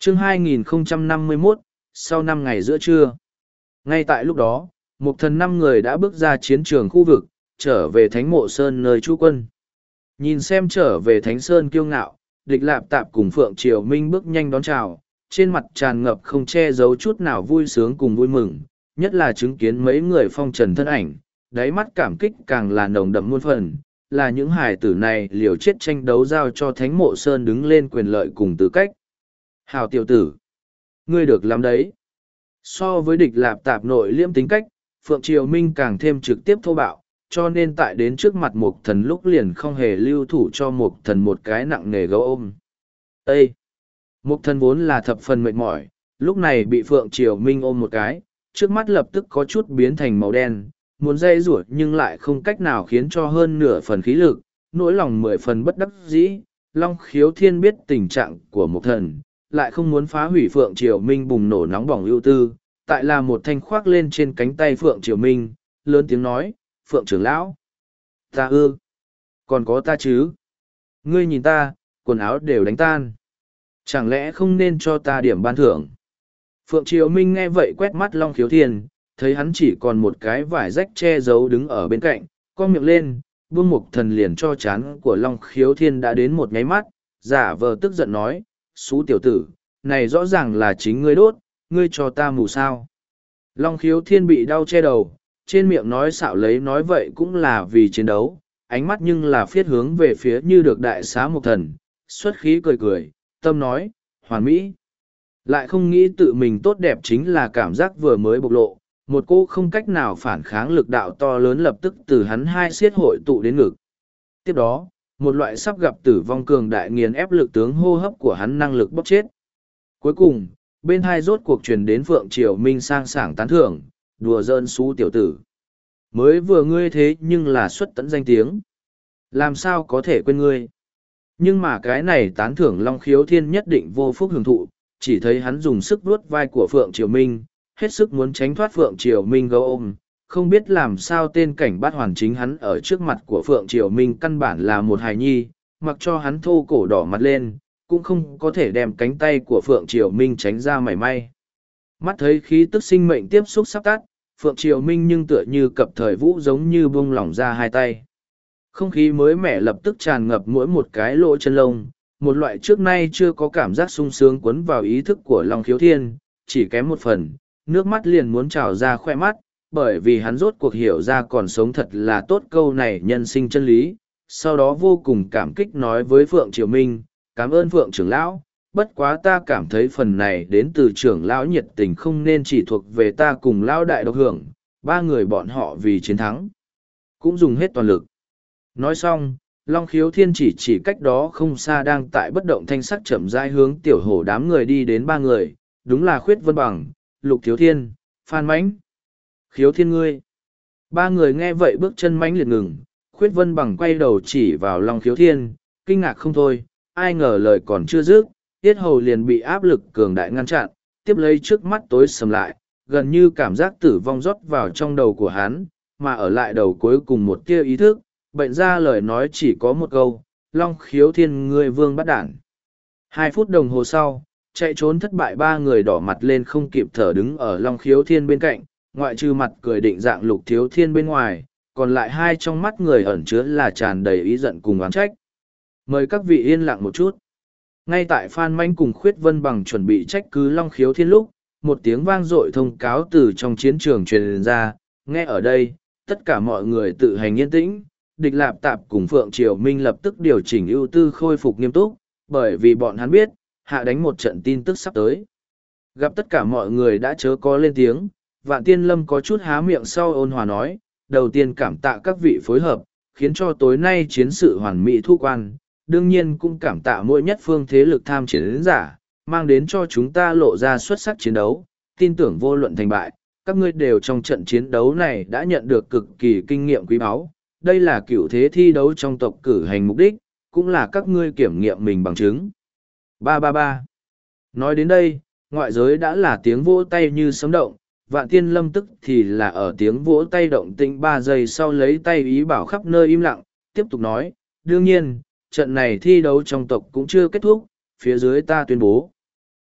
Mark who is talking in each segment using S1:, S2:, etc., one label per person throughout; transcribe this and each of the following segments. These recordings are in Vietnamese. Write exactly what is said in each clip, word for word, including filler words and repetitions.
S1: chương hai nghìn không trăm năm mươi mốt, sau năm ngày giữa trưa. Ngay tại lúc đó, một thần năm người đã bước ra chiến trường khu vực, trở về Thánh Mộ Sơn nơi trú quân. Nhìn xem trở về Thánh Sơn kiêu ngạo, Địch Lạp Tạp cùng Phượng Triều Minh bước nhanh đón chào, trên mặt tràn ngập không che giấu chút nào vui sướng cùng vui mừng, nhất là chứng kiến mấy người phong trần thân ảnh, đáy mắt cảm kích càng là nồng đậm muôn phần, là những hài tử này liều chết tranh đấu giao cho Thánh Mộ Sơn đứng lên quyền lợi cùng tư cách. Hào tiểu tử, ngươi được lắm đấy. So với Địch Lạp Tạp nội liêm tính cách, Phượng Triều Minh càng thêm trực tiếp thô bạo, cho nên tại đến trước mặt Mục Thần lúc liền không hề lưu thủ cho Mục Thần một cái nặng nề gấu ôm. Ê! Mục Thần vốn là thập phần mệt mỏi, lúc này bị Phượng Triều Minh ôm một cái, trước mắt lập tức có chút biến thành màu đen, muốn dây rủa nhưng lại không cách nào khiến cho hơn nửa phần khí lực, nỗi lòng mười phần bất đắc dĩ. Long Khiếu Thiên biết tình trạng của Mục Thần, lại không muốn phá hủy Phượng Triều Minh bùng nổ nóng bỏng ưu tư, tại là một thanh khoác lên trên cánh tay Phượng Triều Minh, lớn tiếng nói, Phượng trưởng lão, ta ư, còn có ta chứ, ngươi nhìn ta, quần áo đều đánh tan, chẳng lẽ không nên cho ta điểm ban thưởng. Phượng Triều Minh nghe vậy quét mắt Long Khiếu Thiên, thấy hắn chỉ còn một cái vải rách che giấu đứng ở bên cạnh, con miệng lên, buông Mục Thần liền cho chán của Long Khiếu Thiên đã đến một nháy mắt, giả vờ tức giận nói, xú tiểu tử, này rõ ràng là chính ngươi đốt, ngươi cho ta mù sao. Long Khiếu Thiên bị đau che đầu, trên miệng nói xạo lấy nói vậy cũng là vì chiến đấu, ánh mắt nhưng là phiết hướng về phía như được đại xá Mục Thần, xuất khí cười cười, tâm nói, hoàn mỹ. Lại không nghĩ tự mình tốt đẹp chính là cảm giác vừa mới bộc lộ, một cô không cách nào phản kháng lực đạo to lớn lập tức từ hắn hai xiết hội tụ đến ngực. Tiếp đó, một loại sắp gặp tử vong cường đại nghiền ép lực tướng hô hấp của hắn năng lực bóc chết. Cuối cùng, bên hai rốt cuộc truyền đến Phượng Triều Minh sang sảng tán thưởng, đùa giỡn xú tiểu tử. Mới vừa ngươi thế nhưng là xuất tận danh tiếng. Làm sao có thể quên ngươi? Nhưng mà cái này tán thưởng Long Khiếu Thiên nhất định vô phúc hưởng thụ, chỉ thấy hắn dùng sức vuốt vai của Phượng Triều Minh, hết sức muốn tránh thoát Phượng Triều Minh gấu ôm. Không biết làm sao tên cảnh bát hoàn chính hắn ở trước mặt của Phượng Triều Minh căn bản là một hài nhi, mặc cho hắn thô cổ đỏ mặt lên, cũng không có thể đem cánh tay của Phượng Triều Minh tránh ra mảy may. Mắt thấy khí tức sinh mệnh tiếp xúc sắp tắt, Phượng Triều Minh nhưng tựa như cập thời vũ giống như buông lỏng ra hai tay. Không khí mới mẻ lập tức tràn ngập mỗi một cái lỗ chân lông, một loại trước nay chưa có cảm giác sung sướng cuốn vào ý thức của Long Khiếu Thiên, chỉ kém một phần, nước mắt liền muốn trào ra khoe mắt, bởi vì hắn rốt cuộc hiểu ra còn sống thật là tốt câu này nhân sinh chân lý. Sau đó vô cùng cảm kích nói với Phượng Triều Minh, cảm ơn Phượng trưởng lão, bất quá ta cảm thấy phần này đến từ trưởng lão nhiệt tình không nên chỉ thuộc về ta cùng lão đại độc hưởng, ba người bọn họ vì chiến thắng cũng dùng hết toàn lực. Nói xong, Long Khiếu Thiên chỉ chỉ cách đó không xa đang tại bất động thanh sắc chậm rãi hướng tiểu hổ đám người đi đến ba người, đúng là Khuyết Vân Bằng, Lục Thiếu Thiên, Phan Mãnh. Khiếu Thiên ngươi. Ba người nghe vậy bước chân mãnh liệt ngừng, Khuyết Vân Bằng quay đầu chỉ vào Long Khiếu Thiên, kinh ngạc không thôi, ai ngờ lời còn chưa dứt, tiết hầu liền bị áp lực cường đại ngăn chặn, tiếp lấy trước mắt tối sầm lại, gần như cảm giác tử vong rót vào trong đầu của hắn, mà ở lại đầu cuối cùng một tia ý thức, bệnh ra lời nói chỉ có một câu, Long Khiếu Thiên ngươi vương bắt đản. Hai phút đồng hồ sau, chạy trốn thất bại ba người đỏ mặt lên không kịp thở đứng ở Long Khiếu Thiên bên cạnh, ngoại trừ mặt cười định dạng Lục Thiếu Thiên bên ngoài, còn lại hai trong mắt người ẩn chứa là tràn đầy ý giận cùng oán trách. Mời các vị yên lặng một chút. Ngay tại Phan Mãnh cùng Khuyết Vân Bằng chuẩn bị trách cứ Long Khiếu Thiên lúc, một tiếng vang dội thông cáo từ trong chiến trường truyền ra, nghe ở đây, tất cả mọi người tự hành yên tĩnh. Địch Lạp Tạp cùng Phượng Triều Minh lập tức điều chỉnh ưu tư khôi phục nghiêm túc, bởi vì bọn hắn biết, hạ đánh một trận tin tức sắp tới. Gặp tất cả mọi người đã chớ có lên tiếng, Vạn Tiên Lâm có chút há miệng sau ôn hòa nói, đầu tiên cảm tạ các vị phối hợp, khiến cho tối nay chiến sự hoàn mỹ thu quan, đương nhiên cũng cảm tạ mỗi nhất phương thế lực tham chiến giả, mang đến cho chúng ta lộ ra xuất sắc chiến đấu, tin tưởng vô luận thành bại, các ngươi đều trong trận chiến đấu này đã nhận được cực kỳ kinh nghiệm quý báu. Đây là cựu thế thi đấu trong tộc cử hành mục đích, cũng là các ngươi kiểm nghiệm mình bằng chứng. Ba ba ba. Nói đến đây, ngoại giới đã là tiếng vỗ tay như sấm động, Vạn Tiên Lâm tức thì là ở tiếng vỗ tay động tĩnh ba giây sau lấy tay ý bảo khắp nơi im lặng, tiếp tục nói, đương nhiên, trận này thi đấu trong tộc cũng chưa kết thúc, phía dưới ta tuyên bố.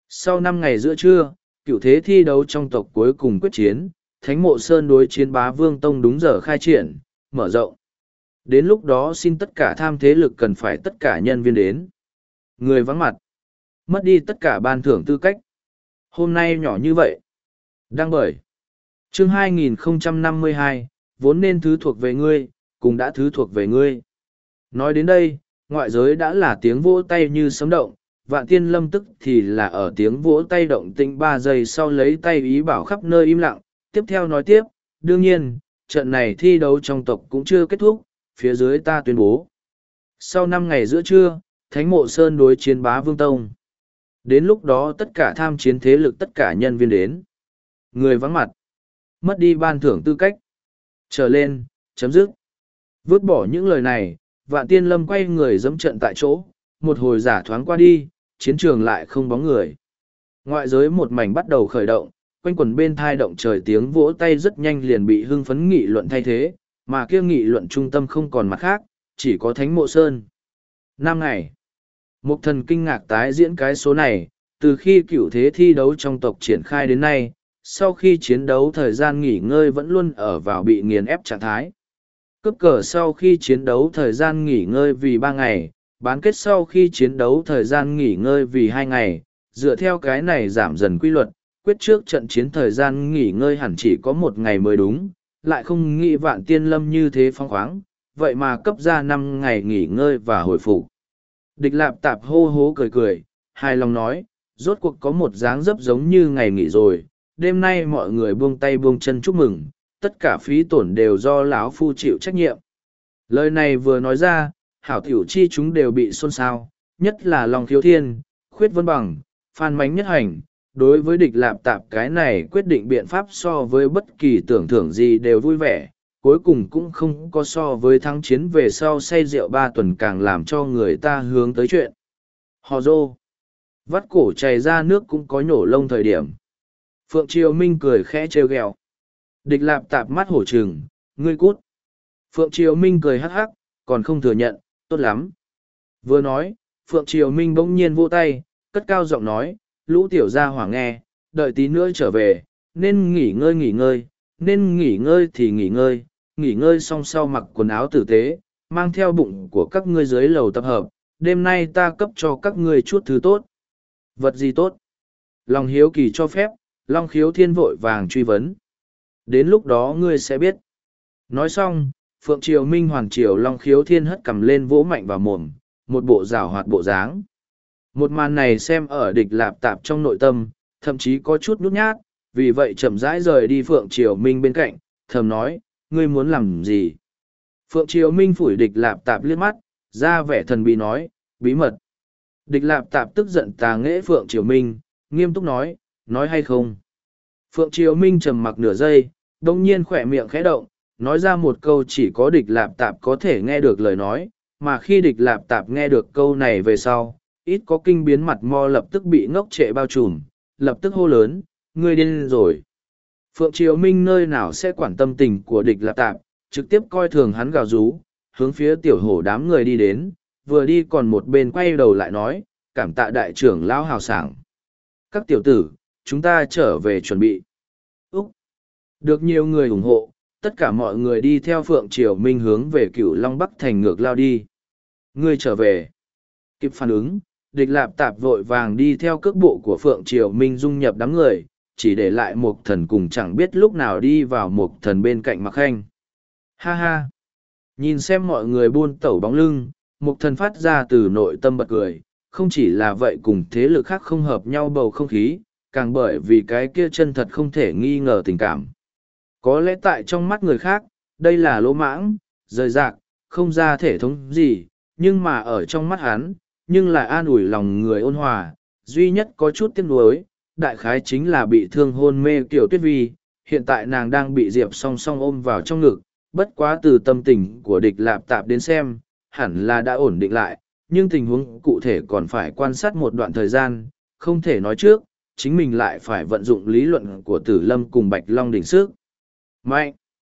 S1: Sau năm ngày giữa trưa, cựu thế thi đấu trong tộc cuối cùng quyết chiến, Thánh Mộ Sơn đối chiến Bá Vương Tông đúng giờ khai triển, mở rộng. Đến lúc đó xin tất cả tham thế lực cần phải tất cả nhân viên đến. Người vắng mặt, mất đi tất cả ban thưởng tư cách. Hôm nay nhỏ như vậy. Đăng bởi. Chương hai nghìn không trăm năm mươi hai, vốn nên thứ thuộc về ngươi, cũng đã thứ thuộc về ngươi. Nói đến đây, ngoại giới đã là tiếng vỗ tay như sấm động, Vạn Tiên Lâm tức thì là ở tiếng vỗ tay động tĩnh ba giây sau lấy tay ý bảo khắp nơi im lặng, tiếp theo nói tiếp, đương nhiên, trận này thi đấu trong tộc cũng chưa kết thúc, phía dưới ta tuyên bố. Sau năm ngày giữa trưa, Thánh Mộ Sơn đối chiến Bá Vương Tông. Đến lúc đó tất cả tham chiến thế lực tất cả nhân viên đến. Người vắng mặt, mất đi ban thưởng tư cách. Trở lên, chấm dứt. Vứt bỏ những lời này, Vạn Tiên Lâm quay người dẫm trận tại chỗ, một hồi giả thoáng qua đi, chiến trường lại không bóng người. Ngoại giới một mảnh bắt đầu khởi động, quanh quần bên thai động trời tiếng vỗ tay rất nhanh liền bị hưng phấn nghị luận thay thế, mà kia nghị luận trung tâm không còn mặt khác, chỉ có Thánh Mộ Sơn. Năm ngày, Mục Thần kinh ngạc tái diễn cái số này, từ khi cựu thế thi đấu trong tộc triển khai đến nay, sau khi chiến đấu thời gian nghỉ ngơi vẫn luôn ở vào bị nghiền ép trạng thái. Cướp cờ sau khi chiến đấu thời gian nghỉ ngơi vì ba ngày, bán kết sau khi chiến đấu thời gian nghỉ ngơi vì hai ngày, dựa theo cái này giảm dần quy luật, quyết trước trận chiến thời gian nghỉ ngơi hẳn chỉ có một ngày mới đúng, lại không nghĩ Vạn Tiên Lâm như thế phong khoáng, vậy mà cấp ra năm ngày nghỉ ngơi và hồi phục. Địch Lạp Tạp hô hố cười cười, hài lòng nói, rốt cuộc có một dáng dấp giống như ngày nghỉ rồi, đêm nay mọi người buông tay buông chân chúc mừng, tất cả phí tổn đều do lão phu chịu trách nhiệm. Lời này vừa nói ra, hảo tiểu chi chúng đều bị xôn xao, nhất là Long Khiếu Thiên, Khuyết Vân Bằng, Phan Mánh Nhất Hành. Đối với Địch Lạp Tạp cái này quyết định biện pháp so với bất kỳ tưởng thưởng gì đều vui vẻ, cuối cùng cũng không có so với thắng chiến về sau say rượu ba tuần càng làm cho người ta hướng tới chuyện. Hò rô, vắt cổ chảy ra nước cũng có nhổ lông thời điểm. Phượng Triều Minh cười khẽ trêu ghẹo. Địch Lạp Tạp mắt hổ trừng, ngươi cút. Phượng Triều Minh cười hắc hắc, còn không thừa nhận, tốt lắm. Vừa nói, Phượng Triều Minh bỗng nhiên vỗ tay, cất cao giọng nói, lũ tiểu gia hỏa nghe, đợi tí nữa trở về, nên nghỉ ngơi nghỉ ngơi, nên nghỉ ngơi thì nghỉ ngơi, nghỉ ngơi xong sau mặc quần áo tử tế, mang theo bụng của các ngươi dưới lầu tập hợp, đêm nay ta cấp cho các ngươi chút thứ tốt. Vật gì tốt? Lòng hiếu kỳ cho phép, Long Khiếu Thiên vội vàng truy vấn. Đến lúc đó ngươi sẽ biết. Nói xong, Phượng Triều Minh Hoàng Triều Long Khiếu Thiên hất cầm lên vỗ mạnh vào mồm, một bộ rào hoạt bộ dáng. Một màn này xem ở Địch Lạp Tạp trong nội tâm, thậm chí có chút nhút nhát, vì vậy chậm rãi rời đi Phượng Triều Minh bên cạnh, thầm nói, ngươi muốn làm gì? Phượng Triều Minh phủi Địch Lạp Tạp liếc mắt, ra vẻ thần bí nói, bí mật. Địch Lạp Tạp tức giận tà nghễ Phượng Triều Minh, nghiêm túc nói, nói hay không? Phượng Triều Minh trầm mặc nửa giây, đông nhiên khỏe miệng khẽ động, nói ra một câu chỉ có Địch Lạp Tạp có thể nghe được lời nói, mà khi Địch Lạp Tạp nghe được câu này về sau, ít có kinh biến mặt mo lập tức bị ngốc trệ bao trùm, lập tức hô lớn, ngươi điên rồi. Phượng Triều Minh nơi nào sẽ quản tâm tình của Địch Lạp Tạp, trực tiếp coi thường hắn gào rú, hướng phía tiểu hổ đám người đi đến, vừa đi còn một bên quay đầu lại nói, cảm tạ đại trưởng lão hào sảng. Các tiểu tử, chúng ta trở về chuẩn bị. Úc! Được nhiều người ủng hộ, tất cả mọi người đi theo Phượng Triều Minh hướng về Cửu Long Bắc thành ngược lao đi. Ngươi trở về. Kịp phản ứng, Địch Lạp Tạp vội vàng đi theo cước bộ của Phượng Triều Minh dung nhập đám người, chỉ để lại một thần cùng chẳng biết lúc nào đi vào một thần bên cạnh Mạc Khanh. Ha ha! Nhìn xem mọi người buôn tẩu bóng lưng, một thần phát ra từ nội tâm bật cười, không chỉ là vậy cùng thế lực khác không hợp nhau bầu không khí, càng bởi vì cái kia chân thật không thể nghi ngờ tình cảm. Có lẽ tại trong mắt người khác, đây là lỗ mãng, rời rạc, không ra thể thống gì, nhưng mà ở trong mắt hắn, nhưng lại an ủi lòng người ôn hòa, duy nhất có chút tiếc nuối, đại khái chính là bị thương hôn mê Kiều Tuyết Vi, hiện tại nàng đang bị Diệp song song ôm vào trong ngực, bất quá từ tâm tình của Địch Lạp Tạp đến xem, hẳn là đã ổn định lại, nhưng tình huống cụ thể còn phải quan sát một đoạn thời gian, không thể nói trước, chính mình lại phải vận dụng lý luận của Tử Lâm cùng Bạch Long đỉnh sức. Mạnh!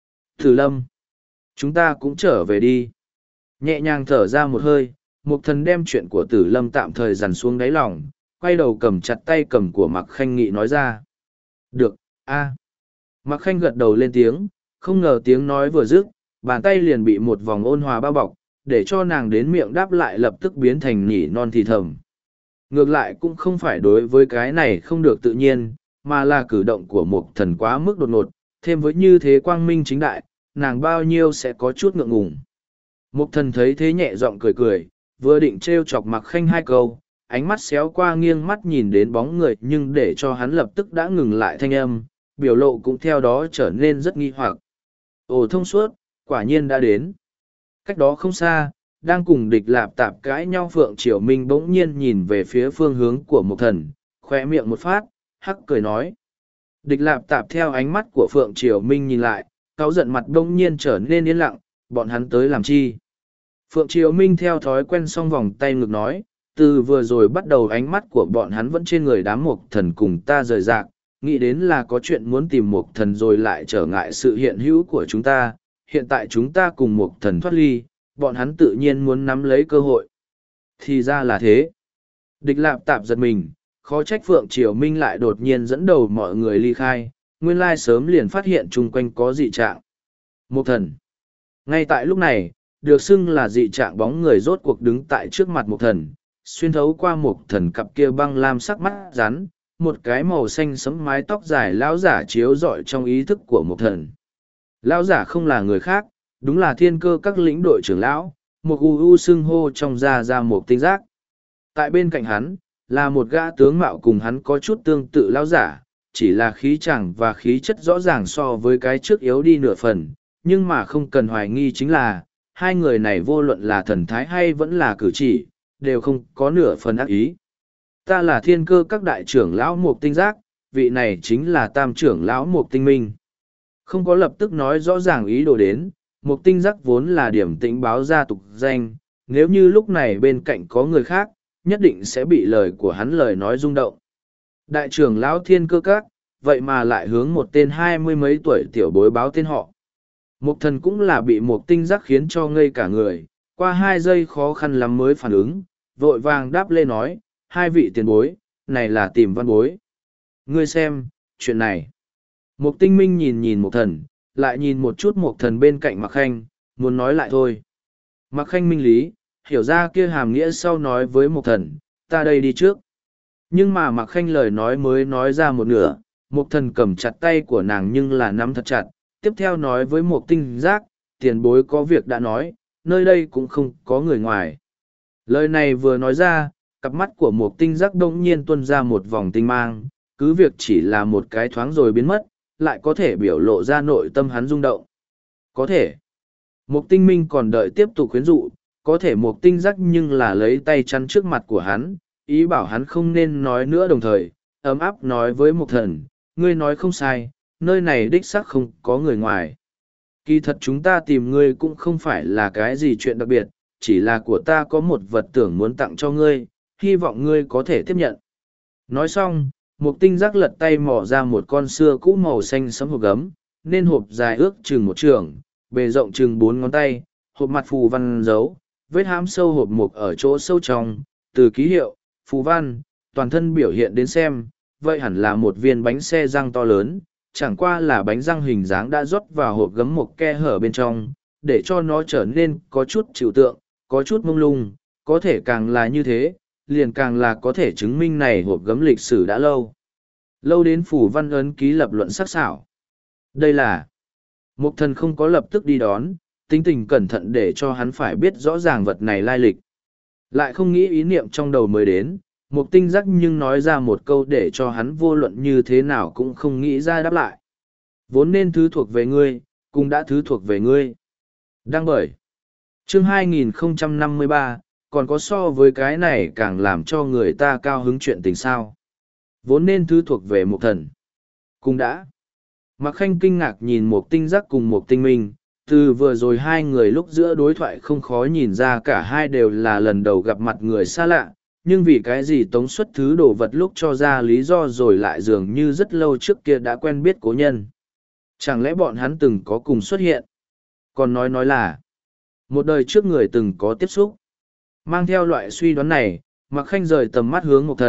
S1: Tử Lâm! Chúng ta cũng trở về đi. Nhẹ nhàng thở ra một hơi, Mục Thần đem chuyện của Tử Lâm tạm thời dằn xuống đáy lòng, quay đầu cầm chặt tay cầm của Mạc Khanh Nghị nói ra. Được, a. Mạc Khanh gật đầu lên tiếng, không ngờ tiếng nói vừa dứt, bàn tay liền bị một vòng ôn hòa bao bọc, để cho nàng đến miệng đáp lại lập tức biến thành nỉ non thì thầm. Ngược lại cũng không phải đối với cái này không được tự nhiên, mà là cử động của Mục Thần quá mức đột ngột, thêm với như thế quang minh chính đại, nàng bao nhiêu sẽ có chút ngượng ngùng. Mục Thần thấy thế nhẹ giọng cười cười, vừa định trêu chọc Mạc Khanh hai câu, ánh mắt xéo qua nghiêng mắt nhìn đến bóng người nhưng để cho hắn lập tức đã ngừng lại thanh âm, biểu lộ cũng theo đó trở nên rất nghi hoặc. Ồ thông suốt, quả nhiên đã đến. Cách đó không xa, đang cùng địch lạp tạp cãi nhau Phượng Triều Minh bỗng nhiên nhìn về phía phương hướng của Mục Thần, khoe miệng một phát, hắc cười nói. Địch lạp tạp theo ánh mắt của Phượng Triều Minh nhìn lại, cáu giận mặt bỗng nhiên trở nên yên lặng, bọn hắn tới làm chi. Phượng Triều Minh theo thói quen xong vòng tay ngực nói, từ vừa rồi bắt đầu ánh mắt của bọn hắn vẫn trên người đám Mục Thần cùng ta rời rạc, nghĩ đến là có chuyện muốn tìm Mục Thần rồi lại trở ngại sự hiện hữu của chúng ta, hiện tại chúng ta cùng Mục Thần thoát ly, bọn hắn tự nhiên muốn nắm lấy cơ hội. Thì ra là thế. Địch lạp tạp giật mình, khó trách Phượng Triều Minh lại đột nhiên dẫn đầu mọi người ly khai, nguyên lai sớm liền phát hiện chung quanh có dị trạng. Mục Thần. Ngay tại lúc này, được xưng là dị trạng bóng người rốt cuộc đứng tại trước mặt Mục Thần, xuyên thấu qua Mục Thần cặp kia băng lam sắc mắt rắn, một cái màu xanh sẫm mái tóc dài lão giả chiếu rọi trong ý thức của Mục Thần. Lão giả không là người khác, đúng là thiên cơ các lĩnh đội trưởng lão, một u u xưng hô trong da ra một tinh giác. Tại bên cạnh hắn, là một gã tướng mạo cùng hắn có chút tương tự lão giả, chỉ là khí chàng và khí chất rõ ràng so với cái trước yếu đi nửa phần, nhưng mà không cần hoài nghi chính là, hai người này vô luận là thần thái hay vẫn là cử chỉ, đều không có nửa phần ác ý. Ta là thiên cơ các đại trưởng lão Mục Tinh Giác, vị này chính là tam trưởng lão Mục Tinh Minh. Không có lập tức nói rõ ràng ý đồ đến, Mục Tinh Giác vốn là điểm tĩnh báo gia tục danh, nếu như lúc này bên cạnh có người khác, nhất định sẽ bị lời của hắn lời nói rung động. Đại trưởng lão thiên cơ các, vậy mà lại hướng một tên hai mươi mấy tuổi tiểu bối báo tên họ. Mục Thần cũng là bị Mục Tinh Giác khiến cho ngây cả người, qua hai giây khó khăn lắm mới phản ứng, vội vàng đáp lê nói, hai vị tiền bối, này là tìm văn bối. Ngươi xem, chuyện này. Mục Tinh Minh nhìn nhìn Mục Thần, lại nhìn một chút Mục Thần bên cạnh Mạc Khanh, muốn nói lại thôi. Mạc Khanh minh lý, hiểu ra kia hàm nghĩa sau nói với Mục Thần, ta đây đi trước. Nhưng mà Mạc Khanh lời nói mới nói ra một nửa, Mục Thần cầm chặt tay của nàng nhưng là nắm thật chặt, tiếp theo nói với Mục Tinh Giác, tiền bối có việc đã nói, nơi đây cũng không có người ngoài. Lời này vừa nói ra, cặp mắt của Mục Tinh Giác đông nhiên tuôn ra một vòng tinh mang, cứ việc chỉ là một cái thoáng rồi biến mất, lại có thể biểu lộ ra nội tâm hắn rung động. Có thể. Mục Tinh Minh còn đợi tiếp tục khuyến dụ, có thể Mục Tinh Giác nhưng là lấy tay chắn trước mặt của hắn, ý bảo hắn không nên nói nữa, đồng thời, ấm áp nói với Mục Thần, ngươi nói không sai, nơi này đích xác không có người ngoài. Kỳ thật chúng ta tìm ngươi cũng không phải là cái gì chuyện đặc biệt, chỉ là của ta có một vật tưởng muốn tặng cho ngươi, hy vọng ngươi có thể tiếp nhận. Nói xong, Mục Tinh Giác lật tay mò ra một con xưa cũ màu xanh sẫm hộp gấm, nên hộp dài ước chừng một trường, bề rộng chừng bốn ngón tay, hộp mặt phù văn dấu, vết hãm sâu hộp mục ở chỗ sâu trong, từ ký hiệu, phù văn, toàn thân biểu hiện đến xem, vậy hẳn là một viên bánh xe răng to lớn, chẳng qua là bánh răng hình dáng đã rót vào hộp gấm một khe hở bên trong, để cho nó trở nên có chút trừu tượng, có chút mông lung, có thể càng là như thế, liền càng là có thể chứng minh này hộp gấm lịch sử đã lâu. Lâu đến phủ văn ấn ký lập luận sắc sảo. Đây là... Mục Thần không có lập tức đi đón, tính tình cẩn thận để cho hắn phải biết rõ ràng vật này lai lịch. Lại không nghĩ ý niệm trong đầu mới đến, Mục Tinh Giác nhưng nói ra một câu để cho hắn vô luận như thế nào cũng không nghĩ ra đáp lại. Vốn nên thứ thuộc về ngươi, cũng đã thứ thuộc về ngươi. Đăng bởi. Chương hai nghìn không trăm năm mươi ba, còn có so với cái này càng làm cho người ta cao hứng chuyện tình sao. Vốn nên thứ thuộc về Mục Thần. Cũng đã. Mạc Khanh kinh ngạc nhìn Mục Tinh Giác cùng Mục Tinh Minh, từ vừa rồi hai người lúc giữa đối thoại không khó nhìn ra cả hai đều là lần đầu gặp mặt người xa lạ, nhưng vì cái gì tống xuất thứ đồ vật lúc cho ra lý do rồi lại dường như rất lâu trước kia đã quen biết cố nhân. Chẳng lẽ bọn hắn từng có cùng xuất hiện? Còn nói nói là, một đời trước người từng có tiếp xúc. Mang theo loại suy đoán này, Mạc Khanh rời tầm mắt hướng Mục Thần,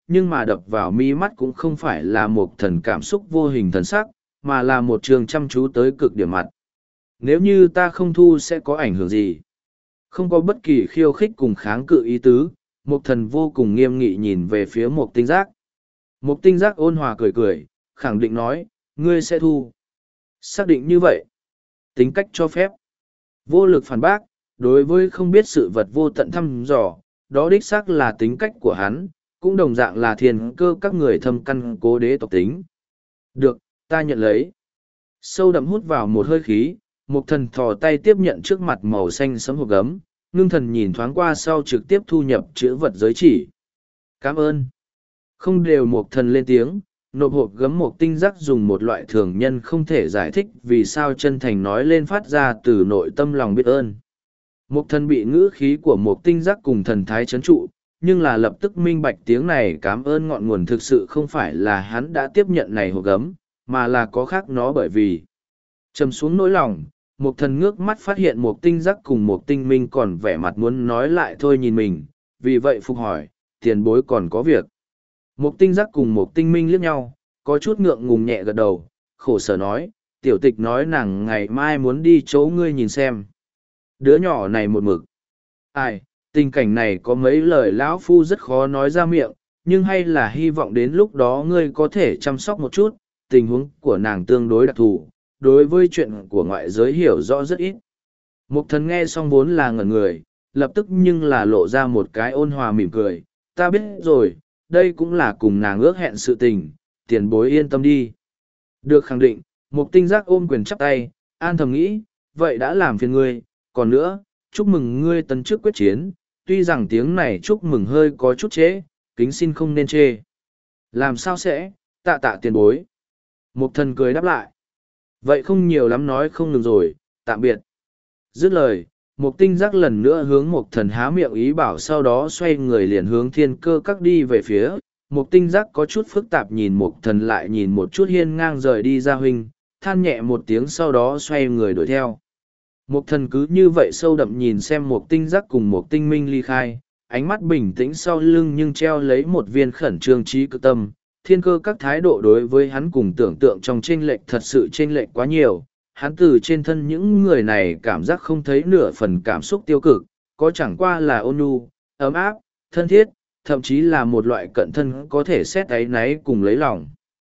S1: nhưng mà đập vào mi mắt cũng không phải là một thần cảm xúc vô hình thần sắc, mà là một trường chăm chú tới cực điểm mặt. Nếu như ta không thu sẽ có ảnh hưởng gì? Không có bất kỳ khiêu khích cùng kháng cự ý tứ, một thần vô cùng nghiêm nghị nhìn về phía một tinh giác. Một tinh giác ôn hòa cười cười, khẳng định nói, ngươi sẽ thu. Xác định như vậy. Tính cách cho phép. Vô lực phản bác, đối với không biết sự vật vô tận thăm dò, đó đích xác là tính cách của hắn, cũng đồng dạng là thiền cơ các người thâm căn cố đế tộc tính. Được, ta nhận lấy. Sâu đậm hút vào một hơi khí, một thần thò tay tiếp nhận trước mặt màu xanh sẫm hộp gấm, ngưng thần nhìn thoáng qua sau trực tiếp thu nhập chữ vật giới chỉ. Cảm ơn. Không đều một thần lên tiếng, nộp hộp gấm một tinh giác dùng một loại thường nhân không thể giải thích vì sao chân thành nói lên phát ra từ nội tâm lòng biết ơn. Một thần bị ngữ khí của một tinh giác cùng thần thái chấn trụ, nhưng là lập tức minh bạch tiếng này cảm ơn ngọn nguồn thực sự không phải là hắn đã tiếp nhận này hộp gấm, mà là có khác nó bởi vì. Trầm xuống nỗi lòng, một thần ngước mắt phát hiện một tinh giác cùng một tinh minh còn vẻ mặt muốn nói lại thôi nhìn mình, vì vậy phục hỏi, tiền bối còn có việc. Một tinh giác cùng một tinh minh liếc nhau, có chút ngượng ngùng nhẹ gật đầu, khổ sở nói, tiểu tịch nói nàng ngày mai muốn đi chỗ ngươi nhìn xem. Đứa nhỏ này một mực. Ai, tình cảnh này có mấy lời lão phu rất khó nói ra miệng, nhưng hay là hy vọng đến lúc đó ngươi có thể chăm sóc một chút, tình huống của nàng tương đối đặc thù, đối với chuyện của ngoại giới hiểu rõ rất ít. Mục thần nghe xong vốn là ngẩn người, lập tức nhưng là lộ ra một cái ôn hòa mỉm cười, ta biết rồi, đây cũng là cùng nàng ước hẹn sự tình, tiền bối yên tâm đi. Được khẳng định, mục tinh giác ôm quyền chắp tay, an thầm nghĩ, vậy đã làm phiền ngươi, còn nữa, chúc mừng ngươi tấn chức quyết chiến, tuy rằng tiếng này chúc mừng hơi có chút chế, kính xin không nên chê. Làm sao sẽ, tạ tạ tiền bối. Mục thần cười đáp lại. Vậy không nhiều lắm nói không ngừng rồi, tạm biệt. Dứt lời, mục tinh giác lần nữa hướng mục thần há miệng ý bảo sau đó xoay người liền hướng thiên cơ các đi về phía. Mục tinh giác có chút phức tạp nhìn mục thần lại nhìn một chút hiên ngang rời đi ra huynh, than nhẹ một tiếng sau đó xoay người đuổi theo. Mục thần cứ như vậy sâu đậm nhìn xem mục tinh giác cùng mục tinh minh ly khai, ánh mắt bình tĩnh sau lưng nhưng treo lấy một viên khẩn trương trí cực tâm. Thiên cơ các thái độ đối với hắn cùng tưởng tượng trong chênh lệch thật sự chênh lệch quá nhiều. Hắn từ trên thân những người này cảm giác không thấy nửa phần cảm xúc tiêu cực, có chẳng qua là ôn nhu, ấm áp, thân thiết, thậm chí là một loại cận thân có thể xét áy náy cùng lấy lòng.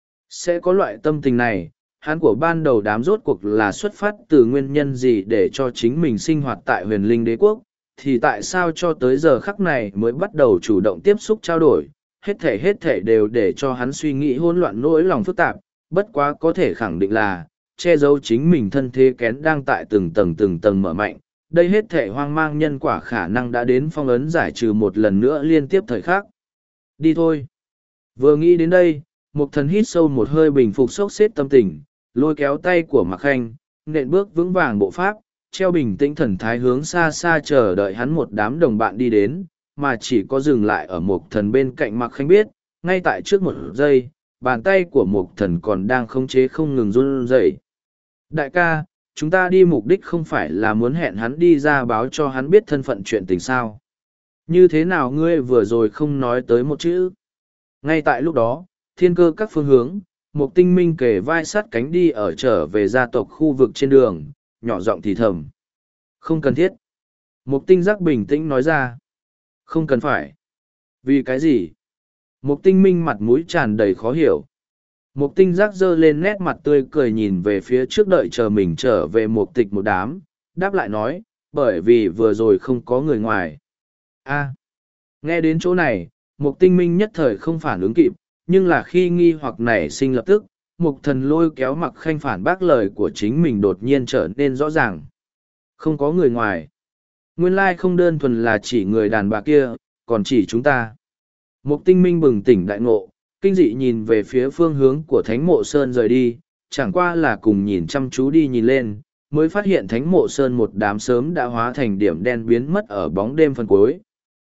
S1: Sẽ có loại tâm tình này, hắn của ban đầu đám rốt cuộc là xuất phát từ nguyên nhân gì để cho chính mình sinh hoạt tại huyền linh đế quốc, thì tại sao cho tới giờ khắc này mới bắt đầu chủ động tiếp xúc trao đổi, hết thể hết thể đều để cho hắn suy nghĩ hỗn loạn nỗi lòng phức tạp, bất quá có thể khẳng định là, che giấu chính mình thân thế kén đang tại từng tầng từng tầng mở mạnh, đây hết thể hoang mang nhân quả khả năng đã đến phong ấn giải trừ một lần nữa liên tiếp thời khắc. Đi thôi. Vừa nghĩ đến đây, Mục thần hít sâu một hơi bình phục sốc xếp tâm tình, lôi kéo tay của Mạc Khanh, nện bước vững vàng bộ pháp, treo bình tĩnh thần thái hướng xa xa chờ đợi hắn một đám đồng bạn đi đến, mà chỉ có dừng lại ở Mục thần bên cạnh Mạc Khanh biết, ngay tại trước một giây, bàn tay của Mục thần còn đang khống chế không ngừng run rẩy. Đại ca, chúng ta đi mục đích không phải là muốn hẹn hắn đi ra báo cho hắn biết thân phận chuyện tình sao. Như thế nào ngươi vừa rồi không nói tới một chữ? Ngay tại lúc đó, thiên cơ các phương hướng, một tinh minh kề vai sát cánh đi ở trở về gia tộc khu vực trên đường, nhỏ giọng thì thầm. Không cần thiết. Một tinh giác bình tĩnh nói ra. Không cần phải. Vì cái gì? Một tinh minh mặt mũi tràn đầy khó hiểu. Một tinh giác giơ lên nét mặt tươi cười nhìn về phía trước đợi chờ mình trở về một tịch một đám, đáp lại nói, bởi vì vừa rồi không có người ngoài. A. Nghe đến chỗ này, một tinh minh nhất thời không phản ứng kịp, nhưng là khi nghi hoặc nảy sinh lập tức, một thần lôi kéo Mặc Khanh phản bác lời của chính mình đột nhiên trở nên rõ ràng. Không có người ngoài. Nguyên lai không đơn thuần là chỉ người đàn bà kia, còn chỉ chúng ta. Một tinh minh bừng tỉnh đại ngộ, kinh dị nhìn về phía phương hướng của Thánh Mộ Sơn rời đi, chẳng qua là cùng nhìn chăm chú đi nhìn lên, mới phát hiện Thánh Mộ Sơn một đám sớm đã hóa thành điểm đen biến mất ở bóng đêm phần cuối.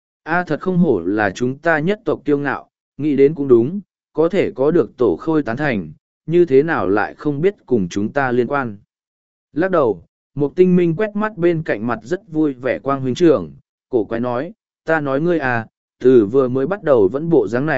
S1: A thật không hổ là chúng ta nhất tộc kiêu ngạo, nghĩ đến cũng đúng, có thể có được tổ khôi tán thành, như thế nào lại không biết cùng chúng ta liên quan. Lắc đầu, một tinh minh quét mắt bên cạnh mặt rất vui vẻ quang huynh trưởng, cổ quái nói, ta nói ngươi à, từ vừa mới bắt đầu vẫn bộ dáng này,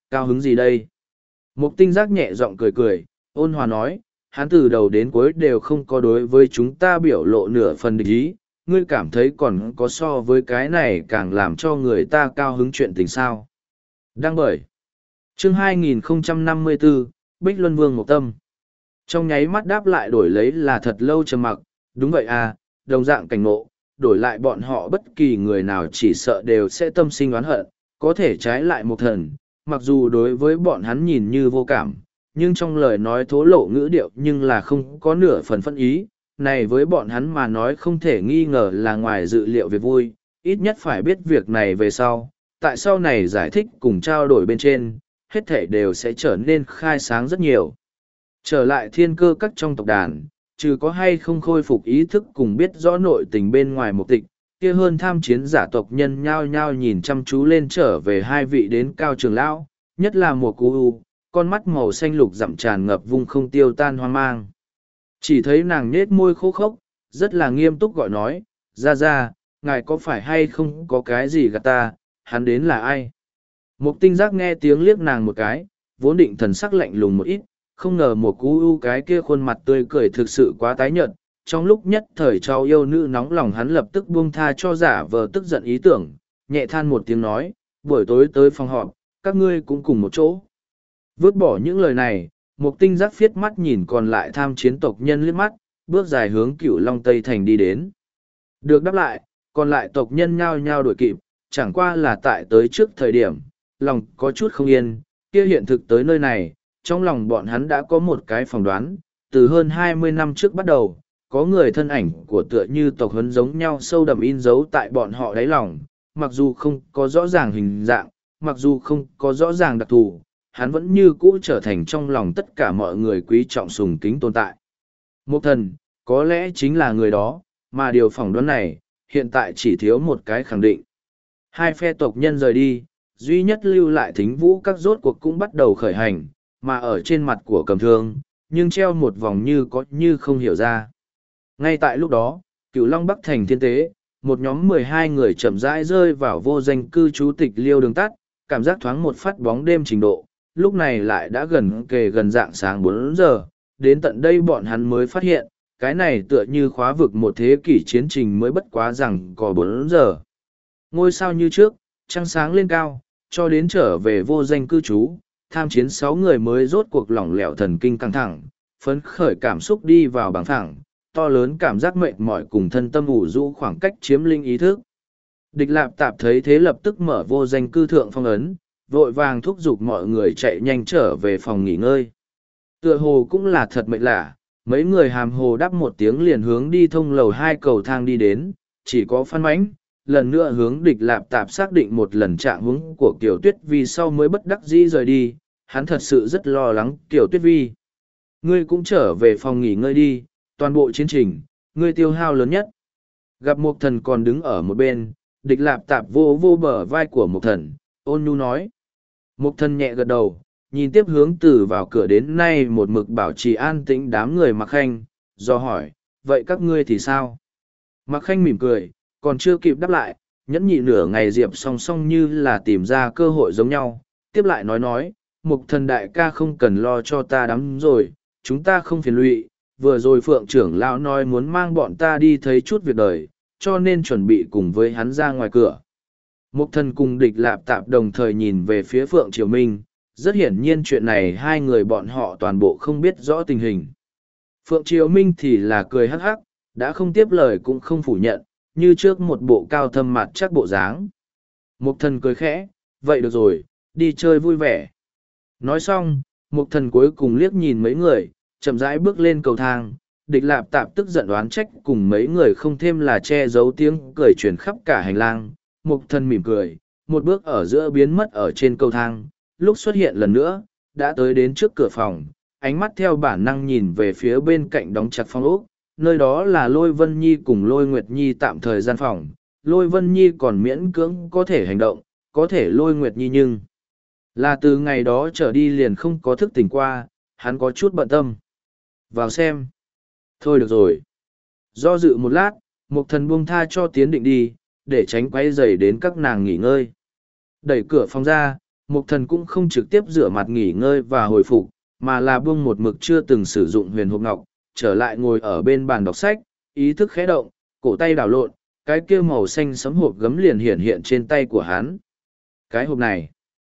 S1: Cao hứng gì đây? Mục tinh giác nhẹ giọng cười cười, ôn hòa nói, hắn từ đầu đến cuối đều không có đối với chúng ta biểu lộ nửa phần địch ý, ngươi cảm thấy còn có so với cái này càng làm cho người ta cao hứng chuyện tình sao. Đăng bởi chương hai nghìn không trăm năm mươi bốn, Bích Luân Vương Mộc Tâm. Trong nháy mắt đáp lại đổi lấy là thật lâu trầm mặc, đúng vậy à, đồng dạng cảnh ngộ, đổi lại bọn họ bất kỳ người nào chỉ sợ đều sẽ tâm sinh oán hận, có thể trái lại một thần, mặc dù đối với bọn hắn nhìn như vô cảm, nhưng trong lời nói thố lộ ngữ điệu nhưng là không có nửa phần phân ý, này với bọn hắn mà nói không thể nghi ngờ là ngoài dự liệu việc vui, ít nhất phải biết việc này về sau, tại sau này giải thích cùng trao đổi bên trên, hết thể đều sẽ trở nên khai sáng rất nhiều. Trở lại thiên cơ các trong tộc đàn, trừ có hay không khôi phục ý thức cùng biết rõ nội tình bên ngoài mục tịch, kia hơn tham chiến giả tộc nhân nhao nhao nhìn chăm chú lên trở về hai vị đến cao trường lão, nhất là một cú u, con mắt màu xanh lục dặm tràn ngập vung không tiêu tan hoang mang. Chỉ thấy nàng nết môi khô khốc, rất là nghiêm túc gọi nói, ra ra, ngài có phải hay không có cái gì gạt ta, hắn đến là ai? Mục tinh giác nghe tiếng liếc nàng một cái, vốn định thần sắc lạnh lùng một ít, không ngờ một cú u cái kia khuôn mặt tươi cười thực sự quá tái nhợt. Trong lúc nhất thời trao yêu nữ nóng lòng hắn lập tức buông tha cho giả vờ tức giận ý tưởng, nhẹ than một tiếng nói, buổi tối tới phòng họp, các ngươi cũng cùng một chỗ. Vứt bỏ những lời này, một tinh giác phiết mắt nhìn còn lại tham chiến tộc nhân liếc mắt, bước dài hướng cửu Long Tây Thành đi đến. Được đáp lại, còn lại tộc nhân nhao nhao đuổi kịp, chẳng qua là tại tới trước thời điểm, lòng có chút không yên, kia hiện thực tới nơi này, trong lòng bọn hắn đã có một cái phỏng đoán, từ hơn hai mươi năm trước bắt đầu, có người thân ảnh của tựa như tộc huấn giống nhau sâu đậm in dấu tại bọn họ đáy lòng, mặc dù không có rõ ràng hình dạng, mặc dù không có rõ ràng đặc thù, hắn vẫn như cũ trở thành trong lòng tất cả mọi người quý trọng sùng kính tồn tại. Một thần, có lẽ chính là người đó, mà điều phỏng đoán này, hiện tại chỉ thiếu một cái khẳng định. Hai phe tộc nhân rời đi, duy nhất lưu lại thính vũ các rốt cuộc cũng bắt đầu khởi hành, mà ở trên mặt của cầm thương, nhưng treo một vòng như có như không hiểu ra. Ngay tại lúc đó, cửu Long Bắc thành thiên tế, một nhóm mười hai người chậm rãi rơi vào vô danh cư trú tịch liêu đường tắt, cảm giác thoáng một phát bóng đêm trình độ, lúc này lại đã gần kề gần dạng sáng bốn giờ, đến tận đây bọn hắn mới phát hiện, cái này tựa như khóa vực một thế kỷ chiến trình mới bất quá rằng có bốn giờ. Ngôi sao như trước, trăng sáng lên cao, cho đến trở về vô danh cư trú, tham chiến sáu người mới rốt cuộc lỏng lẻo thần kinh căng thẳng, phấn khởi cảm xúc đi vào bằng thẳng, to lớn cảm giác mệt mỏi cùng thân tâm ủ rũ khoảng cách chiếm linh ý thức. Địch Lạp Tạp thấy thế lập tức mở vô danh cư thượng phong ấn, vội vàng thúc giục mọi người chạy nhanh trở về phòng nghỉ ngơi. Tựa hồ cũng là thật mệt lạ, mấy người hàm hồ đáp một tiếng liền hướng đi thông lầu hai cầu thang đi đến, chỉ có Phan Mãnh, lần nữa hướng Địch Lạp Tạp xác định một lần trạng huống của Kiều Tuyết Vi sau mới bất đắc dĩ rời đi, hắn thật sự rất lo lắng Kiều Tuyết Vi. Ngươi cũng trở về phòng nghỉ ngơi đi, toàn bộ chiến trình, ngươi tiêu hao lớn nhất. Gặp Mục Thần còn đứng ở một bên, Địch Lạp Tạp vô vô bờ vai của Mục Thần, ôn nhu nói. Mục Thần nhẹ gật đầu, nhìn tiếp hướng từ vào cửa đến nay một mực bảo trì an tĩnh đám người Mạc Khanh, do hỏi, vậy các ngươi thì sao? Mạc Khanh mỉm cười, còn chưa kịp đáp lại, nhẫn nhị nửa ngày Diệp song song như là tìm ra cơ hội giống nhau, tiếp lại nói nói, Mục Thần đại ca không cần lo cho ta đắm rồi, chúng ta không phiền lụy, vừa rồi Phượng trưởng lão nói muốn mang bọn ta đi thấy chút việc đời, cho nên chuẩn bị cùng với hắn ra ngoài cửa. Mục Thần cùng Địch Lạp Tạp đồng thời nhìn về phía Phượng Triều Minh, rất hiển nhiên chuyện này hai người bọn họ toàn bộ không biết rõ tình hình. Phượng Triều Minh thì là cười hắc hắc, đã không tiếp lời cũng không phủ nhận, như trước một bộ cao thâm mặt chắc bộ dáng. Mục Thần cười khẽ, vậy được rồi, đi chơi vui vẻ. Nói xong, Mục Thần cuối cùng liếc nhìn mấy người, chậm rãi bước lên cầu thang. Địch Lạp Tạp tức giận đoán trách cùng mấy người không thêm là che giấu tiếng cười truyền khắp cả hành lang. Mục Thần mỉm cười, một bước ở giữa biến mất ở trên cầu thang, lúc xuất hiện lần nữa, đã tới đến trước cửa phòng, ánh mắt theo bản năng nhìn về phía bên cạnh đóng chặt phòng ốc, nơi đó là Lôi Vân Nhi cùng Lôi Nguyệt Nhi tạm thời gian phòng. Lôi Vân Nhi còn miễn cưỡng có thể hành động, có thể Lôi Nguyệt Nhi nhưng là từ ngày đó trở đi liền không có thức tỉnh qua, hắn có chút bận tâm. Vào xem. Thôi được rồi. Do dự một lát, Mục Thần buông tha cho Tiến Định đi, để tránh quay dày đến các nàng nghỉ ngơi. Đẩy cửa phòng ra, Mục thần cũng không trực tiếp rửa mặt nghỉ ngơi và hồi phục, mà là buông một mực chưa từng sử dụng huyền hộp ngọc, trở lại ngồi ở bên bàn đọc sách, ý thức khẽ động, cổ tay đảo lộn, cái kia màu xanh sẫm hộp gấm liền hiện hiện trên tay của hắn. Cái hộp này,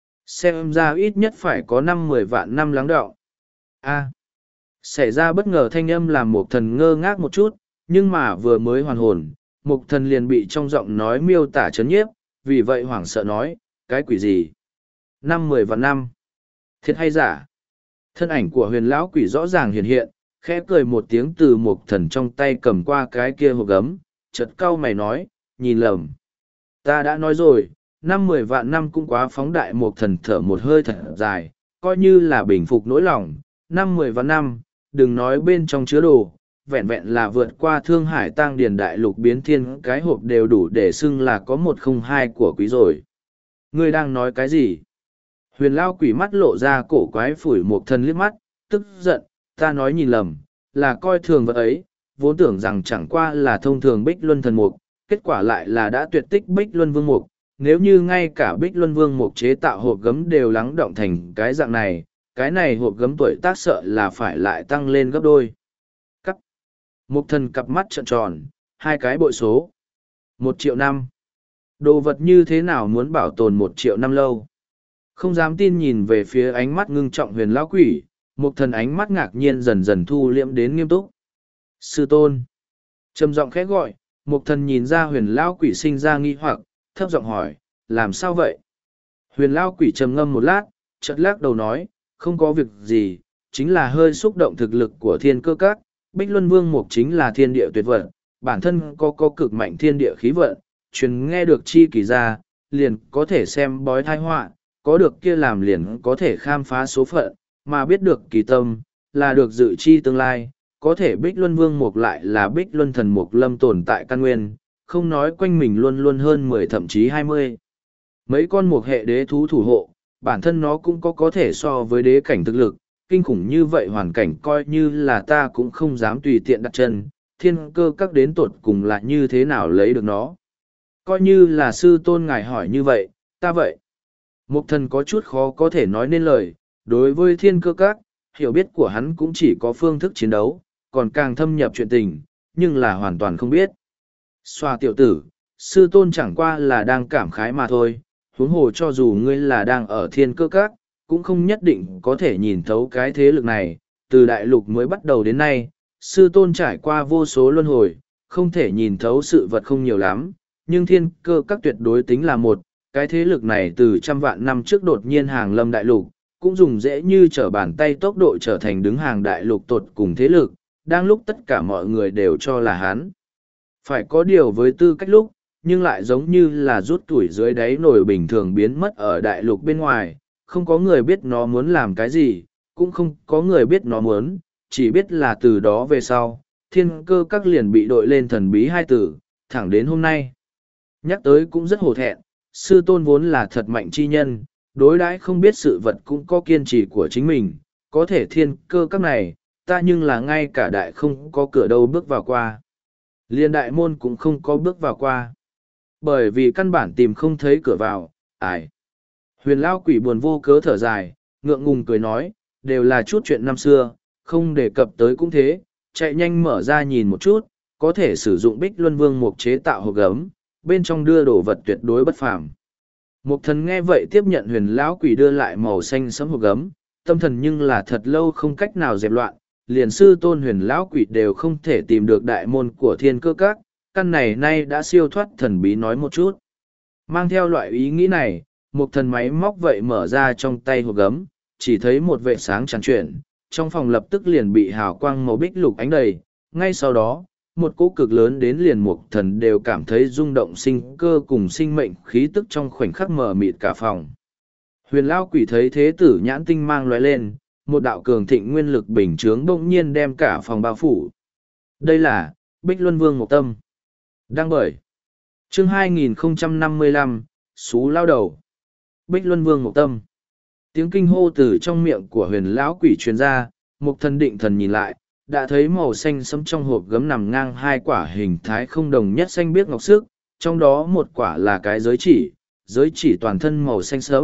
S1: xem ra ít nhất phải có năm mười vạn năm lắng đọng. A. Xảy ra bất ngờ thanh âm làm Mục thần ngơ ngác một chút, nhưng mà vừa mới hoàn hồn, Mục thần liền bị trong giọng nói miêu tả chấn nhiếp, vì vậy hoảng sợ nói, cái quỷ gì? Năm mười vạn năm. Thiệt hay giả? Thân ảnh của huyền lão quỷ rõ ràng hiện hiện, khẽ cười một tiếng từ Mục thần trong tay cầm qua cái kia hộp gấm, chợt cau mày nói, nhìn lầm. Ta đã nói rồi, năm mười vạn năm cũng quá phóng đại. Mục thần thở một hơi thật dài, coi như là bình phục nỗi lòng, năm mười vạn năm, đừng nói bên trong chứa đồ, vẹn vẹn là vượt qua Thương Hải Tang Điền đại lục biến thiên cái hộp đều đủ để xưng là có một không hai của quý rồi. Ngươi đang nói cái gì? Huyền lao quỷ mắt lộ ra cổ quái phủi Mục thần liếc mắt, tức giận, ta nói nhìn lầm, là coi thường vật ấy, vốn tưởng rằng chẳng qua là thông thường Bích Luân thần mục, kết quả lại là đã tuyệt tích Bích Luân vương mục. Nếu như ngay cả Bích Luân vương mục chế tạo hộp gấm đều lắng động thành cái dạng này, cái này hộp gấm tuổi tác sợ là phải lại tăng lên gấp đôi. Cắt. Mục thần cặp mắt trợn tròn, hai cái bội số. Một triệu năm. Đồ vật như thế nào muốn bảo tồn một triệu năm lâu? Không dám tin nhìn về phía ánh mắt ngưng trọng huyền lão quỷ, Mục thần ánh mắt ngạc nhiên dần dần thu liễm đến nghiêm túc. Sư tôn. Trầm giọng khẽ gọi, Mục thần nhìn ra huyền lão quỷ sinh ra nghi hoặc, thấp giọng hỏi, làm sao vậy? Huyền lão quỷ trầm ngâm một lát, chợt lắc đầu nói, không có việc gì, chính là hơi xúc động thực lực của thiên cơ các. Bích Luân Vương Mục chính là thiên địa tuyệt vận, bản thân có có cực mạnh thiên địa khí vận, truyền nghe được chi kỳ ra, liền có thể xem bói thai họa, có được kia làm liền có thể khám phá số phận, mà biết được kỳ tâm, là được dự chi tương lai, có thể Bích Luân Vương Mục lại là Bích Luân Thần Mục lâm tồn tại căn nguyên, không nói quanh mình luôn luôn hơn mười thậm chí hai mươi. Mấy con mục hệ đế thú thủ hộ, bản thân nó cũng có có thể so với đế cảnh thực lực, kinh khủng như vậy hoàn cảnh coi như là ta cũng không dám tùy tiện đặt chân, thiên cơ các đến tột cùng là như thế nào lấy được nó. Coi như là sư tôn ngài hỏi như vậy, ta vậy. Mục thần có chút khó có thể nói nên lời, đối với thiên cơ các, hiểu biết của hắn cũng chỉ có phương thức chiến đấu, còn càng thâm nhập chuyện tình, nhưng là hoàn toàn không biết. Xoa tiểu tử, sư tôn chẳng qua là đang cảm khái mà thôi, huống hồ cho dù ngươi là đang ở thiên cơ các, cũng không nhất định có thể nhìn thấu cái thế lực này, từ đại lục mới bắt đầu đến nay, sư tôn trải qua vô số luân hồi, không thể nhìn thấu sự vật không nhiều lắm, nhưng thiên cơ các tuyệt đối tính là một, cái thế lực này từ trăm vạn năm trước đột nhiên hàng lâm đại lục, cũng dùng dễ như trở bàn tay tốc độ trở thành đứng hàng đại lục tột cùng thế lực, đang lúc tất cả mọi người đều cho là hắn. Phải có điều với tư cách lúc, nhưng lại giống như là rút tuổi dưới đáy nồi bình thường biến mất ở đại lục bên ngoài, không có người biết nó muốn làm cái gì, cũng không có người biết nó muốn, chỉ biết là từ đó về sau, thiên cơ các liền bị đội lên thần bí hai tử, thẳng đến hôm nay. Nhắc tới cũng rất hổ thẹn, sư tôn vốn là thật mạnh chi nhân, đối đãi không biết sự vật cũng có kiên trì của chính mình, có thể thiên cơ các này, ta nhưng là ngay cả đại không có cửa đâu bước vào qua. Liên đại môn cũng không có bước vào qua. Bởi vì căn bản tìm không thấy cửa vào, ải. Huyền lao quỷ buồn vô cớ thở dài, ngượng ngùng cười nói, đều là chút chuyện năm xưa, không đề cập tới cũng thế, chạy nhanh mở ra nhìn một chút, có thể sử dụng Bích Luân Vương Mục chế tạo hộp gấm, bên trong đưa đồ vật tuyệt đối bất phàm. Mục thần nghe vậy tiếp nhận huyền lão quỷ đưa lại màu xanh sẫm hộp gấm, tâm thần nhưng là thật lâu không cách nào dẹp loạn, liền sư tôn huyền lão quỷ đều không thể tìm được đại môn của thiên cơ các, căn này nay đã siêu thoát thần bí nói một chút. Mang theo loại ý nghĩ này, một thần máy móc vậy mở ra trong tay hộp gấm, chỉ thấy một vệ sáng tràn chuyển, trong phòng lập tức liền bị hào quang màu bích lục ánh đầy, ngay sau đó, một cỗ cực lớn đến liền một thần đều cảm thấy rung động sinh cơ cùng sinh mệnh khí tức trong khoảnh khắc mờ mịt cả phòng. Huyền Lao Quỷ thấy thế tử nhãn tinh mang lóe lên, một đạo cường thịnh nguyên lực bình chướng bỗng nhiên đem cả phòng bao phủ. Đây là Bích Luân Vương Mộc Tâm. Đăng bởi chương hai nghìn không trăm năm mươi lăm, Xú Lao Đầu. Bích Luân Vương Mộc Tâm. Tiếng kinh hô từ trong miệng của huyền lão quỷ truyền ra, Mục thần định thần nhìn lại, đã thấy màu xanh sẫm trong hộp gấm nằm ngang hai quả hình thái không đồng nhất xanh biếc ngọc sức, trong đó một quả là cái giới chỉ, giới chỉ toàn thân màu xanh sẫm,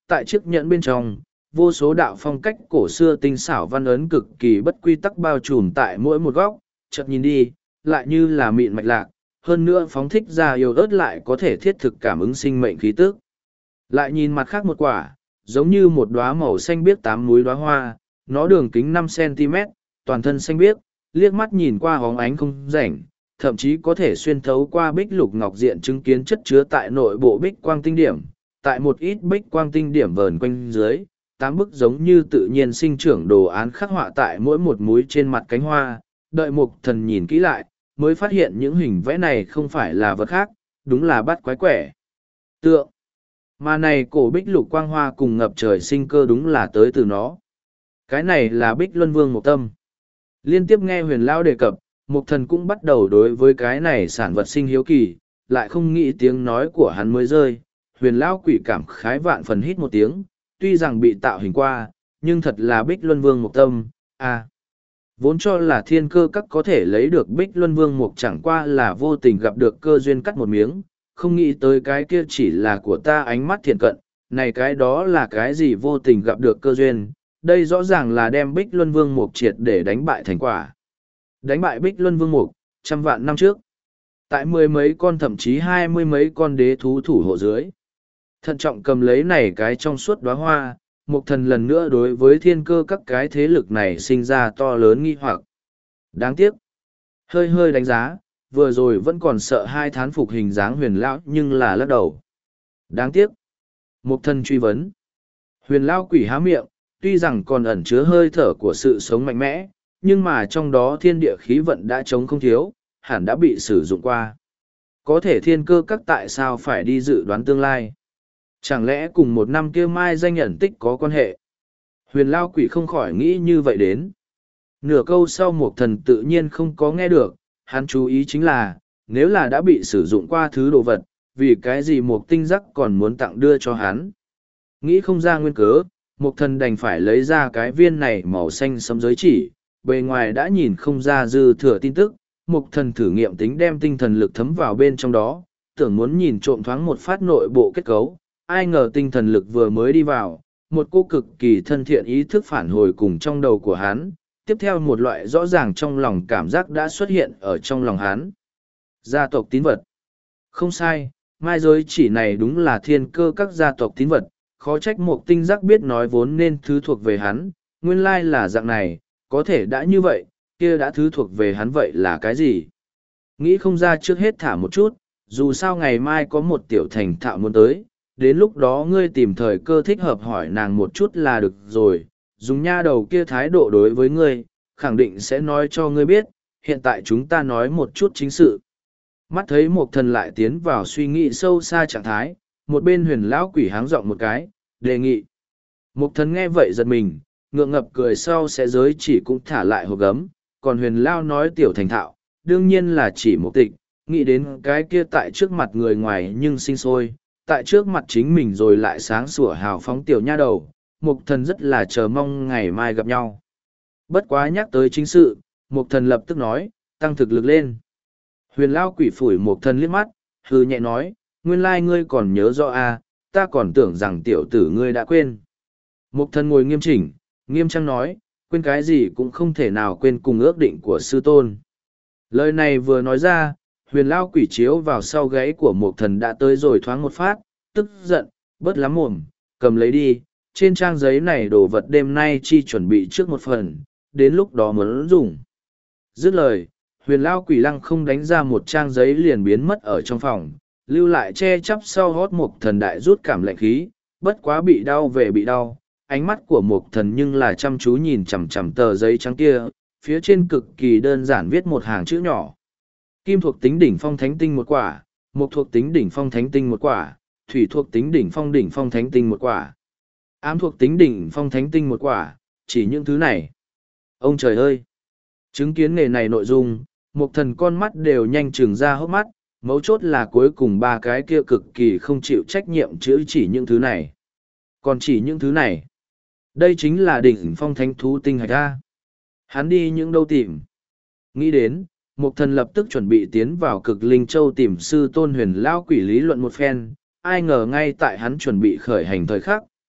S1: tại chiếc nhẫn bên trong, vô số đạo phong cách cổ xưa tinh xảo văn ấn cực kỳ bất quy tắc bao trùm tại mỗi một góc, chợt nhìn đi, lại như là mịn mạch lạc, hơn nữa phóng thích ra yêu ớt lại có thể thiết thực cảm ứng sinh mệnh khí tức. Lại nhìn mặt khác một quả, giống như một đóa màu xanh biếc tám múi đóa hoa, nó đường kính năm xăng-ti-mét, toàn thân xanh biếc, liếc mắt nhìn qua hóng ánh không rảnh, thậm chí có thể xuyên thấu qua bích lục ngọc diện chứng kiến chất chứa tại nội bộ bích quang tinh điểm, tại một ít bích quang tinh điểm vờn quanh dưới, tám bức giống như tự nhiên sinh trưởng đồ án khắc họa tại mỗi một múi trên mặt cánh hoa, đợi mục thần nhìn kỹ lại, mới phát hiện những hình vẽ này không phải là vật khác, đúng là bắt quái quẻ. Tượng. Mà này cổ bích lục quang hoa cùng ngập trời sinh cơ đúng là tới từ nó. Cái này là bích luân vương một tâm. Liên tiếp nghe huyền lão đề cập, mục thần cũng bắt đầu đối với cái này sản vật sinh hiếu kỳ, lại không nghĩ tiếng nói của hắn mới rơi. Huyền lão quỷ cảm khái vạn phần hít một tiếng, tuy rằng bị tạo hình qua, nhưng thật là bích luân vương một tâm, à. Vốn cho là thiên cơ các có thể lấy được bích luân vương mục chẳng qua là vô tình gặp được cơ duyên cắt một miếng, không nghĩ tới cái kia chỉ là của ta ánh mắt thiện cận, này cái đó là cái gì vô tình gặp được cơ duyên, đây rõ ràng là đem bích luân vương mục triệt để đánh bại thành quả. Đánh bại bích luân vương mục, trăm vạn năm trước. Tại mười mấy con thậm chí hai mươi mấy con đế thú thủ hộ dưới. Thận trọng cầm lấy này cái trong suốt đóa hoa, mục thần lần nữa đối với thiên cơ các cái thế lực này sinh ra to lớn nghi hoặc. Đáng tiếc. Hơi hơi đánh giá, vừa rồi vẫn còn sợ hai thán phục hình dáng huyền lão nhưng là lắc đầu. Đáng tiếc. Mục thần truy vấn. Huyền lão quỷ há miệng, tuy rằng còn ẩn chứa hơi thở của sự sống mạnh mẽ, nhưng mà trong đó thiên địa khí vận đã trống không thiếu, hẳn đã bị sử dụng qua. Có thể thiên cơ các tại sao phải đi dự đoán tương lai? Chẳng lẽ cùng một năm kia mai danh ẩn tích có quan hệ? Huyền lao quỷ không khỏi nghĩ như vậy đến. Nửa câu sau một thần tự nhiên không có nghe được, hắn chú ý chính là, nếu là đã bị sử dụng qua thứ đồ vật, vì cái gì một tinh giác còn muốn tặng đưa cho hắn. Nghĩ không ra nguyên cớ, một thần đành phải lấy ra cái viên này màu xanh sấm giới chỉ, bề ngoài đã nhìn không ra dư thừa tin tức, một thần thử nghiệm tính đem tinh thần lực thấm vào bên trong đó, tưởng muốn nhìn trộm thoáng một phát nội bộ kết cấu, ai ngờ tinh thần lực vừa mới đi vào, một cô cực kỳ thân thiện ý thức phản hồi cùng trong đầu của hắn, tiếp theo một loại rõ ràng trong lòng cảm giác đã xuất hiện ở trong lòng hắn. Gia tộc tín vật. Không sai, mai giới chỉ này đúng là thiên cơ các gia tộc tín vật, khó trách một tinh giác biết nói vốn nên thứ thuộc về hắn, nguyên lai là dạng này, có thể đã như vậy, kia đã thứ thuộc về hắn vậy là cái gì? Nghĩ không ra trước hết thả một chút, dù sao ngày mai có một tiểu thành thạo muốn tới, đến lúc đó ngươi tìm thời cơ thích hợp hỏi nàng một chút là được rồi, dùng nha đầu kia thái độ đối với ngươi, khẳng định sẽ nói cho ngươi biết, hiện tại chúng ta nói một chút chính sự. Mắt thấy một thần lại tiến vào suy nghĩ sâu xa trạng thái, một bên huyền lão quỷ háng giọng một cái, đề nghị. Một thần nghe vậy giật mình, ngượng ngập cười sau sẽ giới chỉ cũng thả lại hộp gấm, còn huyền lao nói tiểu thành thạo, đương nhiên là chỉ một tịch, nghĩ đến cái kia tại trước mặt người ngoài nhưng sinh sôi, tại trước mặt chính mình rồi lại sáng sủa hào phóng tiểu nha đầu, mục thần rất là chờ mong ngày mai gặp nhau. Bất quá nhắc tới chính sự, mục thần lập tức nói, tăng thực lực lên. Huyền lao quỷ phủi mục thần liếc mắt, hư nhẹ nói, nguyên lai ngươi còn nhớ rõ à, ta còn tưởng rằng tiểu tử ngươi đã quên. Mục thần ngồi nghiêm chỉnh, nghiêm trang nói, quên cái gì cũng không thể nào quên cùng ước định của sư tôn. Lời này vừa nói ra, huyền lao quỷ chiếu vào sau gáy của một thần đã tới rồi thoáng một phát, tức giận, bớt lắm mồm, cầm lấy đi, trên trang giấy này đồ vật đêm nay chi chuẩn bị trước một phần, đến lúc đó muốn dùng. Dứt lời, huyền lao quỷ lăng không đánh ra một trang giấy liền biến mất ở trong phòng, lưu lại che chắp sau hót một thần đại rút cảm lạnh khí, bất quá bị đau về bị đau, ánh mắt của một thần nhưng là chăm chú nhìn chằm chằm tờ giấy trắng kia, phía trên cực kỳ đơn giản viết một hàng chữ nhỏ. Kim thuộc tính đỉnh phong thánh tinh một quả, mộc thuộc tính đỉnh phong thánh tinh một quả, thủy thuộc tính đỉnh phong đỉnh phong thánh tinh một quả, ám thuộc tính đỉnh phong thánh tinh một quả, chỉ những thứ này. Ông trời ơi! Chứng kiến nghề này nội dung, một thần con mắt đều nhanh trừng ra hốc mắt, mấu chốt là cuối cùng ba cái kia cực kỳ không chịu trách nhiệm chữ chỉ những thứ này. Còn chỉ những thứ này. Đây chính là đỉnh phong thánh thú tinh hạch ra. Hắn đi những đâu tìm. Nghĩ đến, Mục thần lập tức chuẩn bị tiến vào cực linh châu tìm sư tôn huyền lao quỷ lý luận một phen, ai ngờ ngay tại hắn chuẩn bị khởi hành thời khắc,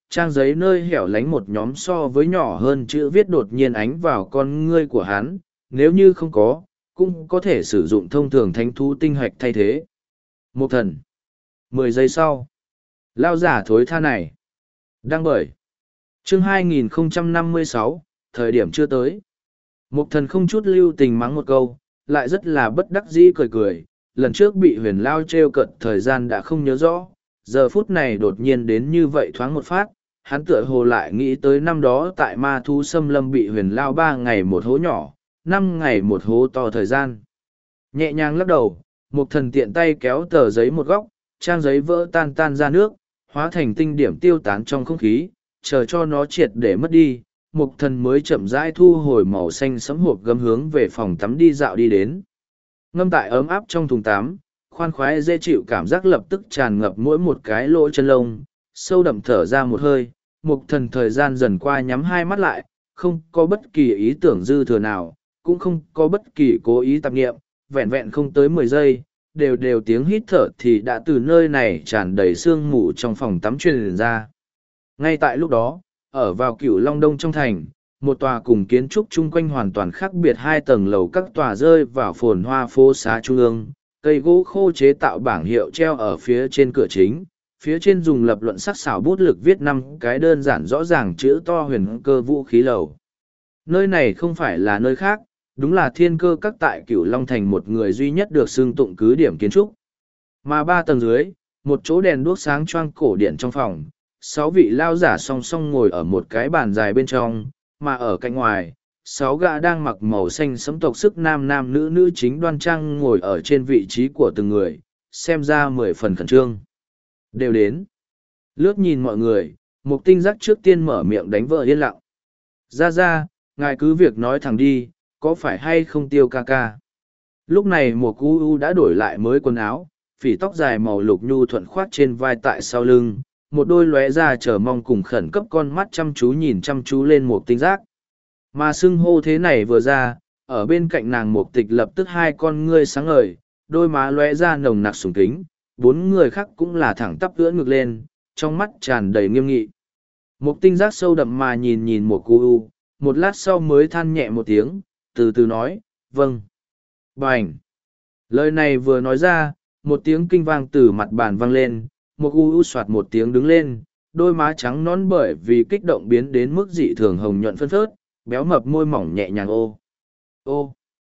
S1: trang giấy nơi hẻo lánh một nhóm so với nhỏ hơn chữ viết đột nhiên ánh vào con ngươi của hắn, nếu như không có, cũng có thể sử dụng thông thường thánh thú tinh hạch thay thế. Một thần. Mười giây sau. Lao giả thối tha này. Đăng bởi. Chương hai nghìn không trăm năm mươi sáu, thời điểm chưa tới. Một thần không chút lưu tình mắng một câu, lại rất là bất đắc dĩ cười cười. Lần trước bị huyền lao trêu cận thời gian đã không nhớ rõ, giờ phút này đột nhiên đến như vậy thoáng một phát, hắn tựa hồ lại nghĩ tới năm đó tại ma thú xâm lâm bị huyền lao ba ngày một hố nhỏ, năm ngày một hố to thời gian. Nhẹ nhàng lắc đầu, một thần tiện tay kéo tờ giấy một góc, trang giấy vỡ tan tan ra nước, hóa thành tinh điểm tiêu tán trong không khí, chờ cho nó triệt để mất đi. Một thần mới chậm rãi thu hồi màu xanh sẫm hộp gấm hướng về phòng tắm đi dạo đi đến. Ngâm tại ấm áp trong thùng tắm, khoan khoái dễ chịu cảm giác lập tức tràn ngập mỗi một cái lỗ chân lông, sâu đậm thở ra một hơi, một thần thời gian dần qua nhắm hai mắt lại, không có bất kỳ ý tưởng dư thừa nào, cũng không có bất kỳ cố ý tạp nghiệm, vẹn vẹn không tới mười giây, đều đều tiếng hít thở thì đã từ nơi này tràn đầy sương mù trong phòng tắm truyền ra. Ngay tại lúc đó, ở vào cửu Long Đông trong thành, một tòa cùng kiến trúc chung quanh hoàn toàn khác biệt hai tầng lầu các tòa rơi vào phồn hoa phố xá trung ương, cây gỗ khô chế tạo bảng hiệu treo ở phía trên cửa chính, phía trên dùng lập luận sắc xảo bút lực viết năm cái đơn giản rõ ràng chữ to huyền cơ vũ khí lầu. Nơi này không phải là nơi khác, đúng là thiên cơ các tại cửu Long thành một người duy nhất được xưng tụng cứ điểm kiến trúc. Mà ba tầng dưới, một chỗ đèn đuốc sáng choang cổ điển trong phòng, sáu vị lao giả song song ngồi ở một cái bàn dài bên trong, mà ở cạnh ngoài, sáu gã đang mặc màu xanh sẫm tộc sức nam nam nữ nữ chính đoan trang ngồi ở trên vị trí của từng người, xem ra mười phần khẩn trương. Đều đến. Lướt nhìn mọi người, Mục Tinh Giác trước tiên mở miệng đánh vợ yên lặng. Ra ra, ngài cứ việc nói thẳng đi, có phải hay không Tiêu ca ca? Lúc này Mục U U đã đổi lại mới quần áo, phỉ tóc dài màu lục nhu thuận khoát trên vai tại sau lưng, một đôi lóe ra chờ mong cùng khẩn cấp con mắt chăm chú nhìn chăm chú lên Mục Tinh Giác. Mà xưng hô thế này vừa ra, ở bên cạnh nàng Mục Tịch lập tức hai con ngươi sáng ngời, đôi má lóe ra nồng nặc sùng kính, bốn người khác cũng là thẳng tắp ưỡn ngực lên, trong mắt tràn đầy nghiêm nghị. Mục Tinh Giác sâu đậm mà nhìn nhìn Mục U U, một lát sau mới than nhẹ một tiếng, từ từ nói, vâng. Bành! Lời này vừa nói ra, một tiếng kinh vang từ mặt bàn vang lên, Mục U U soạt một tiếng đứng lên, đôi má trắng nón bởi vì kích động biến đến mức dị thường hồng nhuận phân phớt, béo mập môi mỏng nhẹ nhàng ô. Ô!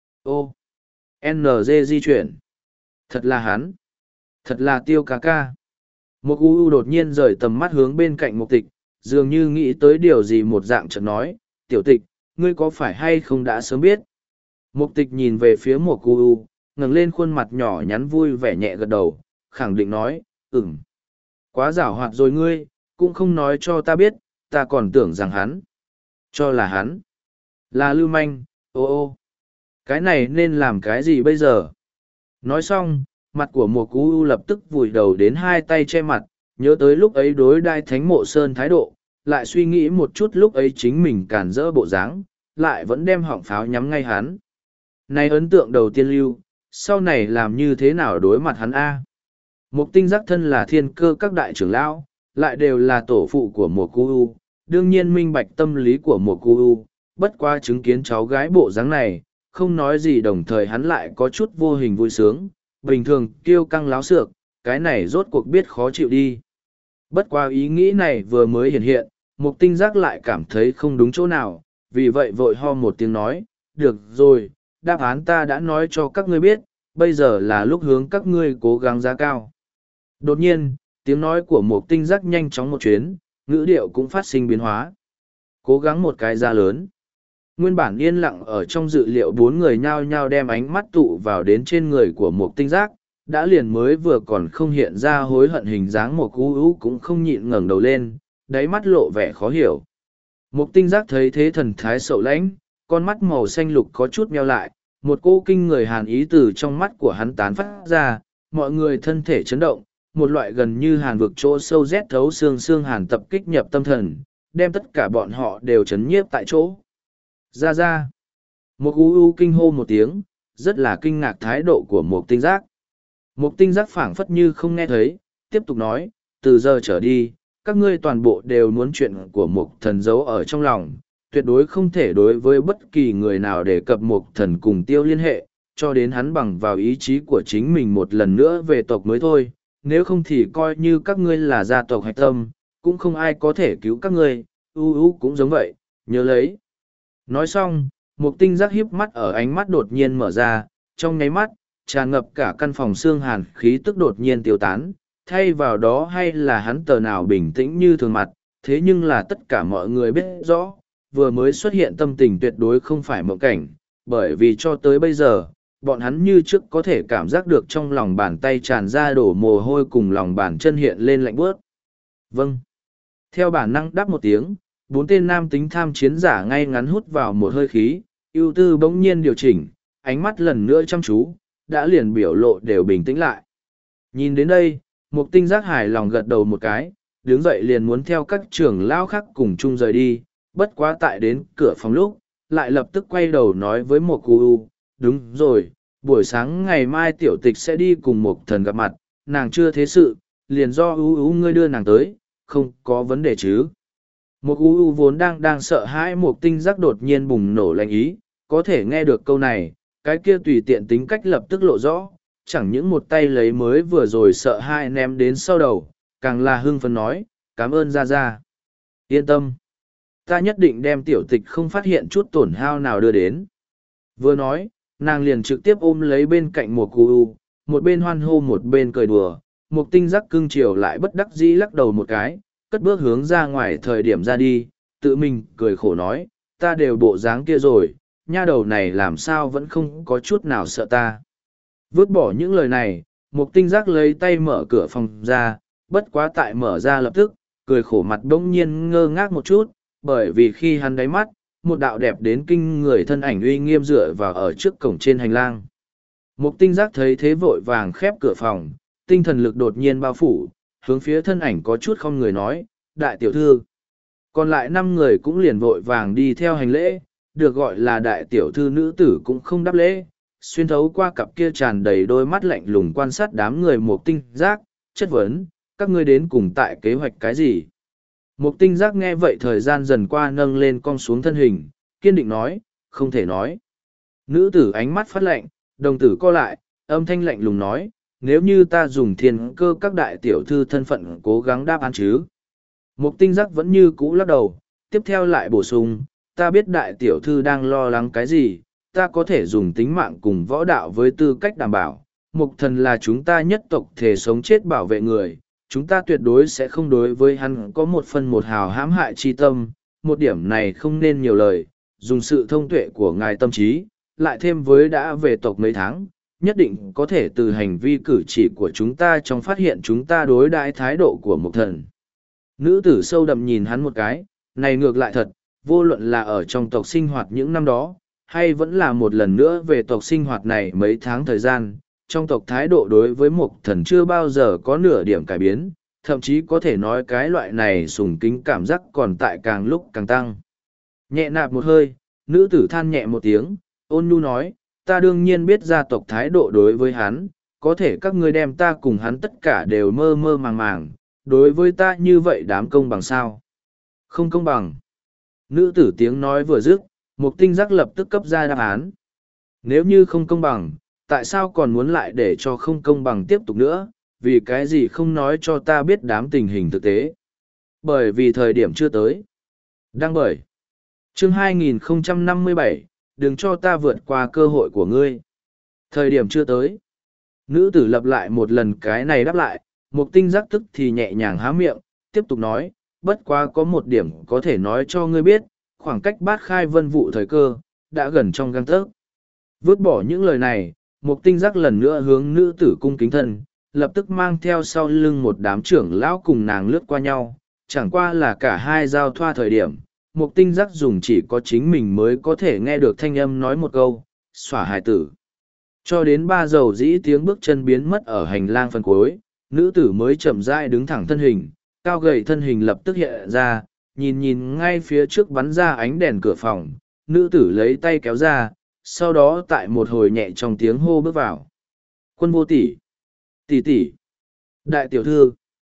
S1: Ô! en giê di chuyển. Thật là hắn! Thật là Tiêu ca ca! Mục U U đột nhiên rời tầm mắt hướng bên cạnh Mục Tịch, dường như nghĩ tới điều gì một dạng chợt nói, tiểu tịch, ngươi có phải hay không đã sớm biết? Mục Tịch nhìn về phía Mục U U, ngẩng lên khuôn mặt nhỏ nhắn vui vẻ nhẹ gật đầu, khẳng định nói, ừm. Quá giảo hoạt rồi ngươi, cũng không nói cho ta biết, ta còn tưởng rằng hắn. Cho là hắn. Là lưu manh, ô ô. Cái này nên làm cái gì bây giờ? Nói xong, mặt của Mục U U lập tức vùi đầu đến hai tay che mặt, nhớ tới lúc ấy đối đai Thánh Mộ Sơn thái độ, lại suy nghĩ một chút lúc ấy chính mình cản rỡ bộ dáng, lại vẫn đem họng pháo nhắm ngay hắn. Này ấn tượng đầu tiên lưu, sau này làm như thế nào đối mặt hắn a? Mục Tinh Giác thân là thiên cơ các đại trưởng lão, lại đều là tổ phụ của Mục U U, đương nhiên minh bạch tâm lý của Mục U U, bất qua chứng kiến cháu gái bộ dáng này, không nói gì đồng thời hắn lại có chút vô hình vui sướng, bình thường kiêu căng láo xược, cái này rốt cuộc biết khó chịu đi. Bất qua ý nghĩ này vừa mới hiện hiện, Mục Tinh Giác lại cảm thấy không đúng chỗ nào, vì vậy vội ho một tiếng nói, được rồi, đáp án ta đã nói cho các ngươi biết, bây giờ là lúc hướng các ngươi cố gắng giá cao. Đột nhiên, tiếng nói của Mục Tinh Giác nhanh chóng một chuyến, ngữ điệu cũng phát sinh biến hóa. Cố gắng một cái giá lớn. Nguyên bản yên lặng ở trong dự liệu bốn người nhao nhao đem ánh mắt tụ vào đến trên người của Mục Tinh Giác, đã liền mới vừa còn không hiện ra hối hận hình dáng Mục U U cũng không nhịn ngẩng đầu lên, đáy mắt lộ vẻ khó hiểu. Mục Tinh Giác thấy thế thần thái sậu lãnh, con mắt màu xanh lục có chút meo lại, một cô kinh người hàn ý từ trong mắt của hắn tán phát ra, mọi người thân thể chấn động, một loại gần như hàn vực chỗ sâu rét thấu xương xương hàn tập kích nhập tâm thần, đem tất cả bọn họ đều chấn nhiếp tại chỗ. Ra ra. Mục U U kinh hô một tiếng, rất là kinh ngạc thái độ của Mục Tinh Giác. Mục Tinh Giác phảng phất như không nghe thấy, tiếp tục nói, từ giờ trở đi, các ngươi toàn bộ đều muốn chuyện của Mục Thần giấu ở trong lòng, tuyệt đối không thể đối với bất kỳ người nào đề cập Mục Thần cùng Tiêu liên hệ, cho đến hắn bằng vào ý chí của chính mình một lần nữa về tộc mới thôi, nếu không thì coi như các ngươi là gia tộc hạch tâm, cũng không ai có thể cứu các ngươi, u u cũng giống vậy, nhớ lấy. Nói xong, Mục Tinh Giác híp mắt ở ánh mắt đột nhiên mở ra, trong nháy mắt, tràn ngập cả căn phòng xương hàn khí tức đột nhiên tiêu tán, thay vào đó hay là hắn tờ nào bình tĩnh như thường mặt, thế nhưng là tất cả mọi người biết rõ, vừa mới xuất hiện tâm tình tuyệt đối không phải mộng cảnh, bởi vì cho tới bây giờ, bọn hắn như trước có thể cảm giác được trong lòng bàn tay tràn ra đổ mồ hôi cùng lòng bàn chân hiện lên lạnh bớt. Vâng. Theo bản năng đáp một tiếng, bốn tên nam tính tham chiến giả ngay ngắn hút vào một hơi khí, ưu tư bỗng nhiên điều chỉnh, ánh mắt lần nữa chăm chú, đã liền biểu lộ đều bình tĩnh lại. Nhìn đến đây, Mục Tinh Giác hài lòng gật đầu một cái, đứng dậy liền muốn theo các trưởng lão khác cùng chung rời đi, bất quá tại đến cửa phòng lúc, lại lập tức quay đầu nói với Mục U, đúng rồi, buổi sáng ngày mai tiểu tịch sẽ đi cùng Mục Thần gặp mặt, nàng chưa thế sự, liền do U U ngươi đưa nàng tới, không có vấn đề chứ. Mục U U vốn đang đang sợ hãi Mục Tinh Giác đột nhiên bùng nổ lạnh ý, có thể nghe được câu này, cái kia tùy tiện tính cách lập tức lộ rõ, chẳng những một tay lấy mới vừa rồi sợ hai ném đến sau đầu, càng là hưng phấn nói, cảm ơn Gia Gia. Yên tâm, ta nhất định đem tiểu tịch không phát hiện chút tổn hao nào đưa đến. Vừa nói, nàng liền trực tiếp ôm lấy bên cạnh một cu u, một bên hoan hô một bên cười đùa, Mục Tinh Giác cưng chiều lại bất đắc dĩ lắc đầu một cái, cất bước hướng ra ngoài thời điểm ra đi, tự mình cười khổ nói, ta đều bộ dáng kia rồi, nha đầu này làm sao vẫn không có chút nào sợ ta. Vứt bỏ những lời này, Mục Tinh Giác lấy tay mở cửa phòng ra, bất quá tại mở ra lập tức, cười khổ mặt bỗng nhiên ngơ ngác một chút, bởi vì khi hắn đáy mắt, một đạo đẹp đến kinh người thân ảnh uy nghiêm dựa vào ở trước cổng trên hành lang. Mục Tinh Giác thấy thế vội vàng khép cửa phòng, tinh thần lực đột nhiên bao phủ, hướng phía thân ảnh có chút không người nói, đại tiểu thư. Còn lại năm người cũng liền vội vàng đi theo hành lễ, được gọi là đại tiểu thư nữ tử cũng không đáp lễ, xuyên thấu qua cặp kia tràn đầy đôi mắt lạnh lùng quan sát đám người Mục Tinh Giác, chất vấn, các ngươi đến cùng tại kế hoạch cái gì? Mục Tinh Giác nghe vậy thời gian dần qua nâng lên cong xuống thân hình, kiên định nói, không thể nói. Nữ tử ánh mắt phát lạnh, đồng tử co lại, âm thanh lạnh lùng nói, nếu như ta dùng thiên cơ các đại tiểu thư thân phận cố gắng đáp án chứ. Mục Tinh Giác vẫn như cũ lắc đầu, tiếp theo lại bổ sung, ta biết đại tiểu thư đang lo lắng cái gì, ta có thể dùng tính mạng cùng võ đạo với tư cách đảm bảo. Mục Thần là chúng ta nhất tộc thể sống chết bảo vệ người, chúng ta tuyệt đối sẽ không đối với hắn có một phần một hào hãm hại chi tâm, một điểm này không nên nhiều lời, dùng sự thông tuệ của ngài tâm trí, lại thêm với đã về tộc mấy tháng, nhất định có thể từ hành vi cử chỉ của chúng ta trong phát hiện chúng ta đối đãi thái độ của Mục Thần. Nữ tử sâu đậm nhìn hắn một cái, này ngược lại thật, vô luận là ở trong tộc sinh hoạt những năm đó, hay vẫn là một lần nữa về tộc sinh hoạt này mấy tháng thời gian, trong tộc thái độ đối với Mục Thần chưa bao giờ có nửa điểm cải biến, thậm chí có thể nói cái loại này sùng kính cảm giác còn tại càng lúc càng tăng. Nhẹ nạp một hơi, nữ tử than nhẹ một tiếng, ôn nhu nói, ta đương nhiên biết gia tộc thái độ đối với hắn, có thể các ngươi đem ta cùng hắn tất cả đều mơ mơ màng màng, đối với ta như vậy đám công bằng sao? Không công bằng. Nữ tử tiếng nói vừa dứt, Mục Tinh Giác lập tức cấp ra đáp án. Nếu như không công bằng, tại sao còn muốn lại để cho không công bằng tiếp tục nữa, vì cái gì không nói cho ta biết đám tình hình thực tế? Bởi vì thời điểm chưa tới. Đăng bởi. Chương hai nghìn không trăm năm mươi bảy, đừng cho ta vượt qua cơ hội của ngươi. Thời điểm chưa tới. Nữ tử lặp lại một lần cái này đáp lại, Mục Tinh Giác tức thì nhẹ nhàng há miệng, tiếp tục nói, bất quá có một điểm có thể nói cho ngươi biết, khoảng cách bát khai vân vụ thời cơ, đã gần trong gang tấc. Vứt bỏ những lời này, Mục Tinh Giác lần nữa hướng nữ tử cung kính thân, lập tức mang theo sau lưng một đám trưởng lão cùng nàng lướt qua nhau, chẳng qua là cả hai giao thoa thời điểm. Mục Tinh Giác dùng chỉ có chính mình mới có thể nghe được thanh âm nói một câu, xỏa hài tử. Cho đến ba dầu dĩ tiếng bước chân biến mất ở hành lang phần cuối, nữ tử mới chậm rãi đứng thẳng thân hình, cao gầy thân hình lập tức hiện ra, nhìn nhìn ngay phía trước bắn ra ánh đèn cửa phòng, nữ tử lấy tay kéo ra, sau đó tại một hồi nhẹ trong tiếng hô bước vào. Quân vô tỷ, tỷ tỷ, đại tiểu thư.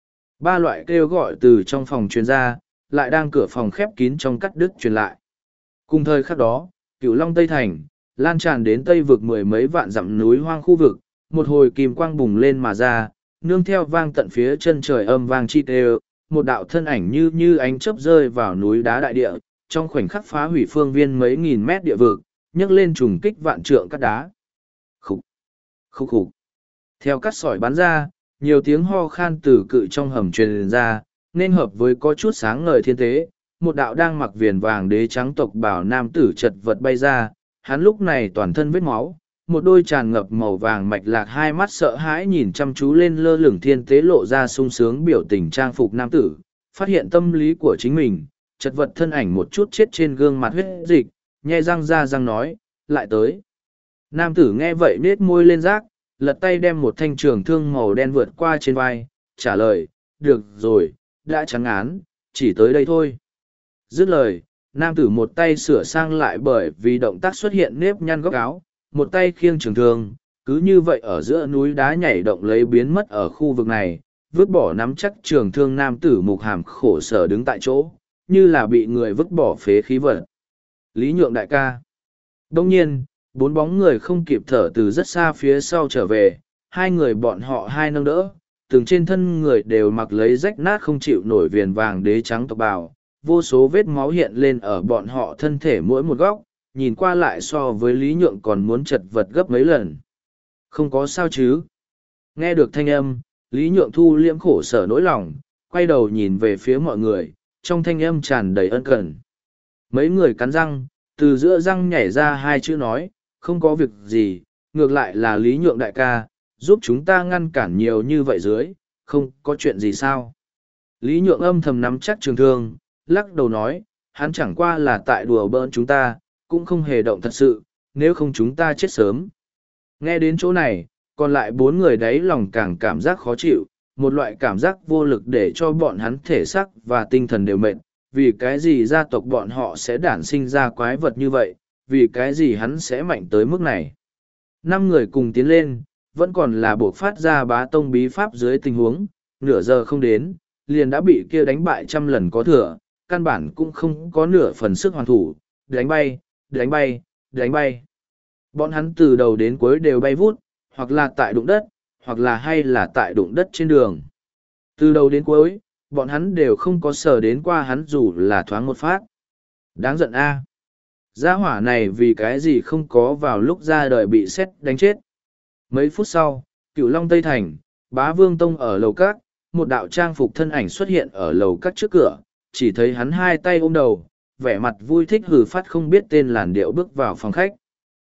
S1: ba loại kêu gọi từ trong phòng truyền ra, lại đang cửa phòng khép kín trong cắt đứt truyền lại. Cùng thời khắc đó, Cửu Long Tây Thành, lan tràn đến tây vực mười mấy vạn dặm núi hoang khu vực, một hồi kim quang bùng lên mà ra, nương theo vang tận phía chân trời âm vang chi đều, một đạo thân ảnh như như ánh chớp rơi vào núi đá đại địa, trong khoảnh khắc phá hủy phương viên mấy nghìn mét địa vực, nhấc lên trùng kích vạn trượng cắt đá. Khúc, khúc khúc. Theo cắt sỏi bắn ra, nhiều tiếng ho khan từ cự trong hầm truyền ra, nên hợp với có chút sáng ngời thiên tế, một đạo đang mặc viền vàng đế trắng tộc bảo nam tử chật vật bay ra, hắn lúc này toàn thân vết máu, một đôi tràn ngập màu vàng mạch lạc hai mắt sợ hãi nhìn chăm chú lên lơ lửng thiên tế lộ ra sung sướng biểu tình trang phục nam tử, phát hiện tâm lý của chính mình, chật vật thân ảnh một chút chết trên gương mặt huyết dịch, nhe răng ra răng nói, lại tới. Nam tử nghe vậy nết môi lên rác, lật tay đem một thanh trường thương màu đen vượt qua trên vai, trả lời, được rồi, đã trắng án, chỉ tới đây thôi. Dứt lời, nam tử một tay sửa sang lại bởi vì động tác xuất hiện nếp nhăn góc áo, một tay khiêng trường thương, cứ như vậy ở giữa núi đá nhảy động lấy biến mất ở khu vực này, vứt bỏ nắm chắc trường thương nam tử mục hàm khổ sở đứng tại chỗ, như là bị người vứt bỏ phế khí vật. Lý Nhượng đại ca. Đông nhiên, bốn bóng người không kịp thở từ rất xa phía sau trở về, hai người bọn họ hai nâng đỡ, từng trên thân người đều mặc lấy rách nát không chịu nổi viền vàng đế trắng tộc bào, vô số vết máu hiện lên ở bọn họ thân thể mỗi một góc, nhìn qua lại so với Lý Nhượng còn muốn chật vật gấp mấy lần. Không có sao chứ. Nghe được thanh âm, Lý Nhượng thu liễm khổ sở nỗi lòng, quay đầu nhìn về phía mọi người, trong thanh âm tràn đầy ân cần. Mấy người cắn răng, từ giữa răng nhảy ra hai chữ nói, không có việc gì, ngược lại là Lý Nhượng đại ca, giúp chúng ta ngăn cản nhiều như vậy dưới, không có chuyện gì sao. Lý Nhượng âm thầm nắm chắc trường thương, lắc đầu nói, hắn chẳng qua là tại đùa bỡn chúng ta, cũng không hề động thật sự, nếu không chúng ta chết sớm. Nghe đến chỗ này, còn lại bốn người đấy lòng càng cảm giác khó chịu, một loại cảm giác vô lực để cho bọn hắn thể xác và tinh thần đều mệt, vì cái gì gia tộc bọn họ sẽ đản sinh ra quái vật như vậy, vì cái gì hắn sẽ mạnh tới mức này. Năm người cùng tiến lên, vẫn còn là buộc phát ra bá tông bí pháp dưới tình huống, nửa giờ không đến, liền đã bị kia đánh bại trăm lần có thừa, căn bản cũng không có nửa phần sức hoàn thủ, đánh bay, đánh bay, đánh bay. Bọn hắn từ đầu đến cuối đều bay vút, hoặc là tại đụng đất, hoặc là hay là tại đụng đất trên đường. Từ đầu đến cuối, bọn hắn đều không có sờ đến qua hắn dù là thoáng một phát. Đáng giận a. Gia hỏa này vì cái gì không có vào lúc ra đời bị sét đánh chết. Mấy phút sau, Cửu Long Tây Thành, Bá Vương Tông ở lầu các, một đạo trang phục thân ảnh xuất hiện ở lầu các trước cửa, chỉ thấy hắn hai tay ôm đầu, vẻ mặt vui thích hừ phát không biết tên làn điệu bước vào phòng khách.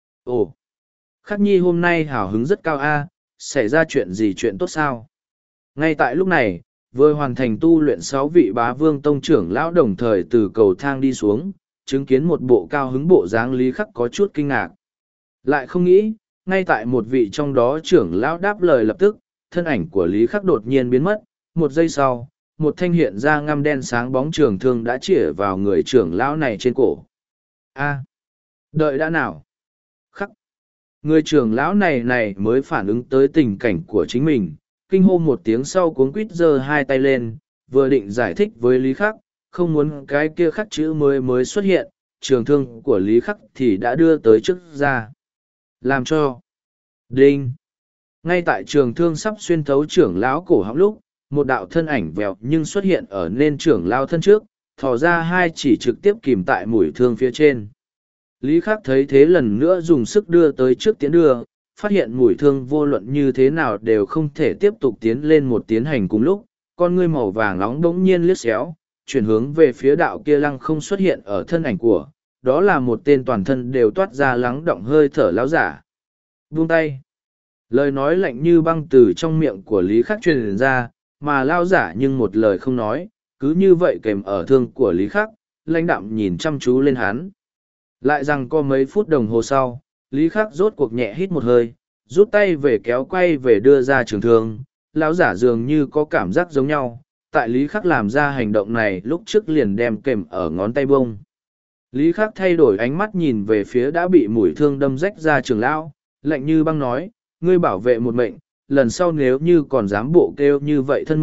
S1: Ồ, Khắc Nhi hôm nay hào hứng rất cao a, xảy ra chuyện gì chuyện tốt sao? Ngay tại lúc này, vừa hoàn thành tu luyện sáu vị Bá Vương Tông trưởng lão đồng thời từ cầu thang đi xuống, chứng kiến một bộ cao hứng bộ dáng Lý Khắc có chút kinh ngạc. Lại không nghĩ, ngay tại một vị trong đó trưởng lão đáp lời lập tức, thân ảnh của Lý Khắc đột nhiên biến mất, một giây sau, một thanh hiện ra ngăm đen sáng bóng trường thương đã chĩa vào người trưởng lão này trên cổ. A, đợi đã nào? Khắc. Người trưởng lão này này mới phản ứng tới tình cảnh của chính mình, kinh hô một tiếng sau cuống quýt giơ hai tay lên, vừa định giải thích với Lý Khắc, không muốn cái kia khắc chữ mới mới xuất hiện, trường thương của Lý Khắc thì đã đưa tới trước ra. Làm cho. Đinh. Ngay tại trường thương sắp xuyên thấu trưởng lão cổ họng lúc, một đạo thân ảnh vèo nhưng xuất hiện ở nên trưởng lão thân trước, thò ra hai chỉ trực tiếp kìm tại mũi thương phía trên. Lý Khắc thấy thế lần nữa dùng sức đưa tới trước tiến đưa, phát hiện mũi thương vô luận như thế nào đều không thể tiếp tục tiến lên một tiến hành cùng lúc, con ngươi màu vàng nóng đống nhiên liếc xéo, chuyển hướng về phía đạo kia lăng không xuất hiện ở thân ảnh của, đó là một tên toàn thân đều toát ra lắng động hơi thở lão giả. Buông tay. Lời nói lạnh như băng từ trong miệng của Lý Khắc truyền ra, mà lao giả nhưng một lời không nói, cứ như vậy kèm ở thương của Lý Khắc, lãnh đạm nhìn chăm chú lên hắn. Lại rằng có mấy phút đồng hồ sau, Lý Khắc rốt cuộc nhẹ hít một hơi, rút tay về kéo quay về đưa ra trường thương, lão giả dường như có cảm giác giống nhau, tại Lý Khắc làm ra hành động này lúc trước liền đem kèm ở ngón tay bông. Lý Khắc thay đổi ánh mắt nhìn về phía đã bị mũi thương đâm rách ra trường lão, lạnh như băng nói, ngươi bảo vệ một mệnh, lần sau nếu như còn dám bộ kêu như vậy thân mật,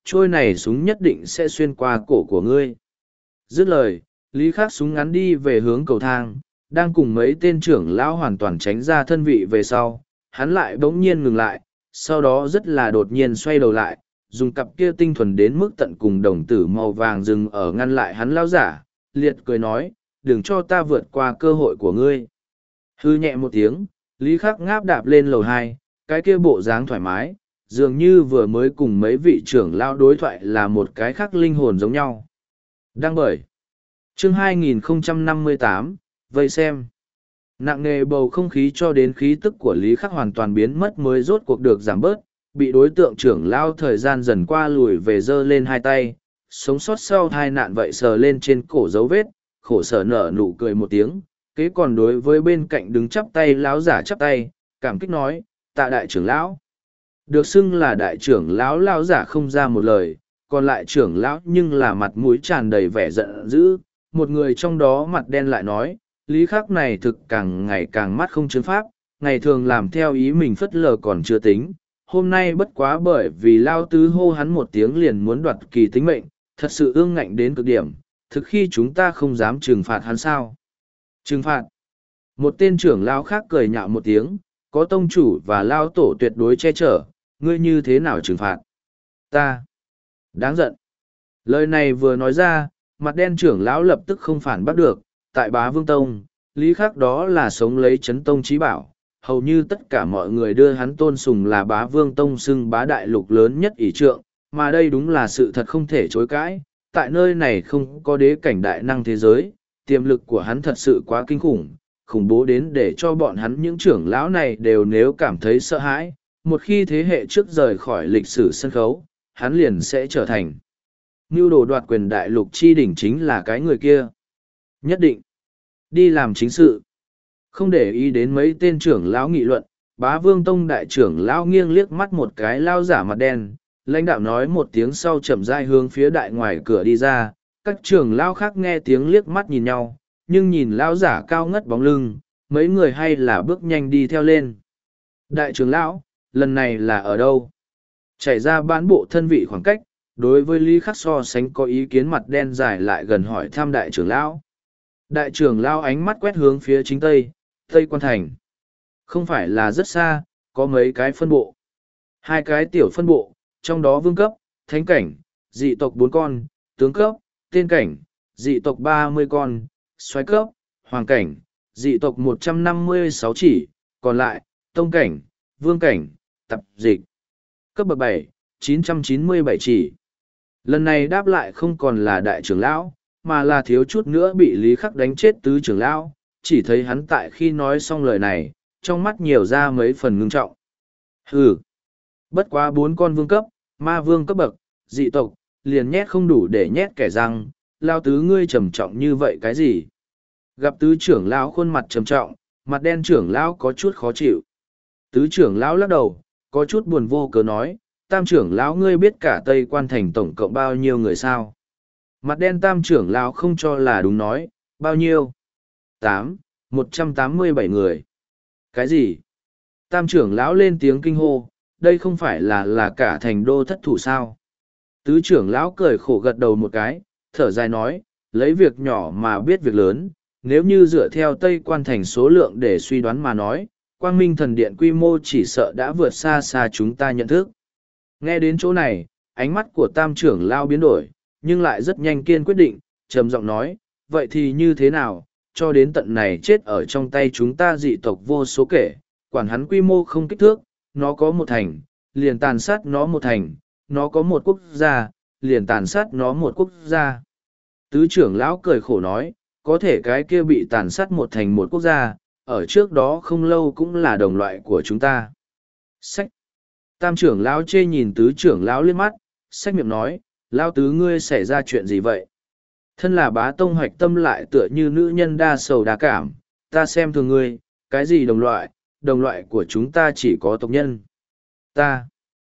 S1: trôi này súng nhất định sẽ xuyên qua cổ của ngươi. Dứt lời, Lý Khắc súng ngắn đi về hướng cầu thang, đang cùng mấy tên trưởng lão hoàn toàn tránh ra thân vị về sau, hắn lại bỗng nhiên ngừng lại, sau đó rất là đột nhiên xoay đầu lại, dùng cặp kia tinh thuần đến mức tận cùng đồng tử màu vàng dừng ở ngăn lại hắn lao giả, liệt cười nói, đừng cho ta vượt qua cơ hội của ngươi. Hư nhẹ một tiếng, Lý Khắc ngáp đạp lên lầu hai, cái kia bộ dáng thoải mái, dường như vừa mới cùng mấy vị trưởng lao đối thoại là một cái khác linh hồn giống nhau. Đăng bởi chương hai nghìn không trăm năm mươi tám, vây xem. Nặng nề bầu không khí cho đến khí tức của Lý Khắc hoàn toàn biến mất mới rốt cuộc được giảm bớt, bị đối tượng trưởng lao thời gian dần qua lùi về giơ lên hai tay, sống sót sau hai nạn vậy sờ lên trên cổ dấu vết, khổ sở nở nụ cười một tiếng, kế còn đối với bên cạnh đứng chắp tay lão giả chắp tay, cảm kích nói, tạ đại trưởng lão. Được xưng là đại trưởng lão lão giả không ra một lời, còn lại trưởng lão nhưng là mặt mũi tràn đầy vẻ giận dữ, một người trong đó mặt đen lại nói, Lý Khắc này thực càng ngày càng mắt không chứng pháp, ngày thường làm theo ý mình phất lờ còn chưa tính, hôm nay bất quá bởi vì lao tứ hô hắn một tiếng liền muốn đoạt kỳ tính mệnh, thật sự ương ngạnh đến cực điểm, thực khi chúng ta không dám trừng phạt hắn sao. Trừng phạt. Một tên trưởng lao khác cười nhạo một tiếng, có tông chủ và lao tổ tuyệt đối che chở, ngươi như thế nào trừng phạt? Ta. Đáng giận. Lời này vừa nói ra, mặt đen trưởng lão lập tức không phản bắt được, tại Bá Vương Tông, Lý Khắc đó là sống lấy chấn tông trí bảo, hầu như tất cả mọi người đưa hắn tôn sùng là Bá Vương Tông xưng bá đại lục lớn nhất ỷ trượng, mà đây đúng là sự thật không thể chối cãi, tại nơi này không có đế cảnh đại năng thế giới, tiềm lực của hắn thật sự quá kinh khủng, khủng bố đến để cho bọn hắn những trưởng lão này đều nếu cảm thấy sợ hãi, một khi thế hệ trước rời khỏi lịch sử sân khấu, hắn liền sẽ trở thành mưu đồ đoạt quyền đại lục chi đỉnh chính là cái người kia. Nhất định đi làm chính sự. Không để ý đến mấy tên trưởng lão nghị luận, Bá Vương Tông đại trưởng lão nghiêng liếc mắt một cái lao giả mặt đen, lãnh đạo nói một tiếng sau chậm rãi hướng phía đại ngoài cửa đi ra, các trưởng lão khác nghe tiếng liếc mắt nhìn nhau, nhưng nhìn lão giả cao ngất bóng lưng, mấy người hay là bước nhanh đi theo lên. Đại trưởng lão, lần này là ở đâu? Chảy ra bán bộ thân vị khoảng cách, đối với Lý Khắc so sánh có ý kiến mặt đen dài lại gần hỏi thăm đại trưởng lão. Đại trưởng lão ánh mắt quét hướng phía chính tây, Tây Quan Thành. Không phải là rất xa, có mấy cái phân bộ. Hai cái tiểu phân bộ, trong đó vương cấp, thánh cảnh, dị tộc bốn con, tướng cấp, tên cảnh, dị tộc ba mươi con, soái cấp, hoàng cảnh, dị tộc một trăm năm mươi sáu chỉ, còn lại, tông cảnh, vương cảnh, tập dịch. Cấp bậc bảy, chín trăm chín mươi bảy chỉ. Lần này đáp lại không còn là đại trưởng lão, mà là thiếu chút nữa bị Lý Khắc đánh chết tứ trưởng lão, chỉ thấy hắn tại khi nói xong lời này, trong mắt nhiều ra mấy phần ngưng trọng. Hừ, bất quá bốn con vương cấp, ma vương cấp bậc, dị tộc, liền nhét không đủ để nhét kẻ răng, lao tứ ngươi trầm trọng như vậy cái gì? Gặp tứ trưởng lão khuôn mặt trầm trọng, mặt đen trưởng lão có chút khó chịu. Tứ trưởng lão lắc đầu, có chút buồn vô cớ nói, tam trưởng lão ngươi biết cả Tây Quan Thành tổng cộng bao nhiêu người sao? Mặt đen tam trưởng lão không cho là đúng nói, bao nhiêu? Tám, một trăm tám mươi bảy người. Cái gì? Tam trưởng lão lên tiếng kinh hô, đây không phải là là cả thành đô thất thủ sao? Tứ trưởng lão cười khổ gật đầu một cái, thở dài nói, lấy việc nhỏ mà biết việc lớn, nếu như dựa theo Tây Quan Thành số lượng để suy đoán mà nói, Quang Minh Thần Điện quy mô chỉ sợ đã vượt xa xa chúng ta nhận thức. Nghe đến chỗ này, ánh mắt của tam trưởng lão biến đổi, nhưng lại rất nhanh kiên quyết định, trầm giọng nói, vậy thì như thế nào, cho đến tận này chết ở trong tay chúng ta dị tộc vô số kể, quản hắn quy mô không kích thước, nó có một thành, liền tàn sát nó một thành, nó có một quốc gia, liền tàn sát nó một quốc gia. Tứ trưởng lão cười khổ nói, có thể cái kia bị tàn sát một thành một quốc gia, ở trước đó không lâu cũng là đồng loại của chúng ta. Sách. Tam trưởng lão chê nhìn tứ trưởng lão liếc mắt, sách miệng nói, lão tứ ngươi xảy ra chuyện gì vậy? Thân là bá tông hoạch tâm lại tựa như nữ nhân đa sầu đa cảm, ta xem thường ngươi, cái gì đồng loại, đồng loại của chúng ta chỉ có tộc nhân. Ta.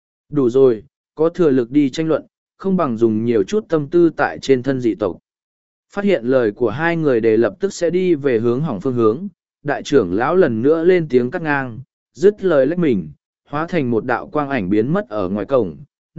S1: Đủ rồi, có thừa lực đi tranh luận, không bằng dùng nhiều chút tâm tư tại trên thân dị tộc. Phát hiện lời của hai người để lập tức sẽ đi về hướng hỏng phương hướng, đại trưởng lão lần nữa lên tiếng cắt ngang, dứt lời lách mình, hóa thành một đạo quang ảnh biến mất ở ngoài cổng.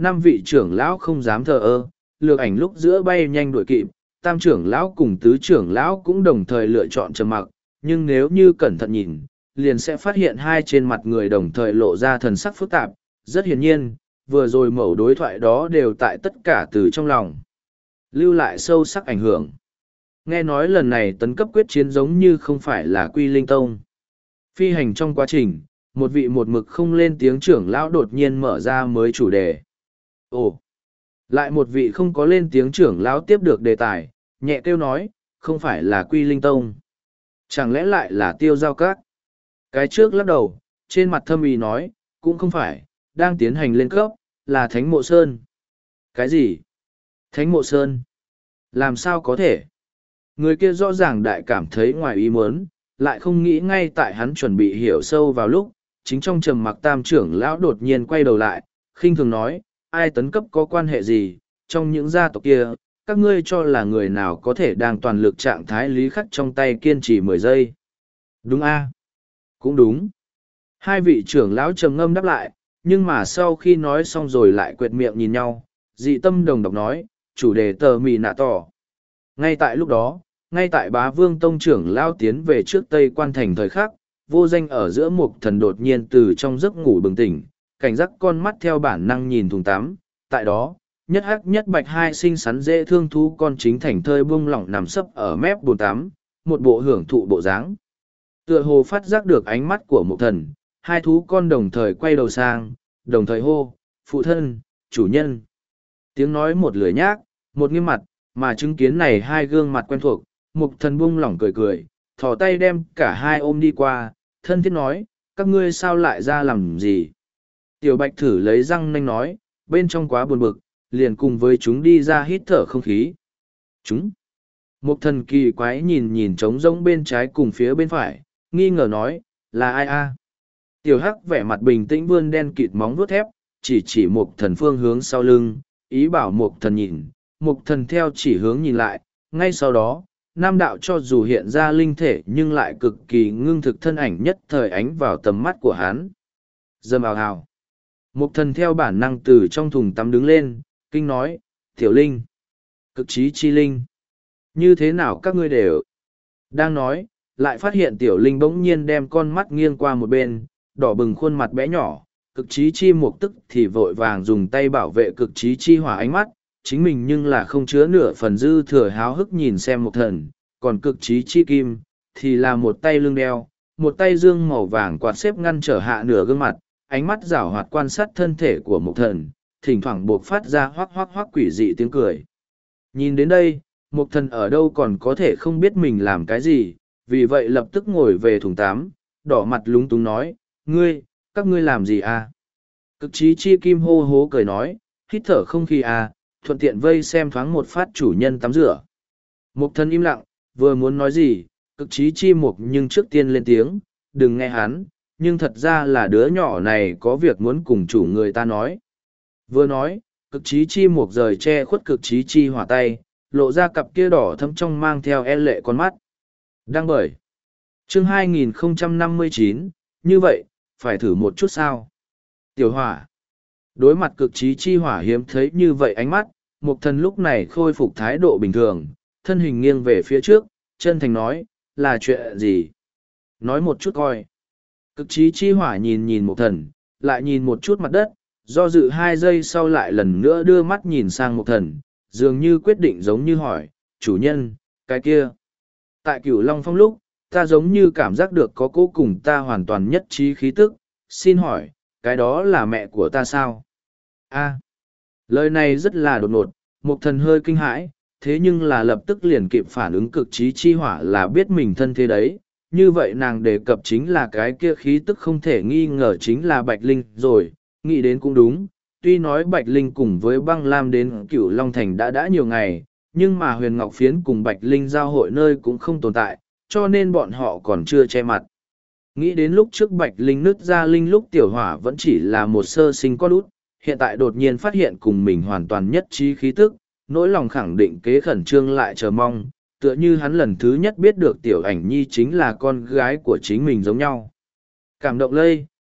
S1: năm vị trưởng lão không dám thờ ơ, lược ảnh lúc giữa bay nhanh đuổi kịp, tam trưởng lão cùng tứ trưởng lão cũng đồng thời lựa chọn trầm mặc, nhưng nếu như cẩn thận nhìn, liền sẽ phát hiện hai trên mặt người đồng thời lộ ra thần sắc phức tạp, rất hiển nhiên, vừa rồi mẩu đối thoại đó đều tại tất cả từ trong lòng. Lưu lại sâu sắc ảnh hưởng. Nghe nói lần này tấn cấp quyết chiến giống như không phải là Quy Linh Tông. Phi hành trong quá trình, một vị một mực không lên tiếng trưởng lão đột nhiên mở ra mới chủ đề. Ồ! Lại một vị không có lên tiếng trưởng lão tiếp được đề tài, nhẹ kêu nói, không phải là Quy Linh Tông. Chẳng lẽ lại là Tiêu Giao Các? Cái trước lắc đầu, trên mặt thâm ý nói, cũng không phải, đang tiến hành lên cấp, là Thánh Mộ Sơn. Cái gì? Thánh Mộ Sơn? Làm sao có thể? Người kia rõ ràng đại cảm thấy ngoài ý muốn, lại không nghĩ ngay tại hắn chuẩn bị hiểu sâu vào lúc, chính trong trầm mặc tam trưởng lão đột nhiên quay đầu lại, khinh thường nói, ai tấn cấp có quan hệ gì, trong những gia tộc kia, các ngươi cho là người nào có thể đang toàn lực trạng thái lý khắc trong tay kiên trì mười giây. Đúng a Cũng đúng. Hai vị trưởng lão trầm ngâm đáp lại, nhưng mà sau khi nói xong rồi lại quệt miệng nhìn nhau, dị tâm đồng độc nói, chủ đề tờ mì nạ tỏ. Ngay tại lúc đó, ngay tại bá vương tông trưởng lao tiến về trước tây quan thành thời khắc, vô danh ở giữa một thần đột nhiên từ trong giấc ngủ bừng tỉnh, cảnh giác con mắt theo bản năng nhìn thùng tắm. Tại đó, nhất hắc nhất bạch hai xinh xắn dễ thương thú con chính thành thơi bung lỏng nằm sấp ở mép bồn tắm, một bộ hưởng thụ bộ dáng. Tựa hồ phát giác được ánh mắt của một thần, hai thú con đồng thời quay đầu sang, đồng thời hô, phụ thân, chủ nhân. Tiếng nói một lưỡi nhác, một nghiêm mặt, mà chứng kiến này hai gương mặt quen thuộc, mục thần bung lỏng cười cười, thò tay đem cả hai ôm đi qua, thân thiết nói, các ngươi sao lại ra làm gì? Tiểu bạch thử lấy răng nanh nói, bên trong quá buồn bực, liền cùng với chúng đi ra hít thở không khí. Chúng! Mục thần kỳ quái nhìn nhìn trống rỗng bên trái cùng phía bên phải, nghi ngờ nói, là ai a? Tiểu hắc vẻ mặt bình tĩnh vươn đen kịt móng vuốt thép, chỉ chỉ mục thần phương hướng sau lưng, ý bảo mục thần nhìn, mục thần theo chỉ hướng nhìn lại, ngay sau đó, nam đạo cho dù hiện ra linh thể nhưng lại cực kỳ ngưng thực thân ảnh nhất thời ánh vào tầm mắt của hắn. Dâm ào hào. Mục thần theo bản năng từ trong thùng tắm đứng lên, kinh nói, tiểu linh, cực trí chi linh. Như thế nào các ngươi đều đang nói, lại phát hiện tiểu linh bỗng nhiên đem con mắt nghiêng qua một bên, đỏ bừng khuôn mặt bé nhỏ, cực trí chi mục tức thì vội vàng dùng tay bảo vệ cực trí chi hỏa ánh mắt, chính mình nhưng là không chứa nửa phần dư thừa háo hức nhìn xem một thần, còn cực trí chi kim, thì là một tay lưng đeo, một tay dương màu vàng quạt xếp ngăn trở hạ nửa gương mặt, ánh mắt rảo hoạt quan sát thân thể của một thần, thỉnh thoảng buộc phát ra hoác hoác hoác quỷ dị tiếng cười. Nhìn đến đây, một thần ở đâu còn có thể không biết mình làm cái gì, vì vậy lập tức ngồi về thùng tám, đỏ mặt lúng túng nói, ngươi, các ngươi làm gì à? Cực trí chi kim hô hố cười nói, hít thở không khí à, thuận tiện vây xem thoáng một phát chủ nhân tắm rửa. Mục thần im lặng, vừa muốn nói gì, cực trí chi mục nhưng trước tiên lên tiếng, đừng nghe hắn, nhưng thật ra là đứa nhỏ này có việc muốn cùng chủ người ta nói. Vừa nói, cực trí chi mục rời che khuất cực trí chi hỏa tay, lộ ra cặp kia đỏ thâm trong mang theo e lệ con mắt. Đăng bởi. Chương hai nghìn không trăm năm mươi chín, như vậy, phải thử một chút sao? Tiểu hỏa. Đối mặt cực trí chi hỏa hiếm thấy như vậy ánh mắt, mục thần lúc này khôi phục thái độ bình thường, thân hình nghiêng về phía trước, chân thành nói, là chuyện gì? Nói một chút coi. Cực trí chi hỏa nhìn nhìn mục thần, lại nhìn một chút mặt đất, do dự hai giây sau lại lần nữa đưa mắt nhìn sang mục thần, dường như quyết định giống như hỏi, chủ nhân, cái kia. Tại Cửu Long Phong lúc, ta giống như cảm giác được có cô cùng ta hoàn toàn nhất trí khí tức, xin hỏi, cái đó là mẹ của ta sao? A. Lời này rất là đột ngột, mục thần hơi kinh hãi, thế nhưng là lập tức liền kịp phản ứng cực trí chi hỏa là biết mình thân thế đấy. Như vậy nàng đề cập chính là cái kia khí tức không thể nghi ngờ chính là Bạch Linh rồi, nghĩ đến cũng đúng. Tuy nói Bạch Linh cùng với băng lam đến Cửu Long Thành đã đã nhiều ngày, nhưng mà huyền ngọc phiến cùng Bạch Linh giao hội nơi cũng không tồn tại, cho nên bọn họ còn chưa che mặt. Nghĩ đến lúc trước Bạch Linh nứt ra linh lúc tiểu hỏa vẫn chỉ là một sơ sinh con út, hiện tại đột nhiên phát hiện cùng mình hoàn toàn nhất trí khí tức, nỗi lòng khẳng định kế khẩn trương lại chờ mong, tựa như hắn lần thứ nhất biết được tiểu ảnh nhi chính là con gái của chính mình giống nhau. Cảm động lây,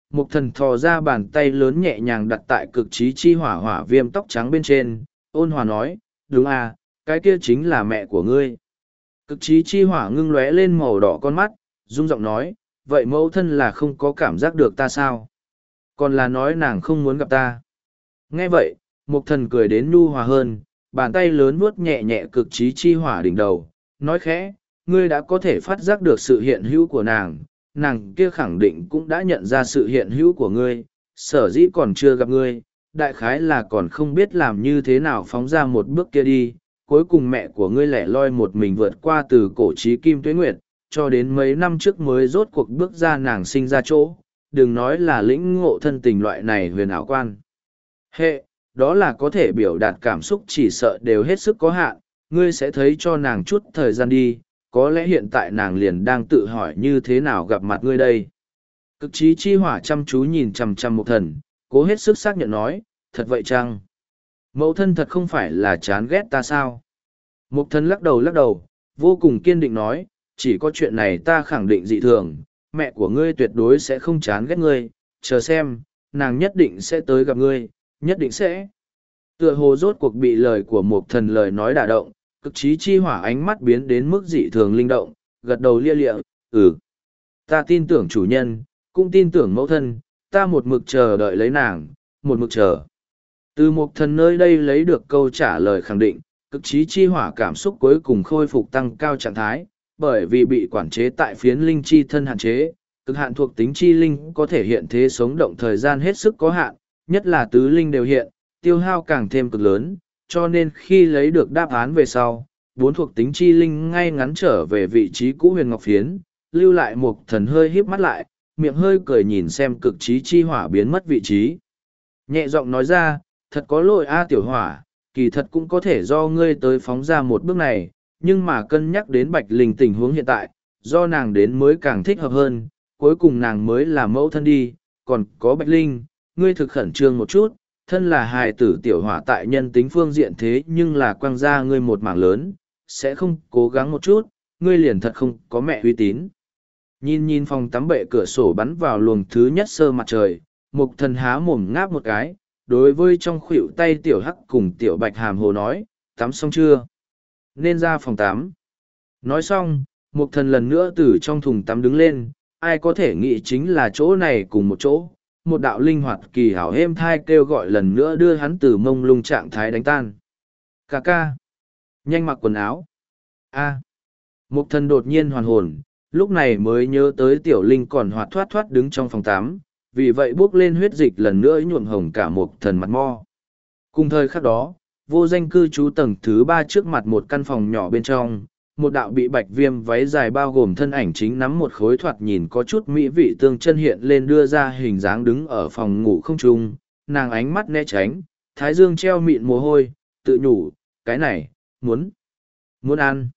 S1: Mục thần thò ra bàn tay lớn nhẹ nhàng đặt tại cực trí chi hỏa hỏa viêm tóc trắng bên trên, ôn hòa nói, đúng à, cái kia chính là mẹ của ngươi. Cực trí chi hỏa ngưng lóe lên màu đỏ con mắt, rung giọng nói, vậy mẫu thân là không có cảm giác được ta sao? Còn là nói nàng không muốn gặp ta. Nghe vậy, mục thần cười đến nhu hòa hơn, bàn tay lớn vuốt nhẹ nhẹ cực trí chi hỏa đỉnh đầu, nói khẽ, ngươi đã có thể phát giác được sự hiện hữu của nàng, nàng kia khẳng định cũng đã nhận ra sự hiện hữu của ngươi, sở dĩ còn chưa gặp ngươi, đại khái là còn không biết làm như thế nào phóng ra một bước kia đi, cuối cùng mẹ của ngươi lẻ loi một mình vượt qua từ cổ trí kim tuế nguyệt, cho đến mấy năm trước mới rốt cuộc bước ra nàng sinh ra chỗ, đừng nói là lĩnh ngộ thân tình loại này huyền ảo quan. Hệ, đó là có thể biểu đạt cảm xúc chỉ sợ đều hết sức có hạn, ngươi sẽ thấy cho nàng chút thời gian đi, có lẽ hiện tại nàng liền đang tự hỏi như thế nào gặp mặt ngươi đây. Cực trí chi hỏa chăm chú nhìn chằm chằm Mục thần, cố hết sức xác nhận nói, thật vậy chăng? Mẫu thân thật không phải là chán ghét ta sao? Mục thần lắc đầu lắc đầu, vô cùng kiên định nói, chỉ có chuyện này ta khẳng định dị thường, mẹ của ngươi tuyệt đối sẽ không chán ghét ngươi, chờ xem, nàng nhất định sẽ tới gặp ngươi, nhất định sẽ. Tựa hồ rốt cuộc bị lời của Mục thần lời nói đả động, cực trí chi hỏa ánh mắt biến đến mức dị thường linh động, gật đầu lia lịa, ừ. Ta tin tưởng chủ nhân, cũng tin tưởng mẫu thân, ta một mực chờ đợi lấy nàng, một mực chờ. Từ Mục thần nơi đây lấy được câu trả lời khẳng định, cực trí chi hỏa cảm xúc cuối cùng khôi phục tăng cao trạng thái, bởi vì bị quản chế tại phiến linh chi thân hạn chế, cực hạn thuộc tính chi linh có thể hiện thế sống động thời gian hết sức có hạn, nhất là tứ linh đều hiện, tiêu hao càng thêm cực lớn, cho nên khi lấy được đáp án về sau, bốn thuộc tính chi linh ngay ngắn trở về vị trí cũ huyền ngọc phiến, lưu lại một thần hơi híp mắt lại, miệng hơi cười nhìn xem cực trí chi hỏa biến mất vị trí. Nhẹ giọng nói ra, thật có lỗi a tiểu hỏa, kỳ thật cũng có thể do ngươi tới phóng ra một bước này, nhưng mà cân nhắc đến bạch linh tình huống hiện tại, do nàng đến mới càng thích hợp hơn, cuối cùng nàng mới là mẫu thân đi, còn có bạch linh, ngươi thực khẩn trương một chút, thân là hài tử tiểu hỏa tại nhân tính phương diện thế nhưng là quăng ra ngươi một mảng lớn, sẽ không cố gắng một chút, ngươi liền thật không có mẹ uy tín. Nhìn nhìn phòng tắm bệ cửa sổ bắn vào luồng thứ nhất sơ mặt trời, mục thần há mồm ngáp một cái, đối với trong khuỷu tay tiểu hắc cùng tiểu bạch hàm hồ nói, tắm xong chưa? Nên ra phòng tắm. Nói xong, mục thần lần nữa từ trong thùng tắm đứng lên, ai có thể nghĩ chính là chỗ này cùng một chỗ. Một đạo linh hoạt kỳ hảo êm thai kêu gọi lần nữa đưa hắn từ mông lung trạng thái đánh tan. Cà ca. Nhanh mặc quần áo. A. Mục thần đột nhiên hoàn hồn, lúc này mới nhớ tới tiểu linh còn hoạt thoát thoát đứng trong phòng tắm, vì vậy bước lên huyết dịch lần nữa nhuộm hồng cả mục thần mặt mo. Cùng thời khắc đó, vô danh cư trú tầng thứ ba trước mặt một căn phòng nhỏ bên trong, một đạo bị bạch viêm váy dài bao gồm thân ảnh chính nắm một khối thoạt nhìn có chút mỹ vị tương chân hiện lên đưa ra hình dáng đứng ở phòng ngủ không trung, nàng ánh mắt né tránh, thái dương treo mịn mồ hôi, tự nhủ, cái này, muốn, muốn ăn.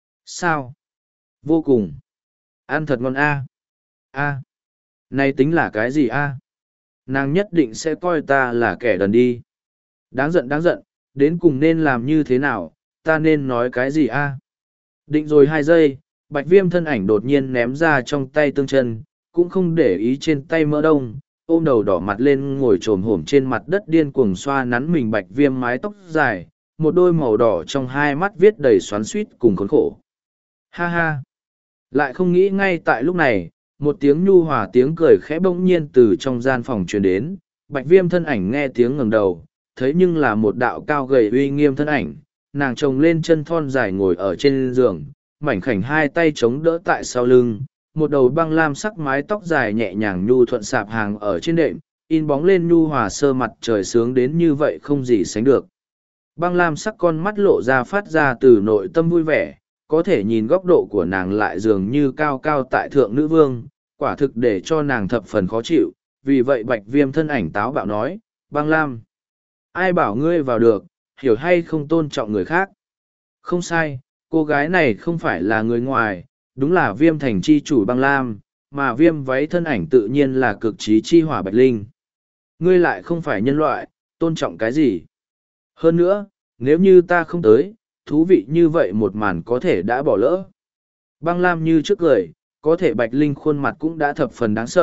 S1: Sao? Vô cùng. Ăn thật ngon a. A. Này tính là cái gì a? Nàng nhất định sẽ coi ta là kẻ đần đi. Đáng giận đáng giận, đến cùng nên làm như thế nào, ta nên nói cái gì a? Định rồi hai giây, bạch viêm thân ảnh đột nhiên ném ra trong tay tương chân, cũng không để ý trên tay mỡ đông, ôm đầu đỏ mặt lên ngồi trồm hổm trên mặt đất điên cuồng xoa nắn mình bạch viêm mái tóc dài, một đôi màu đỏ trong hai mắt viết đầy xoắn suýt cùng khốn khổ. Ha ha! Lại không nghĩ ngay tại lúc này, một tiếng nhu hòa tiếng cười khẽ bỗng nhiên từ trong gian phòng truyền đến, bạch viêm thân ảnh nghe tiếng ngẩng đầu, thấy nhưng là một đạo cao gầy uy nghiêm thân ảnh, nàng trồng lên chân thon dài ngồi ở trên giường, mảnh khảnh hai tay chống đỡ tại sau lưng, một đầu băng lam sắc mái tóc dài nhẹ nhàng nhu thuận sạp hàng ở trên đệm, in bóng lên nhu hòa sơ mặt trời sướng đến như vậy không gì sánh được. Băng lam sắc con mắt lộ ra phát ra từ nội tâm vui vẻ, có thể nhìn góc độ của nàng lại dường như cao cao tại thượng nữ vương, quả thực để cho nàng thập phần khó chịu, vì vậy bạch viêm thân ảnh táo bạo nói, băng lam. Ai bảo ngươi vào được, hiểu hay không tôn trọng người khác? Không sai, cô gái này không phải là người ngoài, đúng là viêm thành chi chủ băng lam, mà viêm váy thân ảnh tự nhiên là cực trí chi hỏa bạch linh. Ngươi lại không phải nhân loại, tôn trọng cái gì? Hơn nữa, nếu như ta không tới, thú vị như vậy một màn có thể đã bỏ lỡ. Băng lam như trước cười, có thể bạch linh khuôn mặt cũng đã thập phần đáng sợ,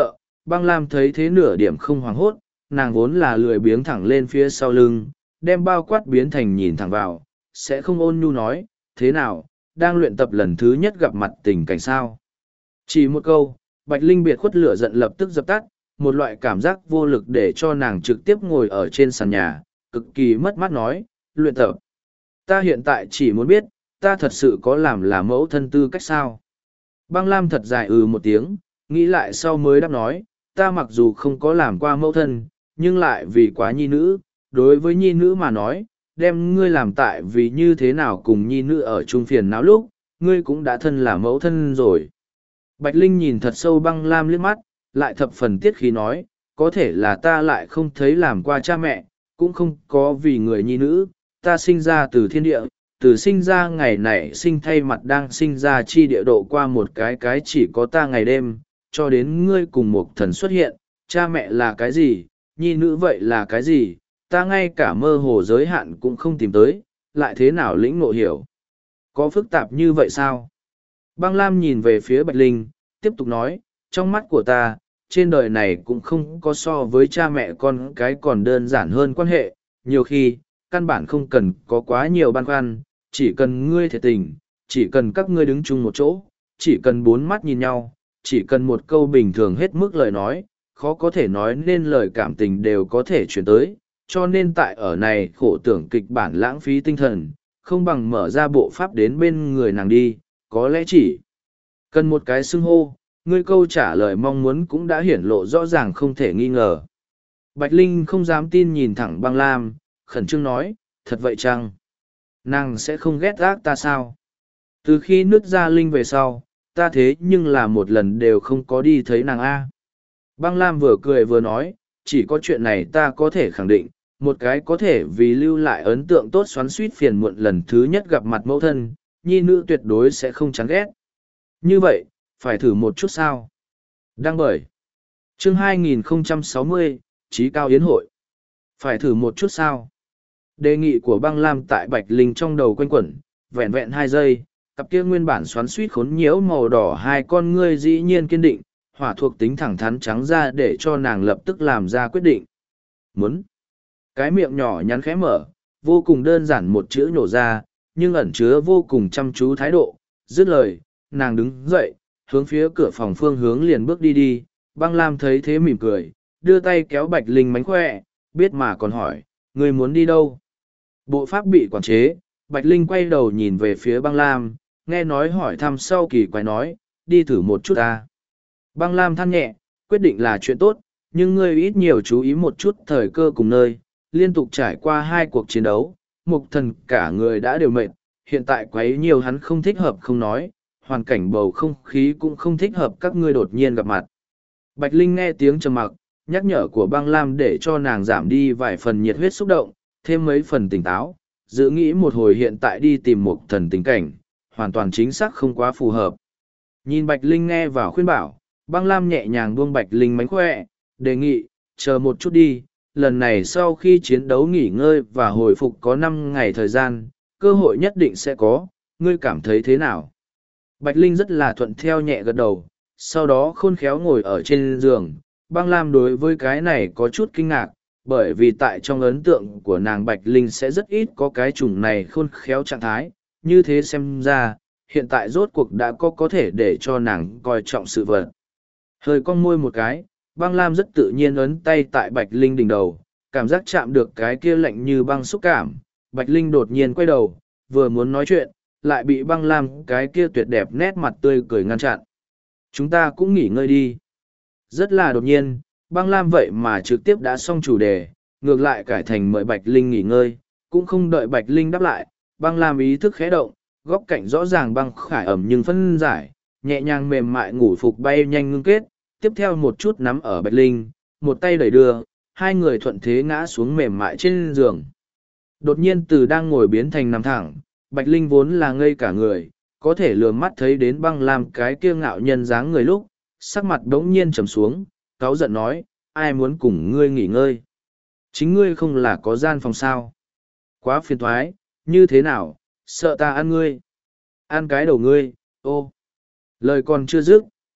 S1: Băng Lam thấy thế nửa điểm không hoảng hốt, nàng vốn là lười biếng thẳng lên phía sau lưng, đem bao quát biến thành nhìn thẳng vào, sẽ không ôn nhu nói, thế nào, đang luyện tập lần thứ nhất gặp mặt tình cảnh sao. Chỉ một câu, Bạch Linh biệt khuất lửa giận lập tức dập tắt, một loại cảm giác vô lực để cho nàng trực tiếp ngồi ở trên sàn nhà, cực kỳ mất mát nói, luyện tập. Ta hiện tại chỉ muốn biết, ta thật sự có làm là mẫu thân tư cách sao. Băng Lam thật dài ừ một tiếng, nghĩ lại sau mới đáp nói, ta mặc dù không có làm qua mẫu thân, nhưng lại vì quá nhi nữ, đối với nhi nữ mà nói, đem ngươi làm tại vì như thế nào cùng nhi nữ ở chung phiền não lúc, ngươi cũng đã thân là mẫu thân rồi. Bạch Linh nhìn thật sâu Băng Lam liếc mắt, lại thập phần tiết khí nói, có thể là ta lại không thấy làm qua cha mẹ, cũng không có vì người nhi nữ, ta sinh ra từ thiên địa, từ sinh ra ngày này sinh thay mặt đang sinh ra chi địa độ qua một cái cái chỉ có ta ngày đêm, cho đến ngươi cùng một thần xuất hiện, cha mẹ là cái gì, nhi nữ vậy là cái gì, ta ngay cả mơ hồ giới hạn cũng không tìm tới, lại thế nào lĩnh ngộ hiểu. Có phức tạp như vậy sao? Băng Lam nhìn về phía Bạch Linh, tiếp tục nói, trong mắt của ta, trên đời này cũng không có so với cha mẹ con cái còn đơn giản hơn quan hệ, nhiều khi, căn bản không cần có quá nhiều băn khoăn, chỉ cần ngươi thiệt tình, chỉ cần các ngươi đứng chung một chỗ, chỉ cần bốn mắt nhìn nhau, chỉ cần một câu bình thường hết mức lời nói, khó có thể nói nên lời cảm tình đều có thể chuyển tới, cho nên tại ở này khổ tưởng kịch bản lãng phí tinh thần, không bằng mở ra bộ pháp đến bên người nàng đi, có lẽ chỉ cần một cái xưng hô, ngươi câu trả lời mong muốn cũng đã hiển lộ rõ ràng không thể nghi ngờ. Bạch Linh không dám tin nhìn thẳng Băng Lam, khẩn trương nói, thật vậy chăng? Nàng sẽ không ghét gác ta sao? Từ khi nứt ra Linh về sau, ta thế nhưng là một lần đều không có đi thấy nàng A. Băng Lam vừa cười vừa nói, chỉ có chuyện này ta có thể khẳng định, một cái có thể vì lưu lại ấn tượng tốt xoắn suýt phiền muộn lần thứ nhất gặp mặt mẫu thân, nhi nữ tuyệt đối sẽ không chán ghét. Như vậy, phải thử một chút sao? Đăng bởi. Chương hai nghìn không trăm sáu mươi, Chí Cao Yến Hội. Phải thử một chút sao? Đề nghị của Băng Lam tại Bạch Linh trong đầu quanh quẩn, vẹn vẹn hai giây, cặp kia nguyên bản xoắn suýt khốn nhiễu màu đỏ hai con ngươi dĩ nhiên kiên định, hỏa thuộc tính thẳng thắn trắng ra để cho nàng lập tức làm ra quyết định. Muốn. Cái miệng nhỏ nhắn khẽ mở, vô cùng đơn giản một chữ nhổ ra, nhưng ẩn chứa vô cùng chăm chú thái độ. Dứt lời, nàng đứng dậy, hướng phía cửa phòng phương hướng liền bước đi đi. Băng Lam thấy thế mỉm cười, đưa tay kéo Bạch Linh mánh khỏe, biết mà còn hỏi, người muốn đi đâu? Bộ pháp bị quản chế, Bạch Linh quay đầu nhìn về phía Băng Lam, nghe nói hỏi thăm sau kỳ quái nói, đi thử một chút ta. Băng Lam than nhẹ, quyết định là chuyện tốt, nhưng ngươi ít nhiều chú ý một chút thời cơ cùng nơi, liên tục trải qua hai cuộc chiến đấu, mục thần cả người đã đều mệt, hiện tại quấy nhiều hắn không thích hợp không nói, hoàn cảnh bầu không khí cũng không thích hợp các ngươi đột nhiên gặp mặt. Bạch Linh nghe tiếng trầm mặc, nhắc nhở của Băng Lam để cho nàng giảm đi vài phần nhiệt huyết xúc động, thêm mấy phần tỉnh táo, dự nghĩ một hồi hiện tại đi tìm mục thần tình cảnh, hoàn toàn chính xác không quá phù hợp. Nhìn Bạch Linh nghe vào khuyên bảo, Băng Lam nhẹ nhàng buông Bạch Linh mánh khỏe, đề nghị, chờ một chút đi, lần này sau khi chiến đấu nghỉ ngơi và hồi phục có năm ngày thời gian, cơ hội nhất định sẽ có, ngươi cảm thấy thế nào? Bạch Linh rất là thuận theo nhẹ gật đầu, sau đó khôn khéo ngồi ở trên giường. Băng Lam đối với cái này có chút kinh ngạc, bởi vì tại trong ấn tượng của nàng Bạch Linh sẽ rất ít có cái chủng này khôn khéo trạng thái, như thế xem ra, hiện tại rốt cuộc đã có có thể để cho nàng coi trọng sự vật. Hơi cong môi một cái, Băng Lam rất tự nhiên ấn tay tại Bạch Linh đỉnh đầu, cảm giác chạm được cái kia lạnh như băng xúc cảm. Bạch Linh đột nhiên quay đầu, vừa muốn nói chuyện, lại bị Băng Lam cái kia tuyệt đẹp nét mặt tươi cười ngăn chặn. Chúng ta cũng nghỉ ngơi đi. Rất là đột nhiên, Băng Lam vậy mà trực tiếp đã xong chủ đề, ngược lại cải thành mời Bạch Linh nghỉ ngơi, cũng không đợi Bạch Linh đáp lại. Băng Lam ý thức khẽ động, góc cạnh rõ ràng băng khải ẩm nhưng phân giải, nhẹ nhàng mềm mại ngủ phục bay nhanh ngưng kết, tiếp theo một chút nắm ở Bạch Linh, một tay đẩy đưa, hai người thuận thế ngã xuống mềm mại trên giường. Đột nhiên từ đang ngồi biến thành nằm thẳng, Bạch Linh vốn là ngây cả người, có thể lừa mắt thấy đến Băng Lam cái kia ngạo nhân dáng người lúc, sắc mặt đống nhiên trầm xuống, cáu giận nói, ai muốn cùng ngươi nghỉ ngơi? Chính ngươi không là có gian phòng sao? Quá phiền thoái, như thế nào, sợ ta ăn ngươi? Ăn cái đầu ngươi, ô! Lời còn chưa dứt,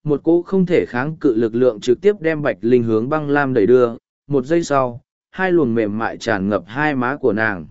S1: một cỗ không thể kháng cự lực lượng trực tiếp đem Bạch Linh hướng băng lam đẩy đưa, một giây sau, hai luồng mềm mại tràn ngập hai má của nàng.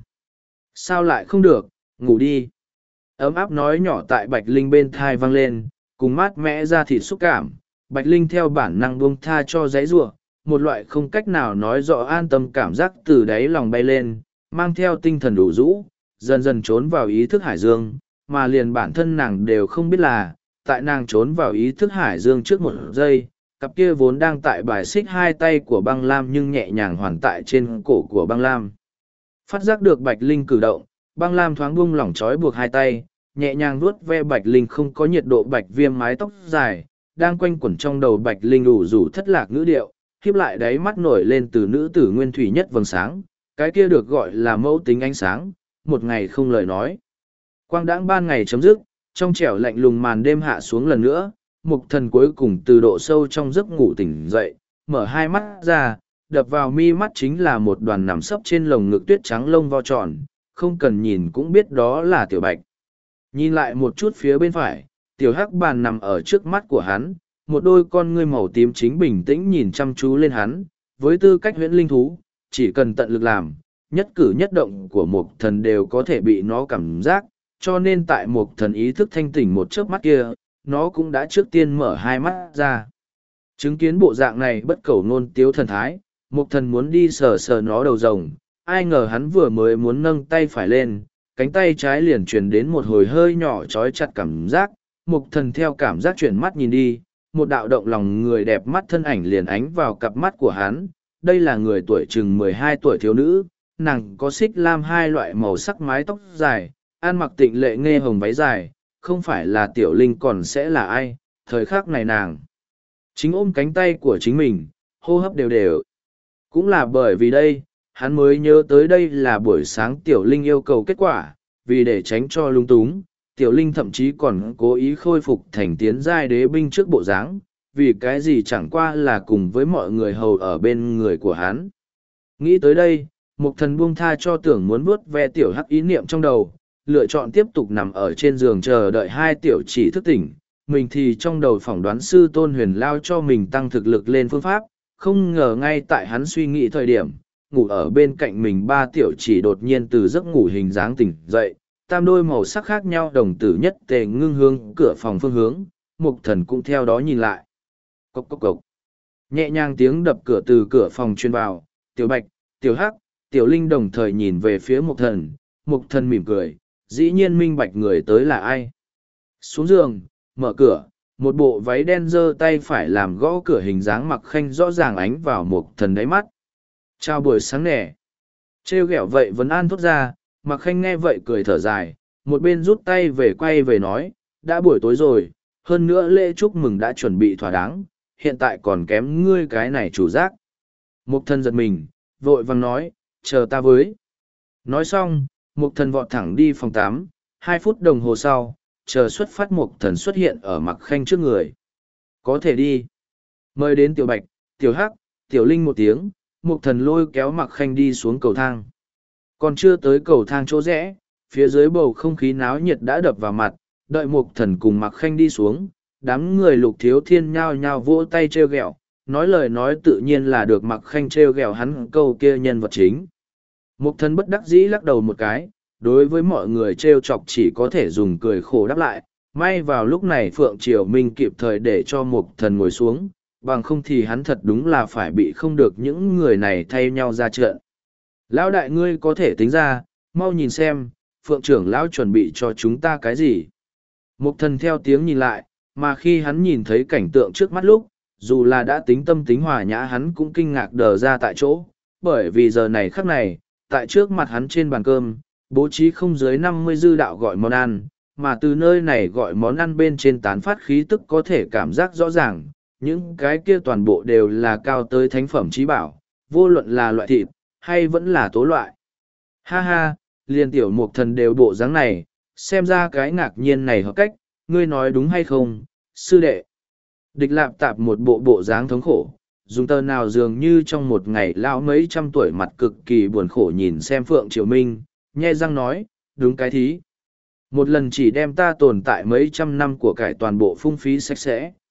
S1: Sao lại không được, ngủ đi. Ấm áp nói nhỏ tại Bạch Linh bên thai vang lên, cùng mát mẽ ra thịt xúc cảm. Bạch Linh theo bản năng buông tha cho giấy rủa, một loại không cách nào nói rõ an tâm cảm giác từ đáy lòng bay lên, mang theo tinh thần đủ rũ, dần dần trốn vào ý thức hải dương, mà liền bản thân nàng đều không biết là, tại nàng trốn vào ý thức hải dương trước một giây, cặp kia vốn đang tại bài xích hai tay của băng lam nhưng nhẹ nhàng hoàn tại trên cổ của băng lam. Phát giác được Bạch Linh cử động, băng lam thoáng buông lỏng trói buộc hai tay, nhẹ nhàng vuốt ve Bạch Linh không có nhiệt độ bạch viêm mái tóc dài, đang quanh quẩn trong đầu Bạch Linh ủ rủ thất lạc ngữ điệu, khiếp lại đáy mắt nổi lên từ nữ tử nguyên thủy nhất vầng sáng, cái kia được gọi là mẫu tính ánh sáng, một ngày không lời nói. Quang đãng ban ngày chấm dứt, trong trẻo lạnh lùng màn đêm hạ xuống lần nữa, mục thần cuối cùng từ độ sâu trong giấc ngủ tỉnh dậy, mở hai mắt ra, đập vào mi mắt chính là một đoàn nằm sấp trên lồng ngực tuyết trắng lông vo tròn, không cần nhìn cũng biết đó là Tiểu Bạch. Nhìn lại một chút phía bên phải, Tiểu Hắc bàn nằm ở trước mắt của hắn, một đôi con ngươi màu tím chính bình tĩnh nhìn chăm chú lên hắn, với tư cách huyễn linh thú, chỉ cần tận lực làm, nhất cử nhất động của một thần đều có thể bị nó cảm giác, cho nên tại một thần ý thức thanh tỉnh một chớp mắt kia, nó cũng đã trước tiên mở hai mắt ra. Chứng kiến bộ dạng này bất cầu nôn tiếu thần thái, một thần muốn đi sờ sờ nó đầu rồng, ai ngờ hắn vừa mới muốn nâng tay phải lên, cánh tay trái liền truyền đến một hồi hơi nhỏ trói chặt cảm giác, một thần theo cảm giác chuyển mắt nhìn đi, một đạo động lòng người đẹp mắt thân ảnh liền ánh vào cặp mắt của hắn. Đây là người tuổi chừng mười hai tuổi thiếu nữ, nàng có xích lam hai loại màu sắc mái tóc dài, ăn mặc tịnh lệ nghe hồng váy dài, không phải là Tiểu Linh còn sẽ là ai, thời khắc này nàng chính ôm cánh tay của chính mình, hô hấp đều đều. Cũng là bởi vì đây, hắn mới nhớ tới đây là buổi sáng Tiểu Linh yêu cầu kết quả, vì để tránh cho lung túng, Tiểu Linh thậm chí còn cố ý khôi phục thành tiến giai đế binh trước bộ dáng, vì cái gì chẳng qua là cùng với mọi người hầu ở bên người của hắn. Nghĩ tới đây, Mục Thần buông tha cho tưởng muốn vuốt ve Tiểu Hắc ý niệm trong đầu, lựa chọn tiếp tục nằm ở trên giường chờ đợi hai tiểu chỉ thức tỉnh. Mình thì trong đầu phỏng đoán sư Tôn Huyền lao cho mình tăng thực lực lên phương pháp, không ngờ ngay tại hắn suy nghĩ thời điểm, ngủ ở bên cạnh mình ba tiểu chỉ đột nhiên từ giấc ngủ hình dáng tỉnh dậy, tam đôi màu sắc khác nhau đồng tử nhất tề ngưng hướng cửa phòng phương hướng, Mục Thần cũng theo đó nhìn lại. Cốc cốc cốc. Nhẹ nhàng tiếng đập cửa từ cửa phòng truyền vào, Tiểu Bạch, Tiểu Hắc, Tiểu Linh đồng thời nhìn về phía Mục Thần, Mục Thần mỉm cười, dĩ nhiên minh bạch người tới là ai. Xuống giường, mở cửa, một bộ váy đen giơ tay phải làm gõ cửa hình dáng Mặc Khanh rõ ràng ánh vào Mục Thần đáy mắt. Chào buổi sáng nè. Trêu ghẹo vậy vẫn an thốt ra, Mặc Khanh nghe vậy cười thở dài, một bên rút tay về quay về nói, đã buổi tối rồi, hơn nữa lễ chúc mừng đã chuẩn bị thỏa đáng, hiện tại còn kém ngươi cái này chủ giác. Mục Thần giật mình, vội vàng nói, chờ ta với. Nói xong, Mục Thần vọt thẳng đi phòng tắm, hai phút đồng hồ sau, chờ xuất phát Mục Thần xuất hiện ở Mặc Khanh trước người. Có thể đi. Mời đến Tiểu Bạch, Tiểu Hắc, Tiểu Linh một tiếng, Mục Thần lôi kéo Mặc Khanh đi xuống cầu thang. Còn chưa tới cầu thang chỗ rẽ, phía dưới bầu không khí náo nhiệt đã đập vào mặt, đợi Mục Thần cùng Mặc Khanh đi xuống, đám người Lục Thiếu Thiên nhao nhao vỗ tay trêu ghẹo, nói lời nói tự nhiên là được Mặc Khanh trêu ghẹo hắn câu kia nhân vật chính. Mục Thần bất đắc dĩ lắc đầu một cái, đối với mọi người trêu chọc chỉ có thể dùng cười khổ đáp lại. May vào lúc này Phượng Triều Minh kịp thời để cho Mục Thần ngồi xuống, bằng không thì hắn thật đúng là phải bị không được những người này thay nhau ra trận. Lão đại ngươi có thể tính ra, mau nhìn xem, Phượng trưởng lão chuẩn bị cho chúng ta cái gì. Mục Thần theo tiếng nhìn lại, mà khi hắn nhìn thấy cảnh tượng trước mắt lúc, dù là đã tính tâm tính hòa nhã hắn cũng kinh ngạc đờ ra tại chỗ, bởi vì giờ này khắc này, tại trước mặt hắn trên bàn cơm, bố trí không dưới năm mươi dư đạo gọi món ăn, mà từ nơi này gọi món ăn bên trên tán phát khí tức có thể cảm giác rõ ràng, những cái kia toàn bộ đều là cao tới thánh phẩm trí bảo, vô luận là loại thịt, hay vẫn là tố loại. Ha ha, liền Tiểu Mục Thần đều bộ dáng này, xem ra cái ngạc nhiên này hợp cách, ngươi nói đúng hay không, sư đệ. Địch Lạp Tạp một bộ bộ dáng thống khổ, dùng tờ nào dường như trong một ngày lao mấy trăm tuổi mặt cực kỳ buồn khổ nhìn xem Phượng Triều Minh, nhe răng nói, đúng cái thí. Một lần chỉ đem ta tồn tại mấy trăm năm của cải toàn bộ phung phí sạch sẽ,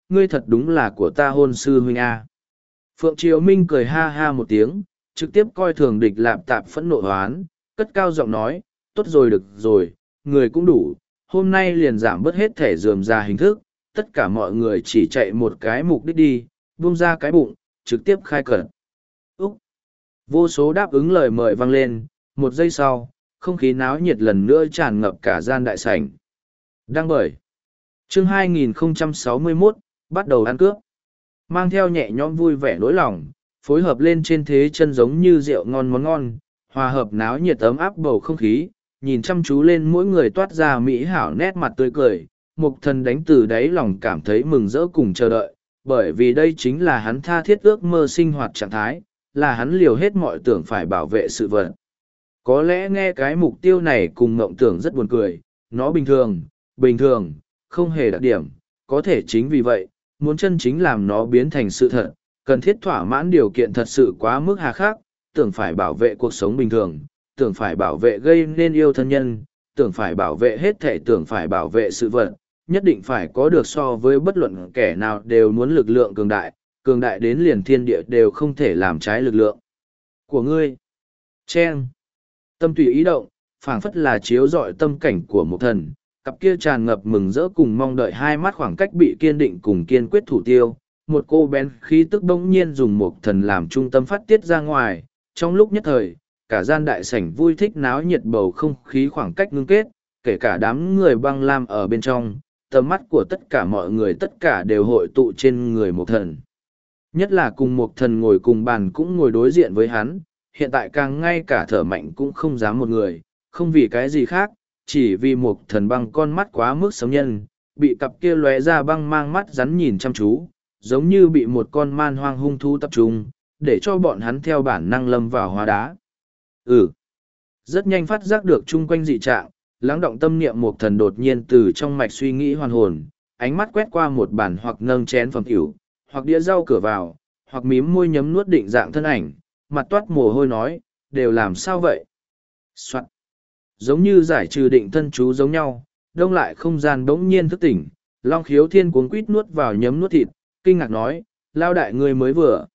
S1: ngươi thật đúng là của ta hôn sư huynh A. Phượng Triều Minh cười ha ha một tiếng, trực tiếp coi thường địch lạp tạp phẫn nộ hoán, cất cao giọng nói, tốt rồi được rồi, người cũng đủ, hôm nay liền giảm bớt hết thể dườm ra hình thức, tất cả mọi người chỉ chạy một cái mục đích đi, buông ra cái bụng, trực tiếp khai cẩn. Úc! Vô số đáp ứng lời mời vang lên, một giây sau, không khí náo nhiệt lần nữa tràn ngập cả gian đại sảnh. Đăng bởi chương hai nghìn không trăm sáu mươi mốt, bắt đầu ăn cướp. Mang theo nhẹ nhõm vui vẻ nỗi lòng, phối hợp lên trên thế chân giống như rượu ngon món ngon, hòa hợp náo nhiệt ấm áp bầu không khí, nhìn chăm chú lên mỗi người toát ra mỹ hảo nét mặt tươi cười, Mục Thần đánh từ đáy lòng cảm thấy mừng rỡ cùng chờ đợi, bởi vì đây chính là hắn tha thiết ước mơ sinh hoạt trạng thái, là hắn liều hết mọi tưởng phải bảo vệ sự vật. Có lẽ nghe cái mục tiêu này cùng mộng tưởng rất buồn cười, nó bình thường, bình thường, không hề đặc điểm, có thể chính vì vậy, muốn chân chính làm nó biến thành sự thật, cần thiết thỏa mãn điều kiện thật sự quá mức hà khắc, tưởng phải bảo vệ cuộc sống bình thường, tưởng phải bảo vệ gây nên yêu thân nhân, tưởng phải bảo vệ hết thể, tưởng phải bảo vệ sự vật, nhất định phải có được so với bất luận kẻ nào đều muốn lực lượng cường đại, cường đại đến liền thiên địa đều không thể làm trái lực lượng của ngươi. Chen. Tâm tùy ý động, phảng phất là chiếu rọi tâm cảnh của một thần, cặp kia tràn ngập mừng rỡ cùng mong đợi hai mắt khoảng cách bị kiên định cùng kiên quyết thủ tiêu. Một cô bén khí tức bỗng nhiên dùng một thần làm trung tâm phát tiết ra ngoài, trong lúc nhất thời, cả gian đại sảnh vui thích náo nhiệt bầu không khí khoảng cách ngưng kết, kể cả đám người băng lam ở bên trong, tầm mắt của tất cả mọi người tất cả đều hội tụ trên người một thần. Nhất là cùng một thần ngồi cùng bàn cũng ngồi đối diện với hắn, hiện tại càng ngay cả thở mạnh cũng không dám một người, không vì cái gì khác, chỉ vì một thần băng con mắt quá mức sống nhân, bị cặp kia lóe ra băng mang mắt rắn nhìn chăm chú, giống như bị một con man hoang hung thú tập trung, để cho bọn hắn theo bản năng lâm vào hóa đá. Ừ. Rất nhanh phát giác được chung quanh dị trạng, lắng động tâm niệm một thần đột nhiên từ trong mạch suy nghĩ hoàn hồn, ánh mắt quét qua một bản hoặc nâng chén phẩm tiểu, hoặc đĩa rau cửa vào, hoặc mím môi nhấm nuốt định dạng thân ảnh, mặt toát mồ hôi nói, đều làm sao vậy? Soạn. Giống như giải trừ định thân chú giống nhau, đông lại không gian bỗng nhiên thức tỉnh, Long Khiếu Thiên cuống quýt nuốt vào nhấm nuốt thịt, kinh ngạc nói, lao đại ngươi mới vừa.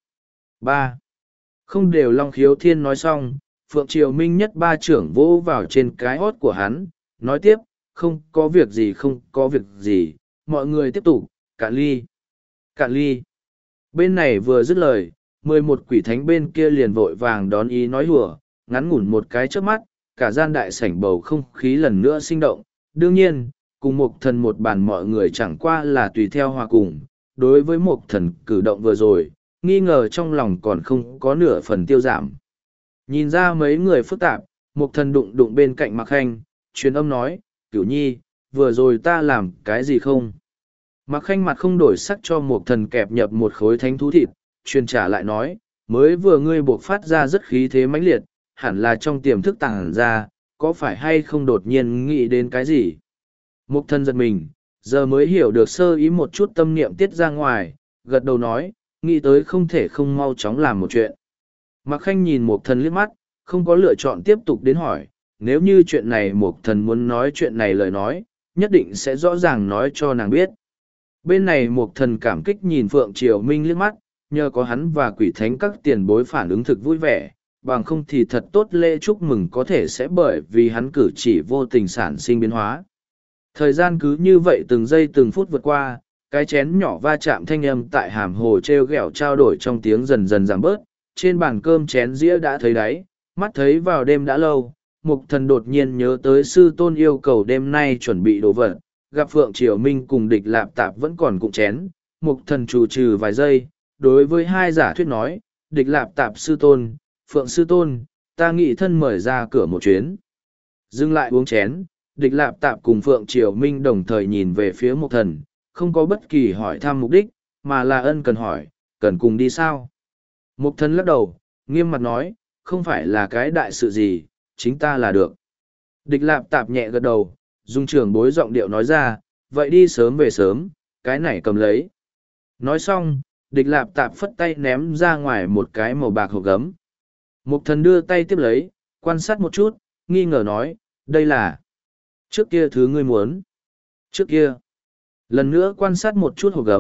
S1: Ba. Không đều Long Khiếu Thiên nói xong, Phượng Triều Minh nhất ba trưởng vỗ vào trên cái hót của hắn, nói tiếp, không có việc gì không có việc gì, mọi người tiếp tục, cạn ly. Cạn ly. Bên này vừa dứt lời, mười một quỷ thánh bên kia liền vội vàng đón ý nói hùa, ngắn ngủn một cái trước mắt, cả gian đại sảnh bầu không khí lần nữa sinh động. Đương nhiên, cùng một thần một bàn mọi người chẳng qua là tùy theo hòa cùng, đối với một thần cử động vừa rồi, nghi ngờ trong lòng còn không có nửa phần tiêu giảm. Nhìn ra mấy người phức tạp, một thần đụng đụng bên cạnh Mạc Khanh, truyền âm nói, Cửu Nhi, vừa rồi ta làm cái gì không? Mạc Khanh mặt không đổi sắc cho một thần kẹp nhập một khối thánh thú thịt, truyền trả lại nói, mới vừa ngươi buộc phát ra rất khí thế mãnh liệt, hẳn là trong tiềm thức tàng ra, có phải hay không đột nhiên nghĩ đến cái gì? Một thần giật mình, giờ mới hiểu được sơ ý một chút tâm niệm tiết ra ngoài, gật đầu nói, nghĩ tới không thể không mau chóng làm một chuyện. Mạc Khanh nhìn một thần liếc mắt, không có lựa chọn tiếp tục đến hỏi, nếu như chuyện này một thần muốn nói chuyện này lời nói, nhất định sẽ rõ ràng nói cho nàng biết. Bên này một thần cảm kích nhìn Phượng Triều Minh liếc mắt, nhờ có hắn và quỷ thánh các tiền bối phản ứng thực vui vẻ, bằng không thì thật tốt lễ chúc mừng có thể sẽ bởi vì hắn cử chỉ vô tình sản sinh biến hóa. Thời gian cứ như vậy từng giây từng phút vượt qua, cái chén nhỏ va chạm thanh âm tại hàm hồ treo ghẹo trao đổi trong tiếng dần dần giảm bớt, trên bàn cơm chén dĩa đã thấy đáy, mắt thấy vào đêm đã lâu, mục thần đột nhiên nhớ tới sư tôn yêu cầu đêm nay chuẩn bị đồ vật, gặp Phượng Triều Minh cùng địch lạp tạp vẫn còn cụm chén, mục thần trù trừ vài giây, đối với hai giả thuyết nói, địch lạp tạp sư tôn, Phượng sư tôn, ta nghị thân mời ra cửa một chuyến. Dừng lại uống chén, địch lạp tạp cùng Phượng Triều Minh đồng thời nhìn về phía mục thần, không có bất kỳ hỏi thăm mục đích, mà là ân cần hỏi, cần cùng đi sao? Mục thần lắc đầu, nghiêm mặt nói, không phải là cái đại sự gì, chính ta là được. Địch lạp tạp nhẹ gật đầu, dùng trưởng bối giọng điệu nói ra, vậy đi sớm về sớm, cái này cầm lấy. Nói xong, địch lạp tạp phất tay ném ra ngoài một cái màu bạc hộp gấm. Mục thần đưa tay tiếp lấy, quan sát một chút, nghi ngờ nói, đây là trước kia thứ ngươi muốn. Trước kia, lần nữa quan sát một chút hộp gấm,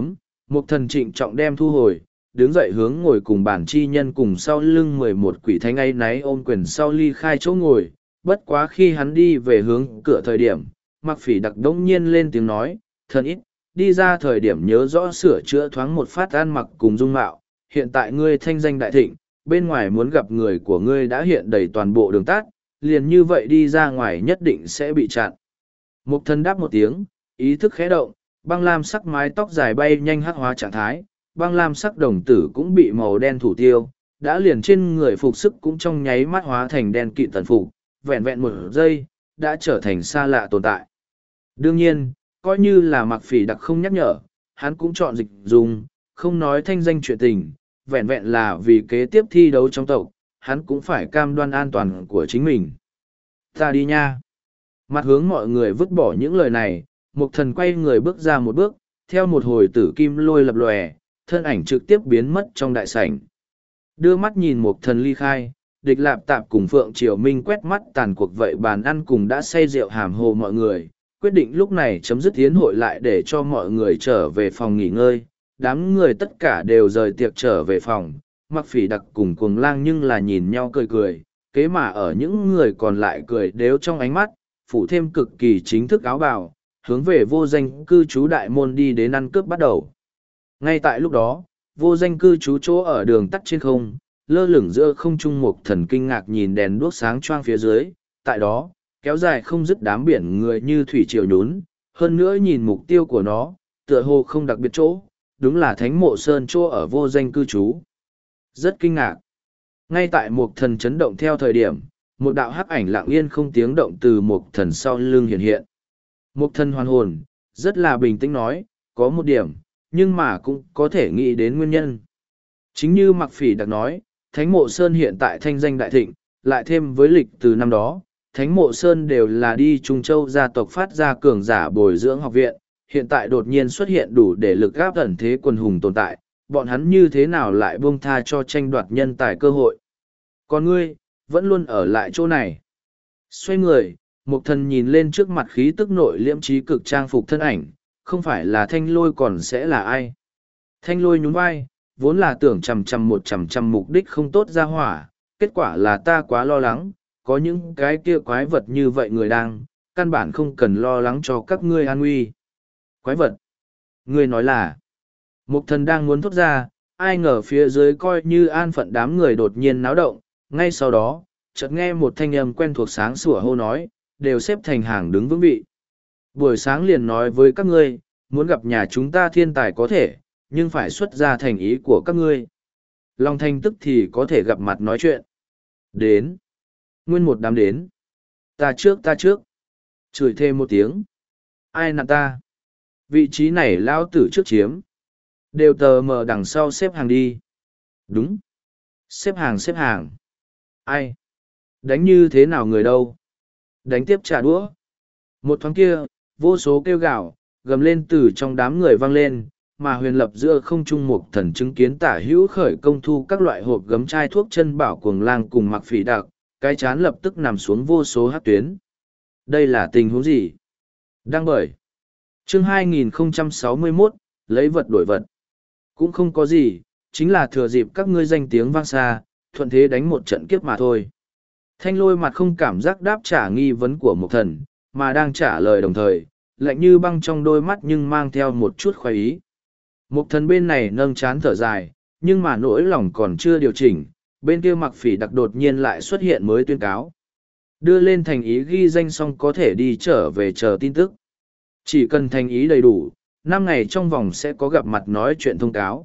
S1: Mục thần trịnh trọng đem thu hồi, đứng dậy hướng ngồi cùng bản chi nhân cùng sau lưng mười một quỷ thánh ấy náy ôm quyền sau ly khai chỗ ngồi. Bất quá khi hắn đi về hướng cửa thời điểm, Mặc Phỉ Đặc đống nhiên lên tiếng nói, thần ít, đi ra thời điểm nhớ rõ sửa chữa thoáng một phát ăn mặc cùng dung mạo, hiện tại ngươi thanh danh đại thịnh, bên ngoài muốn gặp người của ngươi đã hiện đầy toàn bộ đường tát, liền như vậy đi ra ngoài nhất định sẽ bị chặn. Mục thần đáp một tiếng, ý thức khẽ động, băng lam sắc mái tóc dài bay nhanh hắc hóa trạng thái, băng lam sắc đồng tử cũng bị màu đen thủ tiêu, đã liền trên người phục sức cũng trong nháy mắt hóa thành đen kịt tần phục, vẹn vẹn một giây, đã trở thành xa lạ tồn tại. Đương nhiên, coi như là Mặc Phỉ Đặc không nhắc nhở, hắn cũng chọn dịch dùng, không nói thanh danh chuyện tình, vẹn vẹn là vì kế tiếp thi đấu trong tộc, hắn cũng phải cam đoan an toàn của chính mình. Ta đi nha. Mặt hướng mọi người vứt bỏ những lời này, Mục thần quay người bước ra một bước, theo một hồi tử kim lôi lập lòe, thân ảnh trực tiếp biến mất trong đại sảnh. Đưa mắt nhìn Mục thần ly khai, Địch Lạp Tạp cùng Phượng Triều Minh quét mắt tàn cuộc vậy bàn ăn cùng đã say rượu hàm hồ mọi người, quyết định lúc này chấm dứt yến hội lại để cho mọi người trở về phòng nghỉ ngơi. Đám người tất cả đều rời tiệc trở về phòng, Mặc Phỉ Đặc cùng Cuồng Lang nhưng là nhìn nhau cười cười, kế mà ở những người còn lại cười đều trong ánh mắt, phủ thêm cực kỳ chính thức áo bào, hướng về vô danh cư trú đại môn đi đến ăn cướp bắt đầu. Ngay tại lúc đó, vô danh cư trú chỗ ở đường tắt trên không, lơ lửng giữa không trung Mục thần kinh ngạc nhìn đèn đuốc sáng choang phía dưới, tại đó, kéo dài không dứt đám biển người như thủy triều nhún, hơn nữa nhìn mục tiêu của nó, tựa hồ không đặc biệt chỗ, đúng là Thánh Mộ Sơn chỗ ở vô danh cư trú. Rất kinh ngạc. Ngay tại Mục thần chấn động theo thời điểm, một đạo hắc ảnh lặng yên không tiếng động từ Mục thần sau lưng hiện hiện. Mục thần hoàn hồn, rất là bình tĩnh nói, có một điểm, nhưng mà cũng có thể nghĩ đến nguyên nhân. Chính như Mặc Phỉ Đặc nói, Thánh Mộ Sơn hiện tại thanh danh đại thịnh, lại thêm với lịch từ năm đó, Thánh Mộ Sơn đều là đi Trung Châu gia tộc phát ra cường giả bồi dưỡng học viện, hiện tại đột nhiên xuất hiện đủ để lực gáp ẩn thế quần hùng tồn tại, bọn hắn như thế nào lại buông tha cho tranh đoạt nhân tài cơ hội. Còn ngươi, vẫn luôn ở lại chỗ này. Xoay người, Mục thần nhìn lên trước mặt khí tức nội liễm trí cực trang phục thân ảnh, không phải là Thanh Lôi còn sẽ là ai. Thanh Lôi nhún vai, vốn là tưởng chằm chằm một chằm chằm mục đích không tốt ra hỏa, kết quả là ta quá lo lắng, có những cái kia quái vật như vậy người đang, căn bản không cần lo lắng cho các ngươi an nguy. Quái vật? Ngươi nói là, Mục thần đang muốn thốt ra, ai ngờ phía dưới coi như an phận đám người đột nhiên náo động, ngay sau đó, chợt nghe một thanh âm quen thuộc sáng sủa hô nói, đều xếp thành hàng đứng vững vị. Buổi sáng liền nói với các ngươi, muốn gặp nhà chúng ta thiên tài có thể, nhưng phải xuất ra thành ý của các ngươi. Long Thanh tức thì có thể gặp mặt nói chuyện. Đến. Nguyên một đám đến. Ta trước ta trước. Chửi thêm một tiếng. Ai nặn ta? Vị trí này lão tử trước chiếm. Đều tờ mờ đằng sau xếp hàng đi. Đúng. Xếp hàng xếp hàng. Ai? Đánh như thế nào người đâu? Đánh tiếp trả đũa. Một thoáng kia, vô số kêu gào, gầm lên từ trong đám người vang lên, mà huyền lập giữa không trung Mục thần chứng kiến tả hữu khởi công thu các loại hộp gấm chai thuốc chân bảo Cuồng Lang cùng Mặc Phỉ Đặc, cái chán lập tức nằm xuống vô số hát tuyến. Đây là tình huống gì? Đăng bởi. Chương hai nghìn không trăm sáu mươi mốt, lấy vật đổi vật. Cũng không có gì, chính là thừa dịp các ngươi danh tiếng vang xa, thuận thế đánh một trận kiếp mà thôi. Thanh Lôi mặt không cảm giác đáp trả nghi vấn của Mục thần, mà đang trả lời đồng thời, lạnh như băng trong đôi mắt nhưng mang theo một chút khoái ý. Mục thần bên này nâng chán thở dài, nhưng mà nỗi lòng còn chưa điều chỉnh, bên kia Mặc Phỉ Đặc đột nhiên lại xuất hiện mới tuyên cáo. Đưa lên thành ý ghi danh xong có thể đi trở về chờ tin tức. Chỉ cần thành ý đầy đủ, năm ngày trong vòng sẽ có gặp mặt nói chuyện thông cáo.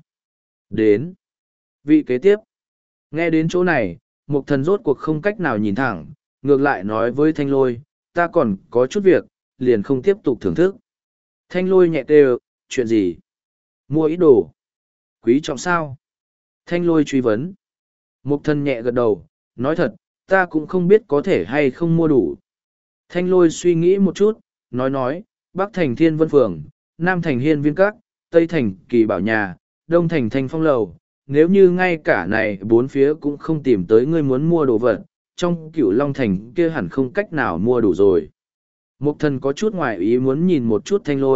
S1: Đến. Vị kế tiếp. Nghe đến chỗ này, Mục thần rốt cuộc không cách nào nhìn thẳng, ngược lại nói với Thanh Lôi, ta còn có chút việc, liền không tiếp tục thưởng thức. Thanh Lôi nhẹ kêu, chuyện gì? Mua ít đồ. Quý trọng sao? Thanh Lôi truy vấn. Mục thần nhẹ gật đầu, nói thật, ta cũng không biết có thể hay không mua đủ. Thanh Lôi suy nghĩ một chút, nói nói, Bắc thành Thiên Vân Phường, Nam thành Hiên Viên Các, Tây thành Kỳ Bảo Nhà, Đông thành Thanh Phong Lầu. Nếu như ngay cả này bốn phía cũng không tìm tới ngươi muốn mua đồ vật, trong Cửu Long thành kia hẳn không cách nào mua đủ rồi. Mục thần có chút ngoài ý muốn nhìn một chút Thanh Lôi,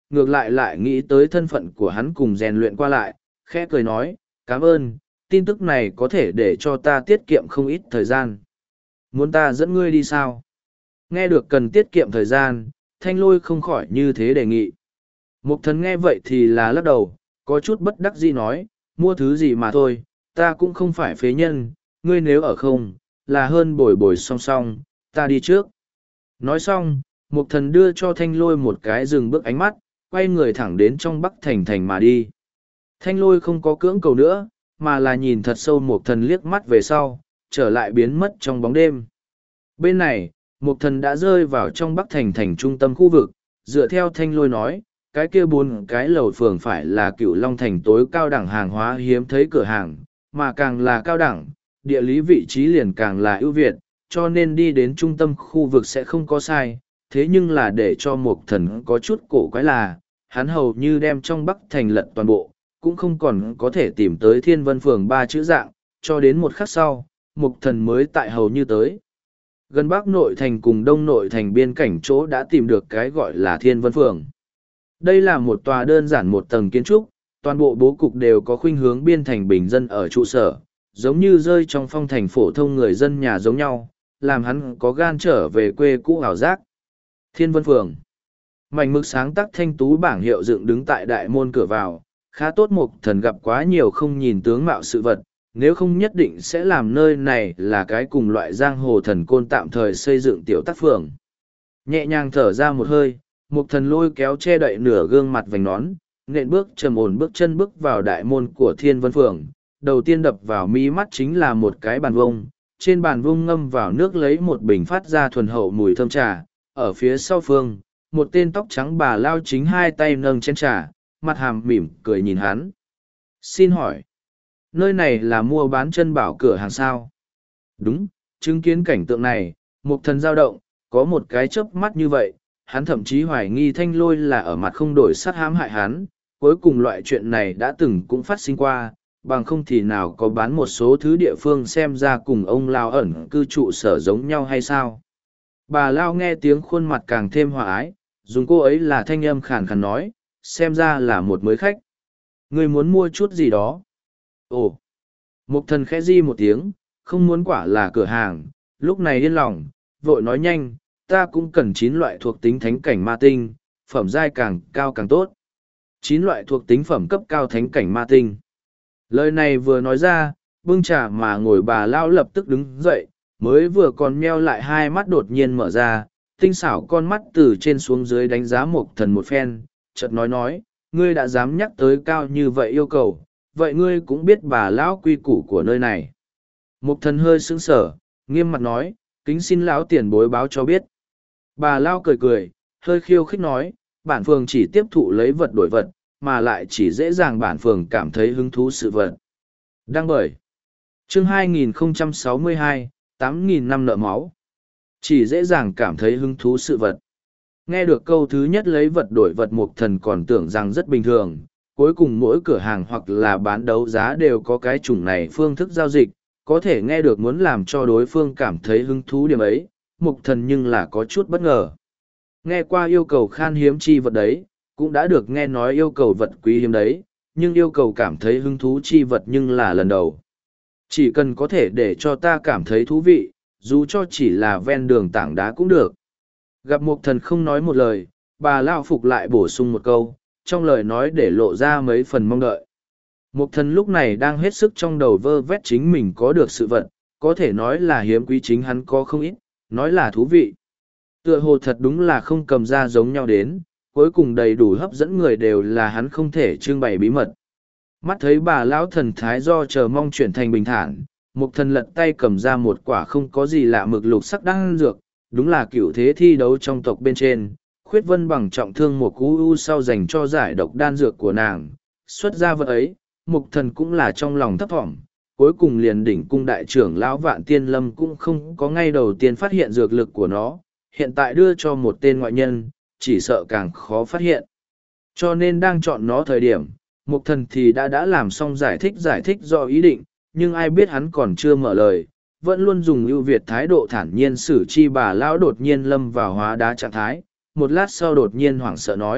S1: ngược lại lại nghĩ tới thân phận của hắn cùng rèn luyện qua lại, khẽ cười nói, cảm ơn, tin tức này có thể để cho ta tiết kiệm không ít thời gian. Muốn ta dẫn ngươi đi sao? Nghe được cần tiết kiệm thời gian, Thanh Lôi không khỏi như thế đề nghị. Mục thần nghe vậy thì là lắc đầu, có chút bất đắc dĩ nói, mua thứ gì mà thôi, ta cũng không phải phế nhân, ngươi nếu ở không, là hơn bồi bồi song song, ta đi trước. Nói xong, mục thần đưa cho Thanh Lôi một cái dừng bước ánh mắt, quay người thẳng đến trong Bắc Thành Thành mà đi. Thanh Lôi không có cưỡng cầu nữa, mà là nhìn thật sâu mục thần liếc mắt về sau, trở lại biến mất trong bóng đêm. Bên này, mục thần đã rơi vào trong Bắc Thành Thành trung tâm khu vực, dựa theo Thanh Lôi nói, cái kia bốn cái lầu phường phải là Cửu Long Thành tối cao đẳng hàng hóa hiếm thấy cửa hàng, mà càng là cao đẳng, địa lý vị trí liền càng là ưu việt, cho nên đi đến trung tâm khu vực sẽ không có sai. Thế nhưng là để cho mục thần có chút cổ quái là, hắn hầu như đem trong Bắc Thành lật toàn bộ, cũng không còn có thể tìm tới Thiên Vân Phường ba chữ dạng, cho đến một khắc sau, mục thần mới tại hầu như tới. Gần Bắc Nội Thành cùng Đông Nội Thành biên cảnh chỗ đã tìm được cái gọi là Thiên Vân Phường. Đây là một tòa đơn giản một tầng kiến trúc, toàn bộ bố cục đều có khuynh hướng biên thành bình dân ở trụ sở, giống như rơi trong phong thành phổ thông người dân nhà giống nhau, làm hắn có gan trở về quê cũ ảo giác. Thiên Vân Phường. Mảnh mực sáng tác thanh tú bảng hiệu dựng đứng tại đại môn cửa vào, khá tốt mục thần gặp quá nhiều không nhìn tướng mạo sự vật, nếu không nhất định sẽ làm nơi này là cái cùng loại giang hồ thần côn tạm thời xây dựng tiểu tác phường. Nhẹ nhàng thở ra một hơi, mục thần lôi kéo che đậy nửa gương mặt vành nón, nện bước trầm ổn bước chân bước vào đại môn của Thiên Vân Phường. Đầu tiên đập vào mi mắt chính là một cái bàn vông, trên bàn vông ngâm vào nước lấy một bình phát ra thuần hậu mùi thơm trà, ở phía sau phương, một tên tóc trắng bà lao chính hai tay nâng chén trà, mặt hàm mỉm cười nhìn hắn. Xin hỏi, nơi này là mua bán chân bảo cửa hàng sao? Đúng, chứng kiến cảnh tượng này, mục thần dao động, có một cái chớp mắt như vậy, hắn thậm chí hoài nghi Thanh Lôi là ở mặt không đổi sắt hãm hại hắn, cuối cùng loại chuyện này đã từng cũng phát sinh qua, bằng không thì nào có bán một số thứ địa phương xem ra cùng ông Lao ẩn cư trụ sở giống nhau hay sao. Bà Lao nghe tiếng khuôn mặt càng thêm hòa ái, dùng cô ấy là thanh âm khàn khàn nói, xem ra là một mới khách. Người muốn mua chút gì đó. Ồ! Mục thần khẽ di một tiếng, không muốn quả là cửa hàng, lúc này yên lòng, vội nói nhanh, ta cũng cần chín loại thuộc tính thánh cảnh ma tinh, phẩm giai càng cao càng tốt. Chín loại thuộc tính phẩm cấp cao thánh cảnh ma tinh. Lời này vừa nói ra, bưng trà mà ngồi bà Lao lập tức đứng dậy, mới vừa còn meo lại hai mắt đột nhiên mở ra, tinh xảo con mắt từ trên xuống dưới đánh giá mục thần một phen, chợt nói nói, ngươi đã dám nhắc tới cao như vậy yêu cầu, vậy ngươi cũng biết bà lão quy củ của nơi này. Mục thần hơi sững sờ, nghiêm mặt nói, kính xin lão tiền bối báo cho biết. Bà Lao cười cười, hơi khiêu khích nói, bản phường chỉ tiếp thụ lấy vật đổi vật, mà lại chỉ dễ dàng bản phường cảm thấy hứng thú sự vật. Đăng bởi chương hai nghìn không trăm sáu mươi hai, tám nghìn năm nợ máu. Chỉ dễ dàng cảm thấy hứng thú sự vật. Nghe được câu thứ nhất lấy vật đổi vật mục thần còn tưởng rằng rất bình thường, cuối cùng mỗi cửa hàng hoặc là bán đấu giá đều có cái chủng này phương thức giao dịch, có thể nghe được muốn làm cho đối phương cảm thấy hứng thú điểm ấy, mục thần nhưng là có chút bất ngờ. Nghe qua yêu cầu khan hiếm chi vật đấy, cũng đã được nghe nói yêu cầu vật quý hiếm đấy, nhưng yêu cầu cảm thấy hứng thú chi vật nhưng là lần đầu. Chỉ cần có thể để cho ta cảm thấy thú vị, dù cho chỉ là ven đường tảng đá cũng được. Gặp mục thần không nói một lời, bà Lao phục lại bổ sung một câu, trong lời nói để lộ ra mấy phần mong đợi. Mục thần lúc này đang hết sức trong đầu vơ vét chính mình có được sự vật, có thể nói là hiếm quý chính hắn có không ít, nói là thú vị. Tựa hồ thật đúng là không cầm ra giống nhau đến, cuối cùng đầy đủ hấp dẫn người đều là hắn không thể trưng bày bí mật. Mắt thấy bà lão thần thái do chờ mong chuyển thành bình thản, mục thần lật tay cầm ra một quả không có gì lạ mực lục sắc đan dược, đúng là cựu thế thi đấu trong tộc bên trên, khuyết vân bằng trọng thương một cú u sau dành cho giải độc đan dược của nàng. Xuất ra vật ấy, mục thần cũng là trong lòng thấp thỏm, cuối cùng liền đỉnh cung đại trưởng lão Vạn Tiên Lâm cũng không có ngay đầu tiên phát hiện dược lực của nó, hiện tại đưa cho một tên ngoại nhân, chỉ sợ càng khó phát hiện. Cho nên đang chọn nó thời điểm, mục thần thì đã đã làm xong giải thích giải thích do ý định, nhưng ai biết hắn còn chưa mở lời, vẫn luôn dùng ưu việt thái độ thản nhiên xử chi bà lão đột nhiên lâm vào hóa đá trạng thái, một lát sau đột nhiên hoảng sợ nói,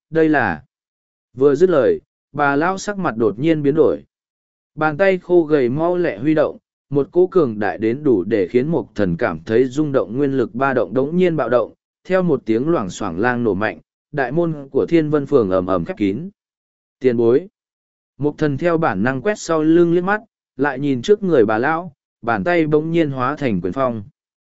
S1: đây là... Vừa dứt lời, bà lão sắc mặt đột nhiên biến đổi. Bàn tay khô gầy mau lẹ huy động, một cỗ cường đại đến đủ để khiến một thần cảm thấy rung động nguyên lực ba động đống nhiên bạo động, theo một tiếng loảng xoảng lang nổ mạnh, đại môn của thiên vân phường ầm ầm khép kín. Tiền bối. Một thần theo bản năng quét sau lưng liếc mắt, lại nhìn trước người bà lão, bàn tay bỗng nhiên hóa thành quyền phong.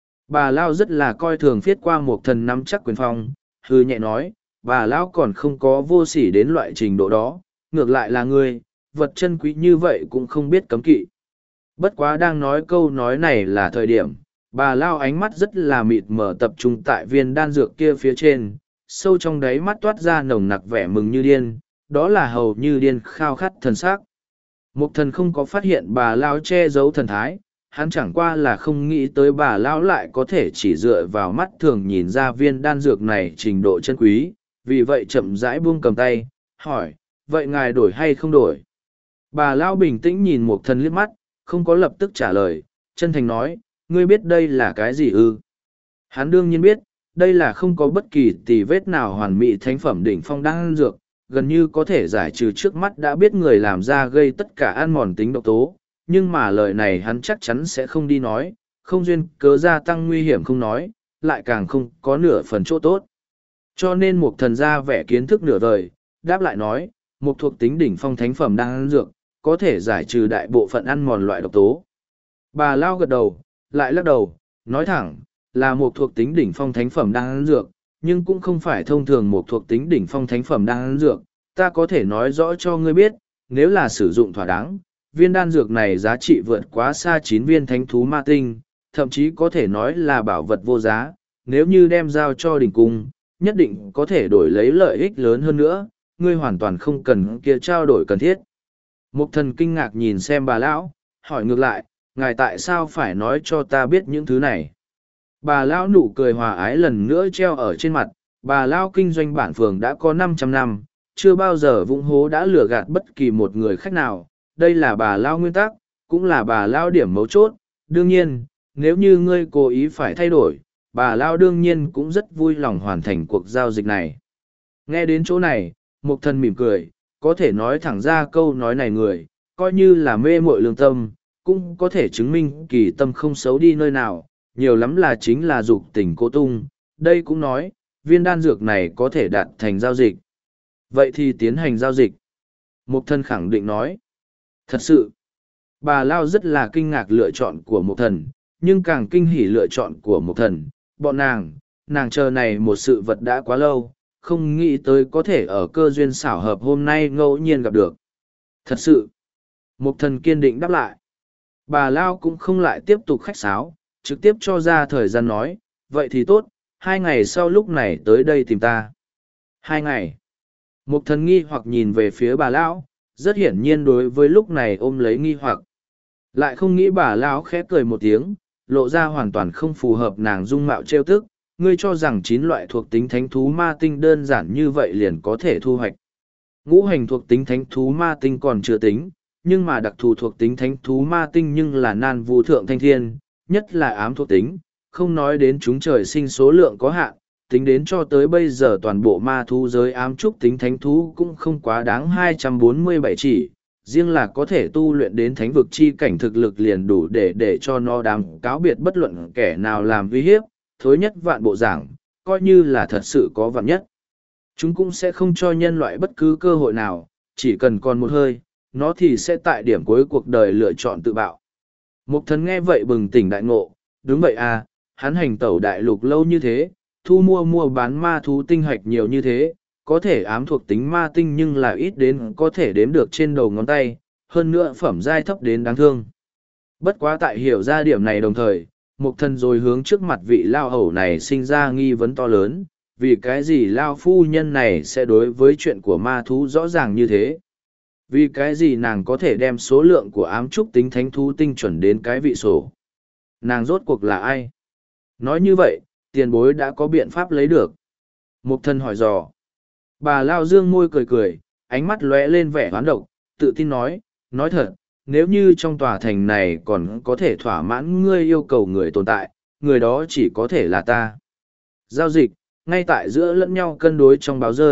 S1: Bà lão rất là coi thường phiết qua một thần nắm chắc quyền phong, hư nhẹ nói, bà lão còn không có vô sỉ đến loại trình độ đó, ngược lại là ngươi, vật chân quý như vậy cũng không biết cấm kỵ. Bất quá đang nói câu nói này là thời điểm, bà lao ánh mắt rất là mịt mờ tập trung tại viên đan dược kia phía trên, sâu trong đáy mắt toát ra nồng nặc vẻ mừng như điên, đó là hầu như điên khao khát thần sắc. Mục thần không có phát hiện bà lao che giấu thần thái, hắn chẳng qua là không nghĩ tới bà lao lại có thể chỉ dựa vào mắt thường nhìn ra viên đan dược này trình độ chân quý, vì vậy chậm rãi buông cầm tay, hỏi, vậy ngài đổi hay không đổi? Bà lao bình tĩnh nhìn mục thần liếc mắt, không có lập tức trả lời, chân thành nói, ngươi biết đây là cái gì ư? Hắn đương nhiên biết, đây là không có bất kỳ tì vết nào hoàn mỹ thánh phẩm đỉnh phong đan dược, gần như có thể giải trừ trước mắt đã biết người làm ra gây tất cả ăn mòn tính độc tố, nhưng mà lời này hắn chắc chắn sẽ không đi nói, không duyên cớ gia tăng nguy hiểm không nói, lại càng không có nửa phần chỗ tốt. Cho nên một thần gia vẻ kiến thức nửa vời, đáp lại nói, một thuộc tính đỉnh phong thánh phẩm đan dược, có thể giải trừ đại bộ phận ăn mòn loại độc tố. Bà lao gật đầu, lại lắc đầu, nói thẳng, là một thuộc tính đỉnh phong thánh phẩm đan dược, nhưng cũng không phải thông thường một thuộc tính đỉnh phong thánh phẩm đan dược. Ta có thể nói rõ cho ngươi biết, nếu là sử dụng thỏa đáng, viên đan dược này giá trị vượt quá xa chín viên thánh thú ma tinh, thậm chí có thể nói là bảo vật vô giá, nếu như đem giao cho đỉnh cung, nhất định có thể đổi lấy lợi ích lớn hơn nữa, ngươi hoàn toàn không cần kia trao đổi cần thiết. Mục thần kinh ngạc nhìn xem bà lão, hỏi ngược lại, ngài tại sao phải nói cho ta biết những thứ này? Bà lão nụ cười hòa ái lần nữa treo ở trên mặt, bà lão kinh doanh bản phường đã có năm trăm năm, chưa bao giờ vũng hố đã lừa gạt bất kỳ một người khách nào, đây là bà lão nguyên tắc, cũng là bà lão điểm mấu chốt. Đương nhiên, nếu như ngươi cố ý phải thay đổi, bà lão đương nhiên cũng rất vui lòng hoàn thành cuộc giao dịch này. Nghe đến chỗ này, mục thần mỉm cười, có thể nói thẳng ra câu nói này người, coi như là mê muội lương tâm, cũng có thể chứng minh kỳ tâm không xấu đi nơi nào, nhiều lắm là chính là dục tình cố tung. Đây cũng nói, viên đan dược này có thể đạt thành giao dịch. Vậy thì tiến hành giao dịch. Mục thần khẳng định nói. Thật sự, bà Lao rất là kinh ngạc lựa chọn của mục thần, nhưng càng kinh hỉ lựa chọn của mục thần. Bọn nàng, nàng chờ này một sự vật đã quá lâu, không nghĩ tới có thể ở cơ duyên xảo hợp hôm nay ngẫu nhiên gặp được. Thật sự, mục thần kiên định đáp lại. Bà Lao cũng không lại tiếp tục khách sáo, trực tiếp cho ra thời gian nói, vậy thì tốt, hai ngày sau lúc này tới đây tìm ta. Hai ngày. Mục thần nghi hoặc nhìn về phía bà Lão, rất hiển nhiên đối với lúc này ôm lấy nghi hoặc. Lại không nghĩ bà Lão khẽ cười một tiếng, lộ ra hoàn toàn không phù hợp nàng dung mạo trêu tức, ngươi cho rằng chín loại thuộc tính thánh thú ma tinh đơn giản như vậy liền có thể thu hoạch. Ngũ hành thuộc tính thánh thú ma tinh còn chưa tính, nhưng mà đặc thù thuộc tính thánh thú ma tinh nhưng là nan vu thượng thanh thiên, nhất là ám thuộc tính, không nói đến chúng trời sinh số lượng có hạn, tính đến cho tới bây giờ toàn bộ ma thú giới ám trúc tính thánh thú cũng không quá đáng hai trăm bốn mươi bảy chỉ, riêng là có thể tu luyện đến thánh vực chi cảnh thực lực liền đủ để để cho nó đáng cáo biệt bất luận kẻ nào làm uy hiếp, thối nhất vạn bộ giảng, coi như là thật sự có vạn nhất. Chúng cũng sẽ không cho nhân loại bất cứ cơ hội nào, chỉ cần còn một hơi, nó thì sẽ tại điểm cuối cuộc đời lựa chọn tự bạo. Mục thần nghe vậy bừng tỉnh đại ngộ, đúng vậy à, hắn hành tẩu đại lục lâu như thế, thu mua mua bán ma thú tinh hạch nhiều như thế, có thể ám thuộc tính ma tinh nhưng là ít đến có thể đếm được trên đầu ngón tay, hơn nữa phẩm giai thấp đến đáng thương. Bất quá tại hiểu ra điểm này đồng thời, mục thần rồi hướng trước mặt vị lao hầu này sinh ra nghi vấn to lớn, vì cái gì lao phu nhân này sẽ đối với chuyện của ma thú rõ ràng như thế. Vì cái gì nàng có thể đem số lượng của ám trúc tính thánh thú tinh chuẩn đến cái vị sổ. Nàng rốt cuộc là ai? Nói như vậy, tiền bối đã có biện pháp lấy được. Mục thần hỏi dò. Bà Lao dương môi cười cười, ánh mắt lóe lên vẻ hoán độc, tự tin nói, nói thật, nếu như trong tòa thành này còn có thể thỏa mãn ngươi yêu cầu người tồn tại, người đó chỉ có thể là ta. Giao dịch, ngay tại giữa lẫn nhau cân đối trong báo rơi,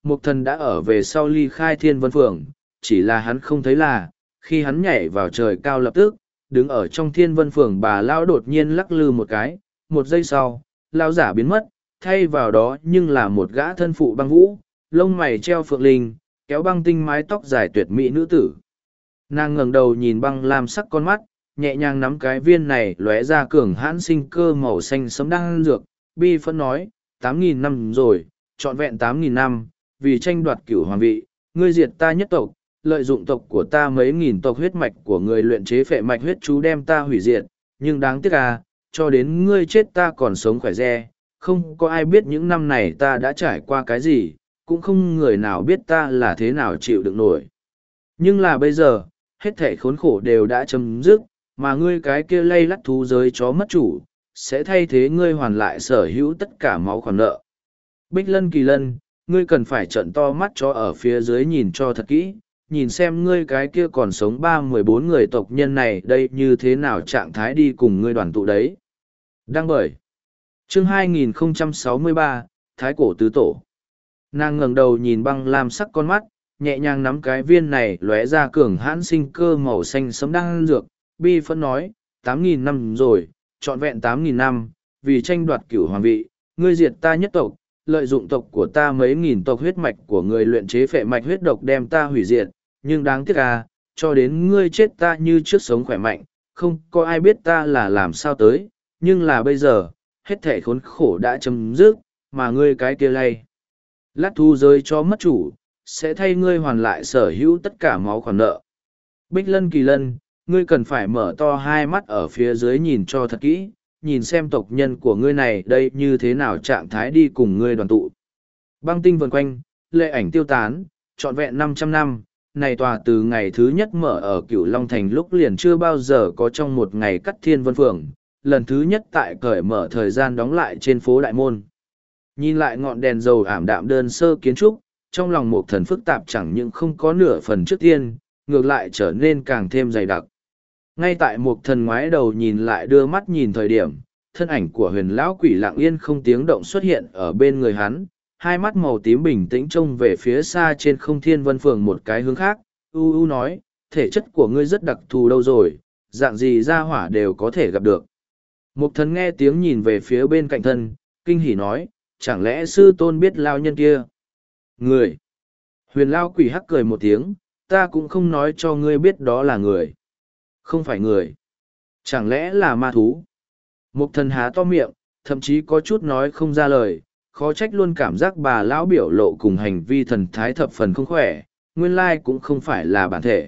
S1: Mục thần đã ở về sau ly khai thiên vân phường, chỉ là hắn không thấy là, khi hắn nhảy vào trời cao lập tức, đứng ở trong thiên vân phường bà lão đột nhiên lắc lư một cái, một giây sau, lão giả biến mất, thay vào đó nhưng là một gã thân phụ băng vũ, lông mày treo phượng linh, kéo băng tinh mái tóc dài tuyệt mỹ nữ tử. Nàng ngẩng đầu nhìn băng lam sắc con mắt, nhẹ nhàng nắm cái viên này lóe ra cường hãn sinh cơ màu xanh sấm đang dược, bi phân nói, tám nghìn năm rồi, trọn vẹn tám nghìn năm, vì tranh đoạt cửu hoàng vị, ngươi diệt ta nhất tộc, lợi dụng tộc của ta mấy nghìn tộc huyết mạch của người luyện chế phệ mạch huyết chú đem ta hủy diệt, nhưng đáng tiếc à, cho đến ngươi chết ta còn sống khỏe re, không có ai biết những năm này ta đã trải qua cái gì, cũng không người nào biết ta là thế nào chịu đựng nổi. Nhưng là bây giờ, hết thể khốn khổ đều đã chấm dứt, mà ngươi cái kia lay lắt thú giới chó mất chủ, sẽ thay thế ngươi hoàn lại sở hữu tất cả máu khoản nợ. Bích Lân Kỳ Lân, ngươi cần phải trợn to mắt cho ở phía dưới nhìn cho thật kỹ, nhìn xem ngươi cái kia còn sống ba mười bốn người tộc nhân này đây như thế nào trạng thái đi cùng ngươi đoàn tụ đấy. Đăng bởi chương hai nghìn không trăm sáu mươi ba, Thái Cổ Tứ Tổ. Nàng ngẩng đầu nhìn băng lam sắc con mắt, nhẹ nhàng nắm cái viên này lóe ra cường hãn sinh cơ màu xanh sấm đang dược, bi phân nói, tám nghìn năm rồi, trọn vẹn tám nghìn năm, vì tranh đoạt cửu hoàng vị, ngươi diệt ta nhất tộc, lợi dụng tộc của ta mấy nghìn tộc huyết mạch của người luyện chế phệ mạch huyết độc đem ta hủy diệt, nhưng đáng tiếc à, cho đến ngươi chết ta như trước sống khỏe mạnh, không có ai biết ta là làm sao tới, nhưng là bây giờ, hết thể khốn khổ đã chấm dứt, mà ngươi cái kia lay. Lát thu rơi cho mất chủ, sẽ thay ngươi hoàn lại sở hữu tất cả máu khoản nợ. Bích Lân Kỳ Lân, ngươi cần phải mở to hai mắt ở phía dưới nhìn cho thật kỹ, nhìn xem tộc nhân của ngươi này đây như thế nào trạng thái đi cùng ngươi đoàn tụ. Băng tinh vần quanh, lệ ảnh tiêu tán, trọn vẹn năm trăm năm, này tòa từ ngày thứ nhất mở ở Cửu Long Thành lúc liền chưa bao giờ có trong một ngày cắt thiên vân phường, lần thứ nhất tại cởi mở thời gian đóng lại trên phố Đại Môn. Nhìn lại ngọn đèn dầu ảm đạm đơn sơ kiến trúc, trong lòng một thần phức tạp chẳng những không có nửa phần trước tiên, ngược lại trở nên càng thêm dày đặc. Ngay tại một thần ngoái đầu nhìn lại đưa mắt nhìn thời điểm, thân ảnh của huyền lão quỷ lặng yên không tiếng động xuất hiện ở bên người hắn, hai mắt màu tím bình tĩnh trông về phía xa trên không thiên vân phường một cái hướng khác, u u nói, thể chất của ngươi rất đặc thù đâu rồi, dạng gì ra hỏa đều có thể gặp được. Một thần nghe tiếng nhìn về phía bên cạnh thân, kinh hỉ nói, chẳng lẽ sư tôn biết lao nhân kia? Người! Huyền lao quỷ hắc cười một tiếng, ta cũng không nói cho ngươi biết đó là người. Không phải người. Chẳng lẽ là ma thú? Mục thần há to miệng, thậm chí có chút nói không ra lời, khó trách luôn cảm giác bà lão biểu lộ cùng hành vi thần thái thập phần không khỏe, nguyên lai cũng không phải là bản thể.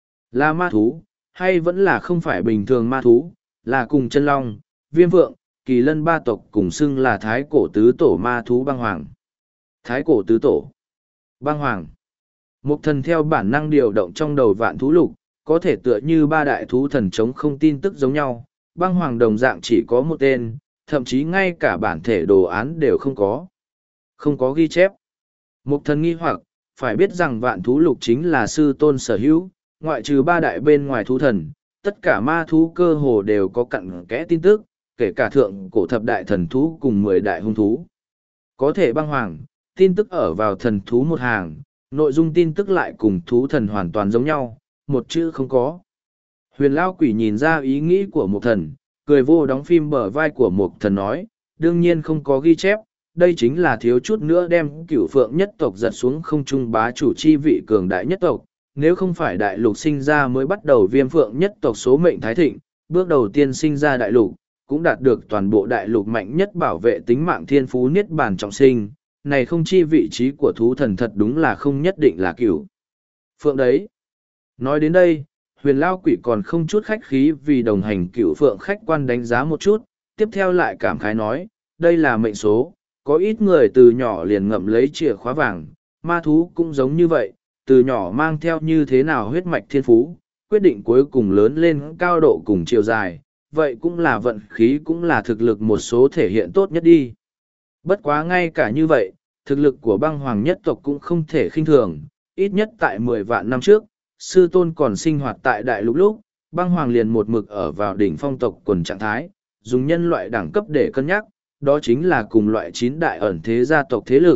S1: Là ma thú, hay vẫn là không phải bình thường ma thú, là cùng chân long, viêm vượng, kỳ lân ba tộc cùng xưng là thái cổ tứ tổ ma thú băng hoàng. Thái cổ tứ tổ. Băng hoàng. Mục thần theo bản năng điều động trong đầu vạn thú lục, có thể tựa như ba đại thú thần chống không tin tức giống nhau, băng hoàng đồng dạng chỉ có một tên, thậm chí ngay cả bản thể đồ án đều không có. Không có ghi chép. Mục thần nghi hoặc, phải biết rằng vạn thú lục chính là sư tôn sở hữu, ngoại trừ ba đại bên ngoài thú thần, tất cả ma thú cơ hồ đều có cặn kẽ tin tức, kể cả thượng cổ thập đại thần thú cùng mười đại hung thú. Có thể băng hoàng, tin tức ở vào thần thú một hàng, nội dung tin tức lại cùng thú thần hoàn toàn giống nhau, một chữ không có. Huyền Lao Quỷ nhìn ra ý nghĩ của một thần, cười vô đóng phim bờ vai của một thần nói, đương nhiên không có ghi chép, đây chính là thiếu chút nữa đem cửu phượng nhất tộc giật xuống không trung bá chủ chi vị cường đại nhất tộc, nếu không phải đại lục sinh ra mới bắt đầu viêm phượng nhất tộc số mệnh thái thịnh, bước đầu tiên sinh ra đại lục, cũng đạt được toàn bộ đại lục mạnh nhất bảo vệ tính mạng thiên phú niết bàn trọng sinh, này không chi vị trí của thú thần thật đúng là không nhất định là cửu phượng đấy. Nói đến đây, huyền lao quỷ còn không chút khách khí vì đồng hành cửu phượng khách quan đánh giá một chút, tiếp theo lại cảm khái nói, đây là mệnh số, có ít người từ nhỏ liền ngậm lấy chìa khóa vàng, ma thú cũng giống như vậy, từ nhỏ mang theo như thế nào huyết mạch thiên phú, quyết định cuối cùng lớn lên cao độ cùng chiều dài, vậy cũng là vận khí cũng là thực lực một số thể hiện tốt nhất đi. Bất quá ngay cả như vậy, thực lực của băng hoàng nhất tộc cũng không thể khinh thường, ít nhất tại mười vạn năm trước, sư tôn còn sinh hoạt tại đại lục lúc, băng hoàng liền một mực ở vào đỉnh phong tộc quần trạng thái, dùng nhân loại đẳng cấp để cân nhắc, đó chính là cùng loại chín đại ẩn thế gia tộc thế lực,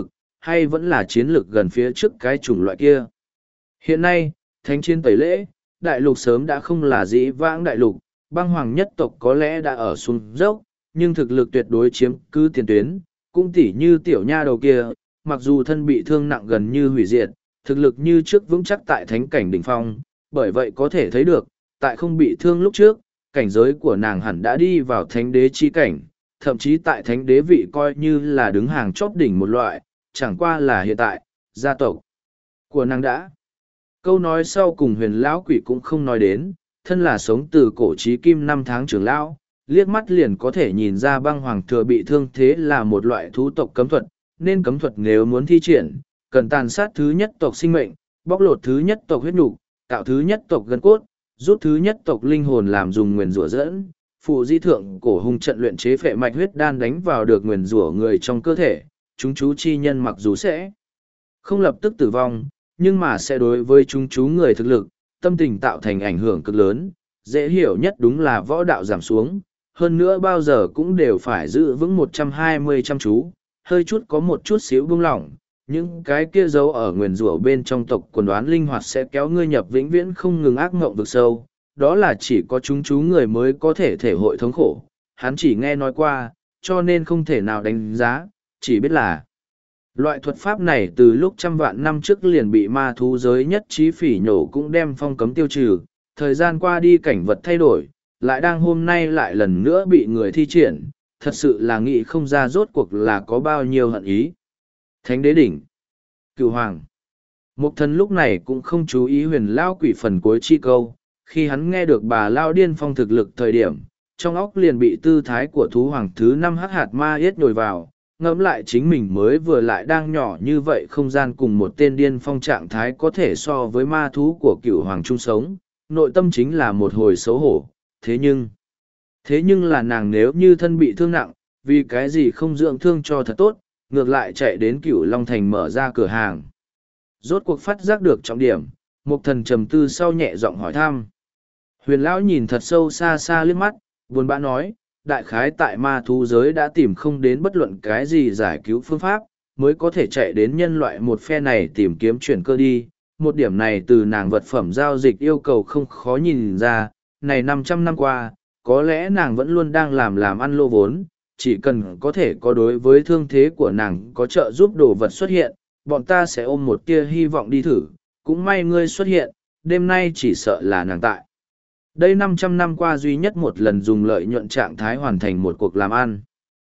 S1: hay vẫn là chiến lược gần phía trước cái chủng loại kia. Hiện nay, thánh chiến tẩy lễ, đại lục sớm đã không là dĩ vãng đại lục, băng hoàng nhất tộc có lẽ đã ở xuống dốc, nhưng thực lực tuyệt đối chiếm cứ tiền tuyến, cũng tỉ như tiểu nha đầu kia, mặc dù thân bị thương nặng gần như hủy diệt, thực lực như trước vững chắc tại thánh cảnh đỉnh phong, bởi vậy có thể thấy được, tại không bị thương lúc trước, cảnh giới của nàng hẳn đã đi vào thánh đế chi cảnh, thậm chí tại thánh đế vị coi như là đứng hàng chóp đỉnh một loại, chẳng qua là hiện tại, gia tộc của nàng đã. Câu nói sau cùng huyền lão quỷ cũng không nói đến, thân là sống từ cổ chí kim năm tháng trưởng lão, liếc mắt liền có thể nhìn ra băng hoàng thừa bị thương thế là một loại thú tộc cấm thuật, nên cấm thuật nếu muốn thi triển, cần tàn sát thứ nhất tộc sinh mệnh, bóc lột thứ nhất tộc huyết nhục, tạo thứ nhất tộc gân cốt, rút thứ nhất tộc linh hồn làm dùng nguyền rủa dẫn, phụ di thượng cổ hung trận luyện chế phệ mạch huyết đan đánh vào được nguyền rủa người trong cơ thể, chúng chú chi nhân mặc dù sẽ không lập tức tử vong, nhưng mà sẽ đối với chúng chú người thực lực, tâm tình tạo thành ảnh hưởng cực lớn, dễ hiểu nhất đúng là võ đạo giảm xuống, hơn nữa bao giờ cũng đều phải giữ vững một trăm hai mươi chăm chú, hơi chút có một chút xíu buông lỏng, những cái kia giấu ở nguyền rủa bên trong tộc quần đoán linh hoạt sẽ kéo ngươi nhập vĩnh viễn không ngừng ác mộng vực sâu, đó là chỉ có chúng chú người mới có thể thể hội thống khổ, hắn chỉ nghe nói qua, cho nên không thể nào đánh giá, chỉ biết là loại thuật pháp này từ lúc trăm vạn năm trước liền bị ma thú giới nhất trí phỉ nhổ cũng đem phong cấm tiêu trừ, thời gian qua đi cảnh vật thay đổi, lại đang hôm nay lại lần nữa bị người thi triển, thật sự là nghĩ không ra rốt cuộc là có bao nhiêu hận ý. Thánh đế đỉnh, Cửu hoàng. Mục thần lúc này cũng không chú ý huyền lao quỷ phần cuối chi câu, khi hắn nghe được bà lao điên phong thực lực thời điểm, trong óc liền bị tư thái của thú hoàng thứ năm hắc hạt ma yết nhồi vào, ngẫm lại chính mình mới vừa lại đang nhỏ như vậy không gian cùng một tên điên phong trạng thái có thể so với ma thú của cựu hoàng chung sống, nội tâm chính là một hồi xấu hổ, thế nhưng, thế nhưng là nàng nếu như thân bị thương nặng, vì cái gì không dưỡng thương cho thật tốt, ngược lại chạy đến cựu Long Thành mở ra cửa hàng. Rốt cuộc phát giác được trọng điểm, một thần trầm tư sau nhẹ giọng hỏi thăm. Huyền lão nhìn thật sâu xa xa liếc mắt, buồn bã nói, đại khái tại ma thú giới đã tìm không đến bất luận cái gì giải cứu phương pháp, mới có thể chạy đến nhân loại một phe này tìm kiếm chuyển cơ đi. Một điểm này từ nàng vật phẩm giao dịch yêu cầu không khó nhìn ra, này năm trăm năm qua, có lẽ nàng vẫn luôn đang làm làm ăn lô vốn, chỉ cần có thể có đối với thương thế của nàng có trợ giúp đồ vật xuất hiện, bọn ta sẽ ôm một tia hy vọng đi thử, cũng may ngươi xuất hiện, đêm nay chỉ sợ là nàng tại. Đây năm trăm năm qua duy nhất một lần dùng lợi nhuận trạng thái hoàn thành một cuộc làm ăn.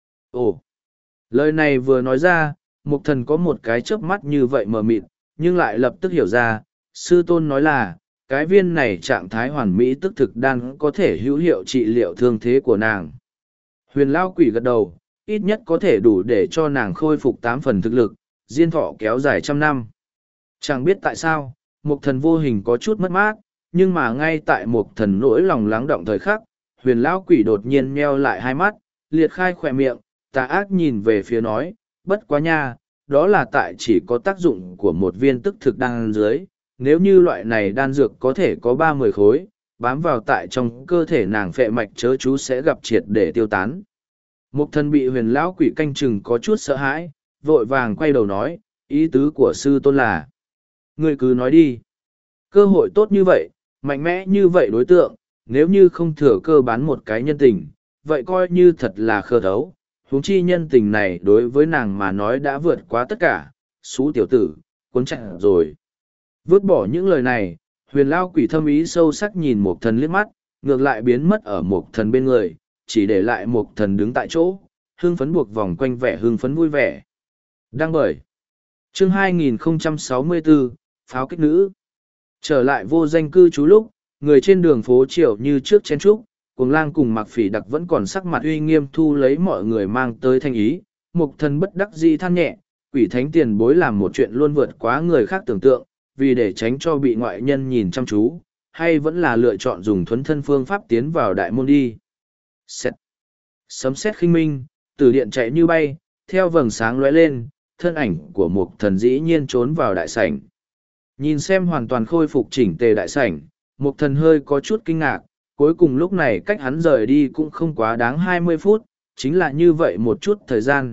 S1: Ồ! Lời này vừa nói ra, Mục Thần có một cái chớp mắt như vậy mờ mịt, nhưng lại lập tức hiểu ra, sư tôn nói là, cái viên này trạng thái hoàn mỹ tức thực đang có thể hữu hiệu trị liệu thương thế của nàng. Huyền Lao Quỷ gật đầu, ít nhất có thể đủ để cho nàng khôi phục tám phần thực lực, diên thọ kéo dài trăm năm. Chẳng biết tại sao, Mục Thần vô hình có chút mất mát, nhưng mà ngay tại Mục Thần nỗi lòng lắng động thời khắc, Huyền Lão Quỷ đột nhiên meo lại hai mắt, liệt khai khỏe miệng, tà ác nhìn về phía nói, bất quá nha, đó là tại chỉ có tác dụng của một viên tức thực đan dưới, nếu như loại này đan dược có thể có ba mươi khối, bám vào tại trong cơ thể nàng phệ mạch chớ chú sẽ gặp triệt để tiêu tán. Mục Thần bị Huyền Lão Quỷ canh chừng có chút sợ hãi, vội vàng quay đầu nói, ý tứ của sư tôn là, ngươi cứ nói đi. Cơ hội tốt như vậy, mạnh mẽ như vậy đối tượng, nếu như không thừa cơ bán một cái nhân tình, vậy coi như thật là khờ thấu. Huống chi nhân tình này đối với nàng mà nói đã vượt quá tất cả, xú tiểu tử, cuốn chạy rồi. Vứt bỏ những lời này, Huyền Lao Quỷ thâm ý sâu sắc nhìn Mục Thần liếc mắt, ngược lại biến mất ở Mục Thần bên người, chỉ để lại Mục Thần đứng tại chỗ, hưng phấn buộc vòng quanh vẻ hưng phấn vui vẻ. Đăng bởi chương hai nghìn không trăm sáu mươi bốn, Pháo kích nữ. Trở lại vô danh cư trú lúc, người trên đường phố chiều như trước chen trúc, Cuồng Lang cùng Mạc Phỉ Đặc vẫn còn sắc mặt uy nghiêm thu lấy mọi người mang tới thanh ý. Mục Thần bất đắc dĩ than nhẹ, quỷ thánh tiền bối làm một chuyện luôn vượt quá người khác tưởng tượng, vì để tránh cho bị ngoại nhân nhìn chăm chú, hay vẫn là lựa chọn dùng thuấn thân phương pháp tiến vào đại môn đi. Xét. Sấm sét khinh minh, tử điện chạy như bay, theo vầng sáng lóe lên, thân ảnh của Mục Thần dĩ nhiên trốn vào đại sảnh. Nhìn xem hoàn toàn khôi phục chỉnh tề đại sảnh, Mục Thần hơi có chút kinh ngạc, cuối cùng lúc này cách hắn rời đi cũng không quá đáng hai mươi phút, chính là như vậy một chút thời gian,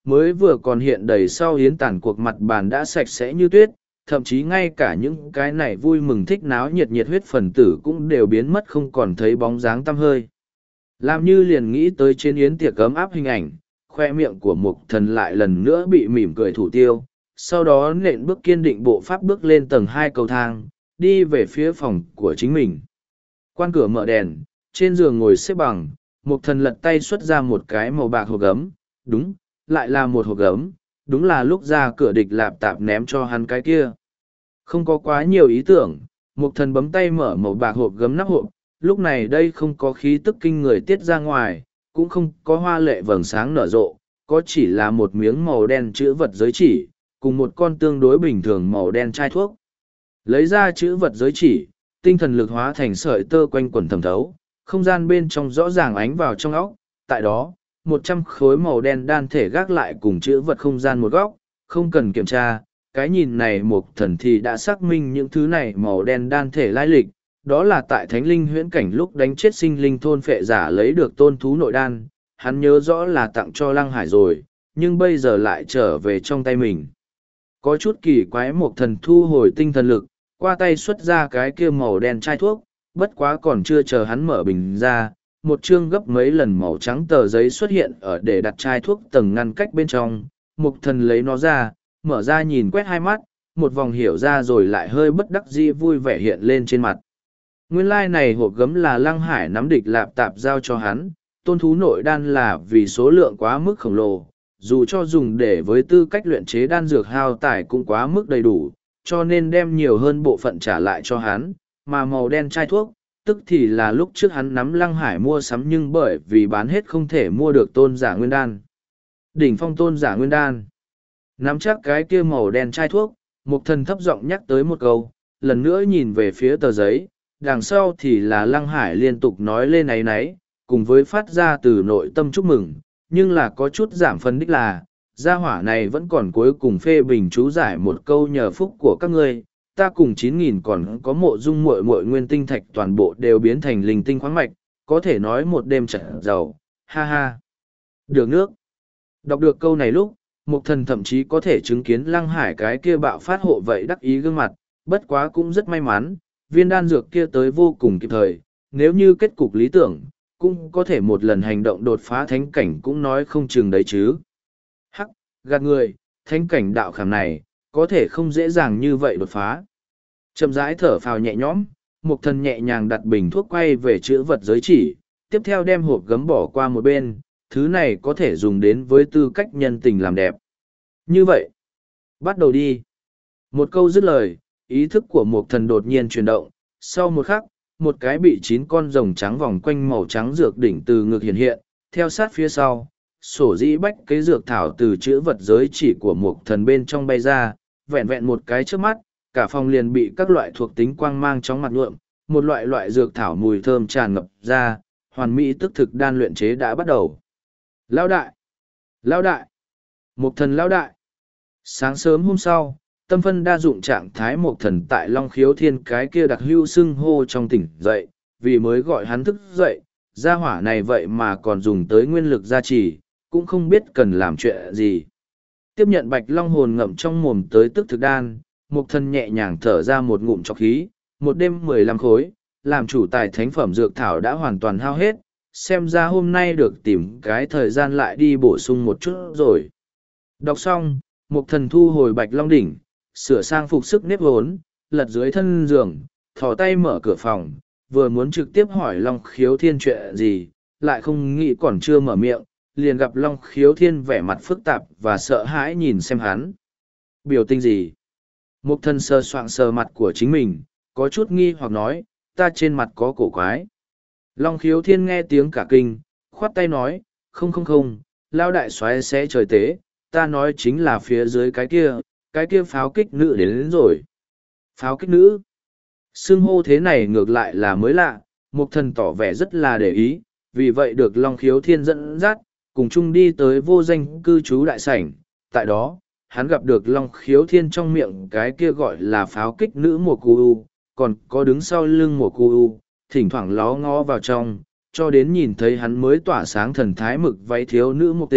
S1: mới vừa còn hiện đầy sau hiến tàn cuộc mặt bàn đã sạch sẽ như tuyết, thậm chí ngay cả những cái này vui mừng thích náo nhiệt nhiệt huyết phần tử cũng đều biến mất không còn thấy bóng dáng tăm hơi. Làm như liền nghĩ tới trên yến tiệc ấm áp hình ảnh, khoe miệng của mục thần lại lần nữa bị mỉm cười thủ tiêu, sau đó nện bước kiên định bộ pháp bước lên tầng hai cầu thang, đi về phía phòng của chính mình. Quan cửa mở đèn, trên giường ngồi xếp bằng, mục thần lật tay xuất ra một cái màu bạc hộp gấm, đúng, lại là một hộp gấm, đúng là lúc ra cửa địch lạp tạp ném cho hắn cái kia. Không có quá nhiều ý tưởng, mục thần bấm tay mở màu bạc hộp gấm nắp hộp, lúc này đây không có khí tức kinh người tiết ra ngoài, cũng không có hoa lệ vầng sáng nở rộ, có chỉ là một miếng màu đen chữ vật giới chỉ, cùng một con tương đối bình thường màu đen chai thuốc. Lấy ra chữ vật giới chỉ, tinh thần lực hóa thành sợi tơ quanh quần thẩm thấu, không gian bên trong rõ ràng ánh vào trong óc, tại đó, một trăm khối màu đen đan thể gác lại cùng chữ vật không gian một góc, không cần kiểm tra, cái nhìn này một thần thì đã xác minh những thứ này màu đen đan thể lai lịch, đó là tại thánh linh huyễn cảnh lúc đánh chết sinh linh thôn phệ giả lấy được tôn thú nội đan, hắn nhớ rõ là tặng cho Lăng Hải rồi, nhưng bây giờ lại trở về trong tay mình. Có chút kỳ quái một thần thu hồi tinh thần lực, qua tay xuất ra cái kia màu đen chai thuốc, bất quá còn chưa chờ hắn mở bình ra, một chương gấp mấy lần màu trắng tờ giấy xuất hiện ở để đặt chai thuốc tầng ngăn cách bên trong, mục thần lấy nó ra, mở ra nhìn quét hai mắt, một vòng hiểu ra rồi lại hơi bất đắc dĩ vui vẻ hiện lên trên mặt. Nguyên lai like này hộp gấm là Lăng Hải nắm địch lạp tạp giao cho hắn, tôn thú nội đan là vì số lượng quá mức khổng lồ, dù cho dùng để với tư cách luyện chế đan dược hao tải cũng quá mức đầy đủ, cho nên đem nhiều hơn bộ phận trả lại cho hắn, mà màu đen chai thuốc, tức thì là lúc trước hắn nắm Lăng Hải mua sắm nhưng bởi vì bán hết không thể mua được tôn giả nguyên đan. Đỉnh phong tôn giả nguyên đan. Nắm chắc cái kia màu đen chai thuốc, mục thần thấp giọng nhắc tới một câu, lần nữa nhìn về phía tờ giấy, đằng sau thì là Lăng Hải liên tục nói lên náy náy, cùng với phát ra từ nội tâm chúc mừng, nhưng là có chút giảm phân đích là, gia hỏa này vẫn còn cuối cùng phê bình chú giải một câu nhờ phúc của các ngươi, ta cùng chín nghìn còn có mộ dung muội muội nguyên tinh thạch toàn bộ đều biến thành linh tinh khoáng mạch, có thể nói một đêm trận giàu, ha ha. Được nước. Đọc được câu này lúc, mục thần thậm chí có thể chứng kiến Lăng Hải cái kia bạo phát hộ vậy đắc ý gương mặt, bất quá cũng rất may mắn, viên đan dược kia tới vô cùng kịp thời, nếu như kết cục lý tưởng, cũng có thể một lần hành động đột phá thánh cảnh cũng nói không chừng đấy chứ. Hắc, gạt người, thánh cảnh đạo khảm này, có thể không dễ dàng như vậy đột phá. Chậm rãi thở phào nhẹ nhõm, mục thần nhẹ nhàng đặt bình thuốc quay về chữ vật giới chỉ, tiếp theo đem hộp gấm bỏ qua một bên, thứ này có thể dùng đến với tư cách nhân tình làm đẹp. Như vậy, bắt đầu đi. Một câu dứt lời, ý thức của mục thần đột nhiên chuyển động, sau một khắc, một cái bị chín con rồng trắng vòng quanh màu trắng dược đỉnh từ ngực hiện hiện, theo sát phía sau, sổ dĩ bách cái dược thảo từ chữ vật giới chỉ của mục thần bên trong bay ra, vẹn vẹn một cái trước mắt, cả phòng liền bị các loại thuộc tính quang mang chóng mặt nhuộm, một loại loại dược thảo mùi thơm tràn ngập ra, hoàn mỹ tức thực đan luyện chế đã bắt đầu. Lão đại! Lão đại! Mục thần lão đại! Sáng sớm hôm sau, tâm phân đa dụng trạng thái mục thần tại Long Khiếu Thiên cái kia đặc hưu xưng hô trong tỉnh dậy, vì mới gọi hắn thức dậy, gia hỏa này vậy mà còn dùng tới nguyên lực gia trì, cũng không biết cần làm chuyện gì. Tiếp nhận bạch long hồn ngậm trong mồm tới tức thực đan, mục thần nhẹ nhàng thở ra một ngụm trọc khí, một đêm mười lăm khối, làm chủ tài thánh phẩm dược thảo đã hoàn toàn hao hết, xem ra hôm nay được tìm cái thời gian lại đi bổ sung một chút rồi. Đọc xong, mục thần thu hồi bạch long đỉnh, sửa sang phục sức nếp vốn, lật dưới thân giường, thò tay mở cửa phòng, vừa muốn trực tiếp hỏi Long Khiếu Thiên chuyện gì, lại không nghĩ còn chưa mở miệng, liền gặp Long Khiếu Thiên vẻ mặt phức tạp và sợ hãi nhìn xem hắn. Biểu tình gì? Mục thần sờ soạng sờ mặt của chính mình, có chút nghi hoặc nói, ta trên mặt có cổ quái. Long Khiếu Thiên nghe tiếng cả kinh, khoát tay nói, không không không, lao đại xoáy sẽ trời tế, ta nói chính là phía dưới cái kia, cái kia pháo kích nữ đến, đến rồi. Pháo kích nữ? Xưng hô thế này ngược lại là mới lạ, mục thần tỏ vẻ rất là để ý, vì vậy được Long Khiếu Thiên dẫn dắt, cùng chung đi tới vô danh cư trú đại sảnh. Tại đó, hắn gặp được Long Khiếu Thiên trong miệng cái kia gọi là pháo kích nữ mùa cu u, còn có đứng sau lưng mùa cu u, thỉnh thoảng ló ngó vào trong, cho đến nhìn thấy hắn mới tỏa sáng thần thái mực váy thiếu nữ mục tịch,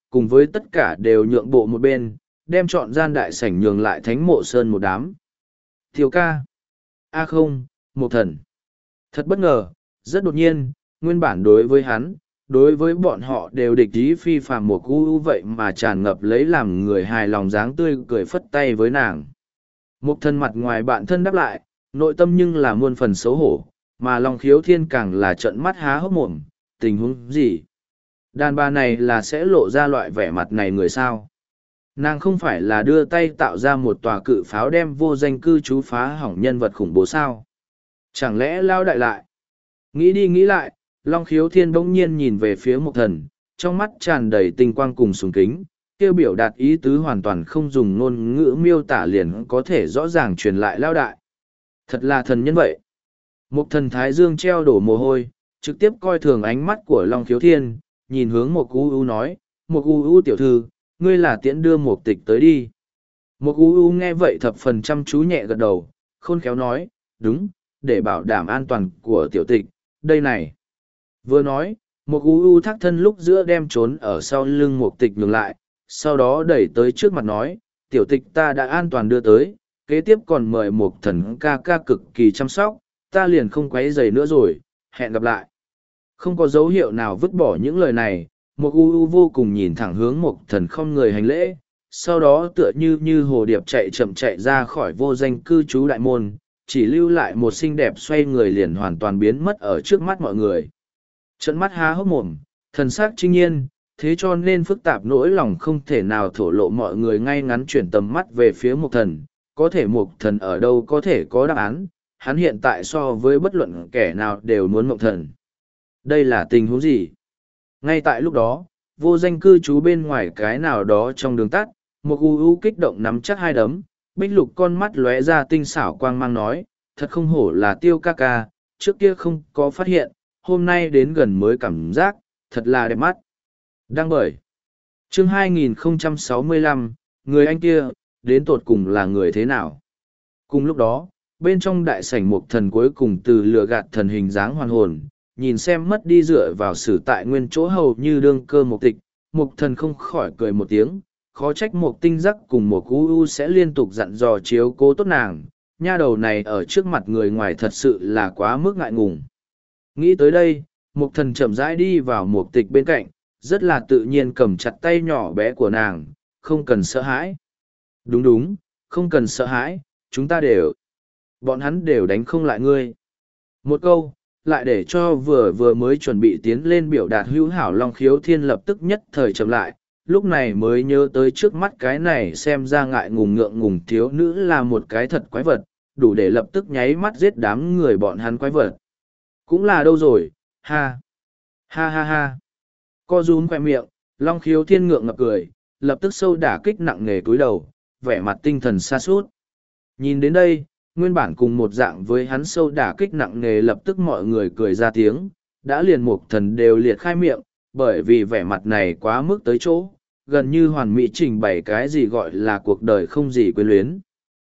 S1: cùng với tất cả đều nhượng bộ một bên, đem chọn gian đại sảnh nhường lại Thánh Mộ Sơn một đám. Tiêu ca. A không, một thần. Thật bất ngờ, rất đột nhiên, nguyên bản đối với hắn, đối với bọn họ đều địch ý phi phàm một gu vậy mà tràn ngập lấy làm người hài lòng dáng tươi cười phất tay với nàng. Một thần mặt ngoài bạn thân đáp lại, nội tâm nhưng là muôn phần xấu hổ, mà Long Khiếu Thiên càng là trợn mắt há hốc mồm, tình huống gì? Đàn bà này là sẽ lộ ra loại vẻ mặt này người sao? Nàng không phải là đưa tay tạo ra một tòa cự pháo đem vô danh cư trú phá hỏng nhân vật khủng bố sao? Chẳng lẽ lao đại lại? Nghĩ đi nghĩ lại, Long Khiếu Thiên bỗng nhiên nhìn về phía Mộc Thần, trong mắt tràn đầy tinh quang cùng sùng kính, kêu biểu đạt ý tứ hoàn toàn không dùng ngôn ngữ miêu tả liền có thể rõ ràng truyền lại lao đại. Thật là thần nhân vậy. Mộc Thần thái dương treo đổ mồ hôi, trực tiếp coi thường ánh mắt của Long Khiếu Thiên, nhìn hướng Mộc U U nói, Mộc U U tiểu thư, ngươi là tiễn đưa Mộc Tịch tới đi. Mộc U U nghe vậy thập phần chăm chú nhẹ gật đầu, khôn khéo nói, đúng, để bảo đảm an toàn của tiểu tịch, đây này. Vừa nói, Mộc U U thác thân lúc giữa đem trốn ở sau lưng Mộc Tịch nhường lại, sau đó đẩy tới trước mặt nói, tiểu tịch ta đã an toàn đưa tới, kế tiếp còn mời Mộc Thần ca ca cực kỳ chăm sóc, ta liền không quấy rầy nữa rồi, hẹn gặp lại. Không có dấu hiệu nào vứt bỏ những lời này, Mộc U U vô cùng nhìn thẳng hướng Mộc Thần không người hành lễ, sau đó tựa như như hồ điệp chạy chậm chạy ra khỏi vô danh cư trú đại môn, chỉ lưu lại một xinh đẹp xoay người liền hoàn toàn biến mất ở trước mắt mọi người. Trận mắt há hốc mồm, thần sắc trinh nhiên, thế cho nên phức tạp nỗi lòng không thể nào thổ lộ, mọi người ngay ngắn chuyển tầm mắt về phía Mộc Thần, có thể Mộc Thần ở đâu có thể có đáp án, hắn hiện tại so với bất luận kẻ nào đều muốn Mộc Thần. Đây là tình huống gì? Ngay tại lúc đó, vô danh cư trú bên ngoài cái nào đó trong đường tắt, một u u kích động nắm chắc hai đấm, bích lục con mắt lóe ra tinh xảo quang mang nói, thật không hổ là Tiêu ca ca, trước kia không có phát hiện, hôm nay đến gần mới cảm giác, thật là đẹp mắt. Đăng bởi chương hai nghìn không trăm sáu mươi lăm, người anh kia, đến tột cùng là người thế nào? Cùng lúc đó, bên trong đại sảnh Mộc Thần cuối cùng từ lừa gạt thần hình dáng hoàn hồn, nhìn xem mất đi dựa vào sử tại nguyên chỗ hầu như đương cơ Mộc Tịch, Mộc Thần không khỏi cười một tiếng, khó trách Mộc Tinh Giác cùng Mộc U U sẽ liên tục dặn dò chiếu cố tốt nàng, nha đầu này ở trước mặt người ngoài thật sự là quá mức ngại ngùng. Nghĩ tới đây, Mộc Thần chậm rãi đi vào Mộc Tịch bên cạnh, rất là tự nhiên cầm chặt tay nhỏ bé của nàng, không cần sợ hãi. Đúng đúng, không cần sợ hãi, chúng ta đều, bọn hắn đều đánh không lại ngươi. Một câu, lại để cho vừa vừa mới chuẩn bị tiến lên biểu đạt hữu hảo Long Khiếu Thiên lập tức nhất thời chậm lại, lúc này mới nhớ tới trước mắt cái này xem ra ngại ngùng ngượng ngùng thiếu nữ là một cái thật quái vật, đủ để lập tức nháy mắt giết đám người bọn hắn quái vật. Cũng là đâu rồi, ha, ha ha ha. Co rúm khoe miệng, Long Khiếu Thiên ngượng ngập cười, lập tức sâu đả kích nặng nề cúi đầu, vẻ mặt tinh thần xa suốt. Nhìn đến đây, nguyên bản cùng một dạng với hắn sâu đả kích nặng nề lập tức mọi người cười ra tiếng, đã liền Mộc Thần đều liệt khai miệng, bởi vì vẻ mặt này quá mức tới chỗ, gần như hoàn mỹ trình bày cái gì gọi là cuộc đời không gì quyến luyến.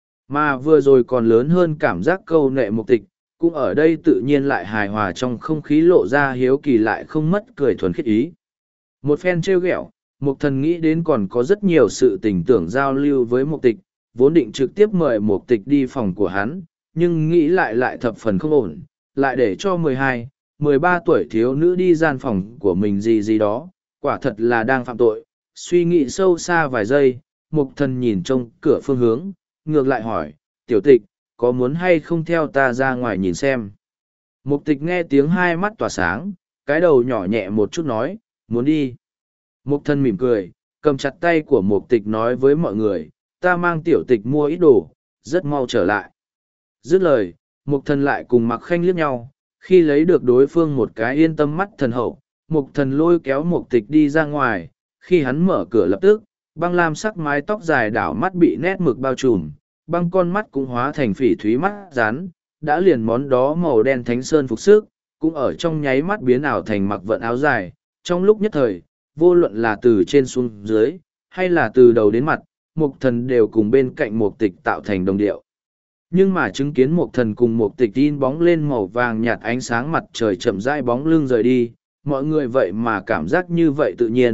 S1: Mà vừa rồi còn lớn hơn cảm giác câu nệ Mộc Tịch, cũng ở đây tự nhiên lại hài hòa trong không khí lộ ra hiếu kỳ lại không mất cười thuần khiết ý. Một phen trêu ghẹo, Mộc Thần nghĩ đến còn có rất nhiều sự tình tưởng giao lưu với Mộc Tịch, vốn định trực tiếp mời Mộc Tịch đi phòng của hắn, nhưng nghĩ lại lại thập phần không ổn, lại để cho mười hai, mười ba tuổi thiếu nữ đi gian phòng của mình gì gì đó, quả thật là đang phạm tội. Suy nghĩ sâu xa vài giây, Mộc Thần nhìn trông cửa phương hướng, ngược lại hỏi, tiểu tịch, có muốn hay không theo ta ra ngoài nhìn xem? Mộc Tịch nghe tiếng hai mắt tỏa sáng, cái đầu nhỏ nhẹ một chút nói, muốn đi. Mộc Thần mỉm cười, cầm chặt tay của Mộc Tịch nói với mọi người, ta mang tiểu tịch mua ít đồ, rất mau trở lại. Dứt lời, Mộc Thần lại cùng Mặc Khanh liếc nhau, khi lấy được đối phương một cái yên tâm mắt thần hậu, Mộc Thần lôi kéo Mộc Tịch đi ra ngoài, khi hắn mở cửa lập tức, băng lam sắc mái tóc dài đảo mắt bị nét mực bao trùm, băng con mắt cũng hóa thành phỉ thúy mắt rán, đã liền món đó màu đen thánh sơn phục sức, cũng ở trong nháy mắt biến ảo thành mặc vận áo dài, trong lúc nhất thời, vô luận là từ trên xuống dưới, hay là từ đầu đến mặt, Mộc Thần đều cùng bên cạnh Mộc Tịch tạo thành đồng điệu. Nhưng mà chứng kiến Mộc Thần cùng Mộc Tịch in bóng lên màu vàng nhạt ánh sáng mặt trời chậm rãi bóng lưng rời đi, mọi người vậy mà cảm giác như vậy tự nhiên,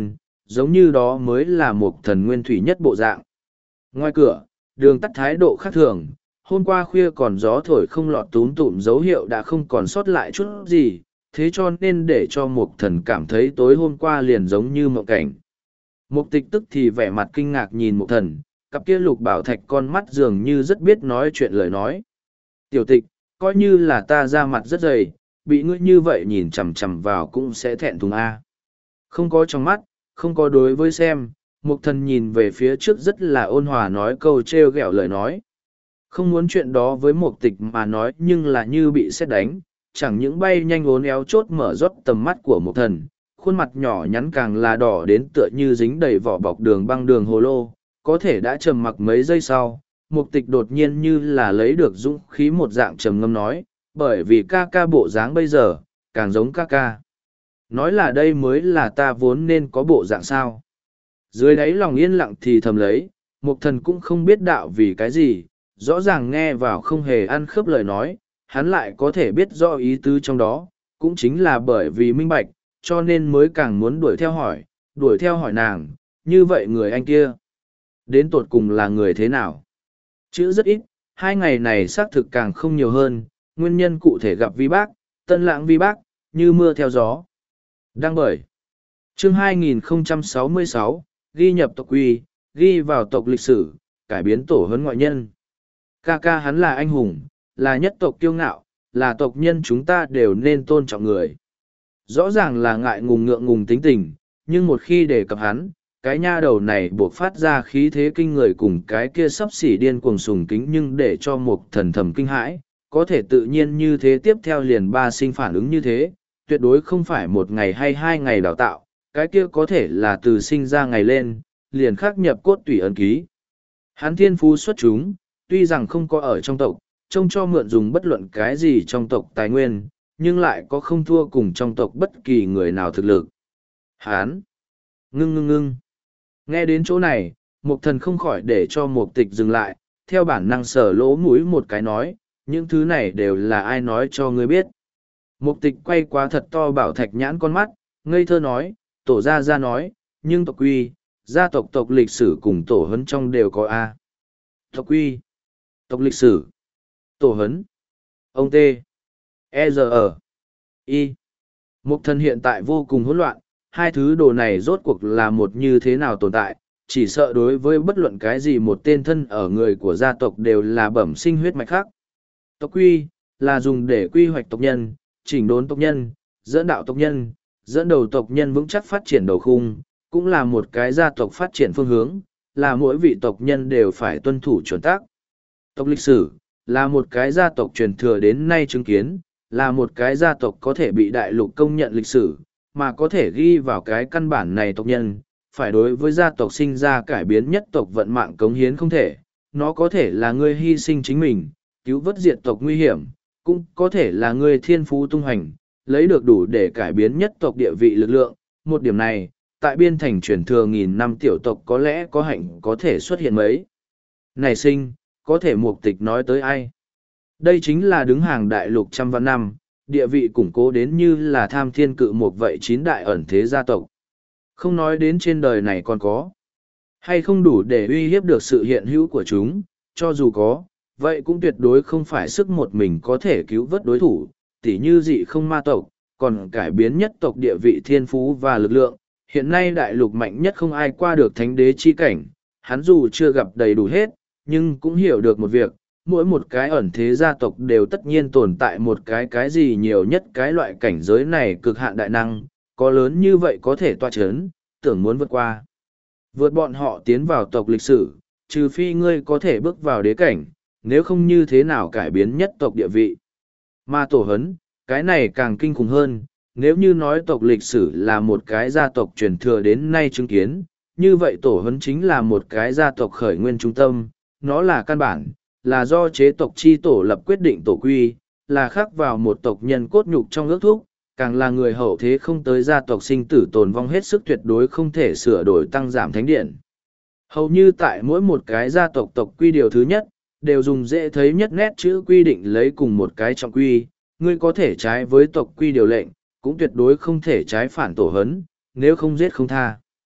S1: giống như đó mới là một thần nguyên thủy nhất bộ dạng. Ngoài cửa, đường tắt thái độ khác thường, hôm qua khuya còn gió thổi không lọt túm tụm dấu hiệu đã không còn sót lại chút gì, thế cho nên để cho một thần cảm thấy tối hôm qua liền giống như mộng cảnh. Mục tịch tức thì vẻ mặt kinh ngạc nhìn một thần, cặp kia lục bảo thạch con mắt dường như rất biết nói chuyện lời nói. Tiểu tịch, coi như là ta ra mặt rất dày, bị ngươi như vậy nhìn chằm chằm vào cũng sẽ thẹn thùng a. Không có trong mắt, không có đối với xem, mục thần nhìn về phía trước rất là ôn hòa nói câu trêu ghẹo lời nói. Không muốn chuyện đó với mục tịch mà nói nhưng là như bị sét đánh, chẳng những bay nhanh uốn éo chốt mở rót tầm mắt của mục thần, khuôn mặt nhỏ nhắn càng là đỏ đến tựa như dính đầy vỏ bọc đường băng đường hồ lô, có thể đã trầm mặc mấy giây sau, mục tịch đột nhiên như là lấy được dũng khí một dạng trầm ngâm nói, bởi vì ca ca bộ dáng bây giờ, càng giống ca ca. Nói là đây mới là ta vốn nên có bộ dạng sao. Dưới đáy lòng yên lặng thì thầm lấy, mục thần cũng không biết đạo vì cái gì, rõ ràng nghe vào không hề ăn khớp lời nói, hắn lại có thể biết rõ ý tứ trong đó, cũng chính là bởi vì minh bạch, cho nên mới càng muốn đuổi theo hỏi, đuổi theo hỏi nàng, như vậy người anh kia, đến tột cùng là người thế nào? Chữ rất ít, hai ngày này xác thực càng không nhiều hơn, nguyên nhân cụ thể gặp vi bác, tân lãng vi bác, như mưa theo gió. Đăng bởi chương hai nghìn không trăm sáu mươi sáu, ghi nhập tộc quy, ghi vào tộc lịch sử, cải biến tổ huấn ngoại nhân. Ca ca hắn là anh hùng, là nhất tộc kiêu ngạo, là tộc nhân chúng ta đều nên tôn trọng người. Rõ ràng là ngại ngùng ngượng ngùng tính tình, nhưng một khi đề cập hắn, cái nha đầu này buộc phát ra khí thế kinh người cùng cái kia sắp xỉ điên cuồng sùng kính nhưng để cho một thần thầm kinh hãi, có thể tự nhiên như thế tiếp theo liền ba sinh phản ứng như thế, tuyệt đối không phải một ngày hay hai ngày đào tạo, cái kia có thể là từ sinh ra ngày lên, liền khắc nhập cốt tủy ấn ký. Hắn thiên phú xuất chúng, tuy rằng không có ở trong tộc, trông cho mượn dùng bất luận cái gì trong tộc tài nguyên, nhưng lại có không thua cùng trong tộc bất kỳ người nào thực lực. Hán! Ngưng ngưng ngưng! Nghe đến chỗ này, mục thần không khỏi để cho mục tịch dừng lại, theo bản năng sở lỗ mũi một cái nói, những thứ này đều là ai nói cho ngươi biết. Mục tịch quay qua thật to bảo thạch nhãn con mắt, ngây thơ nói, tổ gia gia nói, nhưng tộc quy, gia tộc tộc lịch sử cùng tổ huấn trong đều có A. Tộc quy, tộc lịch sử, tổ huấn, ông T, E giờ ở, Y. Mục thần hiện tại vô cùng hỗn loạn, hai thứ đồ này rốt cuộc là một như thế nào tồn tại, chỉ sợ đối với bất luận cái gì một tên thân ở người của gia tộc đều là bẩm sinh huyết mạch khác. Tộc quy, là dùng để quy hoạch tộc nhân, chỉnh đốn tộc nhân, dẫn đạo tộc nhân, dẫn đầu tộc nhân vững chắc phát triển đầu khung, cũng là một cái gia tộc phát triển phương hướng, là mỗi vị tộc nhân đều phải tuân thủ chuẩn tắc. Tộc lịch sử, là một cái gia tộc truyền thừa đến nay chứng kiến, là một cái gia tộc có thể bị đại lục công nhận lịch sử, mà có thể ghi vào cái căn bản này tộc nhân, phải đối với gia tộc sinh ra cải biến nhất tộc vận mạng cống hiến không thể, nó có thể là người hy sinh chính mình, cứu vớt diệt tộc nguy hiểm, cũng có thể là người thiên phú tung hành, lấy được đủ để cải biến nhất tộc địa vị lực lượng. Một điểm này, tại biên thành truyền thừa nghìn năm tiểu tộc có lẽ có hạnh có thể xuất hiện mấy. Này sinh, có thể mục tịch nói tới ai? Đây chính là đứng hàng đại lục trăm vạn năm, địa vị củng cố đến như là tham thiên cự một vậy chín đại ẩn thế gia tộc. Không nói đến trên đời này còn có, hay không đủ để uy hiếp được sự hiện hữu của chúng, cho dù có, vậy cũng tuyệt đối không phải sức một mình có thể cứu vớt đối thủ, tỉ như dị không ma tộc, còn cải biến nhất tộc địa vị thiên phú và lực lượng. Hiện nay đại lục mạnh nhất không ai qua được thánh đế chi cảnh, hắn dù chưa gặp đầy đủ hết, nhưng cũng hiểu được một việc, mỗi một cái ẩn thế gia tộc đều tất nhiên tồn tại một cái cái gì nhiều nhất cái loại cảnh giới này cực hạn đại năng, có lớn như vậy có thể toa chấn, tưởng muốn vượt qua. Vượt bọn họ tiến vào tộc lịch sử, trừ phi ngươi có thể bước vào đế cảnh, nếu không như thế nào cải biến nhất tộc địa vị. Mà tổ hấn, cái này càng kinh khủng hơn, nếu như nói tộc lịch sử là một cái gia tộc truyền thừa đến nay chứng kiến, như vậy tổ hấn chính là một cái gia tộc khởi nguyên trung tâm, nó là căn bản, là do chế tộc chi tổ lập quyết định tổ quy, là khắc vào một tộc nhân cốt nhục trong ước thúc, càng là người hậu thế không tới gia tộc sinh tử tồn vong hết sức tuyệt đối không thể sửa đổi tăng giảm thánh điện. Hầu như tại mỗi một cái gia tộc tộc quy điều thứ nhất, đều dùng dễ thấy nhất nét chữ quy định lấy cùng một cái trọng quy, ngươi có thể trái với tộc quy điều lệnh, cũng tuyệt đối không thể trái phản tổ hấn, nếu không giết không tha.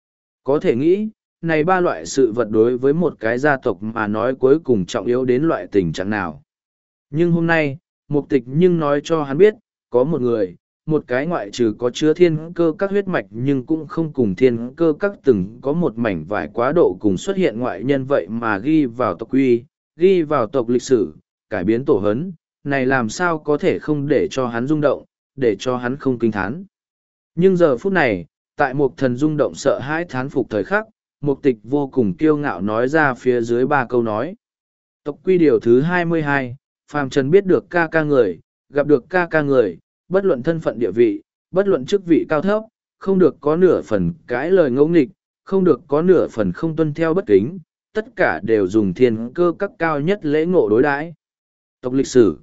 S1: Có thể nghĩ, này ba loại sự vật đối với một cái gia tộc mà nói cuối cùng trọng yếu đến loại tình trạng nào. Nhưng hôm nay, mục tịch nhưng nói cho hắn biết, có một người, một cái ngoại trừ có chứa thiên cơ các huyết mạch nhưng cũng không cùng thiên cơ các từng có một mảnh vải quá độ cùng xuất hiện ngoại nhân vậy mà ghi vào tộc quy, ghi vào tộc lịch sử, cải biến tổ hấn, này làm sao có thể không để cho hắn rung động, để cho hắn không kinh thán. Nhưng giờ phút này, tại một thần rung động sợ hãi thán phục thời khắc, mục tịch vô cùng kiêu ngạo nói ra phía dưới ba câu nói. Tộc quy điều thứ hai mươi hai, phàm trần biết được ca ca người, gặp được ca ca người, bất luận thân phận địa vị, bất luận chức vị cao thấp, không được có nửa phần cãi lời ngẫu nghịch, không được có nửa phần không tuân theo bất kính, tất cả đều dùng thiên cơ các cao nhất lễ ngộ đối đãi. Tộc lịch sử.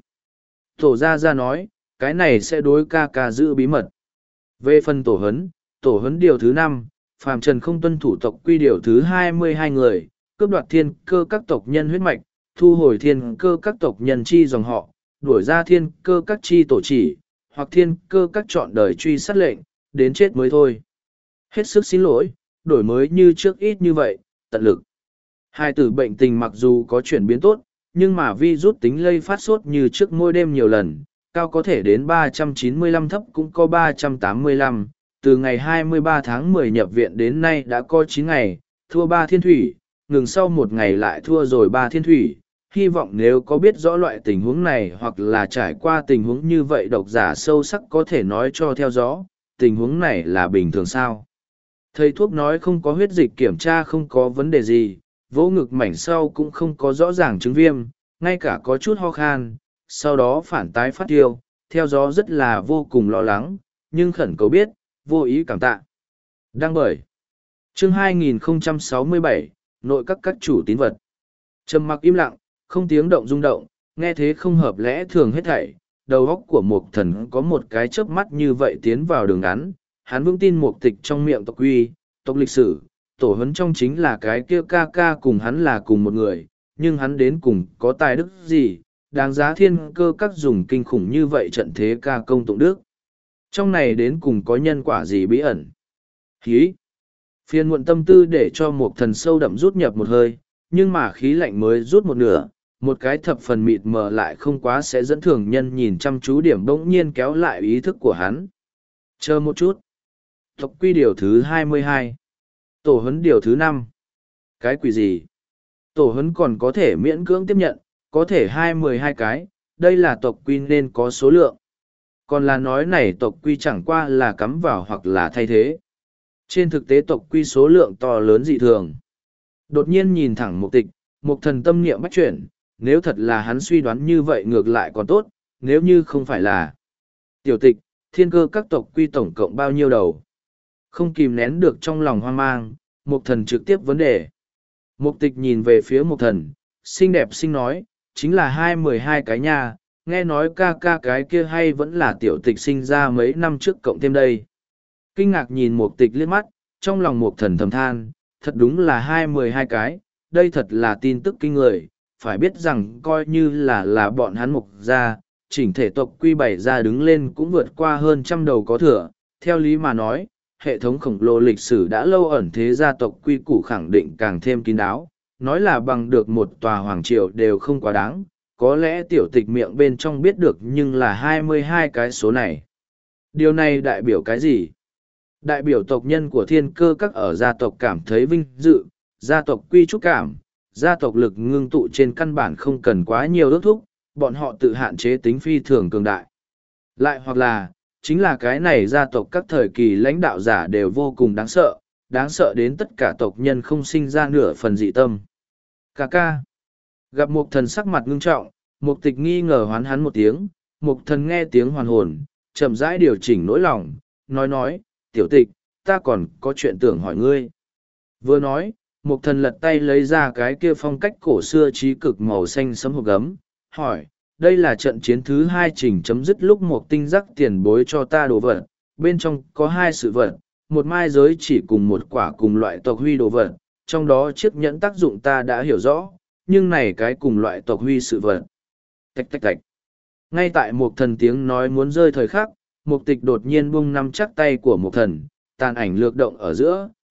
S1: Tổ gia gia nói, cái này sẽ đối ca ca giữ bí mật. Về phần tổ hấn, tổ hấn điều thứ năm, phàm trần không tuân thủ tộc quy điều thứ hai mươi hai người, cướp đoạt thiên cơ các tộc nhân huyết mạch, thu hồi thiên cơ các tộc nhân chi dòng họ, đuổi ra thiên cơ các chi tổ chỉ, hoặc thiên cơ các chọn đời truy sát lệnh, đến chết mới thôi. Hết sức xin lỗi, đổi mới như trước ít như vậy, tận lực. Hai tử bệnh tình mặc dù có chuyển biến tốt, nhưng mà vi rút tính lây phát sốt như trước mỗi đêm nhiều lần, cao có thể đến ba trăm chín mươi lăm, thấp cũng có ba trăm tám mươi lăm. Từ ngày hai mươi ba tháng mười nhập viện đến nay đã có chín ngày, thua ba thiên thủy, ngừng sau một ngày lại thua rồi ba thiên thủy. Hy vọng nếu có biết rõ loại tình huống này hoặc là trải qua tình huống như vậy độc giả sâu sắc có thể nói cho theo rõ, tình huống này là bình thường sao. Thầy thuốc nói không có huyết dịch kiểm tra không có vấn đề gì, vỗ ngực mảnh sau cũng không có rõ ràng chứng viêm, ngay cả có chút ho khan, sau đó phản tái phát tiêu, theo gió rất là vô cùng lo lắng, nhưng khẩn cầu biết, vô ý cảm tạ. Đăng bởi chương hai nghìn không trăm sáu mươi bảy, nội các các chủ tín vật. Trầm mặc im lặng, không tiếng động rung động, nghe thế không hợp lẽ thường hết thảy, đầu óc của Mục Thần có một cái chớp mắt như vậy tiến vào đường ngắn, hắn vững tin Mục Tịch trong miệng tộc quy, tộc lịch sử, tổ huấn trong chính là cái kia ca ca cùng hắn là cùng một người, nhưng hắn đến cùng có tài đức gì, đáng giá thiên cơ các dùng kinh khủng như vậy trận thế ca công tụng đức. Trong này đến cùng có nhân quả gì bí ẩn. Hí! Phiền muộn tâm tư để cho Mục Thần sâu đậm rút nhập một hơi, nhưng mà khí lạnh mới rút một nửa, một cái thập phần mịt mờ lại không quá sẽ dẫn thường nhân nhìn chăm chú điểm bỗng nhiên kéo lại ý thức của hắn. Chờ một chút. Tộc quy điều thứ hai mươi hai. Tổ huấn điều thứ năm. Cái quỷ gì? Tổ huấn còn có thể miễn cưỡng tiếp nhận, có thể hai mươi hai cái, đây là tộc quy nên có số lượng. Còn là nói này tộc quy chẳng qua là cắm vào hoặc là thay thế. Trên thực tế tộc quy số lượng to lớn dị thường. Đột nhiên nhìn thẳng Mục Tịch, Mục Thần tâm niệm bách chuyển, nếu thật là hắn suy đoán như vậy ngược lại còn tốt, nếu như không phải là. Tiểu Tịch, thiên cơ các tộc quy tổng cộng bao nhiêu đầu? Không kìm nén được trong lòng hoang mang, Mục Thần trực tiếp vấn đề. Mục Tịch nhìn về phía Mục Thần, xinh đẹp xinh nói, chính là hai mười hai cái nha, nghe nói ca ca cái kia hay vẫn là Tiểu Tịch sinh ra mấy năm trước cộng thêm đây. Kinh ngạc nhìn Mục Tịch liếc mắt, trong lòng Mục Thần thầm than, thật đúng là hai mười hai cái, đây thật là tin tức kinh người, phải biết rằng coi như là là bọn hắn Mục gia, chỉnh thể tộc quy bảy ra đứng lên cũng vượt qua hơn trăm đầu có thừa, theo lý mà nói, hệ thống khổng lồ lịch sử đã lâu ẩn thế gia tộc quy củ khẳng định càng thêm kín đáo, nói là bằng được một tòa hoàng triều đều không quá đáng, có lẽ Tiểu Tịch miệng bên trong biết được nhưng là hai mươi hai cái số này. Điều này đại biểu cái gì? Đại biểu tộc nhân của thiên cơ các ở gia tộc cảm thấy vinh dự, gia tộc quy trúc cảm, gia tộc lực ngưng tụ trên căn bản không cần quá nhiều ước thúc, bọn họ tự hạn chế tính phi thường cường đại. Lại hoặc là, chính là cái này gia tộc các thời kỳ lãnh đạo giả đều vô cùng đáng sợ, đáng sợ đến tất cả tộc nhân không sinh ra nửa phần dị tâm. Cà ca. Gặp Mục Thần sắc mặt ngưng trọng, Mục Tịch nghi ngờ hoán hắn một tiếng, Mục Thần nghe tiếng hoàn hồn, chậm rãi điều chỉnh nỗi lòng, nói nói, Tiểu Tịch, ta còn có chuyện tưởng hỏi ngươi. Vừa nói, Mục Thần lật tay lấy ra cái kia phong cách cổ xưa trí cực màu xanh sẫm hộp gấm, hỏi, đây là trận chiến thứ hai trình chấm dứt lúc một tinh giác tiền bối cho ta đồ vật, bên trong có hai sự vật, một mai giới chỉ cùng một quả cùng loại tộc huy đồ vật, trong đó chiếc nhẫn tác dụng ta đã hiểu rõ, nhưng này cái cùng loại tộc huy sự vật. Tạch tạch tạch. Ngay tại Mục Thần tiếng nói muốn rơi thời khắc, Mục Tịch đột nhiên buông nắm chắc tay của Mục Thần, tàn ảnh lược động ở giữa,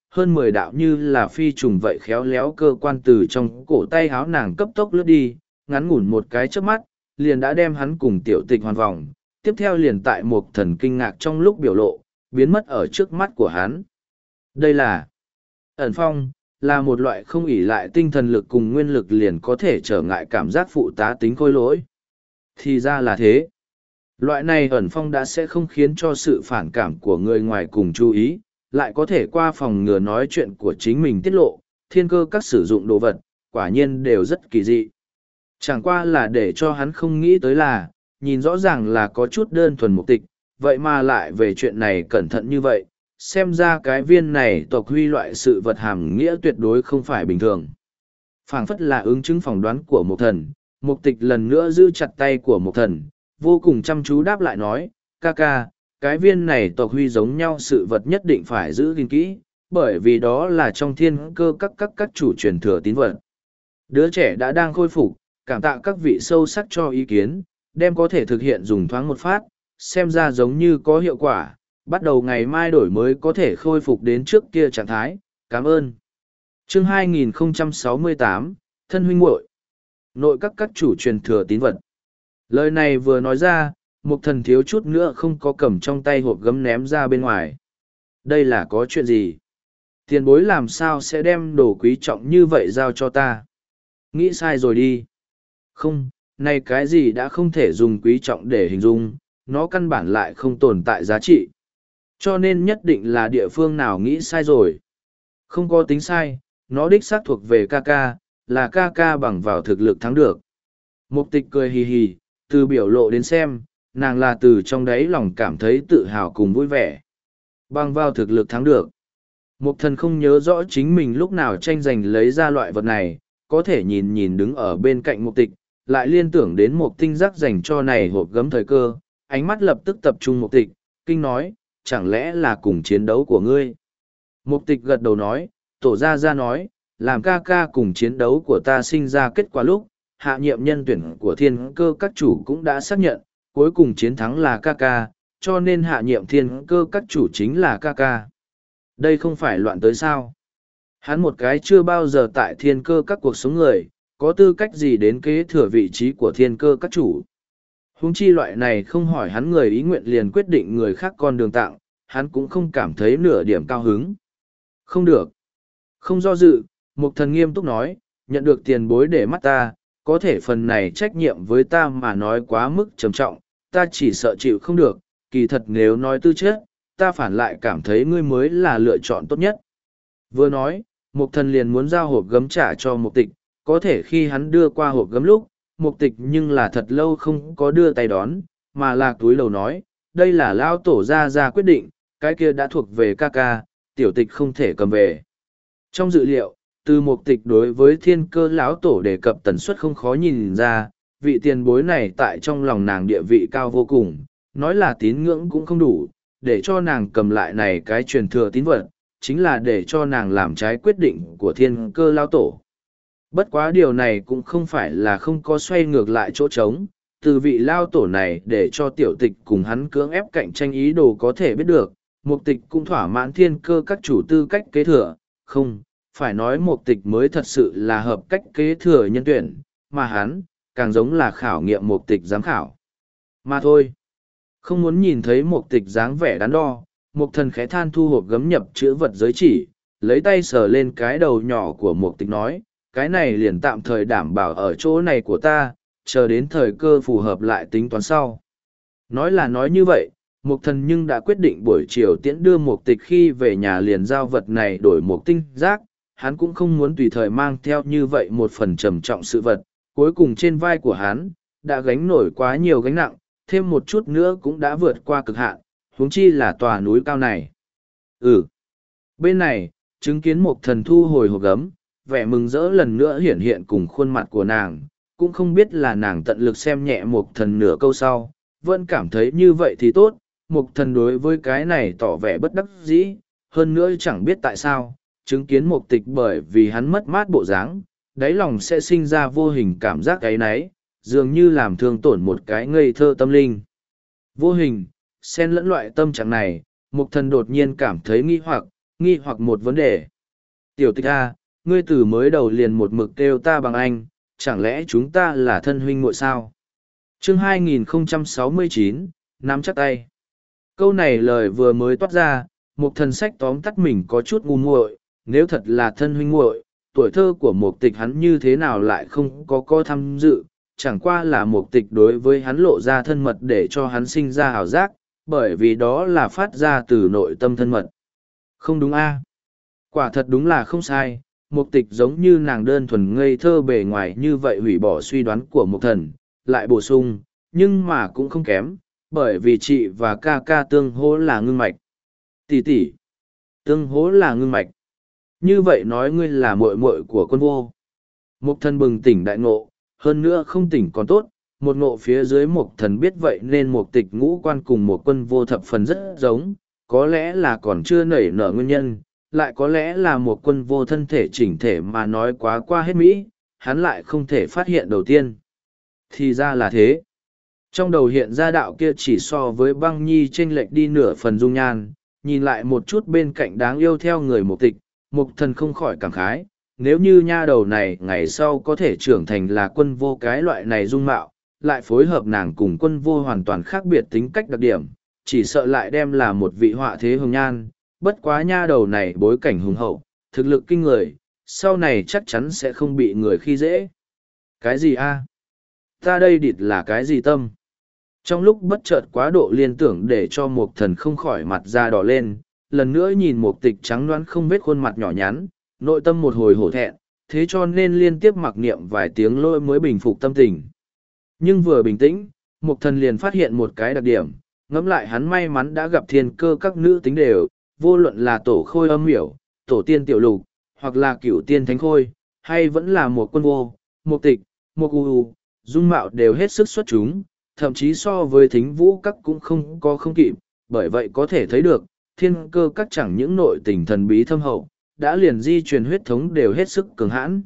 S1: hơn mười đạo như là phi trùng vậy khéo léo cơ quan từ trong cổ tay háo nàng cấp tốc lướt đi, ngắn ngủn một cái chớp mắt, liền đã đem hắn cùng tiểu tịch hoàn vòng, tiếp theo liền tại một thần kinh ngạc trong lúc biểu lộ, biến mất ở trước mắt của hắn. Đây là ẩn phong, là một loại không ỷ lại tinh thần lực cùng nguyên lực liền có thể trở ngại cảm giác phụ tá tính khôi lỗi. Thì ra là thế. Loại này ẩn phong đã sẽ không khiến cho sự phản cảm của người ngoài cùng chú ý, lại có thể qua phòng ngừa nói chuyện của chính mình tiết lộ, thiên cơ các sử dụng đồ vật, quả nhiên đều rất kỳ dị. Chẳng qua là để cho hắn không nghĩ tới là, nhìn rõ ràng là có chút đơn thuần mục tịch, vậy mà lại về chuyện này cẩn thận như vậy, xem ra cái viên này tộc huy loại sự vật hàm nghĩa tuyệt đối không phải bình thường. Phảng phất là ứng chứng phỏng đoán của một thần, mục tịch lần nữa giữ chặt tay của một thần, vô cùng chăm chú đáp lại nói, ca ca, cái viên này tộc huy giống nhau sự vật nhất định phải giữ gìn kỹ, bởi vì đó là trong thiên cơ các các các chủ truyền thừa tín vật. Đứa trẻ đã đang khôi phục, cảm tạ các vị sâu sắc cho ý kiến, đem có thể thực hiện dùng thoáng một phát, xem ra giống như có hiệu quả, bắt đầu ngày mai đổi mới có thể khôi phục đến trước kia trạng thái, cảm ơn. Chương hai nghìn không trăm sáu mươi tám, Thân huynh muội, nội các các chủ truyền thừa tín vật. Lời này vừa nói ra, một thần thiếu chút nữa không có cầm trong tay hộp gấm ném ra bên ngoài. Đây là có chuyện gì? Tiền bối làm sao sẽ đem đồ quý trọng như vậy giao cho ta? Nghĩ sai rồi đi. Không, này cái gì đã không thể dùng quý trọng để hình dung, nó căn bản lại không tồn tại giá trị. Cho nên nhất định là địa phương nào nghĩ sai rồi. Không có tính sai, nó đích xác thuộc về ca ca, là ca ca bằng vào thực lực thắng được. Mục tịch cười hì hì, từ biểu lộ đến xem, nàng là từ trong đáy lòng cảm thấy tự hào cùng vui vẻ. Bằng vào thực lực thắng được. Mục thần không nhớ rõ chính mình lúc nào tranh giành lấy ra loại vật này, có thể nhìn nhìn đứng ở bên cạnh mục tịch, lại liên tưởng đến một tinh giác dành cho này hộp gấm thời cơ, ánh mắt lập tức tập trung mục tịch, kinh nói, chẳng lẽ là cùng chiến đấu của ngươi. Mục tịch gật đầu nói, tổ gia gia nói, làm ca ca cùng chiến đấu của ta sinh ra kết quả lúc, hạ nhiệm nhân tuyển của thiên cơ các chủ cũng đã xác nhận, cuối cùng chiến thắng là ca ca, cho nên hạ nhiệm thiên cơ các chủ chính là ca ca. Đây không phải loạn tới sao. Hắn một cái chưa bao giờ tại thiên cơ các cuộc sống người, có tư cách gì đến kế thừa vị trí của thiên cơ các chủ. Huống chi loại này không hỏi hắn người ý nguyện liền quyết định người khác con đường tặng, hắn cũng không cảm thấy nửa điểm cao hứng. Không được. Không do dự, Mục thần nghiêm túc nói, nhận được tiền bối để mắt ta, có thể phần này trách nhiệm với ta mà nói quá mức trầm trọng, ta chỉ sợ chịu không được, kỳ thật nếu nói tư chất, ta phản lại cảm thấy ngươi mới là lựa chọn tốt nhất. Vừa nói, Mục thần liền muốn giao hộp gấm trả cho Mục tịch, có thể khi hắn đưa qua hộp gấm lúc, Mục tịch nhưng là thật lâu không có đưa tay đón, mà là túi lầu nói, đây là lao tổ ra ra quyết định, cái kia đã thuộc về ca ca, tiểu tịch không thể cầm về. Trong dự liệu, từ Mục tịch đối với thiên cơ lão tổ đề cập tần suất không khó nhìn ra, vị tiền bối này tại trong lòng nàng địa vị cao vô cùng, nói là tín ngưỡng cũng không đủ, để cho nàng cầm lại này cái truyền thừa tín vật, chính là để cho nàng làm trái quyết định của thiên cơ lão tổ. Bất quá điều này cũng không phải là không có xoay ngược lại chỗ trống, từ vị lao tổ này để cho tiểu tịch cùng hắn cưỡng ép cạnh tranh ý đồ có thể biết được, mục tịch cũng thỏa mãn thiên cơ các chủ tư cách kế thừa, không, phải nói mục tịch mới thật sự là hợp cách kế thừa nhân tuyển, mà hắn, càng giống là khảo nghiệm mục tịch giám khảo. Mà thôi, không muốn nhìn thấy mục tịch dáng vẻ đắn đo, mục thần khẽ than thu hộp gấm nhập chữ vật giới chỉ, lấy tay sờ lên cái đầu nhỏ của mục tịch nói, cái này liền tạm thời đảm bảo ở chỗ này của ta, chờ đến thời cơ phù hợp lại tính toán sau. Nói là nói như vậy, mục thần nhưng đã quyết định buổi chiều tiễn đưa mục tịch khi về nhà liền giao vật này đổi một tinh giác, hắn cũng không muốn tùy thời mang theo như vậy một phần trầm trọng sự vật, cuối cùng trên vai của hắn, đã gánh nổi quá nhiều gánh nặng, thêm một chút nữa cũng đã vượt qua cực hạn, huống chi là tòa núi cao này. Ừ. Bên này, chứng kiến mục thần thu hồi hộp gấm, vẻ mừng rỡ lần nữa hiển hiện cùng khuôn mặt của nàng, cũng không biết là nàng tận lực xem nhẹ mục thần nửa câu sau, vẫn cảm thấy như vậy thì tốt, mục thần đối với cái này tỏ vẻ bất đắc dĩ, hơn nữa chẳng biết tại sao, chứng kiến mục tịch bởi vì hắn mất mát bộ dáng, đáy lòng sẽ sinh ra vô hình cảm giác áy náy, dường như làm thương tổn một cái ngây thơ tâm linh. Vô hình, xen lẫn loại tâm trạng này, mục thần đột nhiên cảm thấy nghi hoặc, nghi hoặc một vấn đề. Tiểu tịch A, ngươi từ mới đầu liền một mực kêu ta bằng anh, chẳng lẽ chúng ta là thân huynh muội sao? Chương hai nghìn không trăm sáu mươi chín, nắm chắc tay. Câu này lời vừa mới toát ra, một thần sách tóm tắt mình có chút ngu muội, nếu thật là thân huynh muội, tuổi thơ của một tịch hắn như thế nào lại không có có tham dự, chẳng qua là một tịch đối với hắn lộ ra thân mật để cho hắn sinh ra ảo giác, bởi vì đó là phát ra từ nội tâm thân mật. Không đúng a? Quả thật đúng là không sai, một tịch giống như nàng đơn thuần ngây thơ bề ngoài như vậy hủy bỏ suy đoán của một thần, lại bổ sung, nhưng mà cũng không kém, bởi vì chị và ca ca tương hỗ là ngưng mạch. Tỷ tỷ, tương hỗ là ngưng mạch. Như vậy nói ngươi là muội muội của quân vô. Một thần bừng tỉnh đại ngộ, hơn nữa không tỉnh còn tốt, một ngộ phía dưới một thần biết vậy nên một tịch ngũ quan cùng một quân vô thập phần rất giống, có lẽ là còn chưa nảy nở nguyên nhân, lại có lẽ là một quân vô thân thể chỉnh thể mà nói quá qua hết Mỹ, hắn lại không thể phát hiện đầu tiên. Thì ra là thế. Trong đầu hiện ra đạo kia chỉ so với băng nhi chênh lệch đi nửa phần dung nhan, nhìn lại một chút bên cạnh đáng yêu theo người một tịch, mục thần không khỏi cảm khái, nếu như nha đầu này ngày sau có thể trưởng thành là quân vô cái loại này dung mạo, lại phối hợp nàng cùng quân vô hoàn toàn khác biệt tính cách đặc điểm, chỉ sợ lại đem là một vị họa thế hồng nhan, bất quá nha đầu này bối cảnh hùng hậu, thực lực kinh người, sau này chắc chắn sẽ không bị người khi dễ. Cái gì a? Ta đây địt là cái gì tâm? Trong lúc bất chợt quá độ liên tưởng để cho một thần không khỏi mặt da đỏ lên, lần nữa nhìn một tịch trắng đoán không vết khuôn mặt nhỏ nhắn, nội tâm một hồi hổ thẹn, thế cho nên liên tiếp mặc niệm vài tiếng lôi mới bình phục tâm tình. Nhưng vừa bình tĩnh, một thần liền phát hiện một cái đặc điểm, ngẫm lại hắn may mắn đã gặp thiên cơ các nữ tính đều, vô luận là tổ khôi âm hiểu, tổ tiên tiểu lục, hoặc là cửu tiên thánh khôi, hay vẫn là một quân vô, một tịch, một u, dung mạo đều hết sức xuất chúng, thậm chí so với thính vũ các cũng không có không kịp, bởi vậy có thể thấy được, thiên cơ các chẳng những nội tình thần bí thâm hậu, đã liền di truyền huyết thống đều hết sức cường hãn.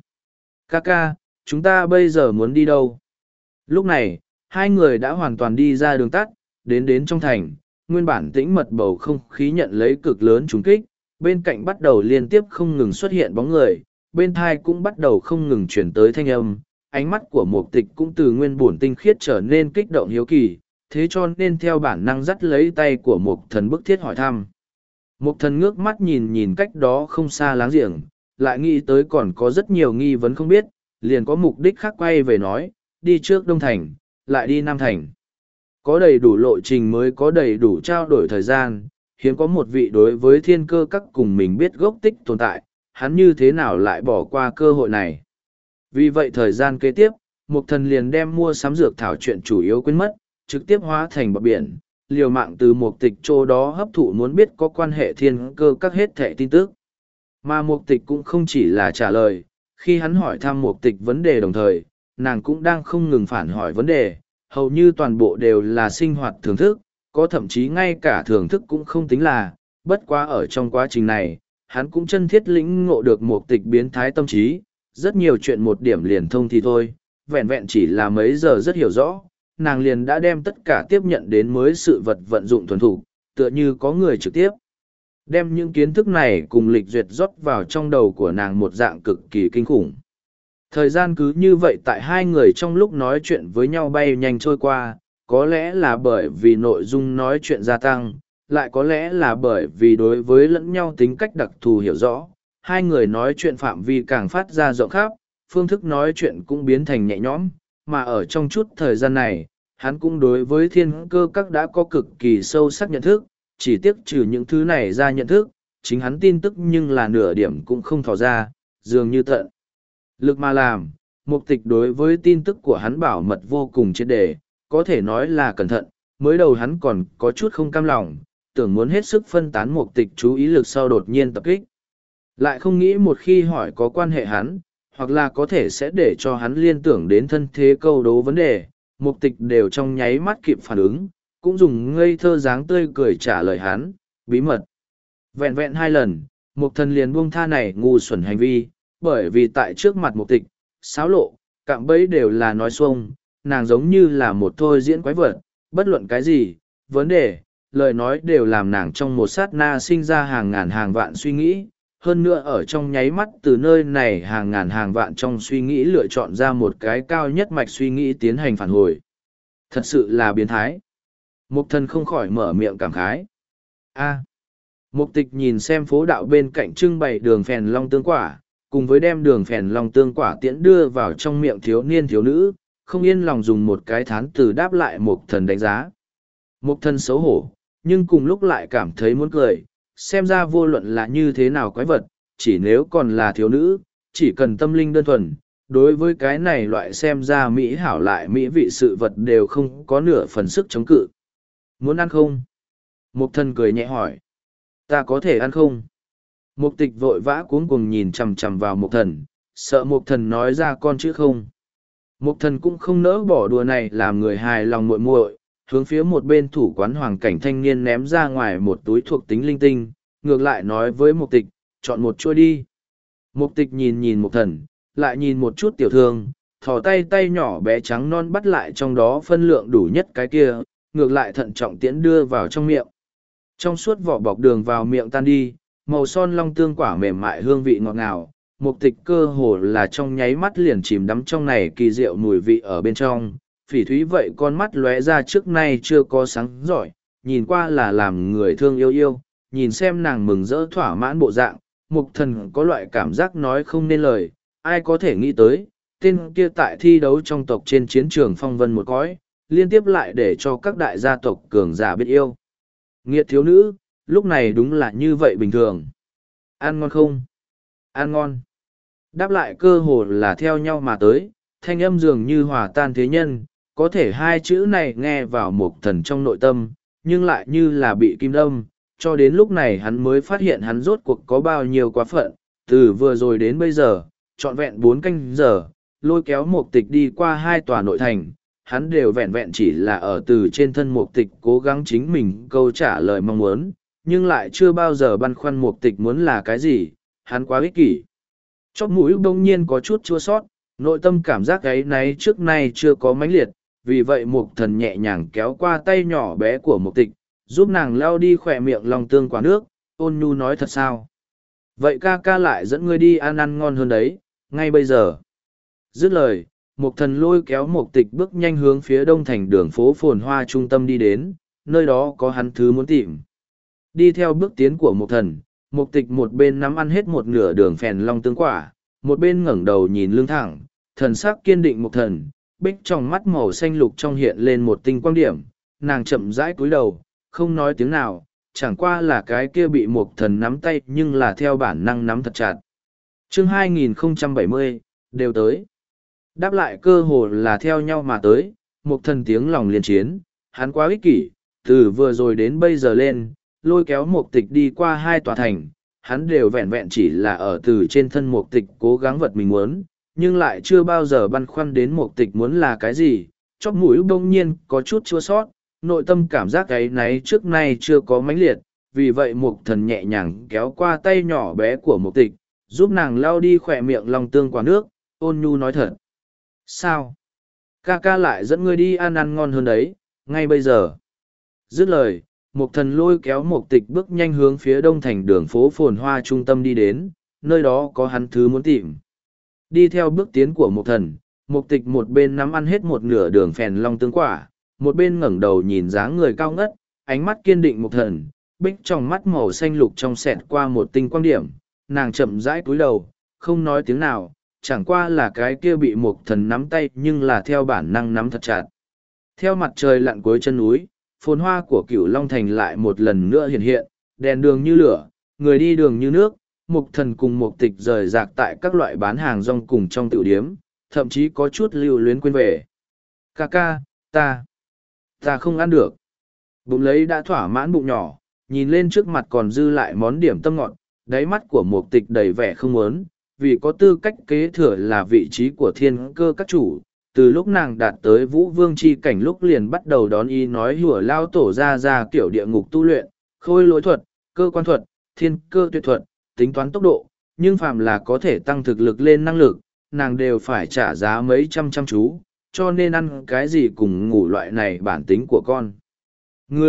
S1: Kaka, chúng ta bây giờ muốn đi đâu? Lúc này, hai người đã hoàn toàn đi ra đường tắt, đến đến trong thành, nguyên bản tĩnh mật bầu không khí nhận lấy cực lớn trùng kích, bên cạnh bắt đầu liên tiếp không ngừng xuất hiện bóng người, bên thai cũng bắt đầu không ngừng chuyển tới thanh âm, ánh mắt của mục tịch cũng từ nguyên bổn tinh khiết trở nên kích động hiếu kỳ, thế cho nên theo bản năng dắt lấy tay của mục thần bức thiết hỏi thăm. Mục thần ngước mắt nhìn nhìn cách đó không xa láng giềng, lại nghĩ tới còn có rất nhiều nghi vấn không biết, liền có mục đích khác quay về nói, đi trước Đông Thành, lại đi Nam Thành. Có đầy đủ lộ trình mới có đầy đủ trao đổi thời gian, hiếm có một vị đối với thiên cơ các cùng mình biết gốc tích tồn tại, hắn như thế nào lại bỏ qua cơ hội này. Vì vậy thời gian kế tiếp, Mục Thần liền đem mua sắm dược thảo chuyện chủ yếu quên mất, trực tiếp hóa thành bọt biển, liều mạng từ Mục Tịch chỗ đó hấp thụ muốn biết có quan hệ thiên cơ các hết thẻ tin tức. Mà Mục Tịch cũng không chỉ là trả lời, khi hắn hỏi thăm Mục Tịch vấn đề đồng thời, nàng cũng đang không ngừng phản hỏi vấn đề, hầu như toàn bộ đều là sinh hoạt thưởng thức, có thậm chí ngay cả thưởng thức cũng không tính là, bất quá ở trong quá trình này, hắn cũng chân thiết lĩnh ngộ được Mục Tịch biến thái tâm trí, rất nhiều chuyện một điểm liền thông thì thôi, vẹn vẹn chỉ là mấy giờ rất hiểu rõ, nàng liền đã đem tất cả tiếp nhận đến mới sự vật vận dụng thuần thủ, tựa như có người trực tiếp. Đem những kiến thức này cùng lịch duyệt rót vào trong đầu của nàng một dạng cực kỳ kinh khủng. Thời gian cứ như vậy tại hai người trong lúc nói chuyện với nhau bay nhanh trôi qua, có lẽ là bởi vì nội dung nói chuyện gia tăng, lại có lẽ là bởi vì đối với lẫn nhau tính cách đặc thù hiểu rõ, hai người nói chuyện phạm vi càng phát ra rộng khắp, phương thức nói chuyện cũng biến thành nhẹ nhõm, mà ở trong chút thời gian này, hắn cũng đối với thiên cơ các đã có cực kỳ sâu sắc nhận thức, chỉ tiếc trừ những thứ này ra nhận thức, chính hắn tin tức nhưng là nửa điểm cũng không thò ra, dường như tận. Lực mà làm, mục tịch đối với tin tức của hắn bảo mật vô cùng triệt để, có thể nói là cẩn thận, mới đầu hắn còn có chút không cam lòng, tưởng muốn hết sức phân tán mục tịch chú ý lực sau đột nhiên tập kích. Lại không nghĩ một khi hỏi có quan hệ hắn, hoặc là có thể sẽ để cho hắn liên tưởng đến thân thế câu đố vấn đề, mục tịch đều trong nháy mắt kịp phản ứng, cũng dùng ngây thơ dáng tươi cười trả lời hắn, bí mật. Vẹn vẹn hai lần, mục thần liền buông tha này ngu xuẩn hành vi, bởi vì tại trước mặt mục tịch, xáo lộ, cạm bẫy đều là nói xuông, nàng giống như là một thôi diễn quái vật, bất luận cái gì, vấn đề, lời nói đều làm nàng trong một sát na sinh ra hàng ngàn hàng vạn suy nghĩ, hơn nữa ở trong nháy mắt từ nơi này hàng ngàn hàng vạn trong suy nghĩ lựa chọn ra một cái cao nhất mạch suy nghĩ tiến hành phản hồi. Thật sự là biến thái. Mục thần không khỏi mở miệng cảm khái. A. Mục tịch nhìn xem phố đạo bên cạnh trưng bày đường phèn long tương quả, cùng với đem đường phèn long tương quả tiễn đưa vào trong miệng thiếu niên thiếu nữ, không yên lòng dùng một cái thán từ đáp lại mục thần đánh giá. Mục thần xấu hổ, nhưng cùng lúc lại cảm thấy muốn cười, xem ra vô luận là như thế nào quái vật, chỉ nếu còn là thiếu nữ, chỉ cần tâm linh đơn thuần, đối với cái này loại xem ra mỹ hảo lại mỹ vị sự vật đều không có nửa phần sức chống cự. Muốn ăn không? Mục thần cười nhẹ hỏi. Ta có thể ăn không? Mục tịch vội vã cuống cuồng nhìn chằm chằm vào mục thần, sợ mục thần nói ra con chữ không. Mục thần cũng không nỡ bỏ đùa này làm người hài lòng muội muội, hướng phía một bên thủ quán hoàng cảnh thanh niên ném ra ngoài một túi thuộc tính linh tinh, ngược lại nói với mục tịch, chọn một chuôi đi. Mục tịch nhìn nhìn mục thần, lại nhìn một chút tiểu thương, thò tay tay nhỏ bé trắng non bắt lại trong đó phân lượng đủ nhất cái kia, ngược lại thận trọng tiễn đưa vào trong miệng. Trong suốt vỏ bọc đường vào miệng tan đi, màu son long tương quả mềm mại hương vị ngọt ngào, mục tịch cơ hồ là trong nháy mắt liền chìm đắm trong này kỳ diệu mùi vị ở bên trong. Phỉ thúy vậy con mắt lóe ra trước nay chưa có sáng giỏi, nhìn qua là làm người thương yêu yêu, nhìn xem nàng mừng rỡ thỏa mãn bộ dạng, mục thần có loại cảm giác nói không nên lời, ai có thể nghĩ tới, tên kia tại thi đấu trong tộc trên chiến trường phong vân một cõi, liên tiếp lại để cho các đại gia tộc cường giả biết yêu. Nghiệt thiếu nữ, lúc này đúng là như vậy bình thường. Ăn ngon không? Ăn ngon. Đáp lại cơ hồ là theo nhau mà tới, thanh âm dường như hòa tan thế nhân, có thể hai chữ này nghe vào mục thần trong nội tâm, nhưng lại như là bị kim đâm, cho đến lúc này hắn mới phát hiện hắn rốt cuộc có bao nhiêu quá phận, từ vừa rồi đến bây giờ, trọn vẹn bốn canh giờ, lôi kéo mục tịch đi qua hai tòa nội thành, hắn đều vẹn vẹn chỉ là ở từ trên thân mục tịch cố gắng chính mình câu trả lời mong muốn, nhưng lại chưa bao giờ băn khoăn mục tịch muốn là cái gì, hắn quá ích kỷ. Chóp mũi bỗng nhiên có chút chua sót, nội tâm cảm giác ấy náy trước nay chưa có mãnh liệt, vì vậy mục thần nhẹ nhàng kéo qua tay nhỏ bé của mục tịch, giúp nàng lao đi khỏe miệng lòng tương quả nước, ôn nhu nói thật sao. Vậy ca ca lại dẫn ngươi đi ăn ăn ngon hơn đấy, ngay bây giờ. Dứt lời, mục thần lôi kéo mục tịch bước nhanh hướng phía đông thành đường phố phồn hoa trung tâm đi đến, nơi đó có hắn thứ muốn tìm. Đi theo bước tiến của mục thần, mục tịch một bên nắm ăn hết một nửa đường phèn long tương quả, một bên ngẩng đầu nhìn lưng thẳng, thần sắc kiên định mục thần, bích trong mắt màu xanh lục trong hiện lên một tinh quang điểm, nàng chậm rãi cúi đầu, không nói tiếng nào, chẳng qua là cái kia bị mục thần nắm tay nhưng là theo bản năng nắm thật chặt. Chương hai nghìn không trăm bảy mươi, đều tới. Đáp lại cơ hồ là theo nhau mà tới, mục thần tiếng lòng liên chiến, hắn quá ích kỷ, từ vừa rồi đến bây giờ lên, lôi kéo mục tịch đi qua hai tòa thành, hắn đều vẹn vẹn chỉ là ở từ trên thân mục tịch cố gắng vật mình muốn, nhưng lại chưa bao giờ băn khoăn đến mục tịch muốn là cái gì, chóp mũi bỗng nhiên có chút chua sót, nội tâm cảm giác ấy náy trước nay chưa có mãnh liệt, vì vậy mục thần nhẹ nhàng kéo qua tay nhỏ bé của mục tịch, giúp nàng lao đi khỏe miệng lòng tương quả nước, ôn nhu nói thật. Sao? Ca ca lại dẫn ngươi đi ăn ăn ngon hơn đấy, ngay bây giờ. Dứt lời, mục thần lôi kéo mục tịch bước nhanh hướng phía đông thành đường phố phồn hoa trung tâm đi đến, nơi đó có hắn thứ muốn tìm. Đi theo bước tiến của mục thần, mục tịch một bên nắm ăn hết một nửa đường phèn long tương quả, một bên ngẩng đầu nhìn dáng người cao ngất, ánh mắt kiên định mục thần, bích trong mắt màu xanh lục trong xẹt qua một tinh quang điểm, nàng chậm rãi cúi đầu, không nói tiếng nào, chẳng qua là cái kia bị mục thần nắm tay nhưng là theo bản năng nắm thật chặt. Theo mặt trời lặn cuối chân núi, phồn hoa của cửu Long Thành lại một lần nữa hiện hiện, đèn đường như lửa, người đi đường như nước, mục thần cùng mục tịch rời rạc tại các loại bán hàng rong cùng trong tiểu điếm, thậm chí có chút lưu luyến quên về. Ca ca, ta, ta không ăn được. Bụng lấy đã thỏa mãn bụng nhỏ, nhìn lên trước mặt còn dư lại món điểm tâm ngọt, đáy mắt của mục tịch đầy vẻ không muốn, vì có tư cách kế thừa là vị trí của thiên cơ các chủ. Từ lúc nàng đạt tới vũ vương chi cảnh lúc liền bắt đầu đón ý nói hùa lao tổ ra ra kiểu địa ngục tu luyện, khôi lỗi thuật, cơ quan thuật, thiên cơ tuyệt thuật, tính toán tốc độ, nhưng phàm là có thể tăng thực lực lên năng lực, nàng đều phải trả giá mấy trăm trăm chú, cho nên ăn cái gì cùng ngủ loại này bản tính của con. Người,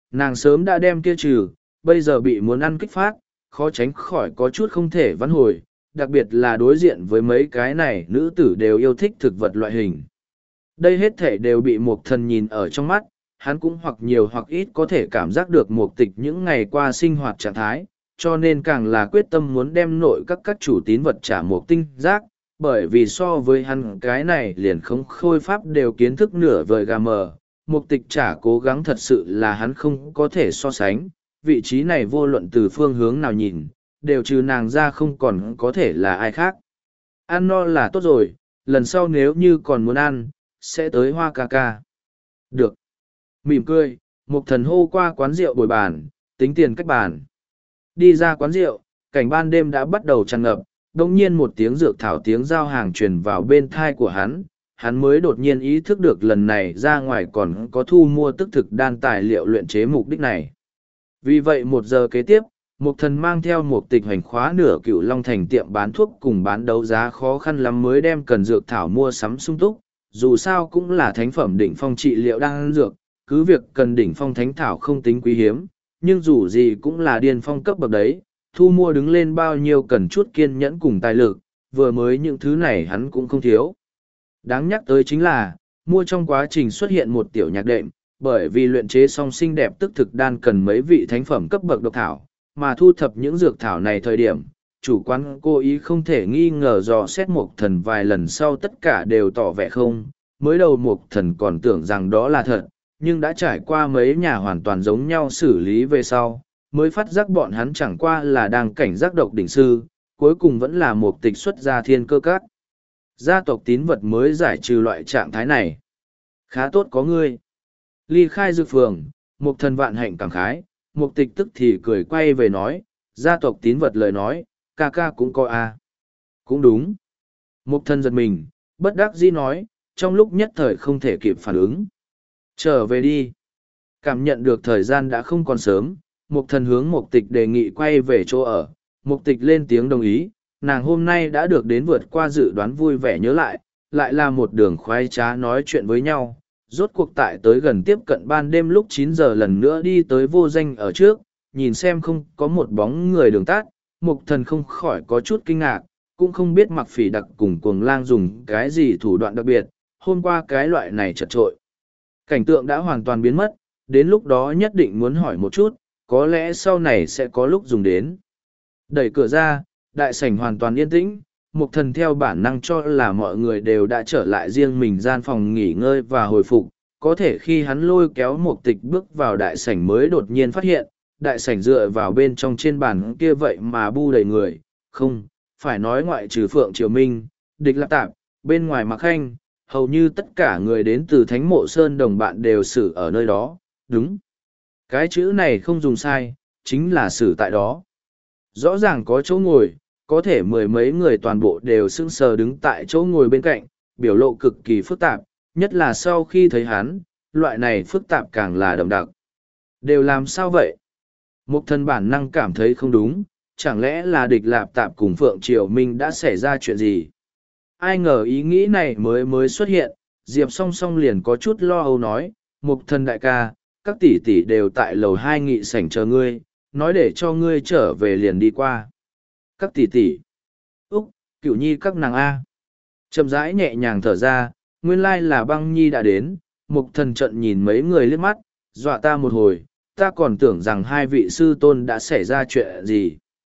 S1: nàng sớm đã đem kia trừ, bây giờ bị muốn ăn kích phát, khó tránh khỏi có chút không thể vãn hồi, đặc biệt là đối diện với mấy cái này nữ tử đều yêu thích thực vật loại hình. Đây hết thể đều bị Mục Thần nhìn ở trong mắt, hắn cũng hoặc nhiều hoặc ít có thể cảm giác được Mục Tịch những ngày qua sinh hoạt trạng thái, cho nên càng là quyết tâm muốn đem nội các các chủ tín vật trả Mục Tinh giác, bởi vì so với hắn cái này liền không khôi pháp đều kiến thức nửa vời gà mờ, Mục Tịch trả cố gắng thật sự là hắn không có thể so sánh, vị trí này vô luận từ phương hướng nào nhìn, đều trừ nàng ra không còn có thể là ai khác. Ăn no là tốt rồi, lần sau nếu như còn muốn ăn, sẽ tới Hoa ca ca. Được. Mỉm cười, Mục Thần hô qua quán rượu bồi bàn, tính tiền cách bàn. Đi ra quán rượu, cảnh ban đêm đã bắt đầu tràn ngập, đồng nhiên một tiếng dược thảo tiếng giao hàng truyền vào bên thai của hắn, hắn mới đột nhiên ý thức được lần này ra ngoài còn có thu mua tức thực đan tài liệu luyện chế mục đích này. Vì vậy một giờ kế tiếp, Mục Thần mang theo một tịch hoành khóa nửa Cửu Long Thành tiệm bán thuốc cùng bán đấu giá khó khăn lắm mới đem cần dược thảo mua sắm sung túc, dù sao cũng là thánh phẩm đỉnh phong trị liệu đan dược, cứ việc cần đỉnh phong thánh thảo không tính quý hiếm, nhưng dù gì cũng là điên phong cấp bậc đấy, thu mua đứng lên bao nhiêu cần chút kiên nhẫn cùng tài lực, vừa mới những thứ này hắn cũng không thiếu. Đáng nhắc tới chính là, mua trong quá trình xuất hiện một tiểu nhạc đệm, bởi vì luyện chế song xinh đẹp tức thực đan cần mấy vị thánh phẩm cấp bậc độc thảo, mà thu thập những dược thảo này thời điểm, chủ quán cố ý không thể nghi ngờ dò xét Mục Thần vài lần sau tất cả đều tỏ vẻ không, mới đầu Mục Thần còn tưởng rằng đó là thật, nhưng đã trải qua mấy nhà hoàn toàn giống nhau xử lý về sau, mới phát giác bọn hắn chẳng qua là đang cảnh giác độc đỉnh sư, cuối cùng vẫn là Mục Tịch xuất ra thiên cơ cát. Gia tộc tín vật mới giải trừ loại trạng thái này. Khá tốt có ngươi. Ly khai dược phường, Mục Thần vạn hạnh cảm khái, Mục Tịch tức thì cười quay về nói, gia tộc tín vật lời nói, ca ca cũng có a. Cũng đúng. Mục Thần giật mình, bất đắc dĩ nói, trong lúc nhất thời không thể kịp phản ứng. Trở về đi. Cảm nhận được thời gian đã không còn sớm, Mục Thần hướng Mục Tịch đề nghị quay về chỗ ở. Mục Tịch lên tiếng đồng ý, nàng hôm nay đã được đến vượt qua dự đoán vui vẻ nhớ lại, lại là một đường khoái trá nói chuyện với nhau. Rốt cuộc tại tới gần tiếp cận ban đêm lúc chín giờ lần nữa đi tới vô danh ở trước, nhìn xem không có một bóng người đường tát, Mục Thần không khỏi có chút kinh ngạc, cũng không biết Mặc Phỉ Đặc cùng Cuồng Lang dùng cái gì thủ đoạn đặc biệt, hôm qua cái loại này chật trội. Cảnh tượng đã hoàn toàn biến mất, đến lúc đó nhất định muốn hỏi một chút, có lẽ sau này sẽ có lúc dùng đến. Đẩy cửa ra, đại sảnh hoàn toàn yên tĩnh, Mục Thần theo bản năng cho là mọi người đều đã trở lại riêng mình gian phòng nghỉ ngơi và hồi phục, có thể khi hắn lôi kéo Mục Tịch bước vào đại sảnh mới đột nhiên phát hiện, đại sảnh dựa vào bên trong trên bàn kia vậy mà bu đầy người, không, phải nói ngoại trừ Phượng Triều Minh, Địch Lạp Tạp, bên ngoài Mạc Khanh, hầu như tất cả người đến từ Thánh Mộ Sơn đồng bạn đều xử ở nơi đó, đúng. Cái chữ này không dùng sai, chính là xử tại đó. Rõ ràng có chỗ ngồi, có thể mười mấy người toàn bộ đều sững sờ đứng tại chỗ ngồi bên cạnh, biểu lộ cực kỳ phức tạp, nhất là sau khi thấy hắn, loại này phức tạp càng là đậm đặc. Đều làm sao vậy? Mục Thần bản năng cảm thấy không đúng, chẳng lẽ là Địch Lạp Tạp cùng Phượng Triều Minh đã xảy ra chuyện gì? Ai ngờ ý nghĩ này mới mới xuất hiện, Diệp song song liền có chút lo âu nói, Mục Thần đại ca, các tỷ tỷ đều tại lầu hai nghị sảnh chờ ngươi, nói để cho ngươi trở về liền đi qua. Các tỷ tỷ, Úc, Cửu Nhi các nàng A. Chậm rãi nhẹ nhàng thở ra, nguyên lai là Băng Nhi đã đến, Mục Thần trận nhìn mấy người liếc mắt, dọa ta một hồi, ta còn tưởng rằng hai vị sư tôn đã xảy ra chuyện gì.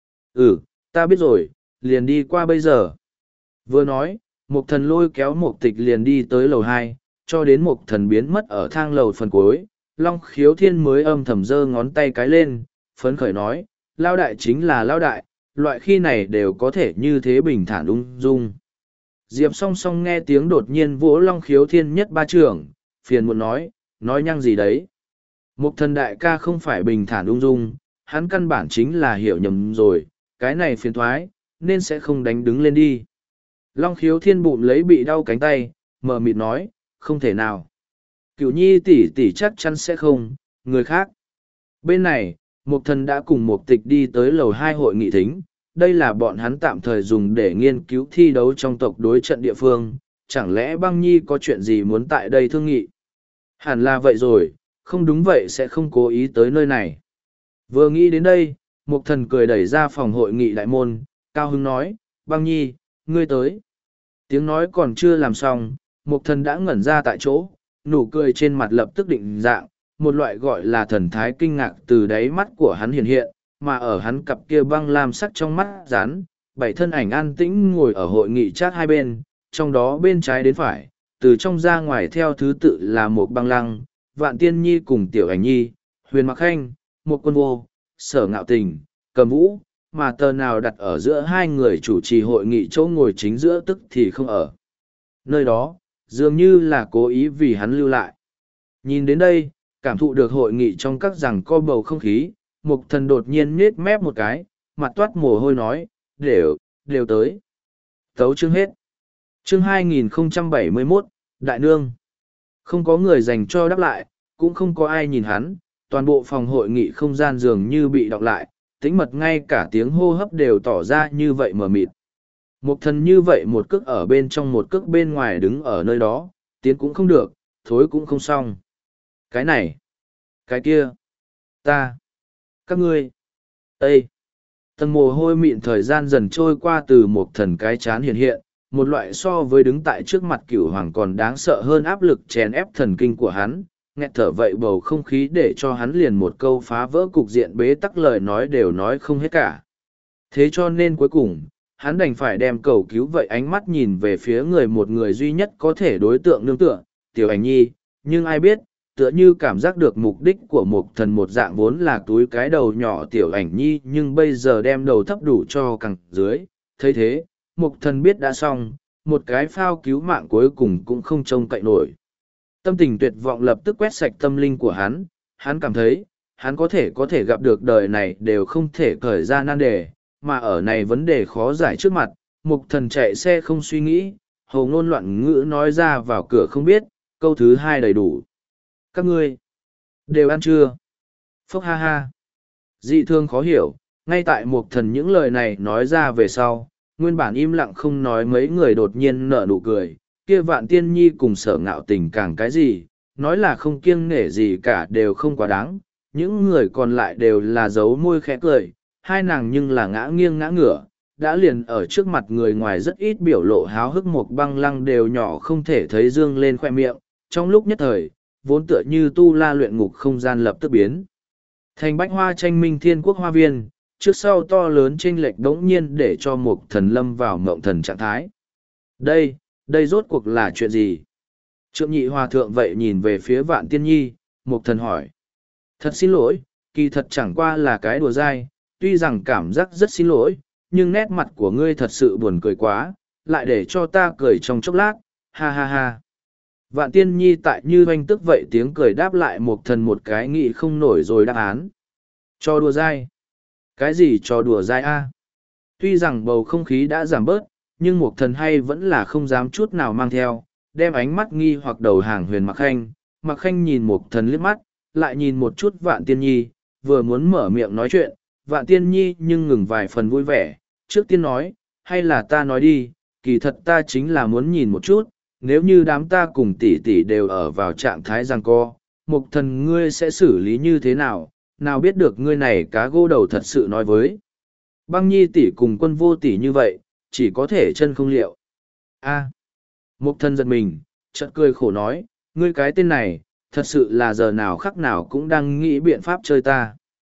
S1: Ừ, ta biết rồi, liền đi qua bây giờ. Vừa nói, Mục Thần lôi kéo Mục Tịch liền đi tới lầu hai, cho đến Mục Thần biến mất ở thang lầu phần cuối, Long Khiếu Thiên mới âm thầm giơ ngón tay cái lên, phấn khởi nói, lao đại chính là lao đại, loại khi này đều có thể như thế bình thản ung dung. Diệp song song nghe tiếng đột nhiên vỗ Long Khiếu Thiên nhất ba trưởng, phiền muộn nói, nói nhăng gì đấy. Mục Thần đại ca không phải bình thản ung dung, hắn căn bản chính là hiểu nhầm rồi, cái này phiền thoái, nên sẽ không đánh đứng lên đi. Long Khiếu Thiên bụng lấy bị đau cánh tay, mờ mịt nói, không thể nào. Cửu Nhi tỷ tỷ chắc chắn sẽ không, người khác. Bên này, Mục Thần đã cùng Mục Tịch đi tới lầu hai hội nghị thính, đây là bọn hắn tạm thời dùng để nghiên cứu thi đấu trong tộc đối trận địa phương, chẳng lẽ Băng Nhi có chuyện gì muốn tại đây thương nghị? Hẳn là vậy rồi, không đúng vậy sẽ không cố ý tới nơi này. Vừa nghĩ đến đây, Mục Thần cười đẩy ra phòng hội nghị đại môn, cao hứng nói, Băng Nhi, ngươi tới. Tiếng nói còn chưa làm xong, Mục Thần đã ngẩn ra tại chỗ, nụ cười trên mặt lập tức định dạng, một loại gọi là thần thái kinh ngạc từ đáy mắt của hắn hiện hiện, mà ở hắn cặp kia băng lam sắc trong mắt rán, bảy thân ảnh an tĩnh ngồi ở hội nghị chat hai bên, trong đó bên trái đến phải, từ trong ra ngoài theo thứ tự là một băng lăng, Vạn Tiên Nhi cùng Tiểu Ảnh Nhi, Huyền Mặc Khanh, một quân vô, Sở Ngạo Tình, Cầm Vũ, mà tờ nào đặt ở giữa hai người chủ trì hội nghị chỗ ngồi chính giữa tức thì không ở. Nơi đó, dường như là cố ý vì hắn lưu lại. Nhìn đến đây, cảm thụ được hội nghị trong các rằng co bầu không khí, Mục Thần đột nhiên nết mép một cái, mặt toát mồ hôi nói, đều, đều tới. Tấu chương hết. Chương hai nghìn không trăm bảy mươi mốt, Đại Nương. Không có người dành cho đáp lại, cũng không có ai nhìn hắn, toàn bộ phòng hội nghị không gian dường như bị đọc lại, tĩnh mật ngay cả tiếng hô hấp đều tỏ ra như vậy mờ mịt. Mục Thần như vậy một cước ở bên trong một cước bên ngoài đứng ở nơi đó, tiến cũng không được, thối cũng không xong. Cái này, cái kia, ta, các ngươi, ê. Tầng mồ hôi mịn thời gian dần trôi qua từ Mục Thần cái chán hiện hiện, một loại so với đứng tại trước mặt cửu hoàng còn đáng sợ hơn áp lực chèn ép thần kinh của hắn, nghẹt thở vậy bầu không khí để cho hắn liền một câu phá vỡ cục diện bế tắc lời nói đều nói không hết cả. Thế cho nên cuối cùng, hắn đành phải đem cầu cứu vậy ánh mắt nhìn về phía người một người duy nhất có thể đối tượng nương tựa, Tiểu Ảnh Nhi, nhưng ai biết, tựa như cảm giác được mục đích của Mục Thần một dạng vốn là túi cái đầu nhỏ Tiểu Ảnh Nhi nhưng bây giờ đem đầu thấp đủ cho cẳng dưới, thấy thế, Mục Thần biết đã xong, một cái phao cứu mạng cuối cùng cũng không trông cậy nổi. Tâm tình tuyệt vọng lập tức quét sạch tâm linh của hắn, hắn cảm thấy, hắn có thể có thể gặp được đời này đều không thể cởi ra nan đề, mà ở này vấn đề khó giải trước mặt, Mục Thần chạy xe không suy nghĩ, hồ ngôn loạn ngữ nói ra vào cửa không biết, câu thứ hai đầy đủ. Các ngươi, đều ăn chưa? Phốc ha ha. Dị thương khó hiểu, ngay tại Mục Thần những lời này nói ra về sau, nguyên bản im lặng không nói mấy người đột nhiên nở nụ cười, kia Vạn Tiên Nhi cùng Sở Ngạo Tình càng cái gì, nói là không kiêng nể gì cả đều không quá đáng, những người còn lại đều là giấu môi khẽ cười, hai nàng nhưng là ngã nghiêng ngã ngửa, đã liền ở trước mặt người ngoài rất ít biểu lộ háo hức một băng lăng đều nhỏ không thể thấy dương lên khoe miệng, trong lúc nhất thời, vốn tựa như tu la luyện ngục không gian lập tức biến. Thành bách hoa tranh minh thiên quốc hoa viên, trước sau to lớn chênh lệch đống nhiên để cho Mục Thần lâm vào mộng thần trạng thái. Đây, đây rốt cuộc là chuyện gì? Trượng nhị hòa thượng vậy nhìn về phía Vạn Tiên Nhi, Mục Thần hỏi. Thật xin lỗi, kỳ thật chẳng qua là cái đùa dai, tuy rằng cảm giác rất xin lỗi, nhưng nét mặt của ngươi thật sự buồn cười quá, lại để cho ta cười trong chốc lát, ha ha ha. Vạn Tiên Nhi tại như oanh tức vậy tiếng cười đáp lại Mục Thần một cái nghĩ không nổi rồi đáp án. Cho đùa dai. Cái gì cho đùa dai a? Tuy rằng bầu không khí đã giảm bớt, nhưng Mục Thần hay vẫn là không dám chút nào mang theo, đem ánh mắt nghi hoặc đầu hàng Huyền Mặc Khanh. Mặc Khanh nhìn Mục Thần liếc mắt, lại nhìn một chút Vạn Tiên Nhi, vừa muốn mở miệng nói chuyện, Vạn Tiên Nhi nhưng ngừng vài phần vui vẻ, trước tiên nói, hay là ta nói đi, kỳ thật ta chính là muốn nhìn một chút, nếu như đám ta cùng tỷ tỷ đều ở vào trạng thái giằng co, Mục Thần ngươi sẽ xử lý như thế nào, nào biết được ngươi này cá gô đầu thật sự nói với. Băng Nhi tỷ cùng Quân Vô tỷ như vậy, chỉ có thể chân không liệu. A. Mục Thần giật mình, chợt cười khổ nói, ngươi cái tên này, thật sự là giờ nào khắc nào cũng đang nghĩ biện pháp chơi ta.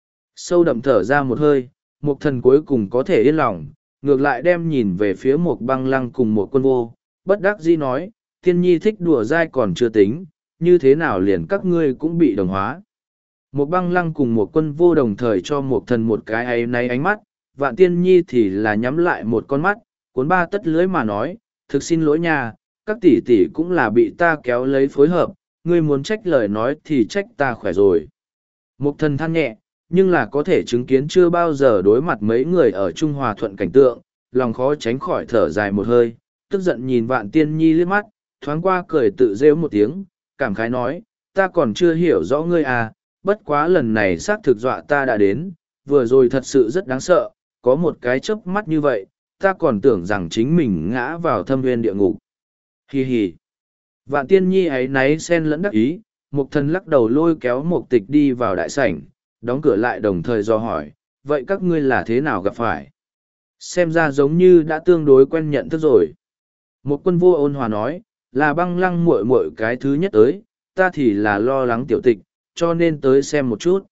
S1: Sâu đậm thở ra một hơi, Mục Thần cuối cùng có thể yên lòng, ngược lại đem nhìn về phía Mục Băng Lăng cùng Một Quân Vô, bất đắc dĩ nói, Tiên Nhi thích đùa dai còn chưa tính, như thế nào liền các ngươi cũng bị đồng hóa. Một Băng Lăng cùng Một Quân Vô đồng thời cho Mục Thần một cái ấy náy ánh mắt, Vạn Tiên Nhi thì là nhắm lại một con mắt, cuốn ba tất lưới mà nói, thực xin lỗi nha, các tỷ tỷ cũng là bị ta kéo lấy phối hợp, ngươi muốn trách lời nói thì trách ta khỏe rồi. Mục Thần than nhẹ, nhưng là có thể chứng kiến chưa bao giờ đối mặt mấy người ở Trung Hòa thuận cảnh tượng, lòng khó tránh khỏi thở dài một hơi, tức giận nhìn Vạn Tiên Nhi liếc mắt, thoáng qua cười tự rêu một tiếng, cảm khái nói, ta còn chưa hiểu rõ ngươi à, bất quá lần này xác thực dọa ta đã đến, vừa rồi thật sự rất đáng sợ, có một cái chớp mắt như vậy, ta còn tưởng rằng chính mình ngã vào thâm nguyên địa ngục. Hi hi. Vạn Tiên Nhi ấy náy sen lẫn đắc ý, Mục thần lắc đầu lôi kéo mục tịch đi vào đại sảnh, đóng cửa lại đồng thời do hỏi, vậy các ngươi là thế nào gặp phải? Xem ra giống như đã tương đối quen nhận thức rồi. Một quân vô ôn hòa nói, là băng lăng muội muội cái thứ nhất tới, ta thì là lo lắng tiểu tịch, cho nên tới xem một chút.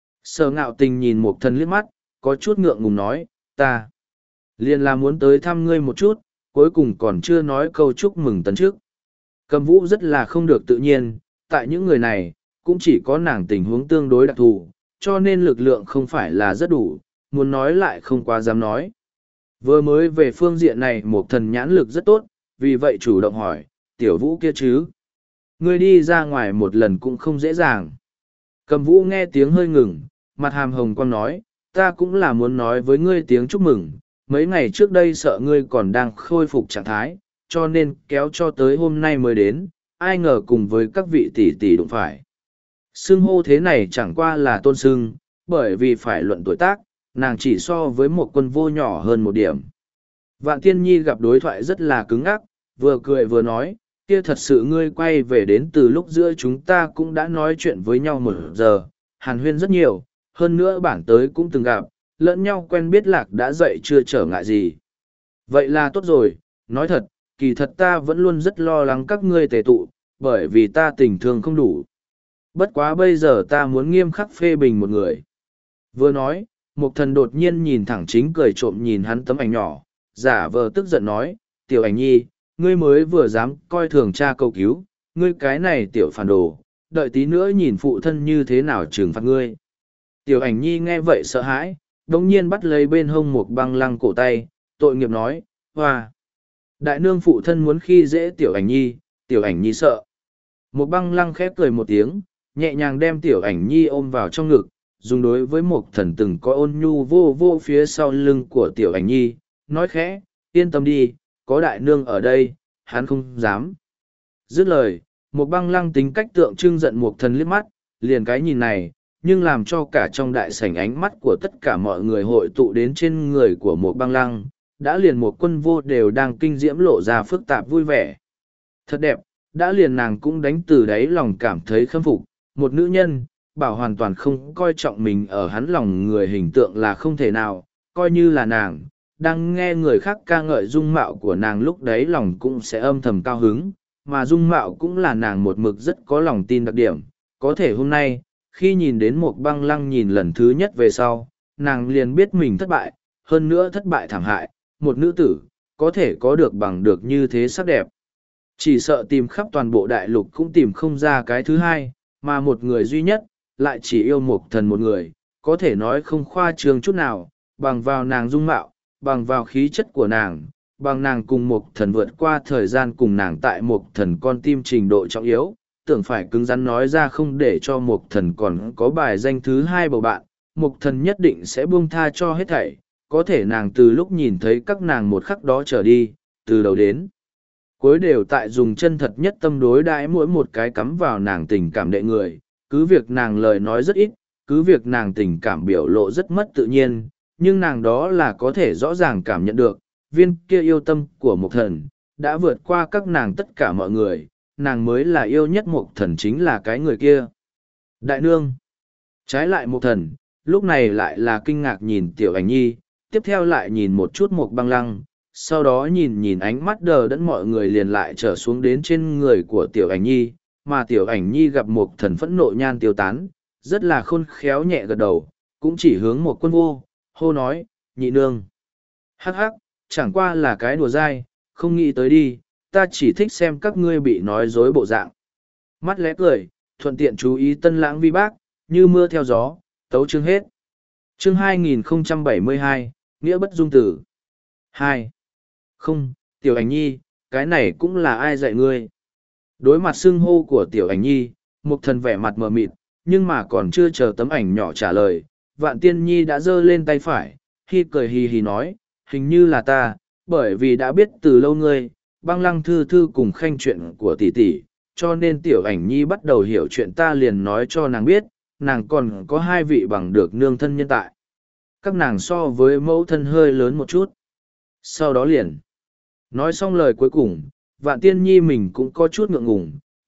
S1: Sở ngạo tình nhìn một thần liếc mắt, có chút ngượng ngùng nói, ta liền là muốn tới thăm ngươi một chút, cuối cùng còn chưa nói câu chúc mừng tấn trước. Cầm vũ rất là không được tự nhiên, tại những người này, cũng chỉ có nàng tình huống tương đối đặc thù, cho nên lực lượng không phải là rất đủ, muốn nói lại không quá dám nói. Vừa mới về phương diện này một thần nhãn lực rất tốt, vì vậy chủ động hỏi, tiểu vũ kia chứ? Ngươi đi ra ngoài một lần cũng không dễ dàng. Cầm vũ nghe tiếng hơi ngừng, mặt hàm hồng quang nói, ta cũng là muốn nói với ngươi tiếng chúc mừng, mấy ngày trước đây sợ ngươi còn đang khôi phục trạng thái, cho nên kéo cho tới hôm nay mới đến, ai ngờ cùng với các vị tỷ tỷ đụng phải. Xưng hô thế này chẳng qua là tôn xưng, bởi vì phải luận tuổi tác, nàng chỉ so với một quân vô nhỏ hơn một điểm. Vạn Tiên Nhi gặp đối thoại rất là cứng ắc, vừa cười vừa nói, kia thật sự ngươi quay về đến từ lúc giữa chúng ta cũng đã nói chuyện với nhau một giờ, hàn huyên rất nhiều, hơn nữa bản tới cũng từng gặp, lẫn nhau quen biết lạc đã dậy chưa trở ngại gì. Vậy là tốt rồi, nói thật, kỳ thật ta vẫn luôn rất lo lắng các ngươi tề tụ, bởi vì ta tình thương không đủ. Bất quá bây giờ ta muốn nghiêm khắc phê bình một người. Vừa nói, Mục thần đột nhiên nhìn thẳng chính cười trộm nhìn hắn tấm ảnh nhỏ, giả vờ tức giận nói, tiểu ảnh nhi, ngươi mới vừa dám coi thường cha cầu cứu, ngươi cái này tiểu phản đồ, đợi tí nữa nhìn phụ thân như thế nào trừng phạt ngươi. Tiểu ảnh nhi nghe vậy sợ hãi, đồng nhiên bắt lấy bên hông một băng lăng cổ tay, tội nghiệp nói, hoa. Đại nương phụ thân muốn khi dễ tiểu ảnh nhi, tiểu ảnh nhi sợ. Một băng lăng khép cười một tiếng, nhẹ nhàng đem tiểu ảnh nhi ôm vào trong ngực, dùng đối với một thần từng có ôn nhu vô vô phía sau lưng của tiểu ảnh nhi, nói khẽ, yên tâm đi, có đại nương ở đây, hắn không dám. Dứt lời, một băng lăng tính cách tượng trưng giận một thần liếc mắt, liền cái nhìn này, nhưng làm cho cả trong đại sảnh ánh mắt của tất cả mọi người hội tụ đến trên người của một băng lăng, đã liền một quân vô đều đang kinh diễm lộ ra phức tạp vui vẻ. Thật đẹp, đã liền nàng cũng đánh từ đáy lòng cảm thấy khâm phục, một nữ nhân, bảo hoàn toàn không coi trọng mình ở hắn lòng người hình tượng là không thể nào, coi như là nàng, đang nghe người khác ca ngợi dung mạo của nàng lúc đấy lòng cũng sẽ âm thầm cao hứng, mà dung mạo cũng là nàng một mực rất có lòng tin đặc điểm. Có thể hôm nay, khi nhìn đến một băng lăng nhìn lần thứ nhất về sau, nàng liền biết mình thất bại, hơn nữa thất bại thảm hại, một nữ tử, có thể có được bằng được như thế sắc đẹp. Chỉ sợ tìm khắp toàn bộ đại lục cũng tìm không ra cái thứ hai, mà một người duy nhất, lại chỉ yêu một thần một người, có thể nói không khoa trương chút nào, bằng vào nàng dung mạo, bằng vào khí chất của nàng, bằng nàng cùng một thần vượt qua thời gian cùng nàng tại một thần con tim trình độ trọng yếu, tưởng phải cứng rắn nói ra không để cho một thần còn có bài danh thứ hai bầu bạn, một thần nhất định sẽ buông tha cho hết thảy, có thể nàng từ lúc nhìn thấy các nàng một khắc đó trở đi, từ đầu đến cuối đều tại dùng chân thật nhất tâm đối đãi mỗi một cái cắm vào nàng tình cảm đệ người, cứ việc nàng lời nói rất ít, cứ việc nàng tình cảm biểu lộ rất mất tự nhiên, nhưng nàng đó là có thể rõ ràng cảm nhận được, viên kia yêu tâm của một thần, đã vượt qua các nàng tất cả mọi người, nàng mới là yêu nhất một thần chính là cái người kia. Đại nương, trái lại một thần, lúc này lại là kinh ngạc nhìn tiểu ảnh nhi, tiếp theo lại nhìn một chút một băng lăng, sau đó nhìn nhìn ánh mắt đờ đẫn mọi người liền lại trở xuống đến trên người của tiểu ảnh nhi, mà tiểu ảnh nhi gặp một thần phẫn nộ nhan tiêu tán, rất là khôn khéo nhẹ gật đầu, cũng chỉ hướng một quân vô, hô nói, nhị nương. Hắc hắc, chẳng qua là cái đùa dai, không nghĩ tới đi, ta chỉ thích xem các ngươi bị nói dối bộ dạng. Mắt lẽ cười, thuận tiện chú ý tân lãng vi bác, như mưa theo gió, tấu chương hết. Chương hai nghìn không trăm bảy mươi hai, Nghĩa bất dung tử. hai. Không, tiểu ảnh nhi, cái này cũng là ai dạy ngươi. Đối mặt xưng hô của tiểu ảnh nhi, một thần vẻ mặt mờ mịt, nhưng mà còn chưa chờ tấm ảnh nhỏ trả lời, vạn tiên nhi đã giơ lên tay phải, khi cười hì hì nói, hình như là ta, bởi vì đã biết từ lâu ngươi, băng lăng thư thư cùng khanh chuyện của tỷ tỷ, cho nên tiểu ảnh nhi bắt đầu hiểu chuyện ta liền nói cho nàng biết, nàng còn có hai vị bằng được nương thân nhân tại. Các nàng so với mẫu thân hơi lớn một chút. Sau đó liền nói xong lời cuối cùng, vạn tiên nhi mình cũng có chút ngượng ngùng,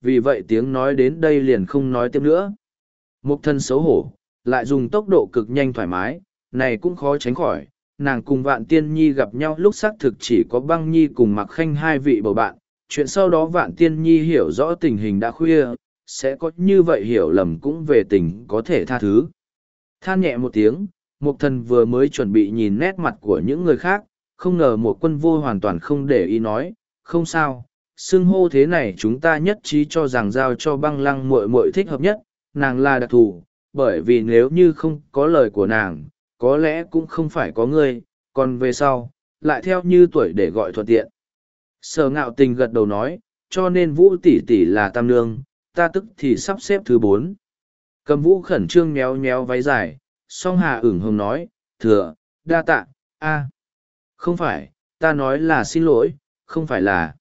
S1: vì vậy tiếng nói đến đây liền không nói tiếp nữa. Mục thân xấu hổ, lại dùng tốc độ cực nhanh thoải mái, này cũng khó tránh khỏi. Nàng cùng Vạn Tiên Nhi gặp nhau lúc xác thực chỉ có Băng Nhi cùng Mặc Khanh hai vị bầu bạn. Chuyện sau đó Vạn Tiên Nhi hiểu rõ tình hình đã khuya, sẽ có như vậy hiểu lầm cũng về tình có thể tha thứ. Than nhẹ một tiếng, Mục thần vừa mới chuẩn bị nhìn nét mặt của những người khác, không ngờ một quân vô hoàn toàn không để ý nói, không sao, xưng hô thế này chúng ta nhất trí cho rằng giao cho Băng Lăng muội muội thích hợp nhất, nàng là đặc thù, bởi vì nếu như không có lời của nàng, có lẽ cũng không phải có ngươi, còn về sau, lại theo như tuổi để gọi thuận tiện. Sở Ngạo Tình gật đầu nói, cho nên Vũ tỷ tỷ là tam nương, ta tức thì sắp xếp thứ bốn. Cầm Vũ khẩn trương méo méo váy dài, song Hà ửng hồng nói, thừa, đa tạ, a, không phải, ta nói là xin lỗi, không phải là.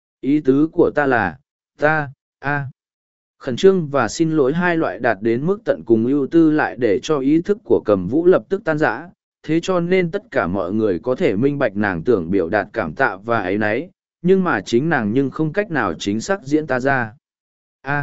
S1: Ý tứ của ta là, ta, a. Khẩn trương và xin lỗi hai loại đạt đến mức tận cùng ưu tư lại để cho ý thức của Cầm Vũ lập tức tan rã, thế cho nên tất cả mọi người có thể minh bạch nàng tưởng biểu đạt cảm tạ và áy náy, nhưng mà chính nàng nhưng không cách nào chính xác diễn ta ra. A.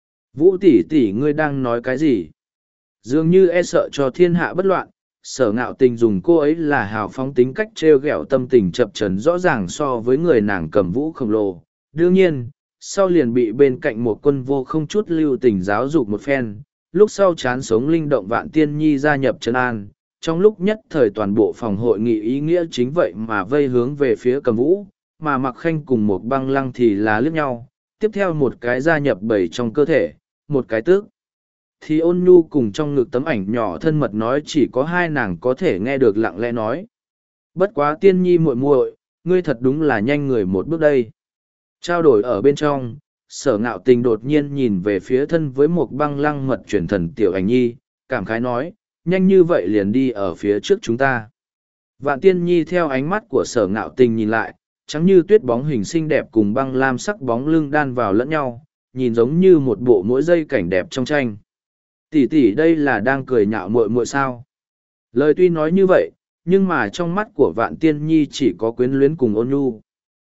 S1: Vũ tỷ tỷ ngươi đang nói cái gì? Dường như e sợ cho thiên hạ bất loạn, Sở Ngạo Tình dùng cô ấy là hào phóng tính cách trêu ghẹo tâm tình chập trần rõ ràng so với người nàng Cầm Vũ khổng lồ. Đương nhiên, sau liền bị bên cạnh một quân vô không chút lưu tình giáo dục một phen, lúc sau chán sống linh động Vạn Tiên Nhi gia nhập trấn an, trong lúc nhất thời toàn bộ phòng hội nghị ý nghĩa chính vậy mà vây hướng về phía Cầm Vũ, mà Mặc Khanh cùng một Băng Lăng thì là liếc nhau, tiếp theo một cái gia nhập bầy trong cơ thể, một cái tước. Thì Ôn Nhu cùng trong ngực tấm ảnh nhỏ thân mật nói chỉ có hai nàng có thể nghe được lặng lẽ nói. Bất quá Tiên Nhi muội muội, ngươi thật đúng là nhanh người một bước đây. Trao đổi ở bên trong, Sở Ngạo Tình đột nhiên nhìn về phía thân với một Băng Lăng mật truyền thần Tiểu Ảnh Nhi, cảm khái nói, nhanh như vậy liền đi ở phía trước chúng ta. Vạn Tiên Nhi theo ánh mắt của Sở Ngạo Tình nhìn lại, trắng như tuyết bóng hình xinh đẹp cùng băng lam sắc bóng lưng đan vào lẫn nhau, nhìn giống như một bộ mỗi giây cảnh đẹp trong tranh. Tỷ tỷ đây là đang cười nhạo muội muội sao? Lời tuy nói như vậy, nhưng mà trong mắt của Vạn Tiên Nhi chỉ có quyến luyến cùng ôn nhu.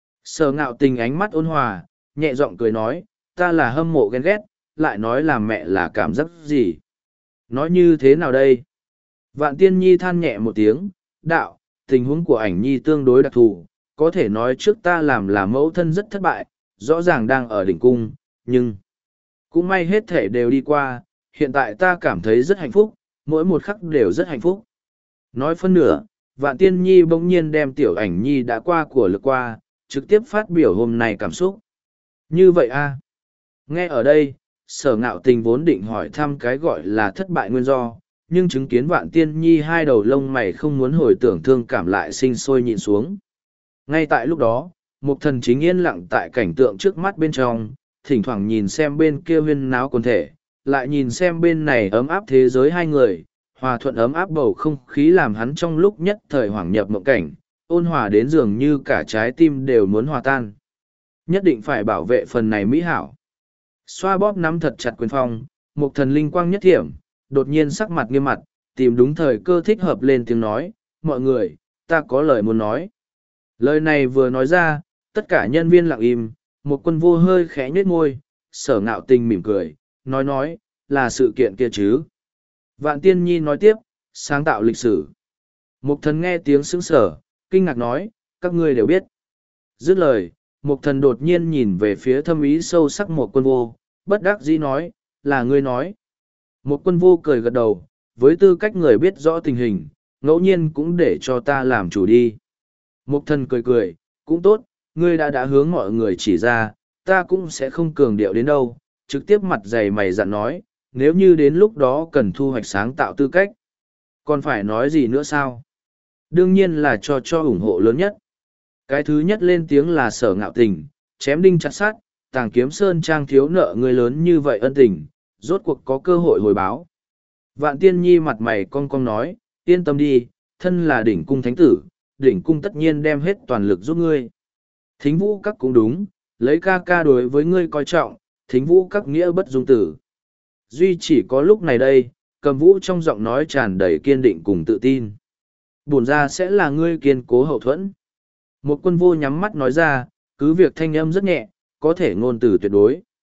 S1: Sở Ngạo Tình ánh mắt ôn hòa, nhẹ giọng cười nói, ta là hâm mộ ghen ghét, lại nói là mẹ là cảm giác gì? Nói như thế nào đây? Vạn Tiên Nhi than nhẹ một tiếng, đạo, tình huống của ảnh Nhi tương đối đặc thù, có thể nói trước ta làm là mẫu thân rất thất bại, rõ ràng đang ở đỉnh cung, nhưng cũng may hết thể đều đi qua, hiện tại ta cảm thấy rất hạnh phúc, mỗi một khắc đều rất hạnh phúc. Nói phân nửa, Vạn Tiên Nhi bỗng nhiên đem Tiểu Ảnh Nhi đã qua của lực qua, trực tiếp phát biểu hôm nay cảm xúc. Như vậy a à? Nghe ở đây, Sở Ngạo Tình vốn định hỏi thăm cái gọi là thất bại nguyên do, nhưng chứng kiến Vạn Tiên Nhi hai đầu lông mày không muốn hồi tưởng thương cảm lại sinh sôi nhịn xuống. Ngay tại lúc đó, Mục Thần chính yên lặng tại cảnh tượng trước mắt bên trong, thỉnh thoảng nhìn xem bên kia huyên náo quần thể, lại nhìn xem bên này ấm áp thế giới hai người, hòa thuận ấm áp bầu không khí làm hắn trong lúc nhất thời hoảng nhập mộng cảnh, ôn hòa đến dường như cả trái tim đều muốn hòa tan. Nhất định phải bảo vệ phần này mỹ hảo. Xoa bóp nắm thật chặt quyền phong, Mục Thần linh quang nhất thiểm, đột nhiên sắc mặt nghiêm mặt, tìm đúng thời cơ thích hợp lên tiếng nói, mọi người, ta có lời muốn nói. Lời này vừa nói ra, tất cả nhân viên lặng im, một quân vô hơi khẽ nhếch môi, Sở Ngạo Tình mỉm cười, nói nói, là sự kiện kia chứ. Vạn Tiên Nhi nói tiếp, sáng tạo lịch sử. Mục Thần nghe tiếng sững sờ, kinh ngạc nói, các ngươi đều biết. Dứt lời, Mục Thần đột nhiên nhìn về phía thâm ý sâu sắc một quân vô, bất đắc dĩ nói, là ngươi nói. Một quân vô cười gật đầu, với tư cách người biết rõ tình hình, ngẫu nhiên cũng để cho ta làm chủ đi. Mục Thần cười cười, cũng tốt, ngươi đã đã hướng mọi người chỉ ra, ta cũng sẽ không cường điệu đến đâu, trực tiếp mặt dày mày dặn nói, nếu như đến lúc đó cần thu hoạch sáng tạo tư cách. Còn phải nói gì nữa sao? Đương nhiên là cho cho ủng hộ lớn nhất. Cái thứ nhất lên tiếng là Sở Ngạo Tình, chém đinh chặt sát, Tàng Kiếm Sơn Trang thiếu nợ người lớn như vậy ân tình, rốt cuộc có cơ hội hồi báo. Vạn Tiên Nhi mặt mày cong cong nói, yên tâm đi, thân là đỉnh cung thánh tử, đỉnh cung tất nhiên đem hết toàn lực giúp ngươi. Thính vũ các cũng đúng, lấy ca ca đối với ngươi coi trọng, thính vũ các nghĩa bất dung tử. Duy chỉ có lúc này đây, Cầm Vũ trong giọng nói tràn đầy kiên định cùng tự tin. Bổn ra sẽ là ngươi kiên cố hậu thuẫn. Một quân vô nhắm mắt nói ra, cứ việc thanh âm rất nhẹ, có thể ngôn từ tuyệt đối.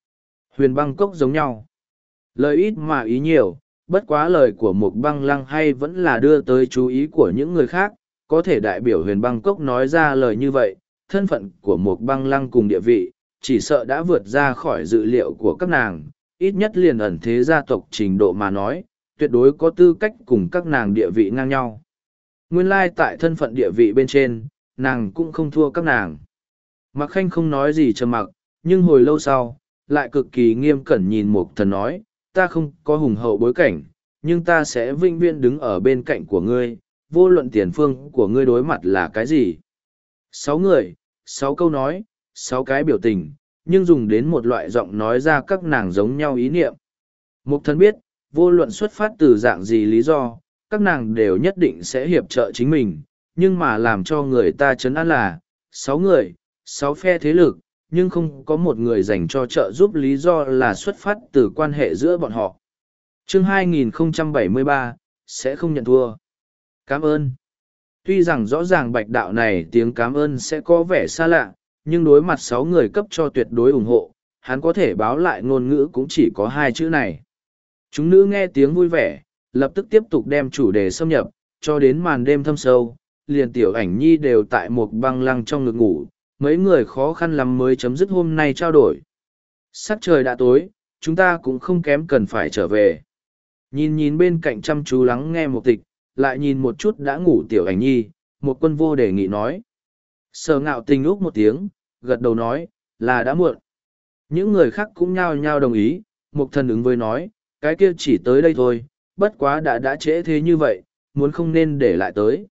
S1: Huyền băng cốc giống nhau. Lời ít mà ý nhiều, bất quá lời của một băng lăng hay vẫn là đưa tới chú ý của những người khác, có thể đại biểu huyền băng cốc nói ra lời như vậy, thân phận của một băng lăng cùng địa vị, chỉ sợ đã vượt ra khỏi dự liệu của các nàng, ít nhất liền ẩn thế gia tộc trình độ mà nói, tuyệt đối có tư cách cùng các nàng địa vị ngang nhau. Nguyên lai tại thân phận địa vị bên trên, nàng cũng không thua các nàng. Mạc Khanh không nói gì trầm mặc, nhưng hồi lâu sau, lại cực kỳ nghiêm cẩn nhìn Mục Thần nói, ta không có hùng hậu bối cảnh, nhưng ta sẽ vinh viễn đứng ở bên cạnh của ngươi, vô luận tiền phương của ngươi đối mặt là cái gì. Sáu người, sáu câu nói, sáu cái biểu tình, nhưng dùng đến một loại giọng nói ra các nàng giống nhau ý niệm. Mục Thần biết, vô luận xuất phát từ dạng gì lý do, các nàng đều nhất định sẽ hiệp trợ chính mình, nhưng mà làm cho người ta chấn an là, sáu người, sáu phe thế lực, nhưng không có một người dành cho trợ giúp lý do là xuất phát từ quan hệ giữa bọn họ. Chương hai nghìn không trăm bảy mươi ba, sẽ không nhận thua. Cảm ơn. Tuy rằng rõ ràng bạch đạo này tiếng cảm ơn sẽ có vẻ xa lạ, nhưng đối mặt sáu người cấp cho tuyệt đối ủng hộ, hắn có thể báo lại ngôn ngữ cũng chỉ có hai chữ này. Chúng nữ nghe tiếng vui vẻ, lập tức tiếp tục đem chủ đề xâm nhập, cho đến màn đêm thâm sâu, liền tiểu ảnh nhi đều tại một băng lăng trong ngực ngủ, mấy người khó khăn lắm mới chấm dứt hôm nay trao đổi. Sắc trời đã tối, chúng ta cũng không kém cần phải trở về. Nhìn nhìn bên cạnh chăm chú lắng nghe một tịch, lại nhìn một chút đã ngủ tiểu ảnh nhi, một quân vô đề nghị nói. Sở ngạo tình úc một tiếng, gật đầu nói, là đã muộn. Những người khác cũng nhao nhao đồng ý, một thần ứng với nói, cái kia chỉ tới đây thôi, bất quá đã đã trễ thế như vậy, muốn không nên để lại tới.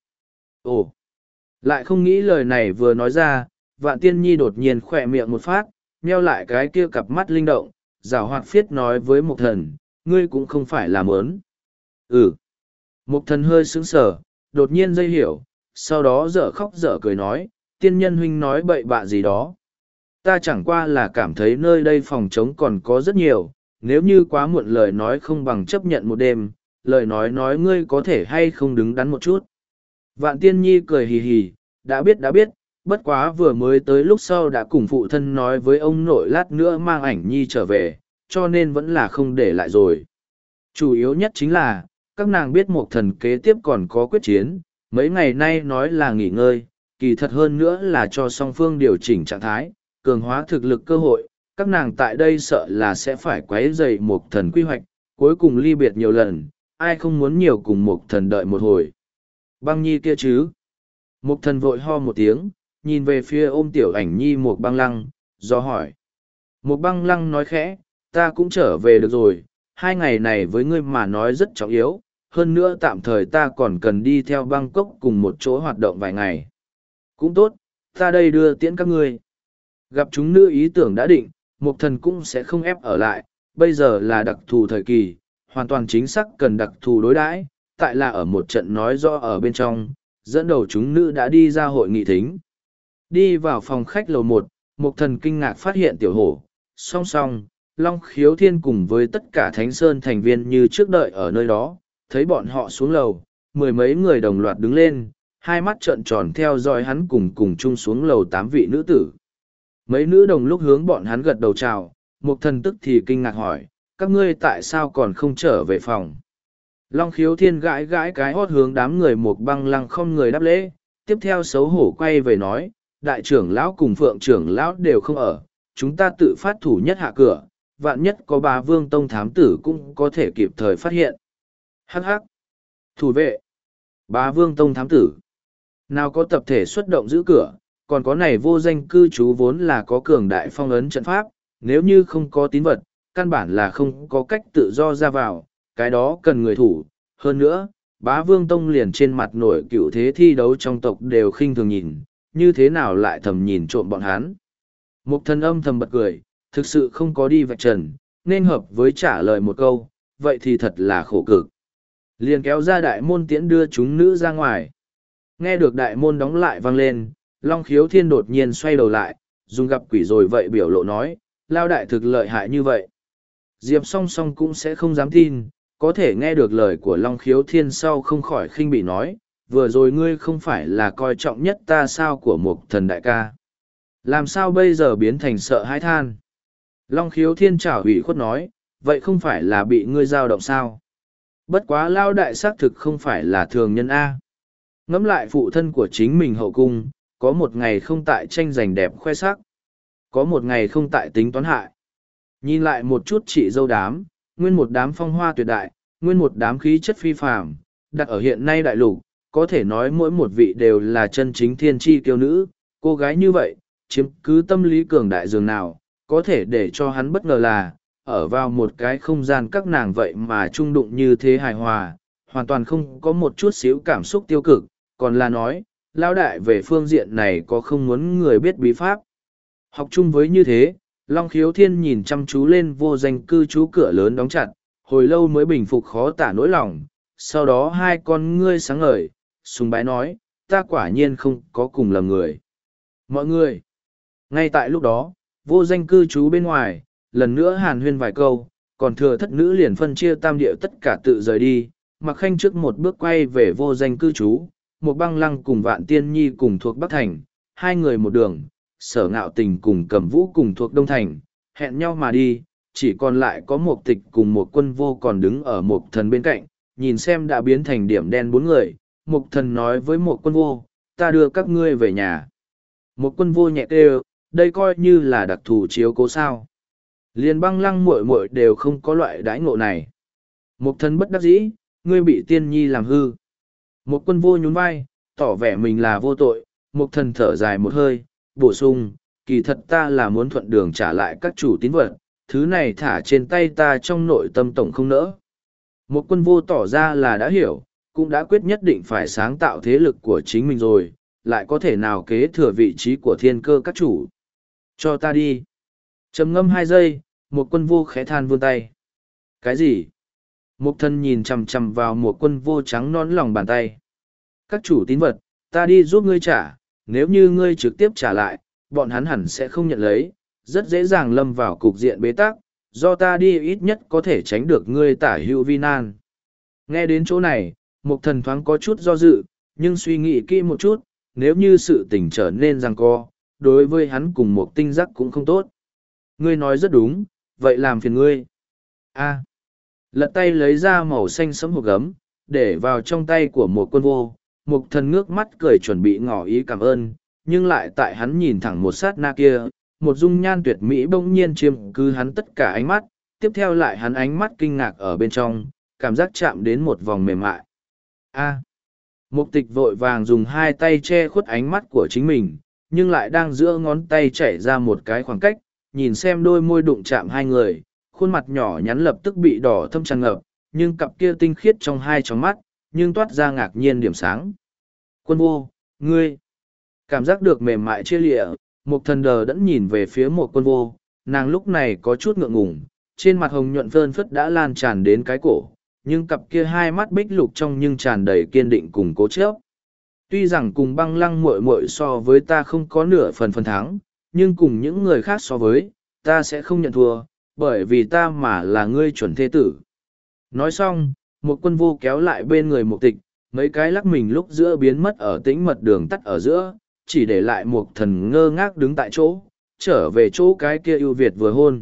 S1: Ồ, lại không nghĩ lời này vừa nói ra, Vạn Tiên Nhi đột nhiên khỏe miệng một phát, nheo lại cái kia cặp mắt linh động, rào hoạt phiết nói với Mục Thần, ngươi cũng không phải làm ớn. Ừ. Mục Thần hơi sững sờ, đột nhiên dây hiểu, sau đó dở khóc dở cười nói, tiên nhân huynh nói bậy bạ gì đó. Ta chẳng qua là cảm thấy nơi đây phòng trống còn có rất nhiều, nếu như quá muộn lời nói không bằng chấp nhận một đêm, lời nói nói ngươi có thể hay không đứng đắn một chút. Vạn Tiên Nhi cười hì hì, đã biết đã biết, bất quá vừa mới tới lúc sau đã cùng phụ thân nói với ông nội lát nữa mang ảnh Nhi trở về, cho nên vẫn là không để lại rồi. Chủ yếu nhất chính là, các nàng biết một thần kế tiếp còn có quyết chiến, mấy ngày nay nói là nghỉ ngơi, kỳ thật hơn nữa là cho song phương điều chỉnh trạng thái, cường hóa thực lực cơ hội, các nàng tại đây sợ là sẽ phải quấy rầy một thần quy hoạch, cuối cùng ly biệt nhiều lần, ai không muốn nhiều cùng một thần đợi một hồi. Băng Nhi kia chứ? Một thần vội ho một tiếng, nhìn về phía ôm tiểu ảnh Nhi một băng lăng, do hỏi. Một băng lăng nói khẽ, ta cũng trở về được rồi, hai ngày này với ngươi mà nói rất trọng yếu, hơn nữa tạm thời ta còn cần đi theo Bangkok cùng một chỗ hoạt động vài ngày. Cũng tốt, ta đây đưa tiễn các ngươi. Gặp chúng nữ ý tưởng đã định, Mục Thần cũng sẽ không ép ở lại, bây giờ là đặc thù thời kỳ, hoàn toàn chính xác cần đặc thù đối đãi, tại là ở một trận nói rõ ở bên trong, dẫn đầu chúng nữ đã đi ra hội nghị thính. Đi vào phòng khách lầu một, Mục Thần kinh ngạc phát hiện tiểu hổ, song song, Long Khiếu Thiên cùng với tất cả Thánh Sơn thành viên như trước đợi ở nơi đó, thấy bọn họ xuống lầu, mười mấy người đồng loạt đứng lên, hai mắt trợn tròn theo dõi hắn cùng cùng chung xuống lầu tám vị nữ tử. Mấy nữ đồng lúc hướng bọn hắn gật đầu chào, Mục Thần tức thì kinh ngạc hỏi, các ngươi tại sao còn không trở về phòng? Long Khiếu Thiên gãi gãi cái hót hướng đám người Mục Băng Lăng không người đáp lễ, tiếp theo xấu hổ quay về nói, đại trưởng lão cùng phượng trưởng lão đều không ở, chúng ta tự phát thủ nhất hạ cửa, vạn nhất có bà Vương Tông thám tử cũng có thể kịp thời phát hiện. Hắc hắc. Thủ vệ. Bá Vương Tông thám tử. Nào có tập thể xuất động giữ cửa, còn có này vô danh cư trú vốn là có cường đại phong ấn trận pháp, nếu như không có tín vật, căn bản là không có cách tự do ra vào, cái đó cần người thủ. Hơn nữa, Bá Vương Tông liền trên mặt nổi cựu thế thi đấu trong tộc đều khinh thường nhìn, như thế nào lại thầm nhìn trộm bọn hắn. Mục Thần âm thầm bật cười, thực sự không có đi vạch trần, nên hợp với trả lời một câu, vậy thì thật là khổ cực. Liền kéo ra đại môn tiễn đưa chúng nữ ra ngoài. Nghe được đại môn đóng lại vang lên, Long Khiếu Thiên đột nhiên xoay đầu lại, dùng gặp quỷ rồi vậy biểu lộ nói, lao đại thực lợi hại như vậy. Diệp song song cũng sẽ không dám tin, có thể nghe được lời của Long Khiếu Thiên sau không khỏi khinh bị nói, vừa rồi ngươi không phải là coi trọng nhất ta sao của một thần đại ca. Làm sao bây giờ biến thành sợ hãi than? Long khiếu thiên trảo ủy khuất nói, vậy không phải là bị ngươi dao động sao? Bất quá lao đại xác thực không phải là thường nhân A. Ngẫm lại phụ thân của chính mình hậu cung, có một ngày không tại tranh giành đẹp khoe sắc. Có một ngày không tại tính toán hại. Nhìn lại một chút chị dâu đám, nguyên một đám phong hoa tuyệt đại, nguyên một đám khí chất phi phàm, đặt ở hiện nay đại lục, có thể nói mỗi một vị đều là chân chính thiên tri kiêu nữ, cô gái như vậy, chiếm cứ tâm lý cường đại dường nào, có thể để cho hắn bất ngờ là, ở vào một cái không gian các nàng vậy mà trung đụng như thế hài hòa, hoàn toàn không có một chút xíu cảm xúc tiêu cực, còn là nói, lao đại về phương diện này có không muốn người biết bí pháp. Học chung với như thế, Long Khiếu Thiên nhìn chăm chú lên vô danh cư trú cửa lớn đóng chặt, hồi lâu mới bình phục khó tả nỗi lòng, sau đó hai con ngươi sáng ngời, sùng bái nói, ta quả nhiên không có cùng lầm người. Mọi người, ngay tại lúc đó, vô danh cư trú bên ngoài, lần nữa hàn huyên vài câu, còn thừa thất nữ liền phân chia tam điệu tất cả tự rời đi, mặc khanh trước một bước quay về vô danh cư trú, một băng lăng cùng vạn tiên nhi cùng thuộc Bắc Thành, hai người một đường, sở ngạo tình cùng cầm vũ cùng thuộc Đông Thành, hẹn nhau mà đi, chỉ còn lại có một tịch cùng một quân vô còn đứng ở một thần bên cạnh, nhìn xem đã biến thành điểm đen bốn người, một thần nói với một quân vô, ta đưa các ngươi về nhà. Một quân vô nhẹ kêu, đây coi như là đặc thù chiếu cố sao. Liền băng lăng muội muội đều không có loại đãi ngộ này. Một thần bất đắc dĩ, ngươi bị tiên nhi làm hư. Một quân vô nhún vai, tỏ vẻ mình là vô tội, một thần thở dài một hơi, bổ sung, kỳ thật ta là muốn thuận đường trả lại các chủ tín vật, thứ này thả trên tay ta trong nội tâm tổng không nỡ. Một quân vô tỏ ra là đã hiểu, cũng đã quyết nhất định phải sáng tạo thế lực của chính mình rồi, lại có thể nào kế thừa vị trí của thiên cơ các chủ. Cho ta đi. Trầm ngâm hai giây, một quân vô khẽ than vươn tay. Cái gì? Một thân nhìn chằm chằm vào một quân vô trắng nón lòng bàn tay. Các chủ tín vật, ta đi giúp ngươi trả, nếu như ngươi trực tiếp trả lại, bọn hắn hẳn sẽ không nhận lấy, rất dễ dàng lâm vào cục diện bế tắc, do ta đi ít nhất có thể tránh được ngươi tả hữu vi nan. Nghe đến chỗ này, một thần thoáng có chút do dự, nhưng suy nghĩ kỹ một chút, nếu như sự tình trở nên giằng co, đối với hắn cùng một tinh giác cũng không tốt. Ngươi nói rất đúng, vậy làm phiền ngươi. A. Lật tay lấy ra màu xanh sẫm hộp gấm, để vào trong tay của một quân vô, một thần ngước mắt cười chuẩn bị ngỏ ý cảm ơn, nhưng lại tại hắn nhìn thẳng một sát na kia, một dung nhan tuyệt mỹ bỗng nhiên chiếm cứ hắn tất cả ánh mắt, tiếp theo lại hắn ánh mắt kinh ngạc ở bên trong, cảm giác chạm đến một vòng mềm mại. A. Mục tịch vội vàng dùng hai tay che khuất ánh mắt của chính mình, nhưng lại đang giữa ngón tay chảy ra một cái khoảng cách, nhìn xem đôi môi đụng chạm hai người, khuôn mặt nhỏ nhắn lập tức bị đỏ thâm tràn ngập, nhưng cặp kia tinh khiết trong hai tròng mắt, nhưng toát ra ngạc nhiên điểm sáng. Quân vô, ngươi, cảm giác được mềm mại chia lịa, một thần đờ đẫn nhìn về phía một quân vô, nàng lúc này có chút ngượng ngùng, trên mặt hồng nhuận phơn phất đã lan tràn đến cái cổ, nhưng cặp kia hai mắt bích lục trong nhưng tràn đầy kiên định cùng cố chấp. Tuy rằng cùng băng lăng muội muội so với ta không có nửa phần phần thắng, nhưng cùng những người khác so với, ta sẽ không nhận thua, bởi vì ta mà là ngươi chuẩn thế tử. Nói xong, một quân vô kéo lại bên người một tịch, mấy cái lắc mình lúc giữa biến mất ở tĩnh mật đường tắt ở giữa, chỉ để lại một thần ngơ ngác đứng tại chỗ, trở về chỗ cái kia ưu việt vừa hôn.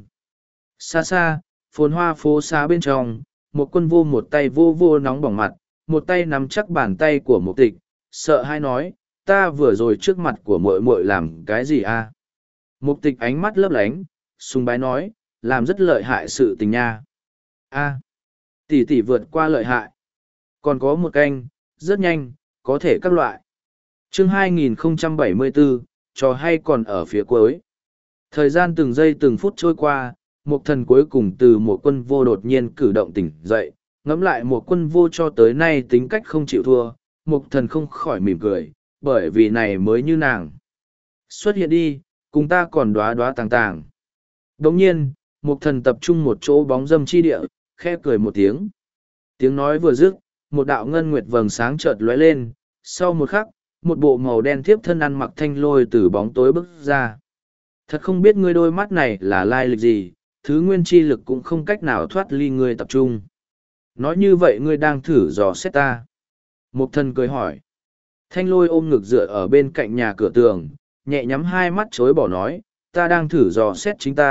S1: Xa xa, phồn hoa phố xá bên trong, một quân vô một tay vô vô nóng bỏng mặt, một tay nắm chắc bàn tay của một tịch, sợ hai nói, ta vừa rồi trước mặt của muội muội làm cái gì a? À? Một tịch ánh mắt lấp lánh, sùng bái nói, làm rất lợi hại sự tình nha. A, tỷ tỷ vượt qua lợi hại. Còn có một canh, rất nhanh, có thể các loại. Chương hai nghìn không trăm bảy mươi bốn, trò hay còn ở phía cuối. Thời gian từng giây từng phút trôi qua, một thần cuối cùng từ một quân vô đột nhiên cử động tỉnh dậy, ngẫm lại một quân vô cho tới nay tính cách không chịu thua, một thần không khỏi mỉm cười, bởi vì này mới như nàng. Xuất hiện đi, cùng ta còn đoá đoá tàng tàng. Đồng nhiên, một thần tập trung một chỗ bóng dâm chi địa, khẽ cười một tiếng. Tiếng nói vừa dứt, một đạo ngân nguyệt vầng sáng chợt lóe lên, sau một khắc, một bộ màu đen thiếp thân ăn mặc thanh lôi từ bóng tối bước ra. Thật không biết ngươi đôi mắt này là lai lịch gì, thứ nguyên chi lực cũng không cách nào thoát ly ngươi tập trung. Nói như vậy ngươi đang thử dò xét ta. Một thần cười hỏi. Thanh lôi ôm ngực dựa ở bên cạnh nhà cửa tường, nhẹ nhắm hai mắt chối bỏ nói, ta đang thử dò xét chính ta,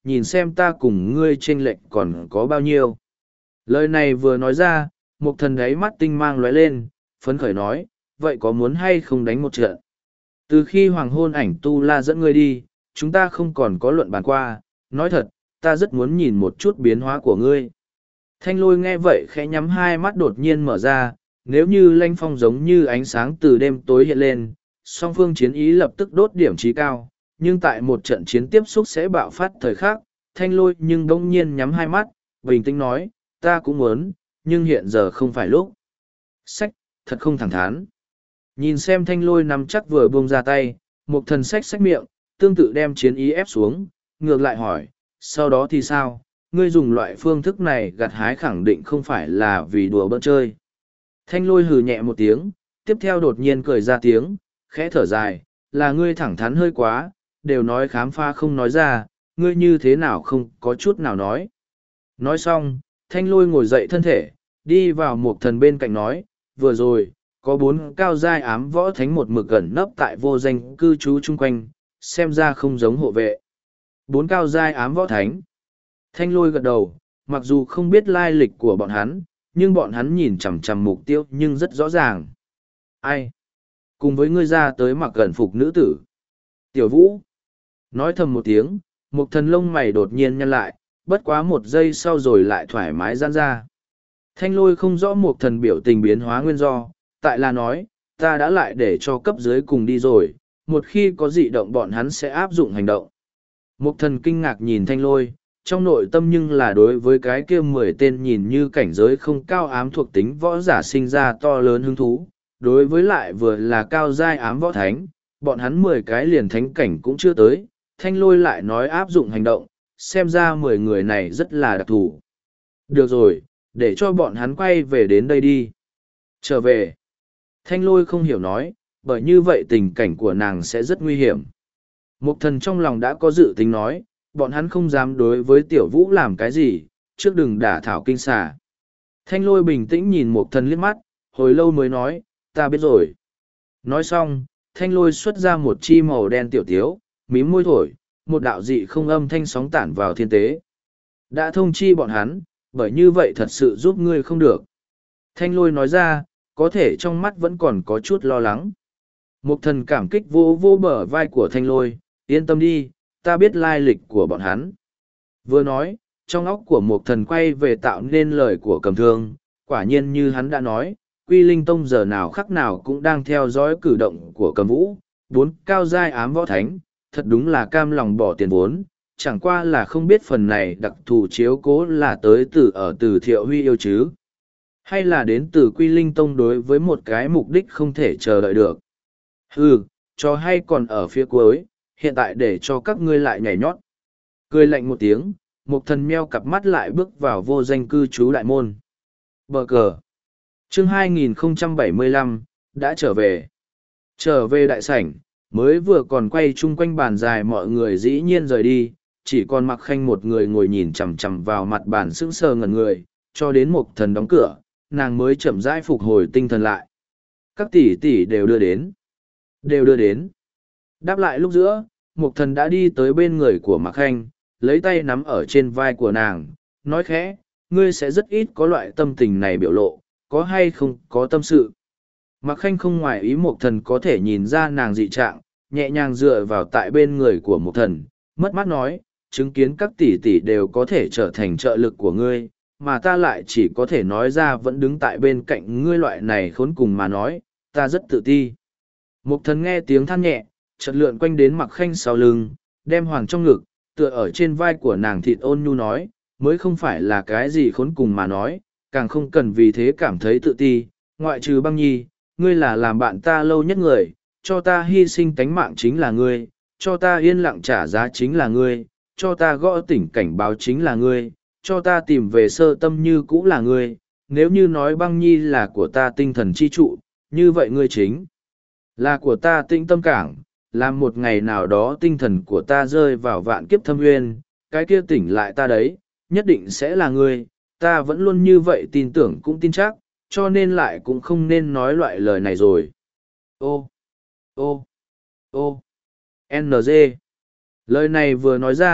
S1: nhìn xem ta cùng ngươi chênh lệch còn có bao nhiêu. Lời này vừa nói ra, Mục Thần đáy mắt tinh mang lóe lên, phấn khởi nói, vậy có muốn hay không đánh một trận? Từ khi hoàng hôn ảnh tu la dẫn ngươi đi, chúng ta không còn có luận bàn qua, nói thật, ta rất muốn nhìn một chút biến hóa của ngươi. Thanh Lôi nghe vậy khẽ nhắm hai mắt đột nhiên mở ra, nếu như lanh phong giống như ánh sáng từ đêm tối hiện lên, song phương chiến ý lập tức đốt điểm trí cao, nhưng tại một trận chiến tiếp xúc sẽ bạo phát thời khắc, Thanh Lôi nhưng đông nhiên nhắm hai mắt, bình tĩnh nói, ta cũng muốn, nhưng hiện giờ không phải lúc. Sách, thật không thẳng thắn. Nhìn xem Thanh Lôi nắm chắc vừa buông ra tay, Mục Thần sách sách miệng, tương tự đem chiến ý ép xuống, ngược lại hỏi, sau đó thì sao? Ngươi dùng loại phương thức này gặt hái khẳng định không phải là vì đùa bỡn chơi. Thanh Lôi hừ nhẹ một tiếng, tiếp theo đột nhiên cười ra tiếng, khẽ thở dài, là ngươi thẳng thắn hơi quá, đều nói khám phá không nói ra, ngươi như thế nào không có chút nào nói. Nói xong, Thanh Lôi ngồi dậy thân thể, đi vào Mục Thần bên cạnh nói, vừa rồi, có bốn cao giai ám võ thánh một mực gần nấp tại vô danh cư trú chung quanh, xem ra không giống hộ vệ. Bốn cao giai ám võ thánh. Thanh Lôi gật đầu, mặc dù không biết lai lịch của bọn hắn, nhưng bọn hắn nhìn chằm chằm mục tiêu nhưng rất rõ ràng. Ai? Cùng với ngươi ra tới mặc gần phục nữ tử. Tiểu Vũ. Nói thầm một tiếng, Mục Thần lông mày đột nhiên nhăn lại, bất quá một giây sau rồi lại thoải mái giãn ra. Thanh Lôi không rõ Mục Thần biểu tình biến hóa nguyên do, tại là nói, ta đã lại để cho cấp dưới cùng đi rồi, một khi có dị động bọn hắn sẽ áp dụng hành động. Mục Thần kinh ngạc nhìn Thanh Lôi, trong nội tâm nhưng là đối với cái kia mười tên nhìn như cảnh giới không cao ám thuộc tính võ giả sinh ra to lớn hứng thú, đối với lại vừa là cao giai ám võ thánh, bọn hắn mười cái liền thánh cảnh cũng chưa tới, Thanh Lôi lại nói áp dụng hành động, xem ra mười người này rất là đặc thù. Được rồi, để cho bọn hắn quay về đến đây đi. Trở về. Thanh Lôi không hiểu nói, bởi như vậy tình cảnh của nàng sẽ rất nguy hiểm. Mục Thần trong lòng đã có dự tính nói, bọn hắn không dám đối với Tiểu Vũ làm cái gì, trước đừng đả thảo kinh xà. Thanh Lôi bình tĩnh nhìn Mục Thần liếc mắt, hồi lâu mới nói, ta biết rồi. Nói xong, Thanh Lôi xuất ra một chi màu đen tiểu tiếu, mím môi thổi, một đạo dị không âm thanh sóng tản vào thiên tế. Đã thông chi bọn hắn, bởi như vậy thật sự giúp ngươi không được. Thanh Lôi nói ra, có thể trong mắt vẫn còn có chút lo lắng. Mục Thần cảm kích vô vô bờ vai của Thanh Lôi, yên tâm đi, ta biết lai lịch của bọn hắn. Vừa nói, trong óc của Mục Thần quay về tạo nên lời của Cầm Thương, quả nhiên như hắn đã nói, Quy Linh Tông giờ nào khắc nào cũng đang theo dõi cử động của Cầm Vũ, bốn cao giai ám võ thánh, thật đúng là cam lòng bỏ tiền vốn, chẳng qua là không biết phần này đặc thù chiếu cố là tới từ ở từ Thiệu Huy yêu chứ, hay là đến từ Quy Linh Tông đối với một cái mục đích không thể chờ đợi được. Ừ, cho hay còn ở phía cuối, hiện tại để cho các ngươi lại nhảy nhót. Cười lạnh một tiếng, Mục Thần meo cặp mắt lại bước vào vô danh cư trú đại môn. Bờ cờ. Chương hai nghìn không trăm bảy mươi lăm, đã trở về. Trở về đại sảnh, mới vừa còn quay chung quanh bàn dài mọi người dĩ nhiên rời đi, chỉ còn Mặc Khanh một người ngồi nhìn chằm chằm vào mặt bàn sững sờ ngẩn người, cho đến Mục Thần đóng cửa, nàng mới chậm rãi phục hồi tinh thần lại. Các tỷ tỷ đều đưa đến. Đều đưa đến. Đáp lại lúc giữa, Mục Thần đã đi tới bên người của Mạc Khanh, lấy tay nắm ở trên vai của nàng, nói khẽ, ngươi sẽ rất ít có loại tâm tình này biểu lộ, có hay không có tâm sự. Mạc Khanh không ngoài ý Mục Thần có thể nhìn ra nàng dị trạng, nhẹ nhàng dựa vào tại bên người của Mục Thần, mất mát nói, chứng kiến các tỷ tỷ đều có thể trở thành trợ lực của ngươi, mà ta lại chỉ có thể nói ra vẫn đứng tại bên cạnh ngươi loại này khốn cùng mà nói, ta rất tự ti. Mục Thần nghe tiếng than nhẹ, chợt lượn quanh đến Mạc Khanh sau lưng, đem hoàng trong ngực, tựa ở trên vai của nàng thịt ôn nhu nói, mới không phải là cái gì khốn cùng mà nói, càng không cần vì thế cảm thấy tự ti, ngoại trừ Băng Nhi, ngươi là làm bạn ta lâu nhất người, cho ta hy sinh tánh mạng chính là ngươi, cho ta yên lặng trả giá chính là ngươi, cho ta gõ tỉnh cảnh báo chính là ngươi, cho ta tìm về sơ tâm như cũ là ngươi, nếu như nói Băng Nhi là của ta tinh thần chi trụ, như vậy ngươi chính là của ta tĩnh tâm cảng, làm một ngày nào đó tinh thần của ta rơi vào vạn kiếp thâm nguyên, cái kia tỉnh lại ta đấy, nhất định sẽ là ngươi, ta vẫn luôn như vậy tin tưởng cũng tin chắc, cho nên lại cũng không nên nói loại lời này rồi. Ô, ô, ô, en giê. Lời này vừa nói ra,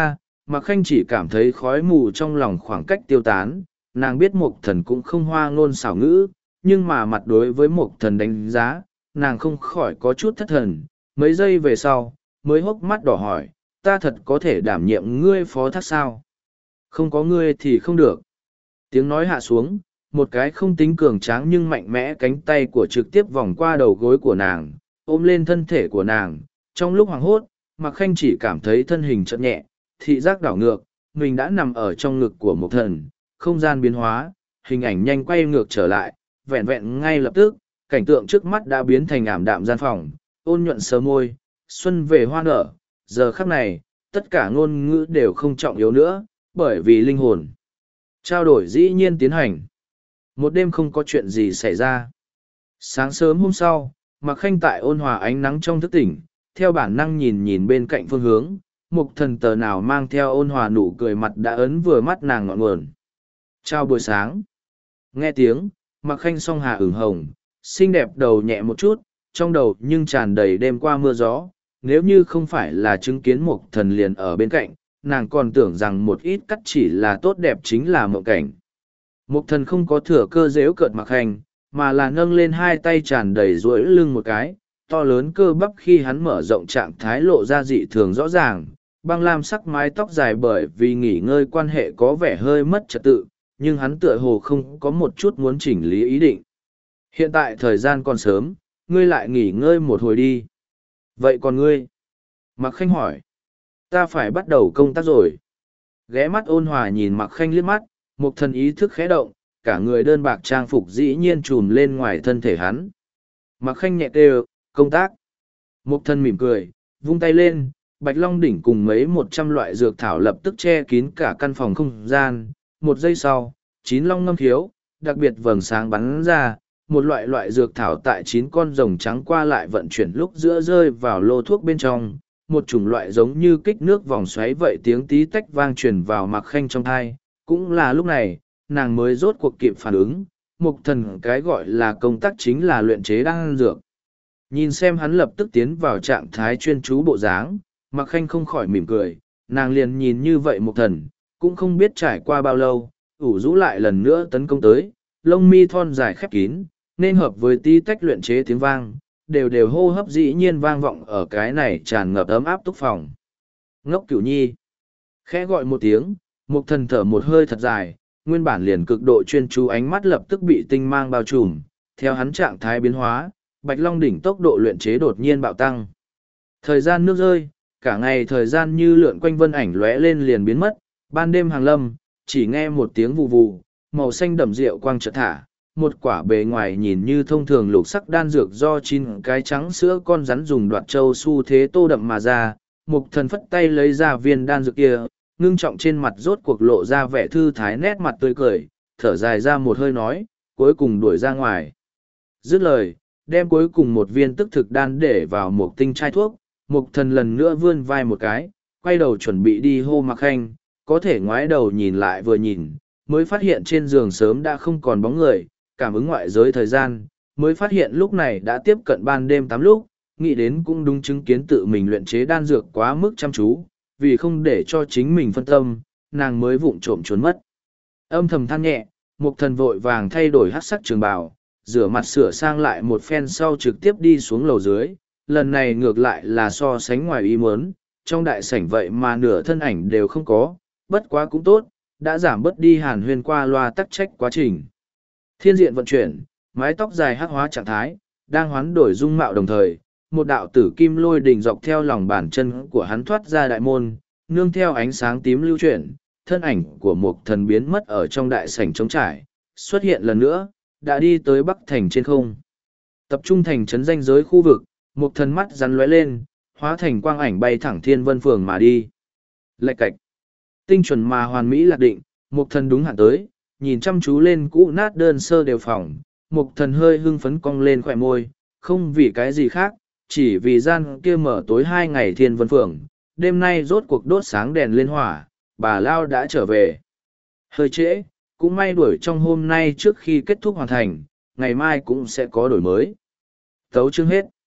S1: Mạc Khanh chỉ cảm thấy khói mù trong lòng khoảng cách tiêu tán, nàng biết Mộc Thần cũng không hoa ngôn xảo ngữ, nhưng mà mặt đối với Mộc Thần đánh giá, nàng không khỏi có chút thất thần, mấy giây về sau, mới hốc mắt đỏ hỏi, ta thật có thể đảm nhiệm ngươi phó thác sao? Không có ngươi thì không được. Tiếng nói hạ xuống, một cái không tính cường tráng nhưng mạnh mẽ cánh tay của trực tiếp vòng qua đầu gối của nàng, ôm lên thân thể của nàng. Trong lúc hoảng hốt, Mạc Khanh chỉ cảm thấy thân hình chợt nhẹ, thị giác đảo ngược, mình đã nằm ở trong ngực của một thần, không gian biến hóa, hình ảnh nhanh quay ngược trở lại, vẹn vẹn ngay lập tức, cảnh tượng trước mắt đã biến thành ảm đạm gian phòng, ôn nhuận sờ môi, xuân về hoa nở, giờ khắc này, tất cả ngôn ngữ đều không trọng yếu nữa, bởi vì linh hồn. Trao đổi dĩ nhiên tiến hành. Một đêm không có chuyện gì xảy ra. Sáng sớm hôm sau, Mạc Khanh tại ôn hòa ánh nắng trong thức tỉnh, theo bản năng nhìn nhìn bên cạnh phương hướng, Mục Thần tờ nào mang theo ôn hòa nụ cười mặt đã ấn vừa mắt nàng ngọn nguồn. Chào buổi sáng. Nghe tiếng, Mạc Khanh song hà ửng hồng, xinh đẹp đầu nhẹ một chút, trong đầu nhưng tràn đầy đêm qua mưa gió. Nếu như không phải là chứng kiến Mục Thần liền ở bên cạnh, nàng còn tưởng rằng một ít cắt chỉ là tốt đẹp chính là mộng cảnh. Mục Thần không có thừa cơ dễu cợt Mạc Khanh, mà là nâng lên hai tay tràn đầy duỗi lưng một cái, to lớn cơ bắp khi hắn mở rộng trạng thái lộ ra dị thường rõ ràng, băng lam sắc mái tóc dài bởi vì nghỉ ngơi quan hệ có vẻ hơi mất trật tự, nhưng hắn tựa hồ không có một chút muốn chỉnh lý ý định. Hiện tại thời gian còn sớm, ngươi lại nghỉ ngơi một hồi đi. Vậy còn ngươi? Mạc Khanh hỏi. Ta phải bắt đầu công tác rồi. Ghé mắt ôn hòa nhìn Mạc Khanh liếc mắt, một thần ý thức khẽ động, cả người đơn bạc trang phục dĩ nhiên trùm lên ngoài thân thể hắn. Mạc Khanh nhẹ kêu, công tác. Một thần mỉm cười, vung tay lên, bạch long đỉnh cùng mấy một trăm loại dược thảo lập tức che kín cả căn phòng không gian. Một giây sau, chín long ngâm thiếu, đặc biệt vầng sáng bắn ra, một loại loại dược thảo tại chín con rồng trắng qua lại vận chuyển lúc giữa rơi vào lô thuốc bên trong. Một chủng loại giống như kích nước vòng xoáy vậy tiếng tí tách vang truyền vào Mạc Khanh trong thai. Cũng là lúc này, nàng mới rốt cuộc kịp phản ứng, Mục Thần cái gọi là công tác chính là luyện chế đan dược. Nhìn xem hắn lập tức tiến vào trạng thái chuyên chú bộ dáng, Mạc Khanh không khỏi mỉm cười, nàng liền nhìn như vậy Mục Thần, cũng không biết trải qua bao lâu, ủ rũ lại lần nữa tấn công tới, lông mi thon dài khép kín, nên hợp với tí tách luyện chế tiếng vang, đều đều hô hấp dĩ nhiên vang vọng ở cái này tràn ngập ấm áp túc phòng. Ngốc Cửu Nhi. Khẽ gọi một tiếng, Mục Thần thở một hơi thật dài, nguyên bản liền cực độ chuyên chú ánh mắt lập tức bị tinh mang bao trùm, theo hắn trạng thái biến hóa, Bạch Long đỉnh tốc độ luyện chế đột nhiên bạo tăng. Thời gian nước rơi, cả ngày thời gian như lượn quanh vân ảnh lóe lên liền biến mất, ban đêm hàng lâm, chỉ nghe một tiếng vù vù, màu xanh đậm rượu quang chợt thả, một quả bề ngoài nhìn như thông thường lục sắc đan dược do chín cái trắng sữa con rắn dùng đoạt châu su thế tô đậm mà ra, Mục Thần phất tay lấy ra viên đan dược kia, ngưng trọng trên mặt rốt cuộc lộ ra vẻ thư thái nét mặt tươi cười, thở dài ra một hơi nói, cuối cùng đuổi ra ngoài. Dứt lời, đem cuối cùng một viên tức thực đan để vào một tinh chai thuốc, Mục Thần lần nữa vươn vai một cái, quay đầu chuẩn bị đi hô Mạc Khanh, có thể ngoái đầu nhìn lại vừa nhìn, mới phát hiện trên giường sớm đã không còn bóng người, cảm ứng ngoại giới thời gian, mới phát hiện lúc này đã tiếp cận ban đêm tám lúc, nghĩ đến cũng đúng chứng kiến tự mình luyện chế đan dược quá mức chăm chú, vì không để cho chính mình phân tâm, nàng mới vụng trộm trốn mất. Âm thầm than nhẹ, Mục Thần vội vàng thay đổi hắc sắc trường bào, rửa mặt sửa sang lại một phen sau trực tiếp đi xuống lầu dưới, lần này ngược lại là so sánh ngoài ý muốn, trong đại sảnh vậy mà nửa thân ảnh đều không có, bất quá cũng tốt, đã giảm bớt đi hàn huyên qua loa tắc trách quá trình. Thiên diện vận chuyển, mái tóc dài hắc hóa trạng thái, đang hoán đổi dung mạo đồng thời, một đạo tử kim lôi đỉnh dọc theo lòng bàn chân của hắn thoát ra đại môn, nương theo ánh sáng tím lưu chuyển, thân ảnh của một thần biến mất ở trong đại sảnh trống trải, xuất hiện lần nữa, đã đi tới Bắc Thành trên không. Tập trung thành trấn danh giới khu vực, một thần mắt rắn lóe lên, hóa thành quang ảnh bay thẳng Thiên Vân Phường mà đi. Lạch cạch. Tinh chuẩn mà hoàn mỹ lạc định, một thần đúng hạn tới, nhìn chăm chú lên cũ nát đơn sơ đều phòng, một thần hơi hưng phấn cong lên khỏe môi, không vì cái gì khác, chỉ vì gian kia mở tối hai ngày Thiên Vân Phường, đêm nay rốt cuộc đốt sáng đèn lên hỏa, bà Lao đã trở về. Hơi trễ, cũng may đuổi trong hôm nay trước khi kết thúc hoàn thành, ngày mai cũng sẽ có đổi mới. Tấu chương hết.